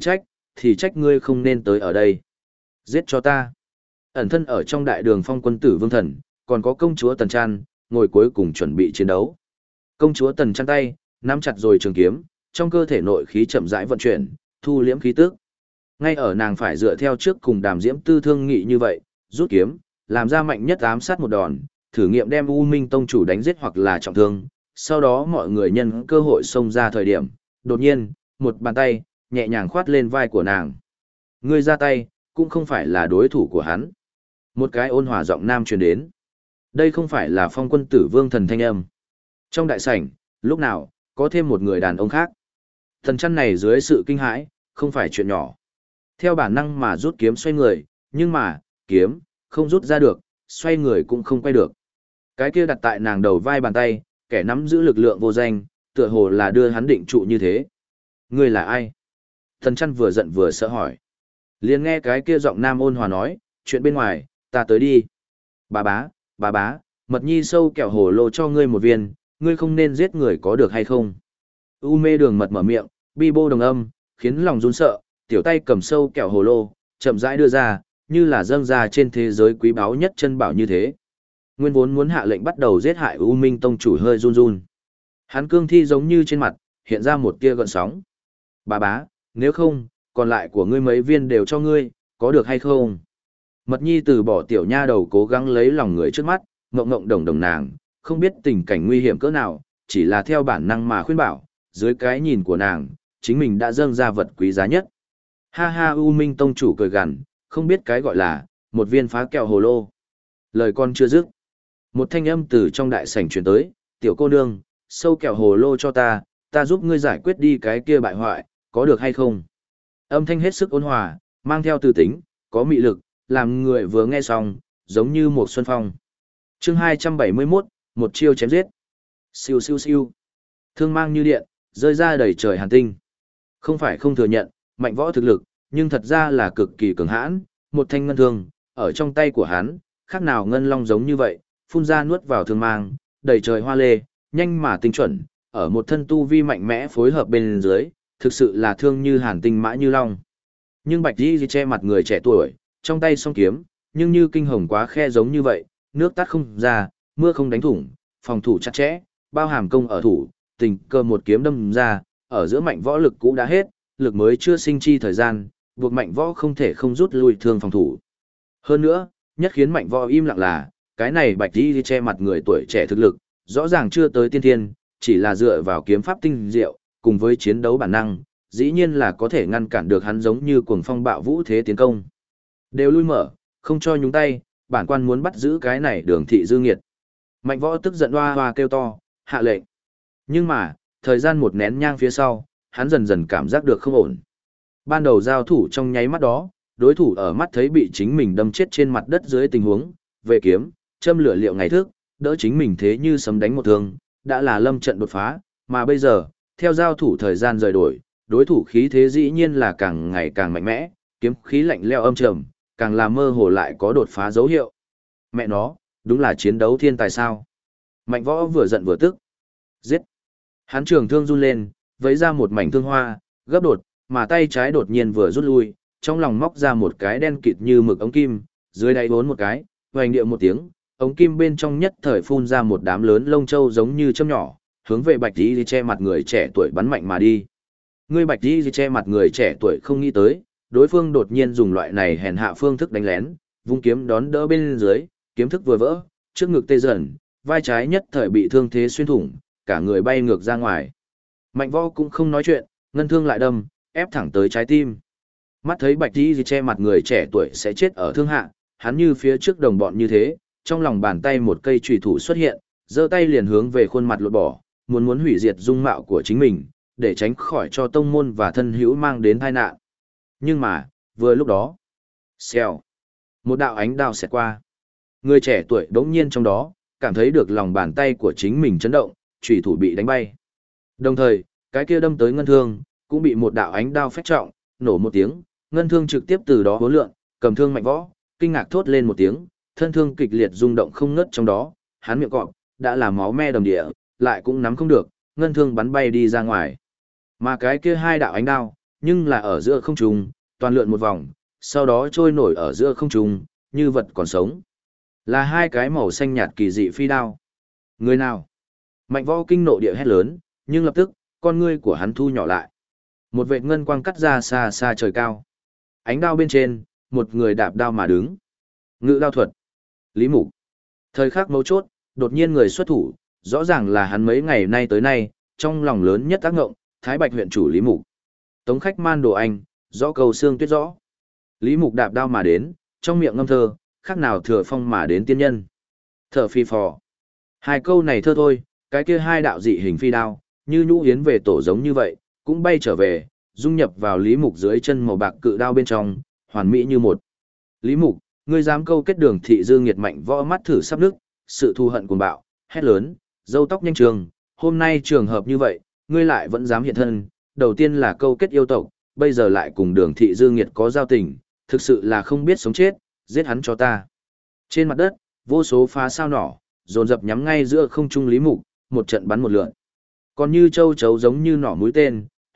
thì trách ngươi không nên tới ở đây. Giết cho ta. Ẩn thân ở trong đại đường phong quân tử Vương Thần, còn có công chúa Tần Trăn, ngồi cuối cùng chuẩn bị chiến đấu. Công chúa Tần Trăn tay, nắm chặt rồi trường kiếm, trong cơ thể nội khí chậm rãi vận chuyển, thu liễm khí tức. Ngay ở nàng phải dựa theo trước cùng Đàm Diễm Tư thương nghị như vậy, rút kiếm, làm ra mạnh nhất ám sát một đòn, thử nghiệm đem U Minh tông chủ đánh giết hoặc là trọng thương. Sau đó mọi người nhân cơ hội xông ra thời điểm, đột nhiên, một bàn tay, nhẹ nhàng khoát lên vai của nàng. Ngươi ra tay, cũng không phải là đối thủ của hắn. Một cái ôn hòa giọng nam truyền đến. Đây không phải là phong quân tử Vương Thần thanh âm. Trong đại sảnh, lúc nào, có thêm một người đàn ông khác. Thần chăn này dưới sự kinh hãi, không phải chuyện nhỏ. Theo bản năng mà rút kiếm xoay người, nhưng mà, kiếm, không rút ra được, xoay người cũng không quay được. Cái kia đặt tại nàng đầu vai bàn tay, kẻ nắm giữ lực lượng vô danh, tựa hồ là đưa hắn định trụ như thế. Ngươi là ai? Thần chăn vừa giận vừa sợ hỏi. Liền nghe cái kia giọng nam ôn hòa nói, chuyện bên ngoài, ta tới đi. Bà bá, mật nhi sâu kẹo hồ lô cho ngươi một viên, ngươi không nên giết người có được hay không? U Mê Đường Mật mở miệng, bi bô đồng âm, khiến lòng run sợ, tiểu tay cầm sâu kẹo hồ lô, chậm rãi đưa ra, như là dâng ra trên thế giới quý báu nhất chân bảo như thế. Nguyên vốn muốn hạ lệnh bắt đầu giết hại U Minh tông chủ hơi run run. Hắn cương thi giống như trên mặt, hiện ra một tia gợn sóng. Bà bá, nếu không, còn lại của ngươi mấy viên đều cho ngươi, có được hay không? Mật nhi từ bỏ tiểu nha đầu cố gắng lấy lòng người trước mắt, ngộng ngộng đồng đồng nàng, không biết tình cảnh nguy hiểm cỡ nào, chỉ là theo bản năng mà khuyên bảo, dưới cái nhìn của nàng, chính mình đã dâng ra vật quý giá nhất. Ha ha, U Minh tông chủ cười gằn, không biết cái gọi là một viên phá kẹo hồ lô. Lời con chưa dứt, một thanh âm từ trong đại sảnh truyền tới, tiểu cô nương, sâu kẹo hồ lô cho ta giúp ngươi giải quyết đi cái kia bại hoại, có được hay không? Âm thanh hết sức ôn hòa, mang theo từ tính, có mị lực, làm người vừa nghe xong, giống như một xuân phong. Chương 271, một chiêu chém giết. Siêu siêu siêu. Thương mang như điện, rơi ra đầy trời hàn tinh. Không phải không thừa nhận, mạnh võ thực lực, nhưng thật ra là cực kỳ cường hãn, một thanh ngân thương, ở trong tay của hắn, khác nào ngân long giống như vậy, phun ra nuốt vào thương mang, đầy trời hoa lê, nhanh mà tinh chuẩn, ở một thân tu vi mạnh mẽ phối hợp bên dưới, thực sự là thương như hàn tinh mã như long. Nhưng Bạch Y che mặt người trẻ tuổi, trong tay song kiếm, nhưng như kinh hồng quá khe giống như vậy, nước tắt không ra, mưa không đánh thủng, phòng thủ chặt chẽ, bao hàm công ở thủ, tình cơ một kiếm đâm ra, ở giữa mạnh võ lực cũ đã hết, lực mới chưa sinh chi thời gian, buộc mạnh võ không thể không rút lui thương phòng thủ. Hơn nữa, nhất khiến mạnh võ im lặng là, cái này Bạch Y che mặt người tuổi trẻ thực lực, rõ ràng chưa tới tiên thiên, chỉ là dựa vào kiếm pháp tinh diệu, cùng với chiến đấu bản năng, dĩ nhiên là có thể ngăn cản được hắn giống như cuồng phong bạo vũ thế tiến công. Đều lui mở, không cho nhúng tay, bản quan muốn bắt giữ cái này Đường Thị Dư nghiệt. Mạnh võ tức giận hoa hoa kêu to, hạ lệnh. Nhưng mà, thời gian một nén nhang phía sau, hắn dần dần cảm giác được không ổn. Ban đầu giao thủ trong nháy mắt đó, đối thủ ở mắt thấy bị chính mình đâm chết trên mặt đất dưới tình huống, về kiếm, châm lửa liệu ngày thức, đỡ chính mình thế như sấm đánh một thương, đã là lâm trận đột phá, mà bây giờ, theo giao thủ thời gian rời đổi, đối thủ khí thế dĩ nhiên là càng ngày càng mạnh mẽ, kiếm khí lạnh lẽo âm trầm, càng là mơ hồ lại có đột phá dấu hiệu. Mẹ nó, đúng là chiến đấu thiên tài sao? Mạnh võ vừa giận vừa tức. Giết! Hắn trường thương run lên, vấy ra một mảnh thương hoa, gấp đột, mà tay trái đột nhiên vừa rút lui, trong lòng móc ra một cái đen kịt như mực ống kim, dưới đáy vốn một cái, hoành điệu một tiếng, ống kim bên trong nhất thời phun ra một đám lớn lông châu giống như châm nhỏ, hướng về Bạch Y che mặt người trẻ tuổi bắn mạnh mà đi. Người Bạch Y che mặt người trẻ tuổi không nghĩ tới, đối phương đột nhiên dùng loại này hèn hạ phương thức đánh lén, vung kiếm đón đỡ bên dưới, kiếm thức vừa vỡ, trước ngực tê dần, vai trái nhất thời bị thương thế xuyên thủng, cả người bay ngược ra ngoài. Mạnh võ cũng không nói chuyện, ngân thương lại đâm, ép thẳng tới trái tim. Mắt thấy Bạch Y che mặt người trẻ tuổi sẽ chết ở thương hạ, hắn như phía trước đồng bọn như thế, trong lòng bàn tay một cây chùy thủ xuất hiện, giơ tay liền hướng về khuôn mặt lột bỏ, muốn hủy diệt dung mạo của chính mình, để tránh khỏi cho tông môn và thân hữu mang đến tai nạn. Nhưng mà, vừa lúc đó, xèo, một đạo ánh đao xẹt qua. Người trẻ tuổi đống nhiên trong đó, cảm thấy được lòng bàn tay của chính mình chấn động, chùy thủ bị đánh bay. Đồng thời, cái kia đâm tới ngân thương, cũng bị một đạo ánh đao phách trọng, nổ một tiếng, ngân thương trực tiếp từ đó hối lượn, cầm thương mạnh võ, kinh ngạc thốt lên một tiếng, thân thương kịch liệt rung động không ngớt trong đó, hắn miệng cọp, đã là máu me đầm địa, lại cũng nắm không được, ngân thương bắn bay đi ra ngoài. Mà cái kia hai đạo ánh đao, nhưng là ở giữa không trung, toàn lượn một vòng, sau đó trôi nổi ở giữa không trung, như vật còn sống. Là hai cái màu xanh nhạt kỳ dị phi đao. Người nào? Mạnh võ kinh nộ địa hét lớn, nhưng lập tức, con ngươi của hắn thu nhỏ lại. Một vệt ngân quang cắt ra xa xa trời cao. Ánh đao bên trên, một người đạp đao mà đứng. Ngự đao thuật. Lý Mục. Thời khắc mấu chốt, đột nhiên người xuất thủ, rõ ràng là hắn mấy ngày nay tới nay, trong lòng lớn nhất tác ngộng, Thái Bạch huyện chủ Lý Mục. Tống khách man đồ anh, rõ cầu xương tuyết rõ. Lý Mục đạp đao mà đến, trong miệng ngâm thơ, khác nào thừa phong mà đến tiên nhân. Thở phi phò. Hai câu này thơ thôi, cái kia hai đạo dị hình phi đao, như nhũ yến về tổ giống như vậy, cũng bay trở về, dung nhập vào Lý Mục dưới chân màu bạc cự đao bên trong, hoàn mỹ như một. Lý Mục, ngươi dám câu kết Đường Thị Dư nghiệt, mạnh võ mắt thử sắp nước, sự thù hận cuồng bạo, hét lớn, râu tóc nhanh trường, hôm nay trường hợp như vậy, ngươi lại vẫn dám hiện thân, đầu tiên là câu kết yêu tộc, bây giờ lại cùng Đường Thị Dư nghiệt có giao tình, thực sự là không biết sống chết, giết hắn cho ta. Trên mặt đất, vô số phá sao nỏ, dồn dập nhắm ngay giữa không trung Lý Mục, một trận bắn một lượn. Còn như châu chấu giống như nỏ mũi tên,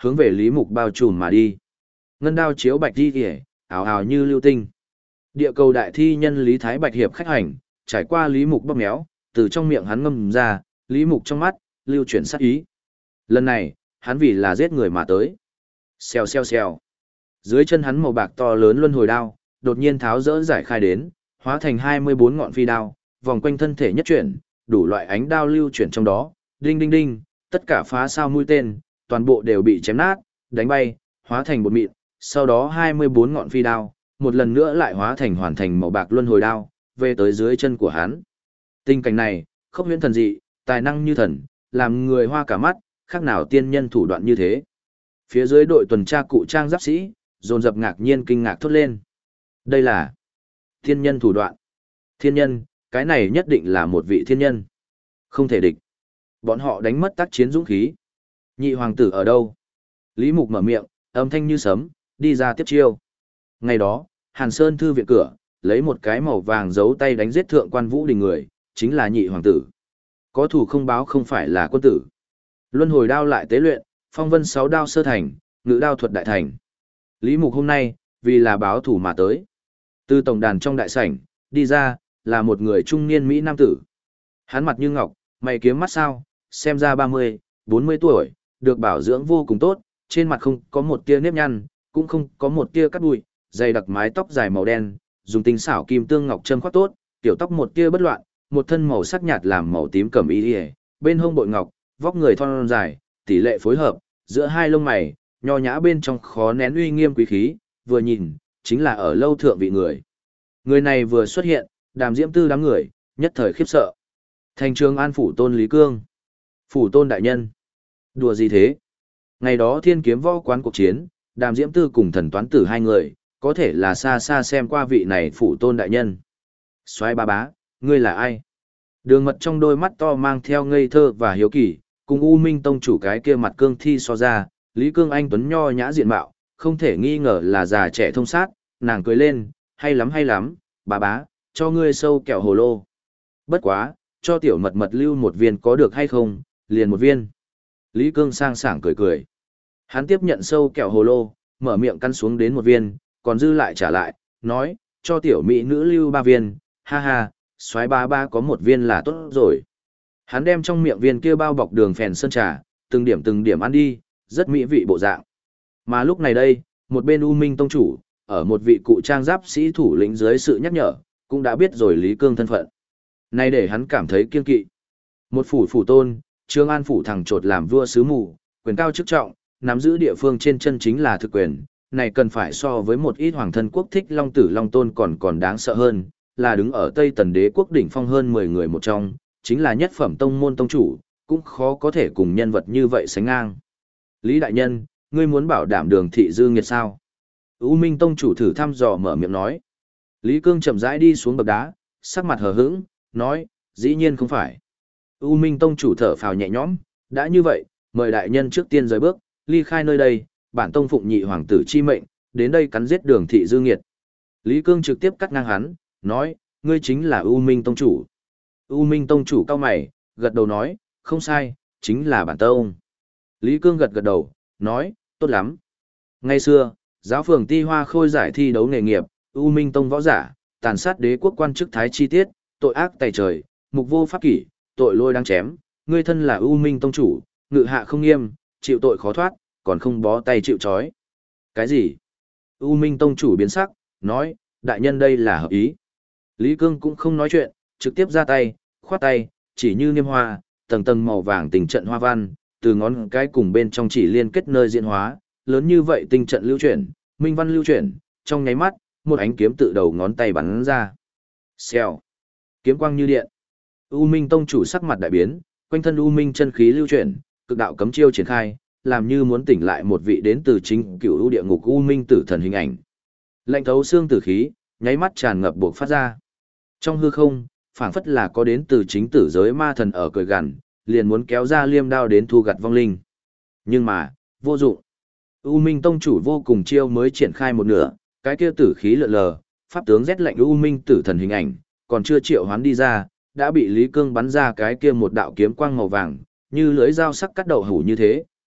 hướng về Lý Mục bao trùm mà đi. Ngân đao chiếu bạch đi kìa, ảo ảo như lưu tinh. Địa cầu đại thi nhân Lý Thái Bạch hiệp khách hành, trải qua Lý Mục bóp méo, từ trong miệng hắn ngâm ra, Lý Mục trong mắt, lưu chuyển sát ý. Lần này, hắn vì là giết người mà tới. Xèo xèo xèo. Dưới chân hắn màu bạc to lớn luân hồi đao, đột nhiên tháo rỡ giải khai đến, hóa thành 24 ngọn phi đao, vòng quanh thân thể nhất chuyển, đủ loại ánh đao lưu chuyển trong đó, đinh đinh đinh, tất cả phá sao mũi tên, toàn bộ đều bị chém nát, đánh bay, hóa thành bột mịn, sau đó 24 ngọn phi đao, một lần nữa lại hóa thành hoàn thành màu bạc luân hồi đao, về tới dưới chân của hắn. Tình cảnh này, không huyễn thần dị, tài năng như thần, làm người hoa cả mắt, khác nào tiên nhân thủ đoạn như thế. Phía dưới đội tuần tra cụ trang giáp sĩ, dồn dập ngạc nhiên kinh ngạc thốt lên. Đây là thiên nhân thủ đoạn. Thiên nhân, cái này nhất định là một vị thiên nhân. Không thể địch. Bọn họ đánh mất tác chiến dũng khí. Nhị hoàng tử ở đâu? Lý Mục mở miệng, âm thanh như sấm, đi ra tiếp chiêu. Ngày đó, Hàn Sơn thư viện cửa, lấy một cái màu vàng giấu tay đánh giết thượng quan Vũ Đình người, chính là nhị hoàng tử. Có thủ không báo không phải là quân tử. Luân hồi đao lại tế luyện, phong vân 6 đao sơ thành, ngự đao thuật đại thành. Lý Mục hôm nay, vì là báo thủ mà tới. Từ tổng đàn trong đại sảnh, đi ra, là một người trung niên Mỹ nam tử. Hắn mặt như ngọc, mày kiếm mắt sao, xem ra 30, 40 tuổi, được bảo dưỡng vô cùng tốt, trên mặt không có một tia nếp nhăn, cũng không có một tia cắt bụi, dày đặc mái tóc dài màu đen, dùng tinh xảo kim tương ngọc châm khoác tốt, tiểu tóc một tia bất loạn, một thân màu sắc nhạt làm màu tím cẩm y, bên hông bội ngọc, vóc người thon dài, tỷ lệ phối hợp, giữa hai lông mày, nho nhã bên trong khó nén uy nghiêm quý khí, vừa nhìn, chính là ở lâu thượng vị người. Người này vừa xuất hiện, Đàm Diễm Tư đám người, nhất thời khiếp sợ. Thành Trường An phủ tôn Lý Cương. Phủ tôn đại nhân. Đùa gì thế? Ngày đó thiên kiếm võ quán cuộc chiến, Đàm Diễm Tư cùng thần toán tử hai người, có thể là xa xa xem qua vị này phủ tôn đại nhân. Soái ba bá, ngươi là ai? Đường Mật trong đôi mắt to mang theo ngây thơ và hiếu kỳ, cùng U Minh tông chủ cái kia mặt cương thi so ra, Lý Cương anh tuấn nho nhã diện mạo, không thể nghi ngờ là già trẻ thông sát, nàng cười lên, hay lắm, bà bá, cho ngươi sâu kẹo hồ lô. Bất quá, cho tiểu mật mật lưu một viên có được hay không, liền một viên. Lý Cương sang sảng cười cười. Hắn tiếp nhận sâu kẹo hồ lô, mở miệng căn xuống đến một viên, còn dư lại trả lại, nói, cho tiểu mỹ nữ lưu 3 viên, ha ha, soái ba ba có một viên là tốt rồi. Hắn đem trong miệng viên kia bao bọc đường phèn sơn trà, từng điểm ăn đi, rất mỹ vị bộ dạng. Mà lúc này đây, một bên U Minh tông chủ, ở một vị cụ trang giáp sĩ thủ lĩnh dưới sự nhắc nhở, cũng đã biết rồi Lý Cương thân phận. Nay để hắn cảm thấy kiên kỵ. Một phủ tôn, Trường An phủ thẳng chột làm vua sứ mù, quyền cao chức trọng, nắm giữ địa phương trên chân chính là thực quyền, này cần phải so với một ít hoàng thân quốc thích Long Tử Long Tôn còn đáng sợ hơn, là đứng ở Tây Tần Đế quốc đỉnh phong hơn 10 người một trong, chính là nhất phẩm tông môn tông chủ, cũng khó có thể cùng nhân vật như vậy sánh ngang. Lý đại nhân, ngươi muốn bảo đảm Đường thị dư nghiệt sao? U Minh tông chủ thử thăm dò mở miệng nói. Lý Cương chậm rãi đi xuống bậc đá, sắc mặt hờ hững, nói, dĩ nhiên không phải. U Minh tông chủ thở phào nhẹ nhõm, đã như vậy, mời đại nhân trước tiên rời bước, ly khai nơi đây, bản tông phụng nhị hoàng tử chi mệnh, đến đây cắn giết Đường thị dư nghiệt. Lý Cương trực tiếp cắt ngang hắn, nói, ngươi chính là U Minh tông chủ. U Minh tông chủ cao mày, gật đầu nói, không sai, chính là bản tông. Lý Cương gật đầu, nói, tốt lắm. Ngày xưa, giáo phường Ti Hoa Khôi giải thi đấu nghề nghiệp, U Minh tông võ giả, tàn sát đế quốc quan chức thái chi tiết, tội ác tày trời, mục vô pháp kỷ, tội lôi đang chém, ngươi thân là U Minh tông chủ, ngự hạ không nghiêm, chịu tội khó thoát, còn không bó tay chịu trói. Cái gì? U Minh tông chủ biến sắc, nói, đại nhân đây là hợp ý. Lý Cương cũng không nói chuyện, trực tiếp ra tay, khoát tay, chỉ như niêm hoa, tầng tầng màu vàng tình trận hoa văn, từ ngón cái cùng bên trong chỉ liên kết nơi diễn hóa, lớn như vậy tình trận lưu chuyển, minh văn lưu chuyển, trong nháy mắt, một ánh kiếm tự đầu ngón tay bắn ra. Xèo. Kiếm quang như điện. U Minh tông chủ sắc mặt đại biến, quanh thân U Minh chân khí lưu chuyển, cực đạo cấm chiêu triển khai, làm như muốn tỉnh lại một vị đến từ chính cửu u địa ngục U Minh tử thần hình ảnh. Lạnh thấu xương tử khí, nháy mắt tràn ngập buộc phát ra. Trong hư không, phảng phất là có đến từ chính tử giới ma thần ở cười gằn, liền muốn kéo ra liêm đao đến thu gặt vong linh. Nhưng mà, vô dụng. U Minh tông chủ vô cùng chiêu mới triển khai một nửa, cái kia tử khí lượn lờ, pháp tướng rét lạnh U Minh tử thần hình ảnh, còn chưa triệu hoán đi ra, đã bị Lý Cương bắn ra cái kia một đạo kiếm quang màu vàng, như lưỡi dao sắc cắt đầu hủ như thế,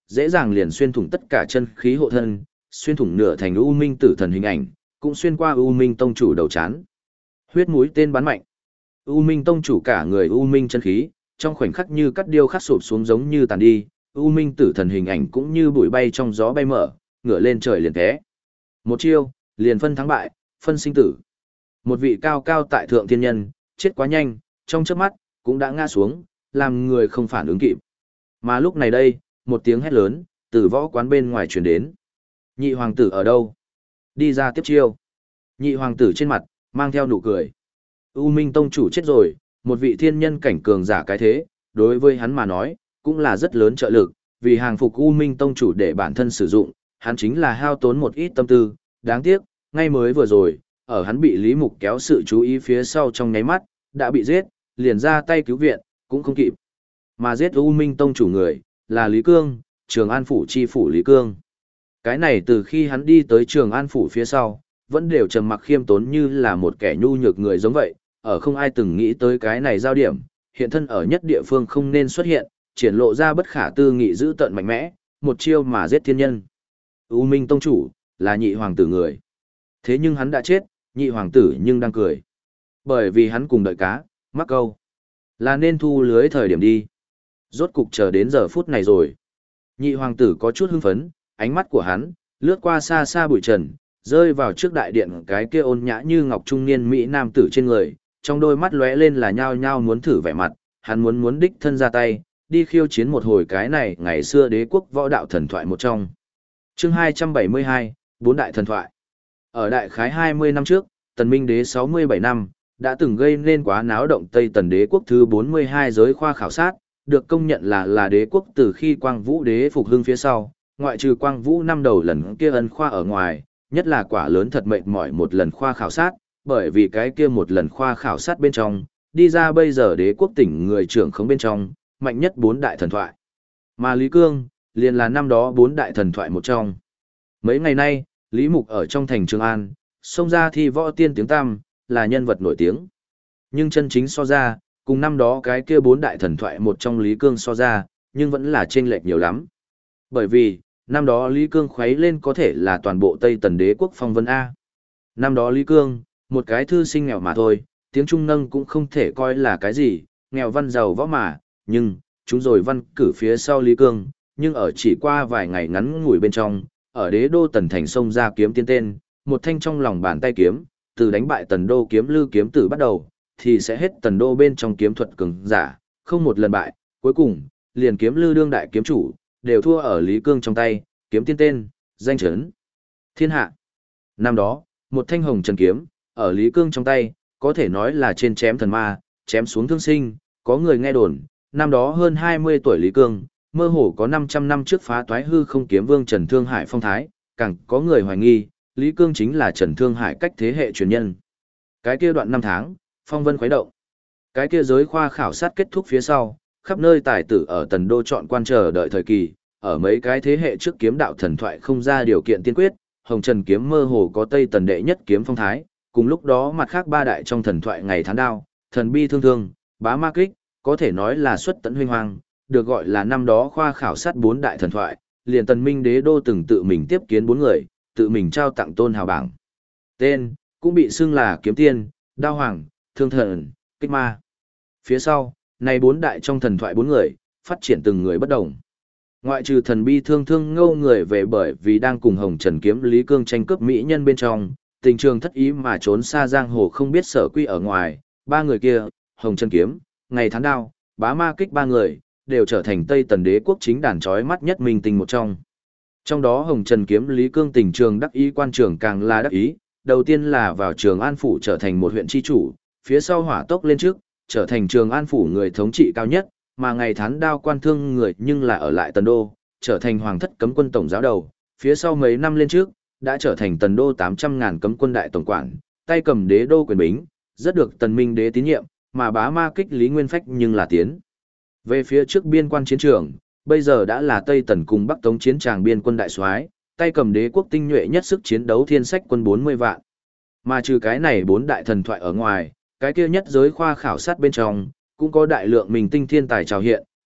dễ dàng liền xuyên thủng tất cả chân khí hộ thân, xuyên thủng nửa thành U Minh Tử Thần hình ảnh, cũng xuyên qua U Minh Tông chủ đầu chán. Huyết mũi tên bắn mạnh. U Minh Tông chủ cả người U Minh chân khí, trong khoảnh khắc như cắt điêu khắc sụp xuống giống như tàn đi, U Minh Tử Thần hình ảnh cũng như bụi bay trong gió bay mở, ngửa lên trời liền té. Một chiêu, liền phân thắng bại, phân sinh tử. Một vị cao cao tại thượng thiên nhân, chết quá nhanh, trong chớp mắt, cũng đã ngã xuống, làm người không phản ứng kịp. Mà lúc này đây, một tiếng hét lớn, từ võ quán bên ngoài truyền đến. Nhị hoàng tử ở đâu? Đi ra tiếp chiêu. Nhị hoàng tử trên mặt, mang theo nụ cười. U Minh Tông chủ chết rồi, một vị thiên nhân cảnh cường giả cái thế, đối với hắn mà nói, cũng là rất lớn trợ lực, vì hàng phục U Minh Tông chủ để bản thân sử dụng, hắn chính là hao tốn một ít tâm tư, đáng tiếc, ngay mới vừa rồi, ở hắn bị Lý Mục kéo sự chú ý phía sau trong nháy mắt, đã bị giết, liền ra tay cứu viện, cũng không kịp. Mà giết U Minh Tông chủ người, là Lý Cương, Trường An Phủ chi phủ Lý Cương. Cái này từ khi hắn đi tới Trường An Phủ phía sau, vẫn đều trầm mặc khiêm tốn như là một kẻ nhu nhược người giống vậy, ở không ai từng nghĩ tới cái này giao điểm, hiện thân ở nhất địa phương không nên xuất hiện, triển lộ ra bất khả tư nghị dữ tợn mạnh mẽ, một chiêu mà giết thiên nhân. U Minh Tông chủ, là nhị hoàng tử người. Thế nhưng hắn đã chết, nhị hoàng tử nhưng đang cười. Bởi vì hắn cùng đợi cá, mắc câu. Là nên thu lưới thời điểm đi. Rốt cục chờ đến giờ phút này rồi. Nhị hoàng tử có chút hưng phấn, ánh mắt của hắn, lướt qua xa xa bụi trần, rơi vào trước đại điện cái kia ôn nhã như ngọc trung niên Mỹ nam tử trên người, trong đôi mắt lóe lên là nhao nhao muốn thử vẻ mặt, hắn muốn đích thân ra tay, đi khiêu chiến một hồi cái này ngày xưa đế quốc võ đạo thần thoại một trong. Chương 272, Bốn đại thần thoại. Ở đại khái 20 năm trước, Tần Minh đế 67 năm, đã từng gây nên quá náo động Tây Tần đế quốc thứ 42 giới khoa khảo sát, được công nhận là đế quốc từ khi Quang Vũ đế phục hưng phía sau, ngoại trừ Quang Vũ năm đầu lần kia ân khoa ở ngoài, nhất là quả lớn thật mệt mỏi một lần khoa khảo sát, bởi vì cái kia một lần khoa khảo sát bên trong, đi ra bây giờ đế quốc tỉnh người trưởng khống bên trong, mạnh nhất bốn đại thần thoại. Mà Lý Cương, liền là năm đó bốn đại thần thoại một trong. Mấy ngày nay, Lý Mục ở trong thành Trường An, xông ra thi võ tiên tiếng tăm, là nhân vật nổi tiếng. Nhưng chân chính so ra, cùng năm đó cái kia bốn đại thần thoại một trong Lý Cương so ra, nhưng vẫn là chênh lệch nhiều lắm. Bởi vì, năm đó Lý Cương khuấy lên có thể là toàn bộ Tây Tần đế quốc phong vân A. Năm đó Lý Cương, một cái thư sinh nghèo mà thôi, tiếng Trung nâng cũng không thể coi là cái gì, nghèo văn giàu võ mà, nhưng, chúng rồi văn cử phía sau Lý Cương, nhưng ở chỉ qua vài ngày ngắn ngủi bên trong, ở đế đô Tần Thành sông ra kiếm tiên tên, một thanh trong lòng bàn tay kiếm, từ đánh bại Tần đô kiếm lư kiếm tử bắt đầu, thì sẽ hết Tần đô bên trong kiếm thuật cường giả, không một lần bại, cuối cùng, liền kiếm lư đương đại kiếm chủ, đều thua ở Lý Cương trong tay, kiếm tiên tên, danh chấn thiên hạ. Năm đó, một thanh hồng trần kiếm, ở Lý Cương trong tay, có thể nói là trên chém thần ma, chém xuống thương sinh, có người nghe đồn, năm đó hơn 20 tuổi Lý Cương, mơ hồ có 500 năm trước phá toái hư không kiếm vương Trần Thương Hải phong thái, càng có người hoài nghi, Lý Cương chính là Trần Thương Hải cách thế hệ truyền nhân. Cái kia đoạn năm tháng, phong vân khuấy động. Cái kia giới khoa khảo sát kết thúc phía sau, khắp nơi tài tử ở Tần đô chọn quan chờ đợi thời kỳ, ở mấy cái thế hệ trước kiếm đạo thần thoại không ra điều kiện tiên quyết, Hồng Trần kiếm mơ hồ có Tây Tần đệ nhất kiếm phong thái, cùng lúc đó mặt khác ba đại trong thần thoại ngày tháng đao, thần bi thương thương, bá ma kích, có thể nói là xuất tận huy hoàng, được gọi là năm đó khoa khảo sát bốn đại thần thoại, liền Tần Minh đế đô từng tự mình tiếp kiến bốn người, tự mình trao tặng tôn hào bảng. Tên, cũng bị xưng là kiếm tiên, đao hoàng, thương thần, kích ma. Phía sau, này bốn đại trong thần thoại bốn người, phát triển từng người bất đồng. Ngoại trừ thần bi thương thương ngâu người về bởi vì đang cùng Hồng Trần kiếm Lý Cương tranh cướp mỹ nhân bên trong, tình trường thất ý mà trốn xa giang hồ không biết sở quy ở ngoài, ba người kia, Hồng Trần kiếm, ngày tháng đao, bá ma kích ba người, đều trở thành Tây Tần đế quốc chính đàn chói mắt nhất minh tình một trong. Trong đó Hồng Trần kiếm Lý Cương tình trường đắc ý quan trường càng là đắc ý, đầu tiên là vào Trường An phủ trở thành một huyện chi chủ, phía sau hỏa tốc lên trước, trở thành Trường An phủ người thống trị cao nhất, mà ngày tháng đao quan thương người nhưng là ở lại Tần đô, trở thành hoàng thất cấm quân tổng giáo đầu, phía sau mấy năm lên trước, đã trở thành Tần đô 800.000 cấm quân đại tổng quản, tay cầm đế đô quyền bính, rất được Tần Minh đế tín nhiệm, mà bá ma kích Lý Nguyên Phách nhưng là tiến về phía trước biên quan chiến trường, bây giờ đã là Tây Tần cùng Bắc Tống chiến tràng biên quân đại soái, tay cầm đế quốc tinh nhuệ nhất sức chiến đấu thiên sách quân 40 vạn. Mà trừ cái này bốn đại thần thoại ở ngoài, cái kia nhất giới khoa khảo sát bên trong, cũng có đại lượng mình tinh thiên tài trào hiện,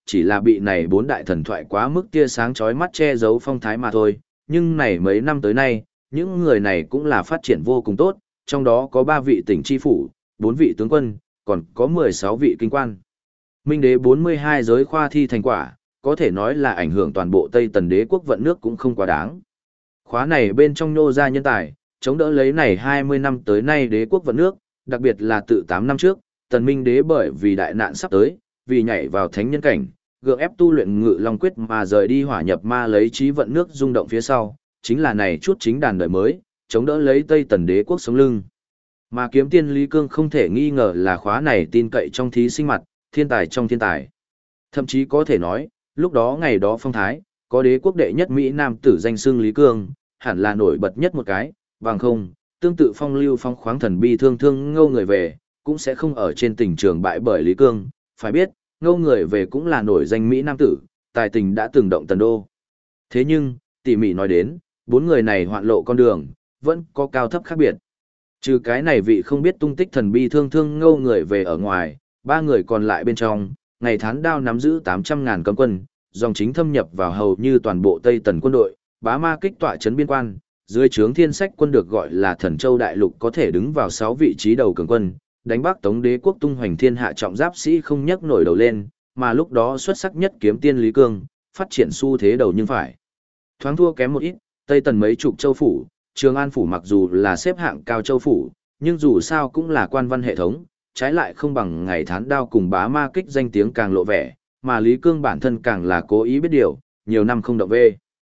chỉ là bị này bốn đại thần thoại quá mức tia sáng chói mắt che giấu phong thái mà thôi, nhưng này mấy năm tới nay, những người này cũng là phát triển vô cùng tốt, trong đó có 3 vị tỉnh chi phủ, 4 vị tướng quân, còn có 16 vị kinh quan. Minh đế 42 giới khoa thi thành quả, có thể nói là ảnh hưởng toàn bộ Tây Tần đế quốc vận nước cũng không quá đáng. Khóa này bên trong nhô ra nhân tài, chống đỡ lấy này 20 năm tới nay đế quốc vận nước, đặc biệt là từ 8 năm trước, Tần Minh đế bởi vì đại nạn sắp tới, vì nhảy vào thánh nhân cảnh, gượng ép tu luyện Ngự Long quyết mà rời đi hỏa nhập ma lấy trí vận nước rung động phía sau, chính là này chút chính đàn đời mới, chống đỡ lấy Tây Tần đế quốc sống lưng. Mà kiếm tiên Lý Cương không thể nghi ngờ là khóa này tin cậy trong thí sinh mặt, thiên tài trong thiên tài. Thậm chí có thể nói, lúc đó ngày đó phong thái, có đế quốc đệ nhất Mỹ Nam tử danh xưng Lý Cương, hẳn là nổi bật nhất một cái, bằng không, tương tự phong lưu phong khoáng thần bi thương thương ngâu người về, cũng sẽ không ở trên tình trường bại bởi Lý Cương. Phải biết, ngâu người về cũng là nổi danh Mỹ Nam tử, tài tình đã từng động Tần Đô. Thế nhưng, tỉ mỉ nói đến, 4 người này hoạn lộ con đường, vẫn có cao thấp khác biệt. Trừ cái này vị không biết tung tích thần bi thương thương ngâu người về ở ngoài, 3 người còn lại bên trong, ngày tháng đao nắm giữ 800.000 cấm quân, dòng chính thâm nhập vào hầu như toàn bộ Tây Tần quân đội, bá ma kích tọa trấn biên quan, dưới trướng thiên sách quân được gọi là Thần Châu Đại Lục có thể đứng vào 6 vị trí đầu cường quân, đánh Bắc Tống đế quốc tung hoành thiên hạ trọng giáp sĩ không nhấc nổi đầu lên, mà lúc đó xuất sắc nhất kiếm tiên Lý Cương, phát triển xu thế đầu nhưng phải thoáng thua kém một ít, Tây Tần mấy chục châu phủ, Trường An phủ mặc dù là xếp hạng cao châu phủ, nhưng dù sao cũng là quan văn hệ thống, trái lại không bằng ngày thán đao cùng bá ma kích danh tiếng càng lộ vẻ, mà Lý Cương bản thân càng là cố ý biết điều, nhiều năm không động về.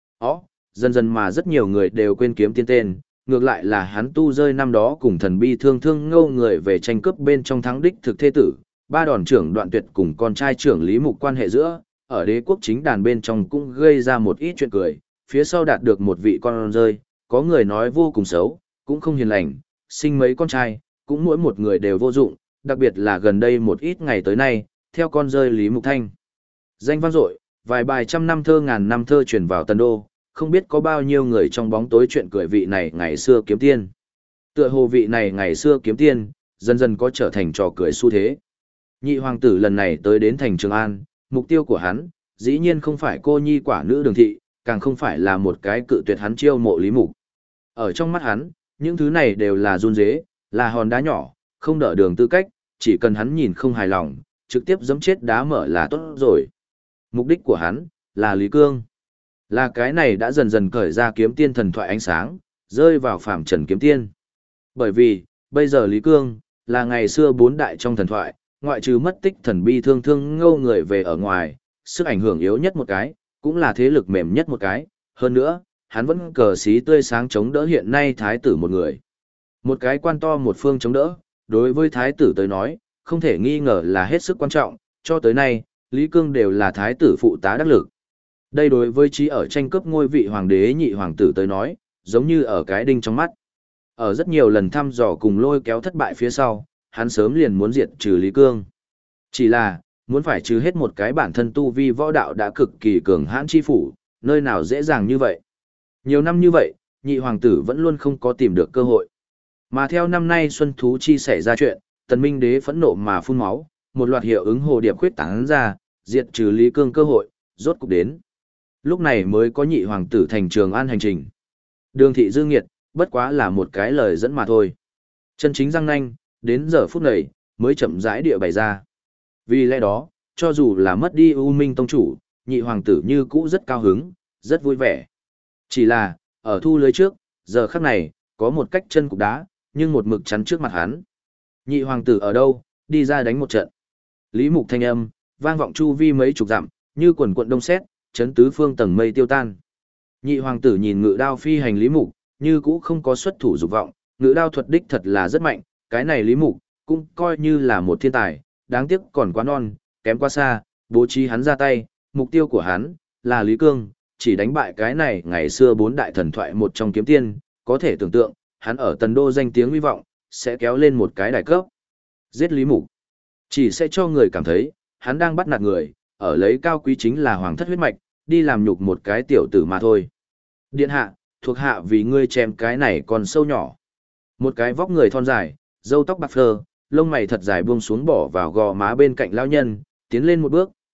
Dần dần mà rất nhiều người đều quên kiếm tiên tên, ngược lại là hắn tu rơi năm đó cùng thần bi thương thương ngâu người về tranh cướp bên trong thắng đích thực thê tử, 3 đòn trưởng Đoạn Tuyệt cùng con trai trưởng Lý Mục quan hệ giữa, ở đế quốc chính đàn bên trong cũng gây ra một ít chuyện cười, phía sau đạt được một vị con rơi, có người nói vô cùng xấu, cũng không hiền lành, sinh mấy con trai, cũng mỗi một người đều vô dụng, đặc biệt là gần đây một ít ngày tới nay, theo con rơi Lý Mục Thanh. Danh vang dội, vài bài trăm năm thơ ngàn năm thơ truyền vào Tần Đô, không biết có bao nhiêu người trong bóng tối chuyện cười vị này ngày xưa kiếm tiên. Tựa hồ vị này ngày xưa kiếm tiên, dần dần có trở thành trò cười xu thế. Nhị hoàng tử lần này tới đến thành Trường An, mục tiêu của hắn, dĩ nhiên không phải cô nhi quả nữ Đường Thị, càng không phải là một cái cự tuyệt hắn chiêu mộ Lý Mục. Ở trong mắt hắn, những thứ này đều là run dế, là hòn đá nhỏ, không đỡ đường tư cách, chỉ cần hắn nhìn không hài lòng, trực tiếp giẫm chết đá mở là tốt rồi. Mục đích của hắn, là Lý Cương. Là cái này đã dần dần cởi ra kiếm tiên thần thoại ánh sáng, rơi vào phàm trần kiếm tiên. Bởi vì, bây giờ Lý Cương, là ngày xưa 4 đại trong thần thoại, ngoại trừ mất tích thần bi thương thương ngâu người về ở ngoài, sức ảnh hưởng yếu nhất một cái, cũng là thế lực mềm nhất một cái, hơn nữa, hắn vẫn cờ xí tươi sáng chống đỡ hiện nay thái tử một người. Một cái quan to một phương chống đỡ, đối với thái tử tới nói, không thể nghi ngờ là hết sức quan trọng, cho tới nay, Lý Cương đều là thái tử phụ tá đắc lực. Đây đối với trí ở tranh cướp ngôi vị hoàng đế nhị hoàng tử tới nói, giống như ở cái đinh trong mắt. Ở rất nhiều lần thăm dò cùng lôi kéo thất bại phía sau, hắn sớm liền muốn diệt trừ Lý Cương. Chỉ là, muốn phải trừ hết một cái bản thân tu vi võ đạo đã cực kỳ cường hãn chi phủ, nơi nào dễ dàng như vậy. Nhiều năm như vậy, nhị hoàng tử vẫn luôn không có tìm được cơ hội. Mà theo năm nay Xuân Thú Chi xảy ra chuyện, Tần Minh đế phẫn nộ mà phun máu, một loạt hiệu ứng hồ điệp khuyết tán ra, diệt trừ Lý Cương cơ hội, rốt cục đến. Lúc này mới có nhị hoàng tử thành Trường An hành trình. Đường thị dư nghiệt, bất quá là một cái lời dẫn mà thôi. Chân chính răng nanh, đến giờ phút này, mới chậm rãi địa bày ra. Vì lẽ đó, cho dù là mất đi U Minh Tông chủ, nhị hoàng tử như cũ rất cao hứng, rất vui vẻ. Chỉ là, ở thu lưới trước, giờ khắc này, có một cách chân cục đá, nhưng một mực chắn trước mặt hắn. Nhị hoàng tử ở đâu, đi ra đánh một trận. Lý Mục thanh âm, vang vọng chu vi mấy chục dặm, như quần quận đông sét, chấn tứ phương tầng mây tiêu tan. Nhị hoàng tử nhìn ngự đao phi hành Lý Mục, như cũ không có xuất thủ dục vọng, ngự đao thuật đích thật là rất mạnh, cái này Lý Mục, cũng coi như là một thiên tài, đáng tiếc còn quá non, kém quá xa, bố trí hắn ra tay, mục tiêu của hắn, là Lý Cương, chỉ đánh bại cái này ngày xưa 4 đại thần thoại một trong kiếm tiên, có thể tưởng tượng, hắn ở Tần Đô danh tiếng uy vọng, sẽ kéo lên một cái đại cấp. Giết Lý Mục, chỉ sẽ cho người cảm thấy, hắn đang bắt nạt người, ở lấy cao quý chính là hoàng thất huyết mạch, đi làm nhục một cái tiểu tử mà thôi. Điện hạ, thuộc hạ vì ngươi chém cái này còn sâu nhỏ. Một cái vóc người thon dài, râu tóc bạc phơ, lông mày thật dài buông xuống bỏ vào gò má bên cạnh lão nhân, tiến lên một bước,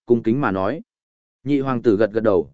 cung kính mà nói. Nhị hoàng tử gật gật đầu,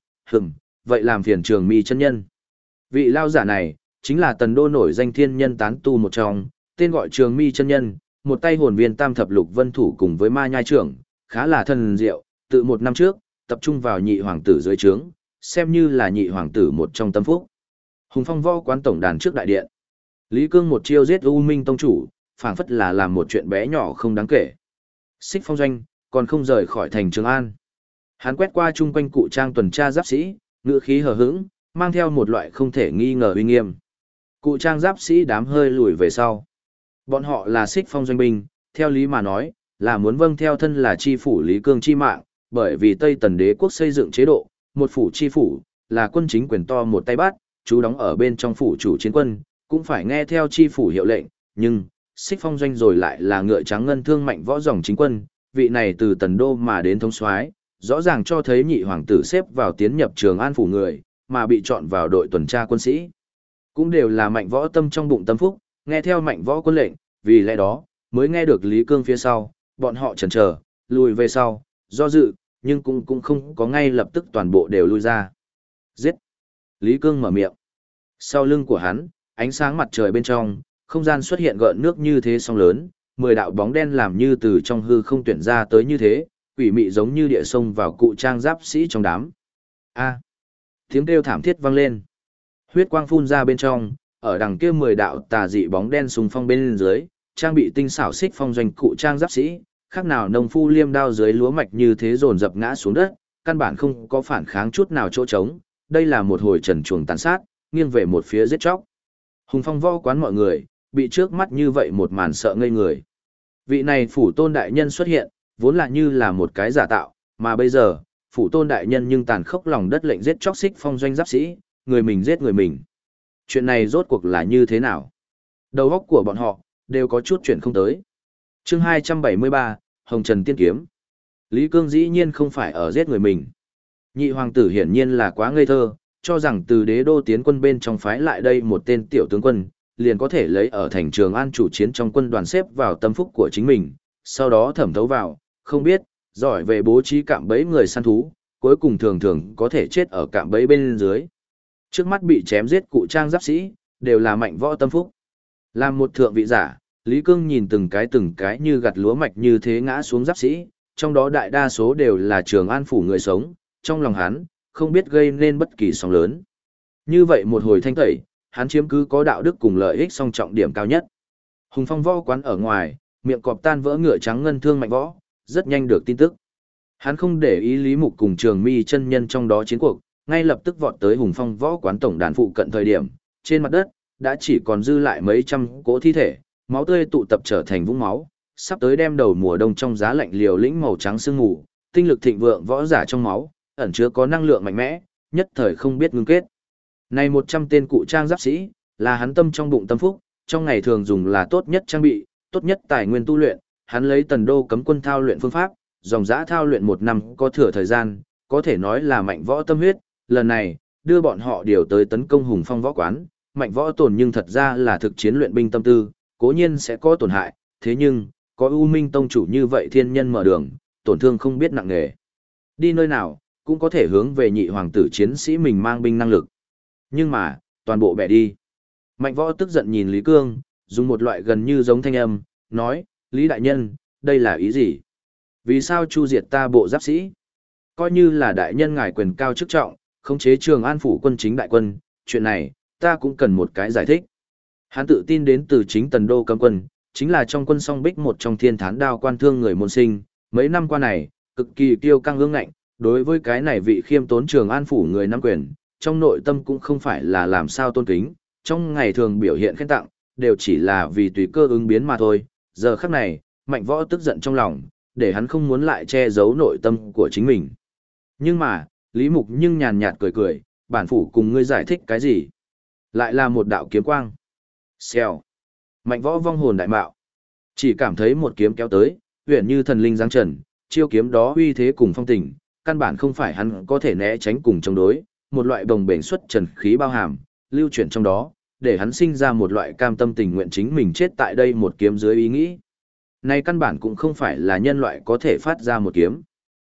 vậy làm phiền Trường Mi chân nhân. Vị lao giả này, chính là Tần Đô nổi danh thiên nhân tán tu một trong, tên gọi Trường Mi chân nhân, một tay hồn viên tam thập lục vân thủ cùng với ma nhai trưởng, khá là thần diệu, tự một năm trước, tập trung vào nhị hoàng tử dưới trướng, xem như là nhị hoàng tử một trong tâm phúc. Hùng Phong Võ Quán tổng đàn trước đại điện. Lý Cương một chiêu giết U Minh tông chủ, phảng phất là làm một chuyện bé nhỏ không đáng kể. Xích Phong Doanh còn không rời khỏi thành Trường An. Hắn quét qua chung quanh cụ trang tuần tra giáp sĩ, ngữ khí hờ hững, mang theo một loại không thể nghi ngờ uy nghiêm. Cụ trang giáp sĩ đám hơi lùi về sau. Bọn họ là Xích Phong Doanh binh, theo lý mà nói, là muốn vâng theo thân là chi phủ Lý Cương chi mạng, bởi vì Tây Tần đế quốc xây dựng chế độ, một phủ chi phủ, là quân chính quyền to một tay bát, chú đóng ở bên trong phủ chủ chiến quân, cũng phải nghe theo chi phủ hiệu lệnh, nhưng, Xích Phong Doanh rồi lại là ngựa trắng ngân thương mạnh võ dòng chính quân, vị này từ Tần Đô mà đến thống soái, rõ ràng cho thấy nhị hoàng tử xếp vào tiến nhập Trường An phủ người, mà bị chọn vào đội tuần tra quân sĩ. Cũng đều là mạnh võ tâm trong bụng tâm phúc, nghe theo mạnh võ quân lệnh, vì lẽ đó, mới nghe được Lý Cương phía sau, bọn họ chần chờ, lùi về sau, do dự, nhưng cũng không có ngay lập tức toàn bộ đều lui ra. Giết! Lý Cương mở miệng. Sau lưng của hắn, ánh sáng mặt trời bên trong, không gian xuất hiện gợn nước như thế sóng lớn, 10 đạo bóng đen làm như từ trong hư không tuyển ra tới như thế, quỷ mị giống như địa sông vào cụ trang giáp sĩ trong đám. A! Tiếng kêu thảm thiết vang lên. Huyết quang phun ra bên trong, ở đằng kia 10 đạo tà dị bóng đen xung phong bên dưới, trang bị tinh xảo Xích Phong Doanh cụ trang giáp sĩ, khác nào nông phu liêm đao dưới lúa mạch như thế dồn dập ngã xuống đất, căn bản không có phản kháng chút nào chỗ trống, đây là một hồi trần truồng tàn sát, nghiêng về một phía giết chóc. Hùng Phong Võ Quán mọi người, bị trước mắt như vậy một màn sợ ngây người. Vị này phủ tôn đại nhân xuất hiện, vốn là như là một cái giả tạo, mà bây giờ, phủ tôn đại nhân nhưng tàn khốc lòng đất lệnh giết chóc Xích Phong Doanh giáp sĩ, người mình giết người mình. Chuyện này rốt cuộc là như thế nào? Đầu óc của bọn họ, đều có chút chuyện không tới. Chương 273, Hồng Trần Tiên Kiếm. Lý Cương dĩ nhiên không phải ở giết người mình. Nhị hoàng tử hiển nhiên là quá ngây thơ, cho rằng từ đế đô tiến quân bên trong phái lại đây một tên tiểu tướng quân, liền có thể lấy ở thành Trường An chủ chiến trong quân đoàn xếp vào tâm phúc của chính mình, sau đó thẩm thấu vào, không biết, giỏi về bố trí cạm bẫy người săn thú, cuối cùng thường thường có thể chết ở cạm bẫy bên dưới. Trước mắt bị chém giết cụ trang giáp sĩ, đều là mạnh võ tâm phúc. Làm một thượng vị giả, Lý Cương nhìn từng cái như gặt lúa mạch như thế ngã xuống giáp sĩ, trong đó đại đa số đều là Trường An phủ người sống, trong lòng hắn, không biết gây nên bất kỳ sóng lớn. Như vậy một hồi thanh tẩy, hắn chiếm cứ có đạo đức cùng lợi ích song trọng điểm cao nhất. Hùng Phong Võ Quán ở ngoài, miệng cọp tan vỡ ngựa trắng ngân thương mạnh võ, rất nhanh được tin tức. Hắn không để ý Lý Mục cùng Trường Mi chân nhân trong đó chiến cuộc, ngay lập tức vọt tới Hùng Phong Võ Quán tổng đàn phụ cận thời điểm, trên mặt đất đã chỉ còn dư lại mấy trăm cỗ thi thể, máu tươi tụ tập trở thành vũng máu, sắp tới đem đầu mùa đông trong giá lạnh liều lĩnh màu trắng sương mù, tinh lực thịnh vượng võ giả trong máu, ẩn chứa có năng lượng mạnh mẽ, nhất thời không biết ngưng kết. Này 100 tên cụ trang giáp sĩ, là hắn tâm trong bụng tâm phúc, trong ngày thường dùng là tốt nhất trang bị, tốt nhất tài nguyên tu luyện, hắn lấy Tần Đô cấm quân thao luyện phương pháp, dòng dã thao luyện 1 năm có thừa thời gian, có thể nói là mạnh võ tâm huyết, lần này, đưa bọn họ điều tới tấn công Hùng Phong Võ Quán, mạnh võ tổn nhưng thật ra là thực chiến luyện binh tâm tư, cố nhiên sẽ có tổn hại, thế nhưng, có U Minh tông chủ như vậy thiên nhân mở đường, tổn thương không biết nặng nề. Đi nơi nào, cũng có thể hướng về nhị hoàng tử chiến sĩ mình mang binh năng lực. Nhưng mà, toàn bộ bẻ đi. Mạnh võ tức giận nhìn Lý Cương, dùng một loại gần như giống thanh âm, nói, Lý đại nhân, đây là ý gì? Vì sao chu diệt ta bộ giáp sĩ? Coi như là đại nhân ngài quyền cao chức trọng, khống chế Trường An phủ quân chính đại quân, chuyện này, ta cũng cần một cái giải thích. Hắn tự tin đến từ chính Tần Đô cấm quân, chính là trong quân song bích một trong thiên thán đao quan thương người môn sinh, mấy năm qua này, cực kỳ kiêu căng ương ngạnh, đối với cái này vị khiêm tốn Trường An phủ người nắm quyền, trong nội tâm cũng không phải là làm sao tôn kính, trong ngày thường biểu hiện khen tặng, đều chỉ là vì tùy cơ ứng biến mà thôi. Giờ khắc này, mạnh võ tức giận trong lòng, để hắn không muốn lại che giấu nội tâm của chính mình. Nhưng mà, Lý Mục nhưng nhàn nhạt cười cười, bản phủ cùng ngươi giải thích cái gì? Lại là một đạo kiếm quang. Xèo. Mạnh võ vong hồn đại mạo. Chỉ cảm thấy một kiếm kéo tới, huyền như thần linh giáng trần, chiêu kiếm đó uy thế cùng phong tình, căn bản không phải hắn có thể né tránh cùng chống đối, một loại bồng bềnh xuất trần khí bao hàm, lưu chuyển trong đó, để hắn sinh ra một loại cam tâm tình nguyện chính mình chết tại đây một kiếm dưới ý nghĩ. Này căn bản cũng không phải là nhân loại có thể phát ra một kiếm.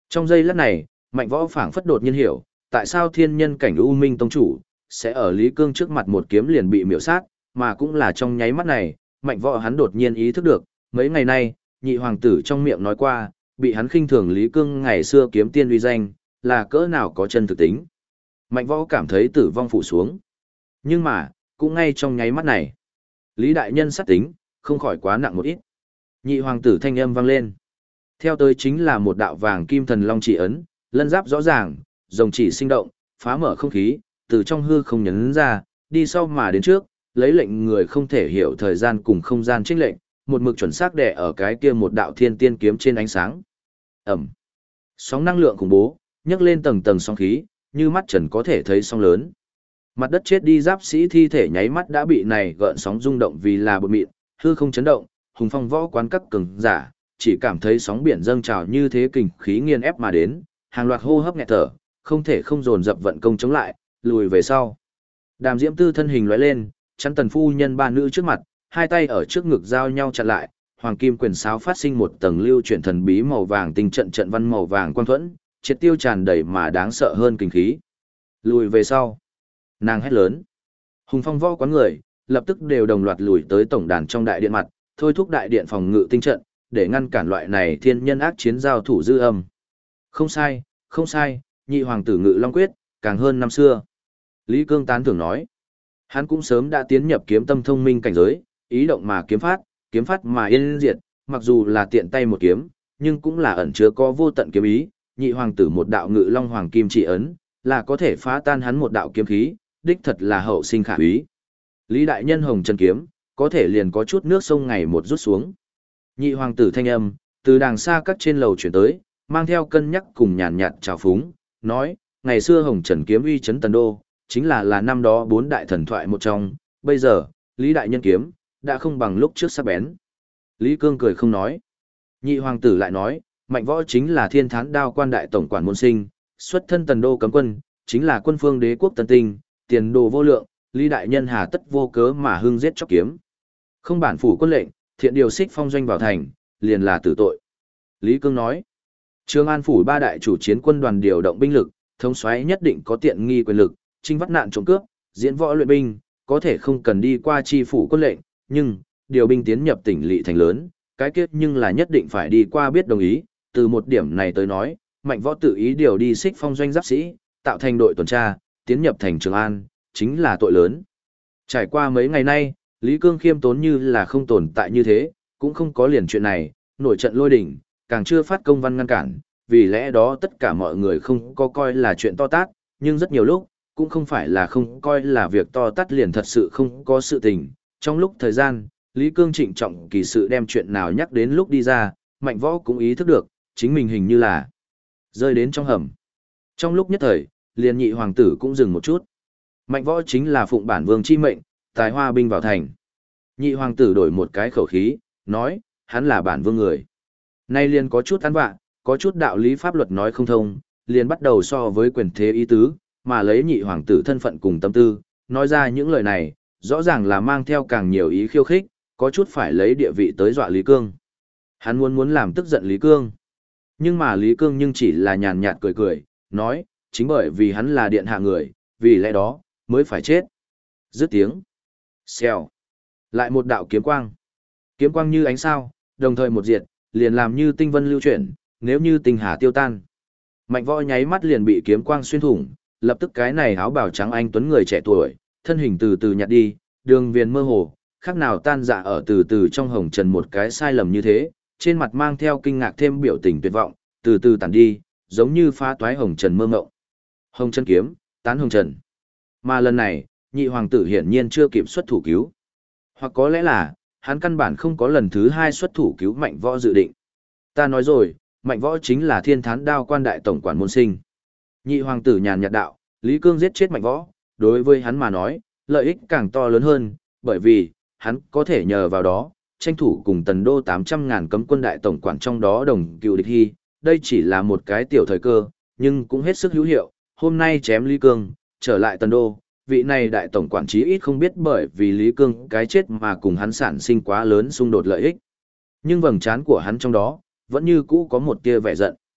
Trong giây lát này, Mạnh Võ phảng phất đột nhiên hiểu, tại sao thiên nhân cảnh U Minh Tông chủ sẽ ở Lý Cương trước mặt một kiếm liền bị miểu sát, mà cũng là trong nháy mắt này, Mạnh Võ hắn đột nhiên ý thức được, mấy ngày nay, nhị hoàng tử trong miệng nói qua, bị hắn khinh thường Lý Cương ngày xưa kiếm tiên uy danh, là cỡ nào có chân thực tính. Mạnh Võ cảm thấy tử vong phủ xuống. Nhưng mà, cũng ngay trong nháy mắt này, Lý đại nhân sát tính, không khỏi quá nặng một ít. Nhị hoàng tử thanh âm vang lên. Theo tới chính là một đạo vàng kim thần long chỉ ấn, lân giáp rõ ràng, rồng chỉ sinh động, phá mở không khí, từ trong hư không nhấn ra, đi sau mà đến trước, lấy lệnh người không thể hiểu thời gian cùng không gian chênh lệnh, một mực chuẩn xác đè ở cái kia một đạo thiên tiên kiếm trên ánh sáng. Ẩm. Sóng năng lượng khủng bố, nhấc lên tầng tầng sóng khí, như mắt trần có thể thấy sóng lớn. Mặt đất chết đi giáp sĩ thi thể nháy mắt đã bị này gợn sóng rung động vì là bột mịn, hư không chấn động, hùng phong võ quán các cường giả, chỉ cảm thấy sóng biển dâng trào như thế kình khí nghiền ép mà đến, hàng loạt hô hấp nghẹt thở, không thể không dồn dập vận công chống lại, lùi về sau. Đàm Diễm Tư thân hình lóe lên, chắn Tần phu nhân ba nữ trước mặt, hai tay ở trước ngực giao nhau chặn lại, hoàng kim quyền sáo phát sinh một tầng lưu chuyển thần bí màu vàng tinh trận trận văn màu vàng quang thuẫn, triệt tiêu tràn đầy mà đáng sợ hơn kinh khí. Lùi về sau. Nàng hét lớn. Hùng phong võ quán người, lập tức đều đồng loạt lùi tới tổng đàn trong đại điện mặt, thôi thúc đại điện phòng ngự tinh trận, để ngăn cản loại này thiên nhân ác chiến giao thủ dư âm. Không sai, không sai, nhị hoàng tử ngự long quyết, càng hơn năm xưa. Lý Cương tán thưởng nói. Hắn cũng sớm đã tiến nhập kiếm tâm thông minh cảnh giới, ý động mà kiếm phát mà yên diệt, mặc dù là tiện tay một kiếm, nhưng cũng là ẩn chứa có vô tận kiếm ý, nhị hoàng tử một đạo ngự long hoàng kim chỉ ấn, là có thể phá tan hắn một đạo kiếm khí, đích thật là hậu sinh khả úy. Lý đại nhân hồng chân kiếm, có thể liền có chút nước sông ngày một rút xuống. Nhị hoàng tử thanh âm, từ đàng xa các trên lầu chuyển tới, mang theo cân nhắc cùng nhàn nhạt trào phúng, nói, ngày xưa hồng trần kiếm uy chấn tần đô, chính là năm đó bốn đại thần thoại một trong, bây giờ, Lý đại nhân kiếm, đã không bằng lúc trước sắc bén. Lý Cương cười không nói. Nhị hoàng tử lại nói, Mạnh Võ chính là thiên thán đao quan đại tổng quản môn sinh, xuất thân tần đô cấm quân, chính là quân phương đế quốc tân tinh, tiền đồ vô lượng, Lý đại nhân hà tất vô cớ mà hưng giết chóc kiếm. Không bản phủ quân lệnh, thiện điều xích phong doanh vào thành, liền là tử tội. Lý Cương nói, Trường An phủ ba đại chủ chiến quân đoàn điều động binh lực, thống soái nhất định có tiện nghi quyền lực, trinh vắt nạn trộm cướp, diễn võ luyện binh, có thể không cần đi qua chi phủ quân lệnh, nhưng điều binh tiến nhập tỉnh lỵ thành lớn, cái kết nhưng là nhất định phải đi qua biết đồng ý, từ một điểm này tới nói, Mạnh Võ tự ý điều đi xích phong doanh giáp sĩ, tạo thành đội tuần tra, tiến nhập thành Trường An, chính là tội lớn. Trải qua mấy ngày nay, Lý Cương khiêm tốn như là không tồn tại như thế, cũng không có liền chuyện này, nổi trận lôi đỉnh, càng chưa phát công văn ngăn cản, vì lẽ đó tất cả mọi người không có coi là chuyện to tát, nhưng rất nhiều lúc, cũng không phải là không coi là việc to tát liền thật sự không có sự tình. Trong lúc thời gian, Lý Cương trịnh trọng kỳ sự đem chuyện nào nhắc đến lúc đi ra, Mạnh Võ cũng ý thức được, chính mình hình như là rơi đến trong hầm. Trong lúc nhất thời, liền nhị hoàng tử cũng dừng một chút. Mạnh Võ chính là phụng bản vương chi mệnh, tài hoa binh vào thành. Nhị hoàng tử đổi một cái khẩu khí, nói, hắn là bản vương người. Nay liền có chút ăn vạ, có chút đạo lý pháp luật nói không thông, liền bắt đầu so với quyền thế ý tứ, mà lấy nhị hoàng tử thân phận cùng tâm tư, nói ra những lời này, rõ ràng là mang theo càng nhiều ý khiêu khích, có chút phải lấy địa vị tới dọa Lý Cương. Hắn muốn làm tức giận Lý Cương. Nhưng mà Lý Cương nhưng chỉ là nhàn nhạt cười cười, nói, chính bởi vì hắn là điện hạ người, vì lẽ đó, mới phải chết. Dứt tiếng. Xèo. Lại một đạo kiếm quang. Kiếm quang như ánh sao, đồng thời một diệt, liền làm như tinh vân lưu chuyển, nếu như tinh hà tiêu tan. Mạnh Võ nháy mắt liền bị kiếm quang xuyên thủng, lập tức cái này áo bào trắng anh tuấn người trẻ tuổi, thân hình từ từ nhạt đi, đường viền mơ hồ, khác nào tan dạ ở từ từ trong hồng trần một cái sai lầm như thế, trên mặt mang theo kinh ngạc thêm biểu tình tuyệt vọng, từ từ tản đi, giống như phá toái hồng trần mơ ngộng. Hồng chân kiếm, tán hồng trần. Mà lần này, nhị hoàng tử hiển nhiên chưa kịp xuất thủ cứu. Hoặc có lẽ là, hắn căn bản không có lần thứ hai xuất thủ cứu Mạnh Võ dự định. Ta nói rồi, Mạnh Võ chính là thiên thán đao quan đại tổng quản môn sinh. Nhị hoàng tử nhàn nhạt đạo, Lý Cương giết chết Mạnh Võ, đối với hắn mà nói, lợi ích càng to lớn hơn, bởi vì, hắn có thể nhờ vào đó, tranh thủ cùng tần đô 800.000 cấm quân đại tổng quản trong đó đồng cựu địch hy, đây chỉ là một cái tiểu thời cơ, nhưng cũng hết sức hữu hiệu, hôm nay chém Lý Cương, trở lại tần đô, vị này đại tổng quản chí ít không biết bởi vì Lý Cương cái chết mà cùng hắn sản sinh quá lớn xung đột lợi ích. Nhưng vầng trán của hắn trong đó, vẫn như cũ có một tia vẻ giận.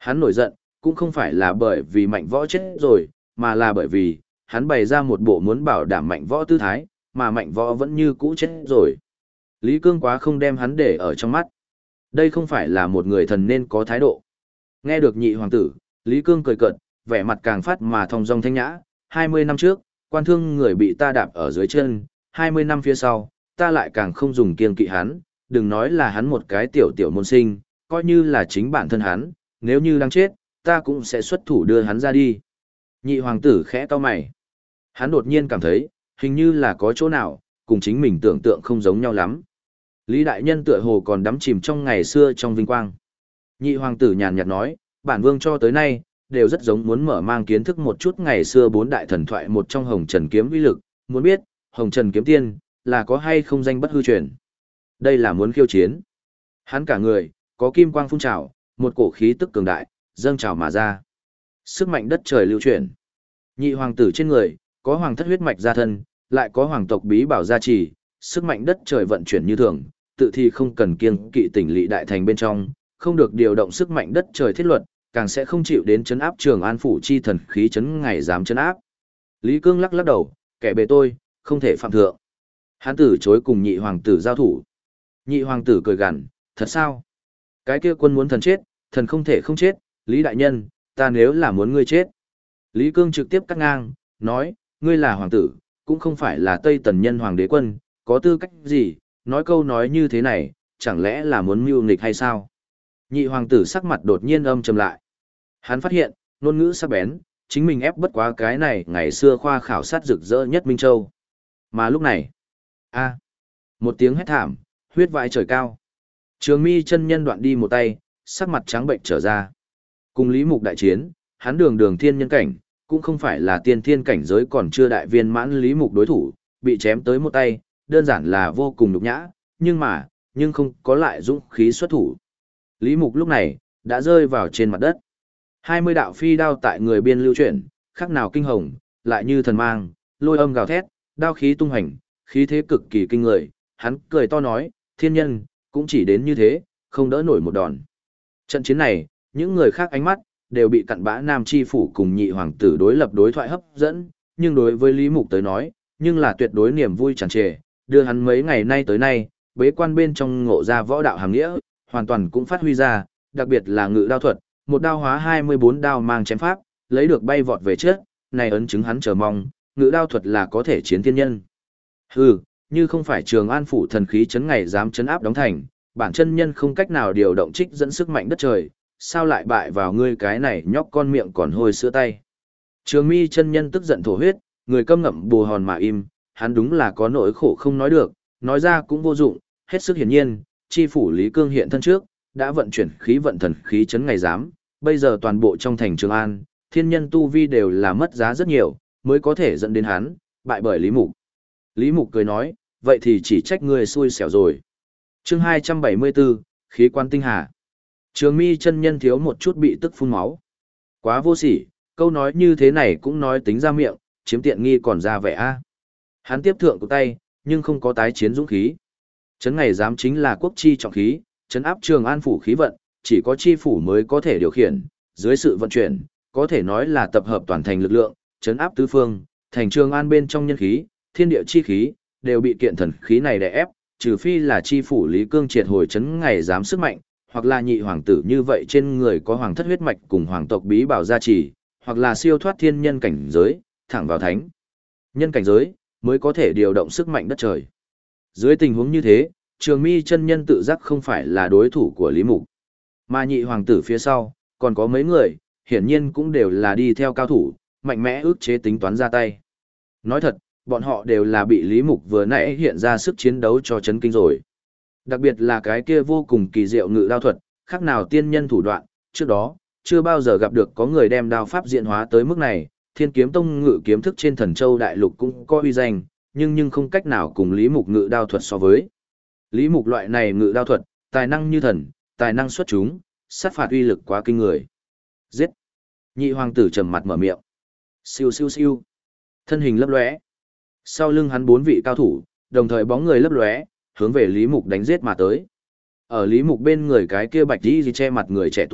Hắn nổi giận, cũng không phải là bởi vì Mạnh Võ chết rồi, mà là bởi vì, hắn bày ra một bộ muốn bảo đảm Mạnh Võ tư thái, mà Mạnh Võ vẫn như cũ chết rồi. Lý Cương quá không đem hắn để ở trong mắt. Đây không phải là một người thần nên có thái độ. Nghe được nhị hoàng tử, Lý Cương cười cợt, vẻ mặt càng phát mà thong dong thanh nhã. 20 năm trước, quan thương người bị ta đạp ở dưới chân, 20 năm phía sau, ta lại càng không dùng kiêng kỵ hắn, đừng nói là hắn một cái tiểu tiểu môn sinh, coi như là chính bản thân hắn, nếu như đang chết, ta cũng sẽ xuất thủ đưa hắn ra đi. Nhị hoàng tử khẽ cau mày. Hắn đột nhiên cảm thấy, hình như là có chỗ nào, cùng chính mình tưởng tượng không giống nhau lắm. Lý đại nhân tựa hồ còn đắm chìm trong ngày xưa trong vinh quang. Nhị hoàng tử nhàn nhạt nói, bản vương cho tới nay, đều rất giống muốn mở mang kiến thức một chút ngày xưa bốn đại thần thoại một trong Hồng Trần Kiếm uy lực, muốn biết, Hồng Trần Kiếm Tiên, là có hay không danh bất hư truyền. Đây là muốn khiêu chiến. Hắn cả người, có kim quang phun trào, một cổ khí tức cường đại, dâng trào mà ra. Sức mạnh đất trời lưu chuyển. Nhị hoàng tử trên người, có hoàng thất huyết mạch gia thân, lại có hoàng tộc bí bảo gia trì, sức mạnh đất trời vận chuyển như thường, tự thì không cần kiêng kỵ tỉnh lỵ đại thành bên trong, không được điều động sức mạnh đất trời thiết luật, càng sẽ không chịu đến chấn áp Trường An phủ chi thần khí chấn ngày dám chấn áp. Lý Cương lắc lắc đầu, kẻ bề tôi, không thể phạm thượng. Hắn từ chối cùng nhị hoàng tử giao thủ. Nhị hoàng tử cười gằn, thật sao? Cái kia quân muốn thần chết, thần không thể không chết, Lý đại nhân, ta nếu là muốn ngươi chết. Lý Cương trực tiếp cắt ngang, nói, ngươi là hoàng tử, cũng không phải là Tây Tần nhân hoàng đế quân, có tư cách gì, nói câu nói như thế này, chẳng lẽ là muốn mưu nghịch hay sao? Nhị hoàng tử sắc mặt đột nhiên âm trầm lại. Hắn phát hiện, ngôn ngữ sắc bén, chính mình ép bất quá cái này ngày xưa khoa khảo sát rực rỡ nhất Minh Châu. Mà lúc này, một tiếng hét thảm, huyết vãi trời cao. Trường Mi chân nhân đoạn đi một tay, sắc mặt trắng bệnh trở ra. Cùng Lý Mục đại chiến, hắn đường đường thiên nhân cảnh, cũng không phải là tiên thiên cảnh giới còn chưa đại viên mãn Lý Mục đối thủ, bị chém tới một tay, đơn giản là vô cùng nhục nhã, nhưng không có lại dũng khí xuất thủ. Lý Mục lúc này, đã rơi vào trên mặt đất. 20 đạo phi đao tại người biên lưu chuyển, khác nào kinh hồng, lại như thần mang, lôi âm gào thét, đao khí tung hành, khí thế cực kỳ kinh người. Hắn cười to nói, thiên nhân, cũng chỉ đến như thế, không đỡ nổi một đòn. Trận chiến này, những người khác ánh mắt, đều bị cặn bã Nam Chi Phủ cùng nhị hoàng tử đối lập đối thoại hấp dẫn, nhưng đối với Lý Mục tới nói, nhưng là tuyệt đối niềm vui tràn trề, đưa hắn mấy ngày nay tới nay, bế quan bên trong ngộ ra võ đạo hàm nghĩa, hoàn toàn cũng phát huy ra, đặc biệt là ngự đao thuật, một đao hóa 24 đao mang chém pháp, lấy được bay vọt về trước, này ấn chứng hắn chờ mong, ngự đao thuật là có thể chiến thiên nhân. Hừ, như không phải Trường An phủ thần khí chấn ngày dám chấn áp đóng thành, bản chân nhân không cách nào điều động trích dẫn sức mạnh đất trời, sao lại bại vào ngươi cái này nhóc con miệng còn hôi sữa tay. Trường Mi chân nhân tức giận thổ huyết, người câm ngậm bù hòn mà im, hắn đúng là có nỗi khổ không nói được, nói ra cũng vô dụng, hết sức hiển nhiên, chi phủ Lý Cương hiện thân trước, đã vận chuyển khí vận thần khí chấn ngày giám, bây giờ toàn bộ trong thành Trường An, thiên nhân tu vi đều là mất giá rất nhiều, mới có thể dẫn đến hắn, bại bởi Lý Mục. Lý Mục cười nói, vậy thì chỉ trách ngươi xui xẻo rồi. Chương 274, khí quan tinh hà. Trường Mi chân nhân thiếu một chút bị tức phun máu. Quá vô sỉ, câu nói như thế này cũng nói tính ra miệng, chiếm tiện nghi còn ra vẻ a. Hắn tiếp thượng của tay, nhưng không có tái chiến dũng khí. Trấn ngày giám chính là quốc chi trọng khí, trấn áp Trường An phủ khí vận, chỉ có chi phủ mới có thể điều khiển, dưới sự vận chuyển, có thể nói là tập hợp toàn thành lực lượng, trấn áp tứ phương, thành Trường An bên trong nhân khí, thiên địa chi khí, đều bị kiện thần khí này đè ép, trừ phi là chi phủ Lý Cương triệt hồi trấn ngày giám sức mạnh, hoặc là nhị hoàng tử như vậy trên người có hoàng thất huyết mạch cùng hoàng tộc bí bảo gia trì, hoặc là siêu thoát thiên nhân cảnh giới, thẳng vào thánh nhân cảnh giới, mới có thể điều động sức mạnh đất trời. Dưới tình huống như thế, Trường Mi chân nhân tự giác không phải là đối thủ của Lý Mục. Mà nhị hoàng tử phía sau, còn có mấy người, hiển nhiên cũng đều là đi theo cao thủ, mạnh mẽ ước chế tính toán ra tay. Nói thật, bọn họ đều là bị Lý Mục vừa nãy hiện ra sức chiến đấu cho chấn kinh rồi. Đặc biệt là cái kia vô cùng kỳ diệu ngự đao thuật, khác nào tiên nhân thủ đoạn, trước đó, chưa bao giờ gặp được có người đem đao pháp diễn hóa tới mức này, Thiên Kiếm Tông ngự kiếm thức trên Thần Châu đại lục cũng có uy danh, nhưng không cách nào cùng Lý Mục ngự đao thuật so với. Lý Mục loại này ngự đao thuật, tài năng như thần, tài năng xuất chúng, sát phạt uy lực quá kinh người. Giết! Nhị hoàng tử trầm mặt mở miệng. Siêu siêu siêu. Thân hình lấp lóe. Sau lưng hắn 4 vị cao thủ, đồng thời bóng người lấp lóe, hướng về Lý Mục đánh giết mà tới. Ở Lý Mục bên người cái kia bạch y che mặt người trẻ tuổi,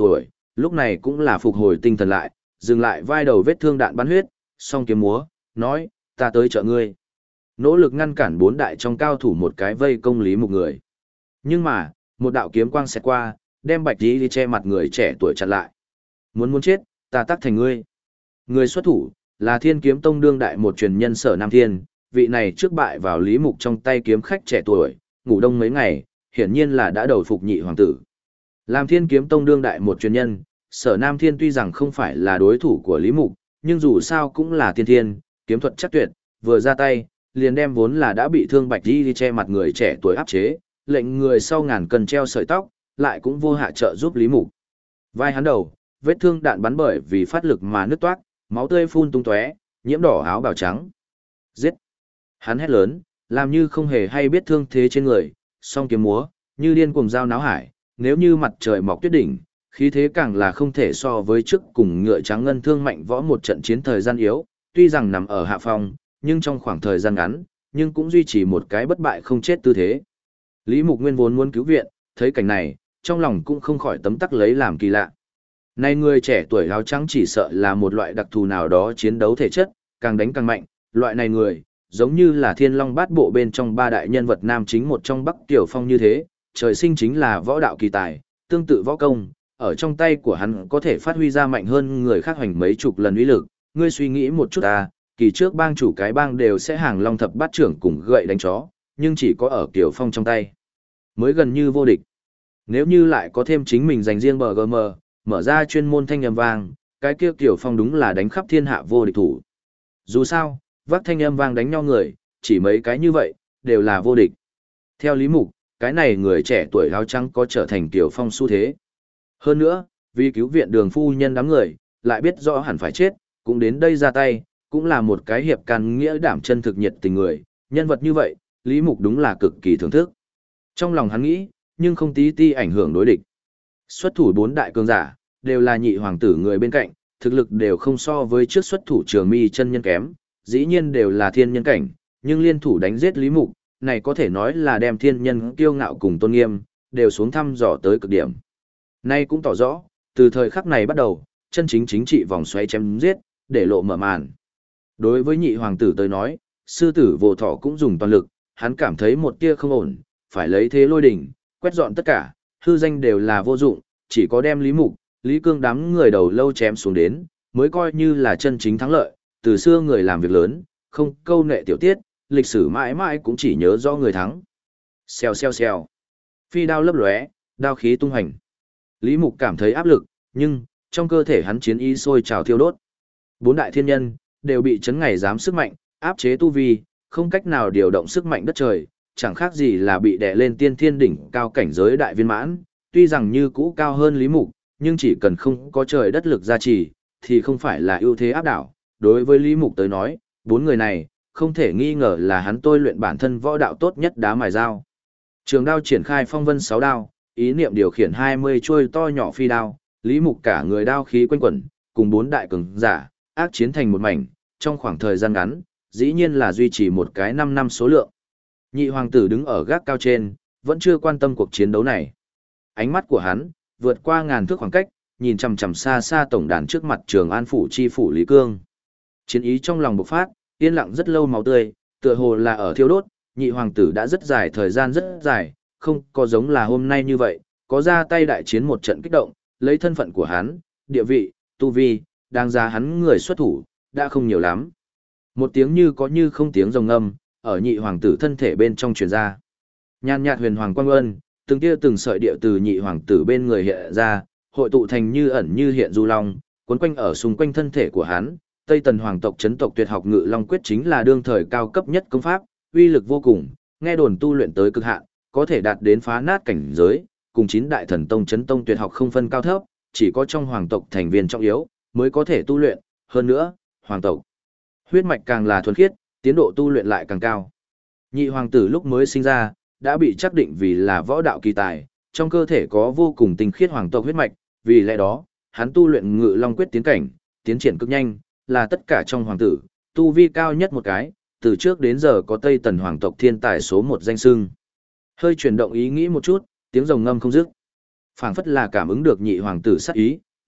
lúc này cũng là phục hồi tinh thần lại, dừng lại vai đầu vết thương đạn bắn huyết, song kiếm múa, nói, ta tới trợ ngươi. Nỗ lực ngăn cản bốn đại trong cao thủ một cái vây công Lý Mục người. Nhưng mà, một đạo kiếm quang xẹt qua, đem Bạch Tí che mặt người trẻ tuổi chặn lại. Muốn chết, ta tắc thành ngươi. Người xuất thủ, là Thiên Kiếm Tông đương đại một truyền nhân Sở Nam Thiên, vị này trước bại vào Lý Mục trong tay kiếm khách trẻ tuổi, ngủ đông mấy ngày, hiển nhiên là đã đầu phục nhị hoàng tử. Làm Thiên Kiếm Tông đương đại một truyền nhân, Sở Nam Thiên tuy rằng không phải là đối thủ của Lý Mục, nhưng dù sao cũng là tiên thiên, kiếm thuật chắc tuyệt, vừa ra tay, liền đem vốn là đã bị thương Bạch Tí che mặt người trẻ tuổi áp chế, lệnh người sau ngàn cân treo sợi tóc, lại cũng vô hạ trợ giúp Lý Mục. Vai hắn đầu, vết thương đạn bắn bởi vì phát lực mà nứt toát, máu tươi phun tung tóe, nhiễm đỏ áo bào trắng. Giết! Hắn hét lớn, làm như không hề hay biết thương thế trên người, song kiếm múa, như điên cuồng dao náo hải, nếu như mặt trời mọc tuyết đỉnh, khí thế càng là không thể so với trước cùng ngựa trắng ngân thương mạnh võ một trận chiến thời gian yếu, tuy rằng nằm ở hạ phong, nhưng trong khoảng thời gian ngắn, nhưng cũng duy trì một cái bất bại không chết tư thế. Lý Mục Nguyên vốn muốn cứu viện, thấy cảnh này, trong lòng cũng không khỏi tấm tắc lấy làm kỳ lạ. Này người trẻ tuổi áo trắng chỉ sợ là một loại đặc thù nào đó chiến đấu thể chất, càng đánh càng mạnh, loại này người, giống như là Thiên Long Bát Bộ bên trong ba đại nhân vật nam chính một trong Bắc Tiểu Phong như thế, trời sinh chính là võ đạo kỳ tài, tương tự võ công, ở trong tay của hắn có thể phát huy ra mạnh hơn người khác hoành mấy chục lần uy lực. Ngươi suy nghĩ một chút kỳ trước bang chủ cái bang đều sẽ hàng long thập bát trưởng cùng gậy đánh chó, nhưng chỉ có ở Tiểu Phong trong tay mới gần như vô địch. Nếu như lại có thêm chính mình dành riêng BGM, mở ra chuyên môn thanh âm vang, cái kia Tiểu Phong đúng là đánh khắp thiên hạ vô địch thủ. Dù sao, vác thanh âm vang đánh nhau người, chỉ mấy cái như vậy, đều là vô địch. Theo Lý Mục, cái này người trẻ tuổi áo trắng có trở thành Tiểu Phong xu thế. Hơn nữa, vì cứu viện Đường phu nhân đám người, lại biết rõ hẳn phải chết, cũng đến đây ra tay, cũng là một cái hiệp can nghĩa đảm chân thực nhiệt tình người, nhân vật như vậy, Lý Mục đúng là cực kỳ thưởng thức. Trong lòng hắn nghĩ, nhưng không tí ti ảnh hưởng đối địch. Xuất thủ bốn đại cường giả, đều là nhị hoàng tử người bên cạnh, thực lực đều không so với trước xuất thủ Trường Mi chân nhân kém, dĩ nhiên đều là thiên nhân cảnh, nhưng liên thủ đánh giết Lý Mục, này có thể nói là đem thiên nhân kiêu ngạo cùng tôn nghiêm, đều xuống thăm dò tới cực điểm. Nay cũng tỏ rõ, từ thời khắc này bắt đầu, chân chính chính trị vòng xoáy chém giết, để lộ mở màn. Đối với nhị hoàng tử tới nói, sư tử Vô Thọ cũng dùng toàn lực, hắn cảm thấy một tia không ổn, phải lấy thế lôi đỉnh, quét dọn tất cả, hư danh đều là vô dụng, chỉ có đem Lý Mục, Lý Cương đám người đầu lâu chém xuống đến, mới coi như là chân chính thắng lợi. Từ xưa người làm việc lớn, không câu nệ tiểu tiết, lịch sử mãi mãi cũng chỉ nhớ do người thắng. Xèo xèo xèo. Phi đao lấp lóe, đao khí tung hành. Lý Mục cảm thấy áp lực, nhưng trong cơ thể hắn chiến ý sôi trào thiêu đốt. Bốn đại thiên nhân đều bị chấn ngày giám sức mạnh, áp chế tu vi, không cách nào điều động sức mạnh đất trời, chẳng khác gì là bị đè lên tiên thiên đỉnh cao cảnh giới đại viên mãn, tuy rằng như cũ cao hơn Lý Mục, nhưng chỉ cần không có trời đất lực gia trì, thì không phải là ưu thế áp đảo. Đối với Lý Mục tới nói, bốn người này, không thể nghi ngờ là hắn tôi luyện bản thân võ đạo tốt nhất đá mài dao. Trường đao triển khai phong vân 6 đao, ý niệm điều khiển 20 chuôi to nhỏ phi đao, Lý Mục cả người đao khí quanh quẩn, cùng bốn đại cường giả, ác chiến thành một mảnh, trong khoảng thời gian ngắn, dĩ nhiên là duy trì một cái 5 năm số lượng. Nhị hoàng tử đứng ở gác cao trên, vẫn chưa quan tâm cuộc chiến đấu này. Ánh mắt của hắn, vượt qua ngàn thước khoảng cách, nhìn chằm chằm xa xa tổng đàn trước mặt Trường An phủ chi phủ Lý Cương. Chiến ý trong lòng bộc phát, yên lặng rất lâu máu tươi, tựa hồ là ở thiêu đốt, nhị hoàng tử đã rất dài thời gian rất dài, không có giống là hôm nay như vậy, có ra tay đại chiến một trận kích động, lấy thân phận của hắn, địa vị, tu vi, đang ra hắn người xuất thủ, đã không nhiều lắm. Một tiếng như có như không tiếng rồng ngâm, ở nhị hoàng tử thân thể bên trong truyền ra. Nhàn nhạt huyền hoàng quang ân, từng tia từng sợi địa từ nhị hoàng tử bên người hiện ra, hội tụ thành như ẩn như hiện du long, quấn quanh ở xung quanh thân thể của hắn. Tây Tần hoàng tộc chấn tộc tuyệt học Ngự Long quyết chính là đương thời cao cấp nhất công pháp, uy lực vô cùng, nghe đồn tu luyện tới cực hạn, có thể đạt đến phá nát cảnh giới, cùng 9 đại thần tông chấn tông tuyệt học không phân cao thấp, chỉ có trong hoàng tộc thành viên trọng yếu mới có thể tu luyện, hơn nữa, hoàng tộc huyết mạch càng là thuần khiết, tiến độ tu luyện lại càng cao. Nhị hoàng tử lúc mới sinh ra, đã bị xác định vì là võ đạo kỳ tài, trong cơ thể có vô cùng tinh khiết hoàng tộc huyết mạch, vì lẽ đó, hắn tu luyện Ngự Long quyết tiến cảnh, tiến triển cực nhanh, là tất cả trong hoàng tử, tu vi cao nhất một cái, từ trước đến giờ có Tây Tần hoàng tộc thiên tài số 1 danh xưng. Hơi chuyển động ý nghĩ một chút, tiếng rồng ngâm không dứt. Phảng phất là cảm ứng được nhị hoàng tử sát ý,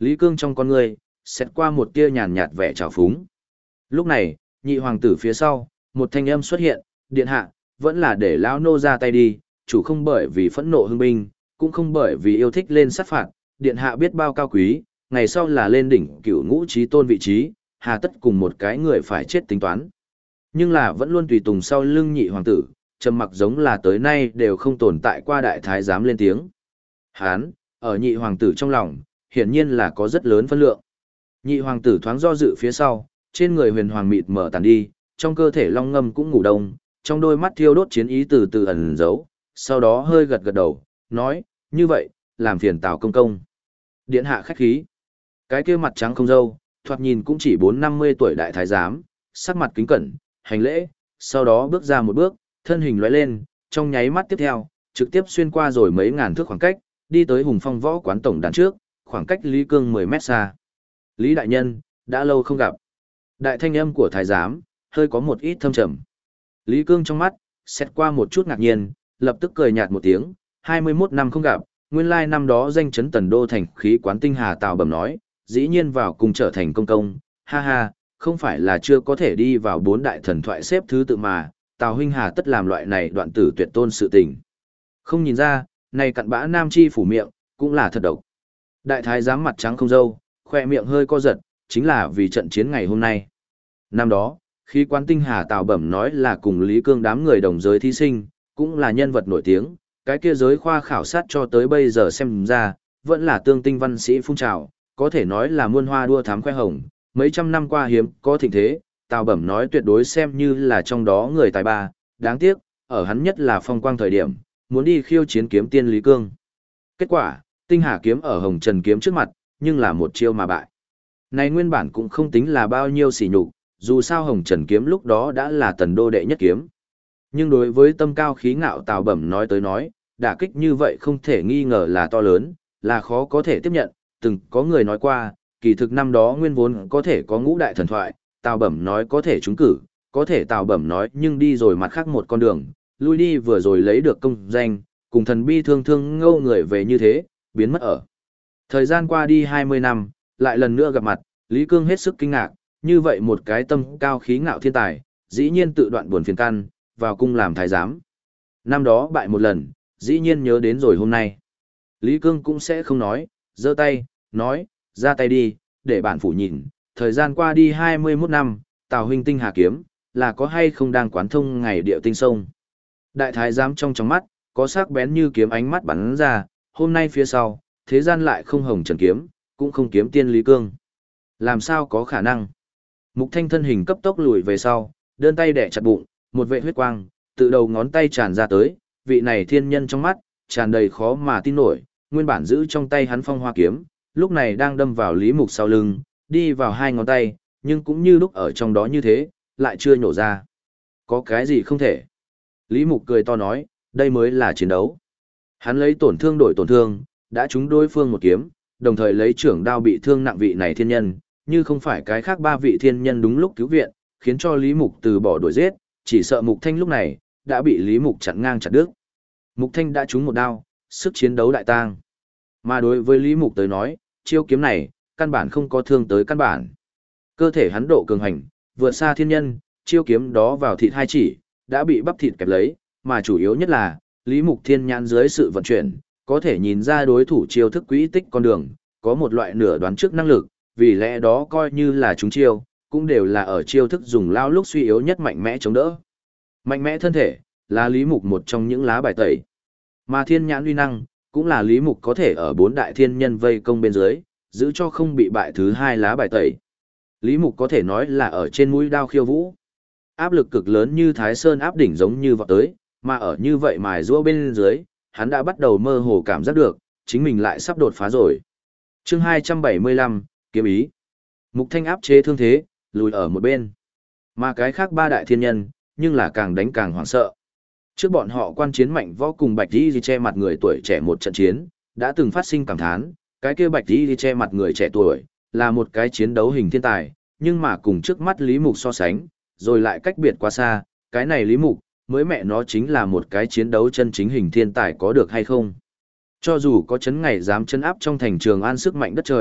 Lý Cương trong con người, xét qua một tia nhàn nhạt vẻ trào phúng. Lúc này, nhị hoàng tử phía sau, một thanh âm xuất hiện, điện hạ, vẫn là để lão nô ra tay đi, chủ không bởi vì phẫn nộ hưng binh, cũng không bởi vì yêu thích lên sát phạt, điện hạ biết bao cao quý, ngày sau là lên đỉnh cửu ngũ trí tôn vị trí, hà tất cùng một cái người phải chết tính toán. Nhưng là vẫn luôn tùy tùng sau lưng nhị hoàng tử, trầm mặc giống là tới nay đều không tồn tại qua đại thái giám lên tiếng. Hán, ở nhị hoàng tử trong lòng, hiển nhiên là có rất lớn phân lượng. Nhị hoàng tử thoáng do dự phía sau, trên người huyền hoàng mịt mở tàn đi, trong cơ thể long ngâm cũng ngủ đông, trong đôi mắt thiêu đốt chiến ý từ từ ẩn giấu, sau đó hơi gật gật đầu, nói, như vậy, làm phiền Tào công công. Điện hạ khách khí. Cái kia mặt trắng không râu, thoạt nhìn cũng chỉ 4-50 tuổi đại thái giám, sắc mặt kính cẩn, hành lễ, sau đó bước ra một bước, thân hình lóe lên, trong nháy mắt tiếp theo, trực tiếp xuyên qua rồi mấy ngàn thước khoảng cách, đi tới Hùng Phong võ quán tổng đàn trước, khoảng cách Lý Cương 10 mét xa. Lý đại nhân, đã lâu không gặp. Đại thanh âm của thái giám, hơi có một ít thâm trầm. Lý Cương trong mắt, xét qua một chút ngạc nhiên, lập tức cười nhạt một tiếng, 21 năm không gặp, nguyên lai năm đó danh chấn tần đô thành khí quán tinh hà Tào Bẩm nói, dĩ nhiên vào cùng trở thành công công, ha ha, không phải là chưa có thể đi vào 4 đại thần thoại xếp thứ tự mà, Tào huynh hà tất làm loại này đoạn tử tuyệt tôn sự tình. Không nhìn ra, này cặn bã nam chi phủ miệng, cũng là thật độc. Đại thái giám mặt trắng không râu, khoe miệng hơi co giật, chính là vì trận chiến ngày hôm nay. Năm đó, khi quán tinh hà Tào Bẩm nói là cùng Lý Cương đám người đồng giới thí sinh, cũng là nhân vật nổi tiếng, cái kia giới khoa khảo sát cho tới bây giờ xem ra, vẫn là tương tinh văn sĩ phun trào, có thể nói là muôn hoa đua thám khoe hồng, mấy trăm năm qua hiếm có thịnh thế, Tào Bẩm nói tuyệt đối xem như là trong đó người tài ba, đáng tiếc, ở hắn nhất là phong quang thời điểm, muốn đi khiêu chiến kiếm tiên Lý Cương. Kết quả, tinh hà kiếm ở Hồng Trần kiếm trước mặt, nhưng là một chiêu mà bại. Này nguyên bản cũng không tính là bao nhiêu sỉ nhục, dù sao Hồng Trần kiếm lúc đó đã là tần đô đệ nhất kiếm. Nhưng đối với tâm cao khí ngạo Tào Bẩm nói tới nói, đả kích như vậy không thể nghi ngờ là to lớn, là khó có thể tiếp nhận, từng có người nói qua, kỳ thực năm đó nguyên vốn có thể có ngũ đại thần thoại, Tào Bẩm nói có thể trúng cử, có thể Tào Bẩm nói nhưng đi rồi mặt khác một con đường, lui đi vừa rồi lấy được công danh, cùng thần bi thương thương ngâu người về như thế, biến mất ở. Thời gian qua đi 20 năm, lại lần nữa gặp mặt, Lý Cương hết sức kinh ngạc, như vậy một cái tâm cao khí ngạo thiên tài, dĩ nhiên tự đoạn buồn phiền căn, vào cung làm thái giám. Năm đó bại một lần, dĩ nhiên nhớ đến rồi hôm nay. Lý Cương cũng sẽ không nói, giơ tay, nói, ra tay đi, để bản phủ nhìn, thời gian qua đi 21 năm, Tào huynh tinh hà kiếm, là có hay không đang quán thông ngày điệu tinh sông. Đại thái giám trong mắt, có sắc bén như kiếm ánh mắt bắn ra, hôm nay phía sau, thế gian lại không Hồng Trần kiếm, cũng không kiếm tiên Lý Cương. Làm sao có khả năng? Mục Thanh thân hình cấp tốc lùi về sau, đơn tay đè chặt bụng, một vệ huyết quang, từ đầu ngón tay tràn ra tới, vị này thiên nhân trong mắt, tràn đầy khó mà tin nổi, nguyên bản giữ trong tay hắn phong hoa kiếm, lúc này đang đâm vào Lý Mục sau lưng, đi vào hai ngón tay, nhưng cũng như lúc ở trong đó như thế, lại chưa nhổ ra. Có cái gì không thể? Lý Mục cười to nói, đây mới là chiến đấu. Hắn lấy tổn thương đổi tổn thương, đã trúng đối phương một kiếm, đồng thời lấy trưởng đao bị thương nặng vị này thiên nhân, như không phải cái khác ba vị thiên nhân đúng lúc cứu viện, khiến cho Lý Mục từ bỏ đuổi giết, chỉ sợ Mục Thanh lúc này đã bị Lý Mục chặn ngang chặt đứt. Mục Thanh đã trúng một đao, sức chiến đấu đại tang. Mà đối với Lý Mục tới nói, chiêu kiếm này, căn bản không có thương tới căn bản. Cơ thể hắn độ cường hành, vượt xa thiên nhân, chiêu kiếm đó vào thịt hai chỉ, đã bị bắp thịt kẹp lấy, mà chủ yếu nhất là, Lý Mục Thiên nhãn dưới sự vận chuyển, có thể nhìn ra đối thủ chiêu thức quỹ tích con đường, có một loại nửa đoán trước năng lực, vì lẽ đó coi như là chúng chiêu, cũng đều là ở chiêu thức dùng lao lúc suy yếu nhất mạnh mẽ chống đỡ. Mạnh mẽ thân thể, là Lý Mục một trong những lá bài tẩy. Mà thiên nhãn uy năng, cũng là Lý Mục có thể ở 4 đại thiên nhân vây công bên dưới, giữ cho không bị bại thứ 2 lá bài tẩy. Lý Mục có thể nói là ở trên mũi đao khiêu vũ. Áp lực cực lớn như Thái Sơn áp đỉnh giống như vọt tới, mà ở như vậy mài giũa bên dưới, hắn đã bắt đầu mơ hồ cảm giác được, chính mình lại sắp đột phá rồi. Chương 275, kiếm ý. Mục Thanh áp chế thương thế, lùi ở một bên. Mà cái khác 3 đại thiên nhân, nhưng là càng đánh càng hoảng sợ. Trước bọn họ quan chiến mạnh võ cùng Bạch Y che mặt người tuổi trẻ một trận chiến, đã từng phát sinh cảm thán, cái kia Bạch Y che mặt người trẻ tuổi, là một cái chiến đấu hình thiên tài, nhưng mà cùng trước mắt Lý Mục so sánh, rồi lại cách biệt quá xa, cái này Lý Mục, mới mẹ nó chính là một cái chiến đấu chân chính hình thiên tài có được hay không. Cho dù có chấn ngày dám chân áp trong thành Trường An sức mạnh đất trời,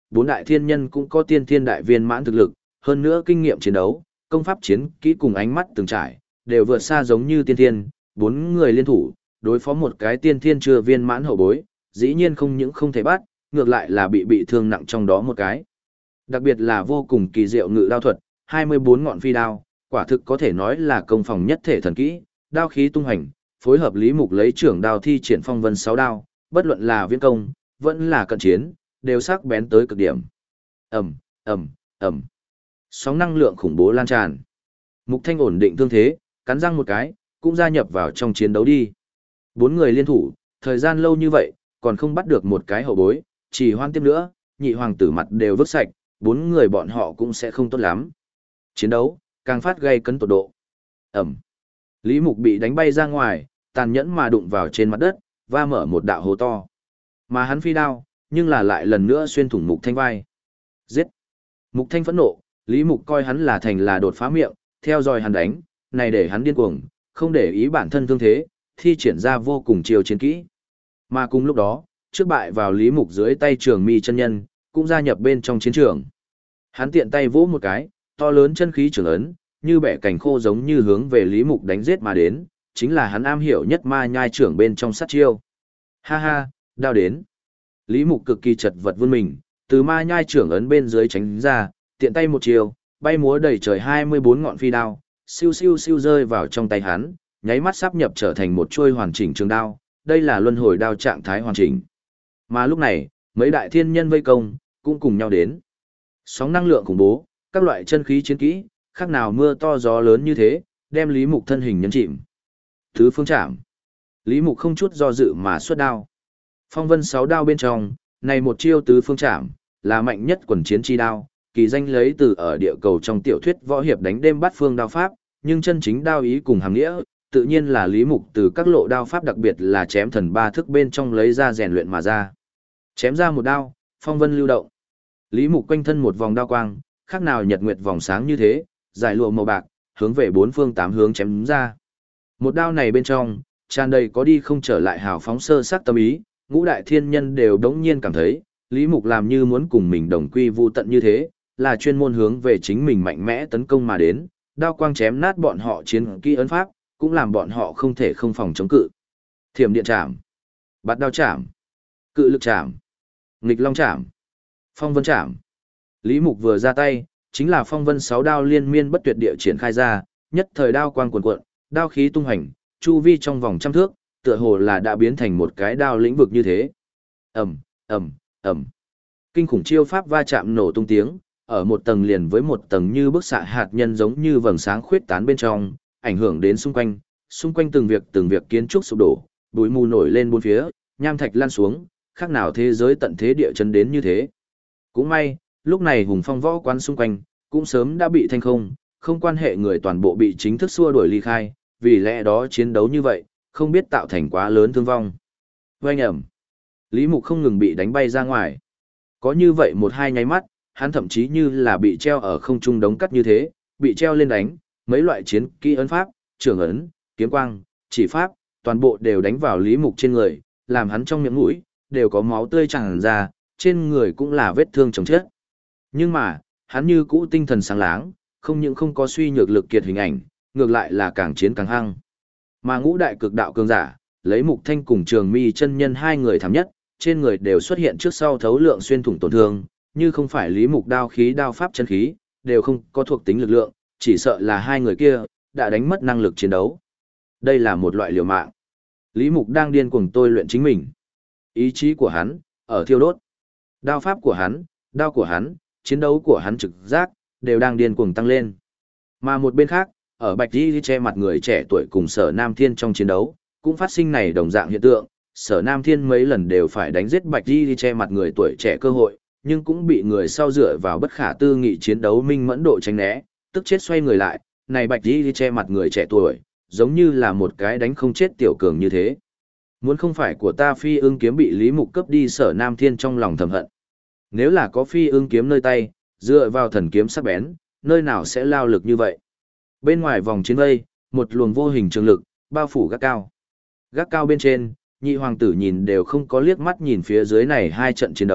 bốn đại thiên nhân cũng có tiên thiên đại viên mãn thực lực, hơn nữa kinh nghiệm chiến đấu, công pháp chiến kỹ cùng ánh mắt từng trải, đều vượt xa giống như tiên thiên, bốn người liên thủ, đối phó một cái tiên thiên chưa viên mãn hậu bối, dĩ nhiên không những không thể bắt, ngược lại là bị thương nặng trong đó một cái. Đặc biệt là vô cùng kỳ diệu ngự đao thuật, 24 ngọn phi đao, quả thực có thể nói là công phòng nhất thể thần kỹ, đao khí tung hành, phối hợp Lý Mục lấy trưởng đao thi triển phong vân 6 đao, bất luận là viễn công, vẫn là cận chiến, đều sắc bén tới cực điểm. Ầm, ầm, ầm. Sóng năng lượng khủng bố lan tràn. Mục Thanh ổn định thương thế, cắn răng một cái, cũng gia nhập vào trong chiến đấu đi. Bốn người liên thủ, thời gian lâu như vậy, còn không bắt được một cái hậu bối, chỉ hoan tiếp nữa, nhị hoàng tử mặt đều vứt sạch, bốn người bọn họ cũng sẽ không tốt lắm. Chiến đấu, càng phát gây cấn tột độ. Ẩm. Lý Mục bị đánh bay ra ngoài, tàn nhẫn mà đụng vào trên mặt đất, và mở một đạo hố to. Mà hắn phi đao, nhưng là lại lần nữa xuyên thủng Mục Thanh vai. Giết. Mục Thanh phẫn nộ, Lý Mục coi hắn là thành là đột phá miệng, theo dõi hắn đánh, này để hắn điên cuồng, không để ý bản thân thương thế, thi triển ra vô cùng chiêu chiến kỹ. Mà cùng lúc đó, trước bại vào Lý Mục dưới tay Trường Mi chân nhân, cũng gia nhập bên trong chiến trường. Hắn tiện tay vỗ một cái, to lớn chân khí trường ấn, như bẻ cành khô giống như hướng về Lý Mục đánh giết mà đến, chính là hắn am hiểu nhất ma nhai trưởng bên trong sát chiêu. Ha ha, đao đến. Lý Mục cực kỳ chật vật vươn mình, từ ma nhai trưởng ấn bên dưới tránh ra, tiện tay một chiều, bay múa đầy trời 24 ngọn phi đao, siêu siêu siêu rơi vào trong tay hắn, nháy mắt sáp nhập trở thành một chuôi hoàn chỉnh trường đao, đây là luân hồi đao trạng thái hoàn chỉnh. Mà lúc này, mấy đại thiên nhân vây công, cũng cùng nhau đến. Sóng năng lượng khủng bố, các loại chân khí chiến kỹ, khác nào mưa to gió lớn như thế, đem Lý Mục thân hình nhấn chìm. Thứ phương trảm. Lý Mục không chút do dự mà xuất đao. Phong vân 6 đao bên trong, này một chiêu tứ phương trảm, là mạnh nhất quần chiến chi đao, kỳ danh lấy từ ở địa cầu trong tiểu thuyết võ hiệp đánh đêm bát phương đao pháp, nhưng chân chính đao ý cùng hàm nghĩa, tự nhiên là Lý Mục từ các lộ đao pháp đặc biệt là chém thần ba thức bên trong lấy ra rèn luyện mà ra. Chém ra một đao, phong vân lưu động. Lý Mục quanh thân một vòng đao quang, khác nào nhật nguyệt vòng sáng như thế, giải lụa màu bạc, hướng về bốn phương tám hướng chém ra. Một đao này bên trong, tràn đầy có đi không trở lại hào phóng sơ sắc tâm ý, ngũ đại thiên nhân đều đống nhiên cảm thấy, Lý Mục làm như muốn cùng mình đồng quy vu tận như thế, là chuyên môn hướng về chính mình mạnh mẽ tấn công mà đến, đao quang chém nát bọn họ chiến kỹ ấn pháp, cũng làm bọn họ không thể không phòng chống cự. Thiểm điện chạm, bát đao chạm, cự lực chạm, nghịch long chạm, phong vân chạm. Lý Mục vừa ra tay, chính là phong vân 6 đao liên miên bất tuyệt địa triển khai ra, nhất thời đao quang cuồn cuộn, đao khí tung hành, chu vi trong vòng trăm thước, tựa hồ là đã biến thành một cái đao lĩnh vực như thế. Ầm, ầm, ầm. Kinh khủng chiêu pháp va chạm nổ tung tiếng, ở một tầng liền với một tầng như bức xạ hạt nhân giống như vầng sáng khuyết tán bên trong, ảnh hưởng đến xung quanh từng việc kiến trúc sụp đổ, bụi mù nổi lên bốn phía, nham thạch lan xuống, khác nào thế giới tận thế địa chấn đến như thế. Cũng may, lúc này hùng phong võ quán xung quanh, cũng sớm đã bị thanh không quan hệ người toàn bộ bị chính thức xua đuổi ly khai, vì lẽ đó chiến đấu như vậy, không biết tạo thành quá lớn thương vong. Oanh ẩm, Lý Mục không ngừng bị đánh bay ra ngoài. Có như vậy một hai nháy mắt, hắn thậm chí như là bị treo ở không trung đống cắt như thế, bị treo lên đánh, mấy loại chiến kỹ ấn pháp, trường ấn, kiếm quang, chỉ pháp, toàn bộ đều đánh vào Lý Mục trên người, làm hắn trong miệng mũi, đều có máu tươi tràn ra, trên người cũng là vết thương chồng chết. Nhưng mà, hắn như cũ tinh thần sáng láng, không những không có suy nhược lực kiệt hình ảnh, ngược lại là càng chiến càng hăng. Mà ngũ đại cực đạo cường giả, lấy Mục Thanh cùng Trường Mi chân nhân hai người thảm nhất, trên người đều xuất hiện trước sau thấu lượng xuyên thủng tổn thương, như không phải Lý Mục đao khí đao pháp chân khí, đều không có thuộc tính lực lượng, chỉ sợ là hai người kia đã đánh mất năng lực chiến đấu. Đây là một loại liều mạng. Lý Mục đang điên cuồng tôi luyện chính mình. Ý chí của hắn ở thiêu đốt. Đao pháp của hắn, đao của hắn, chiến đấu của hắn trực giác đều đang điên cuồng tăng lên. Mà một bên khác, ở Bạch Y che mặt người trẻ tuổi cùng Sở Nam Thiên trong chiến đấu, cũng phát sinh này đồng dạng hiện tượng. Sở Nam Thiên mấy lần đều phải đánh giết Bạch Y che mặt người tuổi trẻ cơ hội, nhưng cũng bị người sau dựa vào bất khả tư nghị chiến đấu minh mẫn độ tránh né, tức chết xoay người lại. Này Bạch Y che mặt người trẻ tuổi, giống như là một cái đánh không chết tiểu cường như thế. Muốn không phải của ta Phi Ưng kiếm bị Lý Mục cướp đi, Sở Nam Thiên trong lòng thầm hận. Nếu là có Phi Ưng kiếm nơi tay, dựa vào thần kiếm sắc bén, nơi nào sẽ lao lực như vậy. Bên ngoài vòng chiến vây, một luồng vô hình trường lực bao phủ gác cao. Gác cao bên trên, nhị hoàng tử nhìn đều không có liếc mắt nhìn phía dưới này hai trận chiến đấu,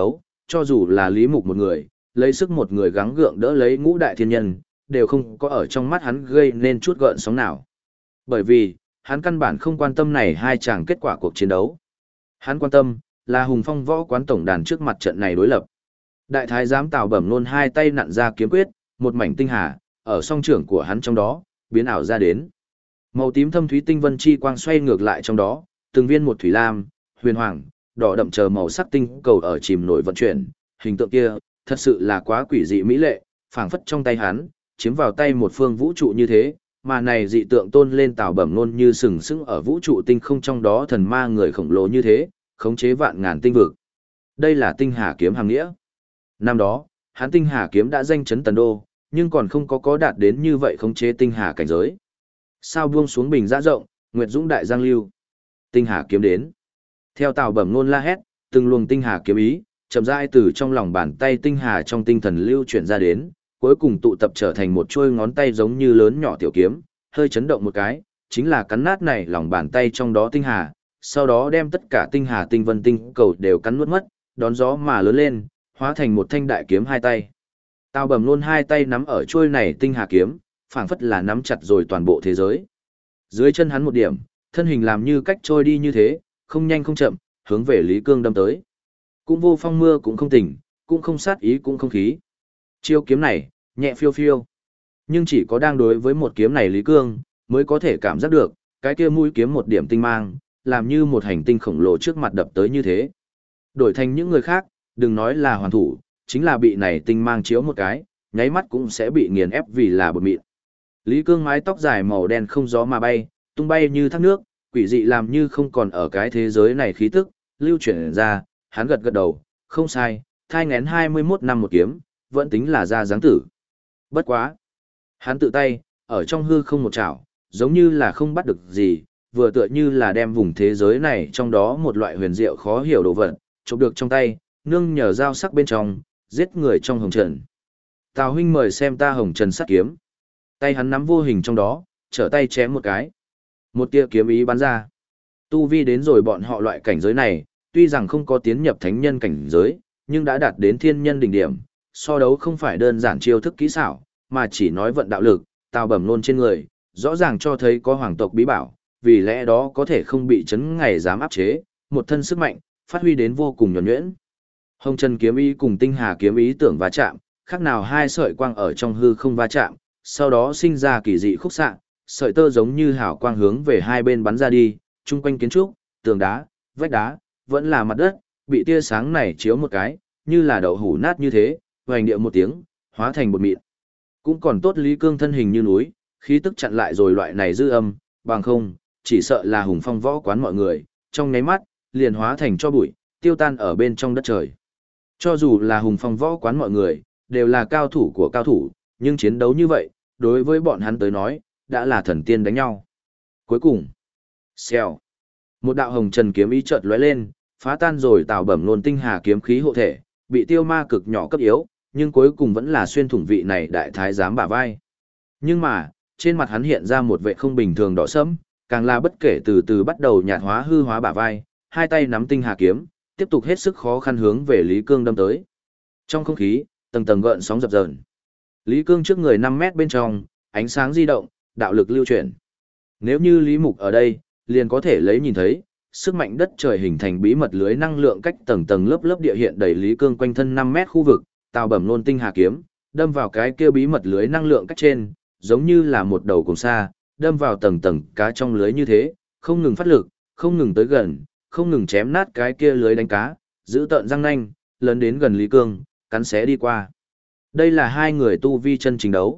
cho dù là Lý Mục một người, lấy sức một người gắng gượng đỡ lấy ngũ đại thiên nhân, đều không có ở trong mắt hắn gây nên chút gợn sóng nào. Bởi vì, hắn căn bản không quan tâm này hai chàng kết quả cuộc chiến đấu. Hắn quan tâm, là Hùng Phong võ quán tổng đàn trước mặt trận này đối lập. Đại thái giám Tào Bẩm Nôn hai tay nặn ra kiếm quyết, một mảnh tinh hà, ở song trưởng của hắn trong đó, biến ảo ra đến. Màu tím thâm thúy tinh vân chi quang xoay ngược lại trong đó, từng viên một thủy lam, huyền hoàng, đỏ đậm chờ màu sắc tinh cầu ở chìm nổi vận chuyển, hình tượng kia, thật sự là quá quỷ dị mỹ lệ, phảng phất trong tay hắn, chiếm vào tay một phương vũ trụ như thế, mà này dị tượng tôn lên Tào Bẩm Nôn như sừng sững ở vũ trụ tinh không trong đó thần ma người khổng lồ như thế, khống chế vạn ngàn tinh vực. Đây là tinh hà kiếm hàng nghĩa. Năm đó, hắn tinh hà kiếm đã danh chấn tần đô, nhưng còn không có đạt đến như vậy khống chế tinh hà cảnh giới. Sao buông xuống bình dã rộng, nguyệt dũng đại giang lưu. Tinh hà kiếm đến. Theo Tào Bẩm Nôn la hét, từng luồng tinh hà kiếm ý, chậm rãi từ trong lòng bàn tay tinh hà trong tinh thần lưu chuyển ra đến, cuối cùng tụ tập trở thành một chuôi ngón tay giống như lớn nhỏ tiểu kiếm, hơi chấn động một cái, chính là cắn nát này lòng bàn tay trong đó tinh hà, sau đó đem tất cả tinh hà tinh vân tinh cầu đều cắn nuốt mất, đón gió mà lớn lên, hóa thành một thanh đại kiếm hai tay. Tào Bẩm Nôn hai tay nắm ở chuôi này tinh hà kiếm, phảng phất là nắm chặt rồi toàn bộ thế giới. Dưới chân hắn một điểm, thân hình làm như cách trôi đi như thế, không nhanh không chậm, hướng về Lý Cương đâm tới. Cũng vô phong mưa cũng không tỉnh, cũng không sát ý cũng không khí. Chiêu kiếm này, nhẹ phiêu phiêu. Nhưng chỉ có đang đối với một kiếm này Lý Cương, mới có thể cảm giác được, cái kia mũi kiếm một điểm tinh mang, làm như một hành tinh khổng lồ trước mặt đập tới như thế. Đổi thành những người khác, đừng nói là hoàn thủ, chính là bị này tinh mang chiếu một cái, nháy mắt cũng sẽ bị nghiền ép vì là bột mịn. Lý Cương mái tóc dài màu đen không gió mà bay, tung bay như thác nước, quỷ dị làm như không còn ở cái thế giới này khí tức, lưu chuyển ra, hắn gật gật đầu, không sai, thai ngén 21 năm một kiếm, vẫn tính là ra dáng tử. Bất quá. Hắn tự tay, ở trong hư không một chảo, giống như là không bắt được gì, vừa tựa như là đem vùng thế giới này trong đó một loại huyền diệu khó hiểu đồ vật, chụp được trong tay, nương nhờ dao sắc bên trong, giết người trong hồng trần. Tào huynh mời xem ta hồng trần sắt kiếm. Tay hắn nắm vô hình trong đó, trở tay chém một cái. Một tia kiếm ý bắn ra. Tu vi đến rồi bọn họ loại cảnh giới này, tuy rằng không có tiến nhập thánh nhân cảnh giới, nhưng đã đạt đến thiên nhân đỉnh điểm, so đấu không phải đơn giản chiêu thức kỹ xảo, mà chỉ nói vận đạo lực, Tào Bẩm Nôn trên người, rõ ràng cho thấy có hoàng tộc bí bảo, vì lẽ đó có thể không bị chấn ngày dám áp chế, một thân sức mạnh, phát huy đến vô cùng nhuần nhuyễn. Hồng Trần kiếm ý cùng tinh hà kiếm ý tưởng va chạm, khác nào hai sợi quang ở trong hư không va chạm, sau đó sinh ra kỳ dị khúc xạ, sợi tơ giống như hào quang hướng về hai bên bắn ra đi, chung quanh kiến trúc, tường đá, vách đá, vẫn là mặt đất, bị tia sáng này chiếu một cái, như là đậu hũ nát như thế, hoành điệu một tiếng, hóa thành bột mịn. Cũng còn tốt Lý Cương thân hình như núi, khí tức chặn lại rồi loại này dư âm, bằng không, chỉ sợ là Hùng Phong võ quán mọi người, trong nháy mắt, liền hóa thành cho bụi, tiêu tan ở bên trong đất trời. Cho dù là Hùng Phong võ quán mọi người, đều là cao thủ của cao thủ, nhưng chiến đấu như vậy, đối với bọn hắn tới nói, đã là thần tiên đánh nhau. Cuối cùng, xèo, một đạo hồng trần kiếm ý chợt lóe lên, phá tan rồi Tào Bẩm Nôn tinh hà kiếm khí hộ thể, bị tiêu ma cực nhỏ cấp yếu, nhưng cuối cùng vẫn là xuyên thủng vị này đại thái giám bả vai. Nhưng mà, trên mặt hắn hiện ra một vẻ không bình thường đỏ sẫm, càng là bất kể từ từ bắt đầu nhạt hóa hư hóa bả vai, hai tay nắm tinh hà kiếm, tiếp tục hết sức khó khăn hướng về Lý Cương đâm tới. Trong không khí, tầng tầng gợn sóng dập dờn. Lý Cương trước người 5 mét bên trong, ánh sáng di động, đạo lực lưu chuyển. Nếu như Lý Mục ở đây, liền có thể lấy nhìn thấy, sức mạnh đất trời hình thành bí mật lưới năng lượng cách tầng tầng lớp lớp địa hiện đầy Lý Cương quanh thân 5 mét khu vực, Tào Bẩm Nôn tinh hà kiếm, đâm vào cái kia bí mật lưới năng lượng cách trên, giống như là một đầu cồn sa, đâm vào tầng tầng cá trong lưới như thế, không ngừng phát lực, không ngừng tới gần, không ngừng chém nát cái kia lưới đánh cá, giữ tợn răng nanh, lớn đến gần Lý Cương, cắn xé đi qua. Đây là hai người tu vi chân chính đấu.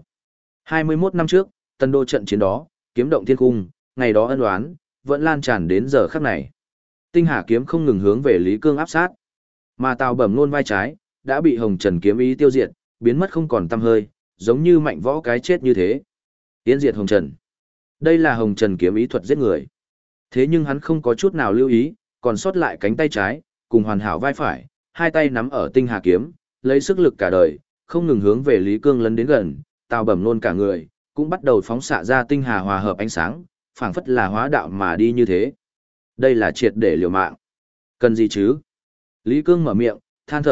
21 năm trước, Tân Đô trận chiến đó, kiếm động thiên cung, ngày đó ân oán, vẫn lan tràn đến giờ khắc này. Tinh hà kiếm không ngừng hướng về Lý Cương áp sát, mà Tào Bẩm Nôn vai trái đã bị Hồng Trần kiếm ý tiêu diệt, biến mất không còn tăm hơi, giống như mạnh võ cái chết như thế. Tiến diệt Hồng Trần. Đây là Hồng Trần kiếm ý thuật giết người. Thế nhưng hắn không có chút nào lưu ý, còn sót lại cánh tay trái, cùng hoàn hảo vai phải, hai tay nắm ở tinh hà kiếm, lấy sức lực cả đời, không ngừng hướng về Lý Cương lấn đến gần, Tào Bẩm Nôn cả người, cũng bắt đầu phóng xạ ra tinh hà hòa hợp ánh sáng, phảng phất là hóa đạo mà đi như thế. Đây là triệt để liều mạng. Cần gì chứ? Lý Cương mở miệng, than thở,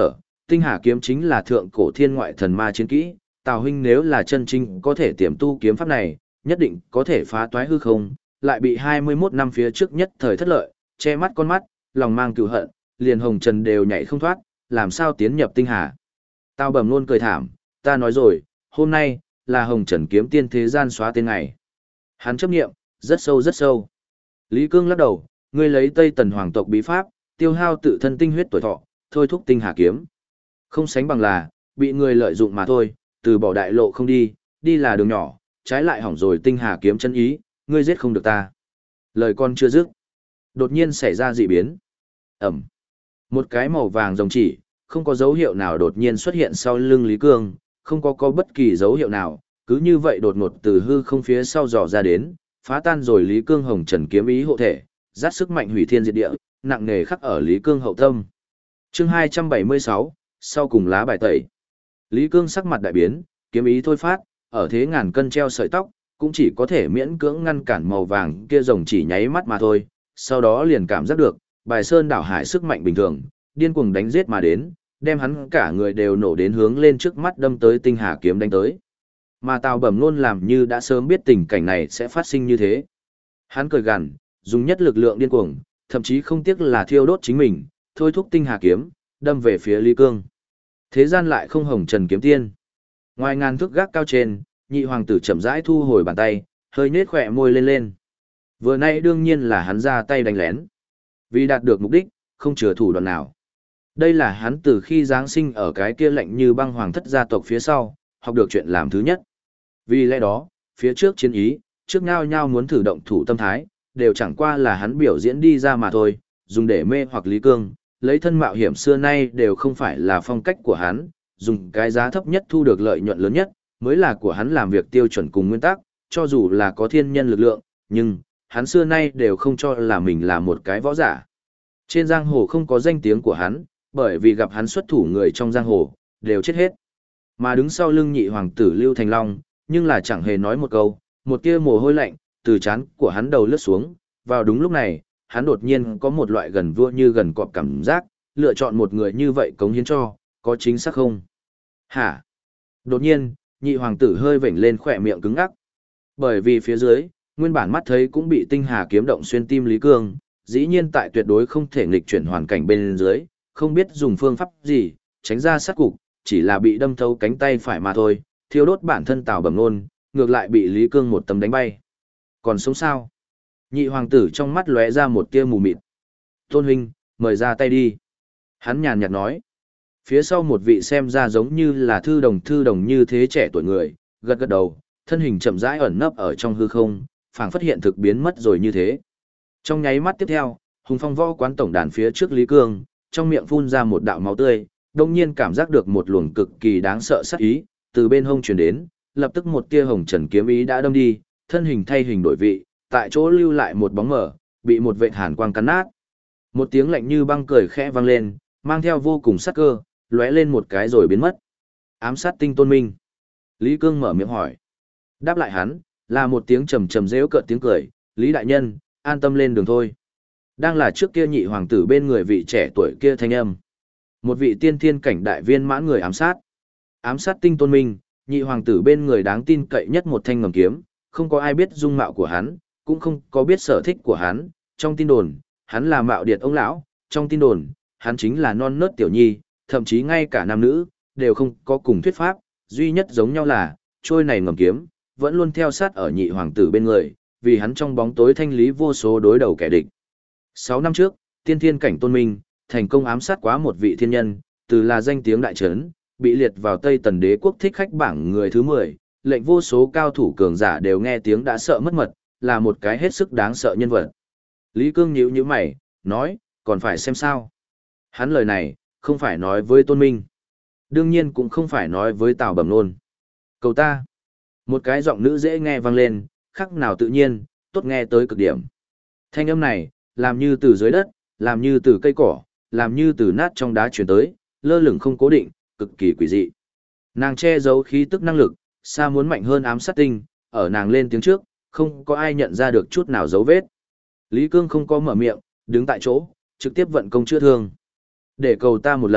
Tinh Hà kiếm chính là thượng cổ thiên ngoại thần ma chiến kỹ, Tào huynh nếu là chân chính có thể tiềm tu kiếm pháp này, nhất định có thể phá toái hư không, lại bị 21 năm phía trước nhất thời thất lợi, che mắt con mắt, lòng mang cừu hận, liền hồng trần đều nhảy không thoát, làm sao tiến nhập Tinh Hà. Tào Bẩm luôn cười thảm, ta nói rồi, hôm nay là hồng trần kiếm tiên thế gian xóa tên ngày. Hắn chấp nghiệm, rất sâu rất sâu. Lý Cương lắc đầu, ngươi lấy Tây Tần hoàng tộc bí pháp, tiêu hao tự thân tinh huyết tuổi thọ, thôi thúc Tinh Hà kiếm. Không sánh bằng là, bị người lợi dụng mà thôi, từ bỏ đại lộ không đi, đi là đường nhỏ, trái lại hỏng rồi Tinh Hà kiếm chân ý, ngươi giết không được ta. Lời con chưa dứt, đột nhiên xảy ra dị biến. Ẩm. Một cái màu vàng rồng chỉ, không có dấu hiệu nào đột nhiên xuất hiện sau lưng Lý Cương, không có bất kỳ dấu hiệu nào, cứ như vậy đột ngột từ hư không phía sau dò ra đến, phá tan rồi Lý Cương hồng trần kiếm ý hộ thể, dắt sức mạnh hủy thiên diệt địa, nặng nề khắc ở Lý Cương hậu tâm. Chương 276, sau cùng lá bài tẩy. Lý Cương sắc mặt đại biến, kiếm ý thôi phát, ở thế ngàn cân treo sợi tóc, cũng chỉ có thể miễn cưỡng ngăn cản màu vàng kia rồng chỉ nháy mắt mà thôi, sau đó liền cảm giác được, bài sơn đảo hải sức mạnh bình thường, điên cuồng đánh giết mà đến, đem hắn cả người đều nổ đến hướng lên trước mắt đâm tới Tinh Hà kiếm đánh tới. Mà Tào Bẩm luôn làm như đã sớm biết tình cảnh này sẽ phát sinh như thế. Hắn cười gằn, dùng nhất lực lượng điên cuồng, thậm chí không tiếc là thiêu đốt chính mình, thôi thúc Tinh Hà kiếm, đâm về phía Lý Cương. Thế gian lại không hồng trần kiếm tiên. Ngoài ngàn thước gác cao trên, nhị hoàng tử chậm rãi thu hồi bàn tay, hơi nhếch khỏe môi lên lên. Vừa nay đương nhiên là hắn ra tay đánh lén. Vì đạt được mục đích, không chừa thủ đoạn nào. Đây là hắn từ khi Giáng sinh ở cái kia lạnh như băng hoàng thất gia tộc phía sau, học được chuyện làm thứ nhất. Vì lẽ đó, phía trước chiến ý, trước nhau nhau muốn thử động thủ tâm thái, đều chẳng qua là hắn biểu diễn đi ra mà thôi, dùng để mê hoặc Lý Cương, lấy thân mạo hiểm xưa nay đều không phải là phong cách của hắn, dùng cái giá thấp nhất thu được lợi nhuận lớn nhất, mới là của hắn làm việc tiêu chuẩn cùng nguyên tắc, cho dù là có thiên nhân lực lượng, nhưng, hắn xưa nay đều không cho là mình là một cái võ giả. Trên giang hồ không có danh tiếng của hắn, bởi vì gặp hắn xuất thủ người trong giang hồ, đều chết hết. Mà đứng sau lưng nhị hoàng tử Lưu Thành Long, nhưng là chẳng hề nói một câu, một tia mồ hôi lạnh, từ trán của hắn đầu lướt xuống, vào đúng lúc này, hắn đột nhiên có một loại gần vua như gần cọp cảm giác, lựa chọn một người như vậy cống hiến cho, có chính xác không? Hả? Đột nhiên, nhị hoàng tử hơi vểnh lên khỏe miệng cứng ngắc. Bởi vì phía dưới, nguyên bản mắt thấy cũng bị Tinh Hà kiếm động xuyên tim Lý Cương, dĩ nhiên tại tuyệt đối không thể nghịch chuyển hoàn cảnh bên dưới, không biết dùng phương pháp gì, tránh ra sát cục, chỉ là bị đâm thấu cánh tay phải mà thôi, thiêu đốt bản thân Tào Bẩm Nôn, ngược lại bị Lý Cương một tấm đánh bay. Còn sống sao? Nhị hoàng tử trong mắt lóe ra một tia mù mịt. Tôn huynh, mời ra tay đi. Hắn nhàn nhạt nói. Phía sau một vị xem ra giống như là thư đồng như thế trẻ tuổi người, gật gật đầu, thân hình chậm rãi ẩn nấp ở trong hư không, phảng phất hiện thực biến mất rồi như thế. Trong nháy mắt tiếp theo, Hùng Phong võ quán tổng đàn phía trước Lý Cương, trong miệng phun ra một đạo máu tươi, đồng nhiên cảm giác được một luồng cực kỳ đáng sợ sát ý, từ bên hông truyền đến, lập tức một tia hồng trần kiếm ý đã đâm đi, thân hình thay hình đổi vị, tại chỗ lưu lại một bóng mờ, bị một vệt hàn quang cắn nát. Một tiếng lạnh như băng cười khẽ vang lên, mang theo vô cùng sát cơ, lóe lên một cái rồi biến mất. Ám sát tinh Tôn Minh. Lý Cương mở miệng hỏi. Đáp lại hắn, là một tiếng trầm trầm rêu cợt tiếng cười, Lý đại nhân, an tâm lên đường thôi. Đang là trước kia nhị hoàng tử bên người vị trẻ tuổi kia thanh âm. Một vị tiên thiên cảnh đại viên mãn người ám sát. Ám sát tinh Tôn Minh, nhị hoàng tử bên người đáng tin cậy nhất một thanh ngầm kiếm, không có ai biết dung mạo của hắn, cũng không có biết sở thích của hắn, trong tin đồn, hắn là mạo điệt ông lão, trong tin đồn, hắn chính là non nớt tiểu nhi, thậm chí ngay cả nam nữ, đều không có cùng thuyết pháp, duy nhất giống nhau là, trôi này ngầm kiếm, vẫn luôn theo sát ở nhị hoàng tử bên người, vì hắn trong bóng tối thanh lý vô số đối đầu kẻ địch. 6 năm trước, tiên thiên cảnh Tôn Minh, thành công ám sát quá một vị thiên nhân, từ là danh tiếng đại trấn, bị liệt vào Tây Tần đế quốc thích khách bảng người thứ 10, lệnh vô số cao thủ cường giả đều nghe tiếng đã sợ mất mật, là một cái hết sức đáng sợ nhân vật. Lý Cương nhíu nhíu mày, nói, còn phải xem sao. Hắn lời này, không phải nói với Tôn Minh. Đương nhiên cũng không phải nói với Tào Bẩm Nôn. Cầu ta. Một cái giọng nữ dễ nghe vang lên, khắc nào tự nhiên, tốt nghe tới cực điểm. Thanh âm này, làm như từ dưới đất, làm như từ cây cỏ, làm như từ nát trong đá chuyển tới, lơ lửng không cố định, cực kỳ quỷ dị. Nàng che giấu khí tức năng lực, xa muốn mạnh hơn ám sát tinh, ở nàng lên tiếng trước, không có ai nhận ra được chút nào dấu vết. Lý Cương không có mở miệng, đứng tại chỗ, trực tiếp vận công chữa thương. Để cầu ta một lần,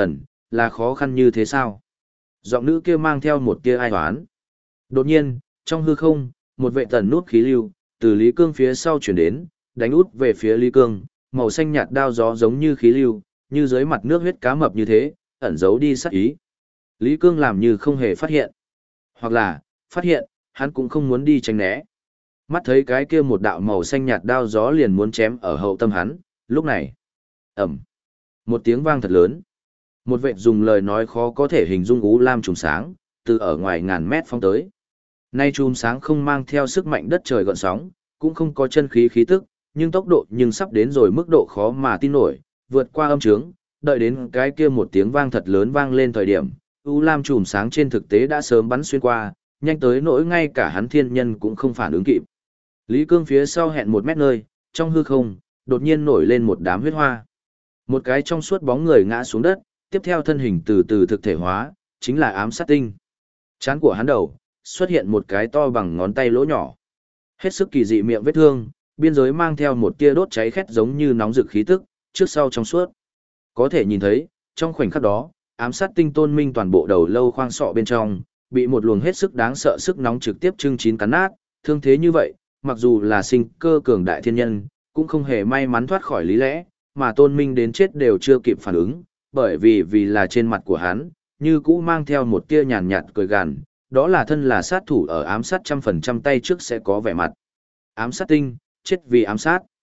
là khó khăn như thế sao? Giọng nữ kia mang theo một tia ai oán. Đột nhiên, trong hư không, một vệ tần nút khí lưu, từ Lý Cương phía sau chuyển đến, đánh út về phía Lý Cương, màu xanh nhạt đao gió giống như khí lưu, như dưới mặt nước huyết cá mập như thế, ẩn giấu đi sát ý. Lý Cương làm như không hề phát hiện. Hoặc là, phát hiện, hắn cũng không muốn đi tránh né. Mắt thấy cái kia một đạo màu xanh nhạt đao gió liền muốn chém ở hậu tâm hắn, lúc này. Ẩm. Một tiếng vang thật lớn. Một vệ dùng lời nói khó có thể hình dung ú lam trùng sáng, từ ở ngoài ngàn mét phóng tới. Nay chùm sáng không mang theo sức mạnh đất trời gợn sóng, cũng không có chân khí khí tức, nhưng tốc độ nhưng sắp đến rồi mức độ khó mà tin nổi, vượt qua âm trướng, đợi đến cái kia một tiếng vang thật lớn vang lên thời điểm, u lam chùm sáng trên thực tế đã sớm bắn xuyên qua, nhanh tới nỗi ngay cả hắn thiên nhân cũng không phản ứng kịp. Lý Cương phía sau hẹn 1 mét nơi, trong hư không, đột nhiên nổi lên một đám huyết hoa. Một cái trong suốt bóng người ngã xuống đất, tiếp theo thân hình từ từ thực thể hóa, chính là ám sát tinh. Trán của hắn đầu, xuất hiện một cái to bằng ngón tay lỗ nhỏ. Hết sức kỳ dị miệng vết thương, biên giới mang theo một tia đốt cháy khét giống như nóng rực khí tức, trước sau trong suốt. Có thể nhìn thấy, trong khoảnh khắc đó, ám sát tinh tôn minh toàn bộ đầu lâu khoang sọ bên trong, bị một luồng hết sức đáng sợ sức nóng trực tiếp chưng chín cắn nát, thương thế như vậy, mặc dù là sinh cơ cường đại thiên nhân, cũng không hề may mắn thoát khỏi lý lẽ, mà tôn minh đến chết đều chưa kịp phản ứng, bởi vì là trên mặt của hắn, như cũ mang theo một tia nhàn nhạt cười gằn, đó là thân là sát thủ ở ám sát 100% tay trước sẽ có vẻ mặt. Ám sát tinh, chết vì ám sát.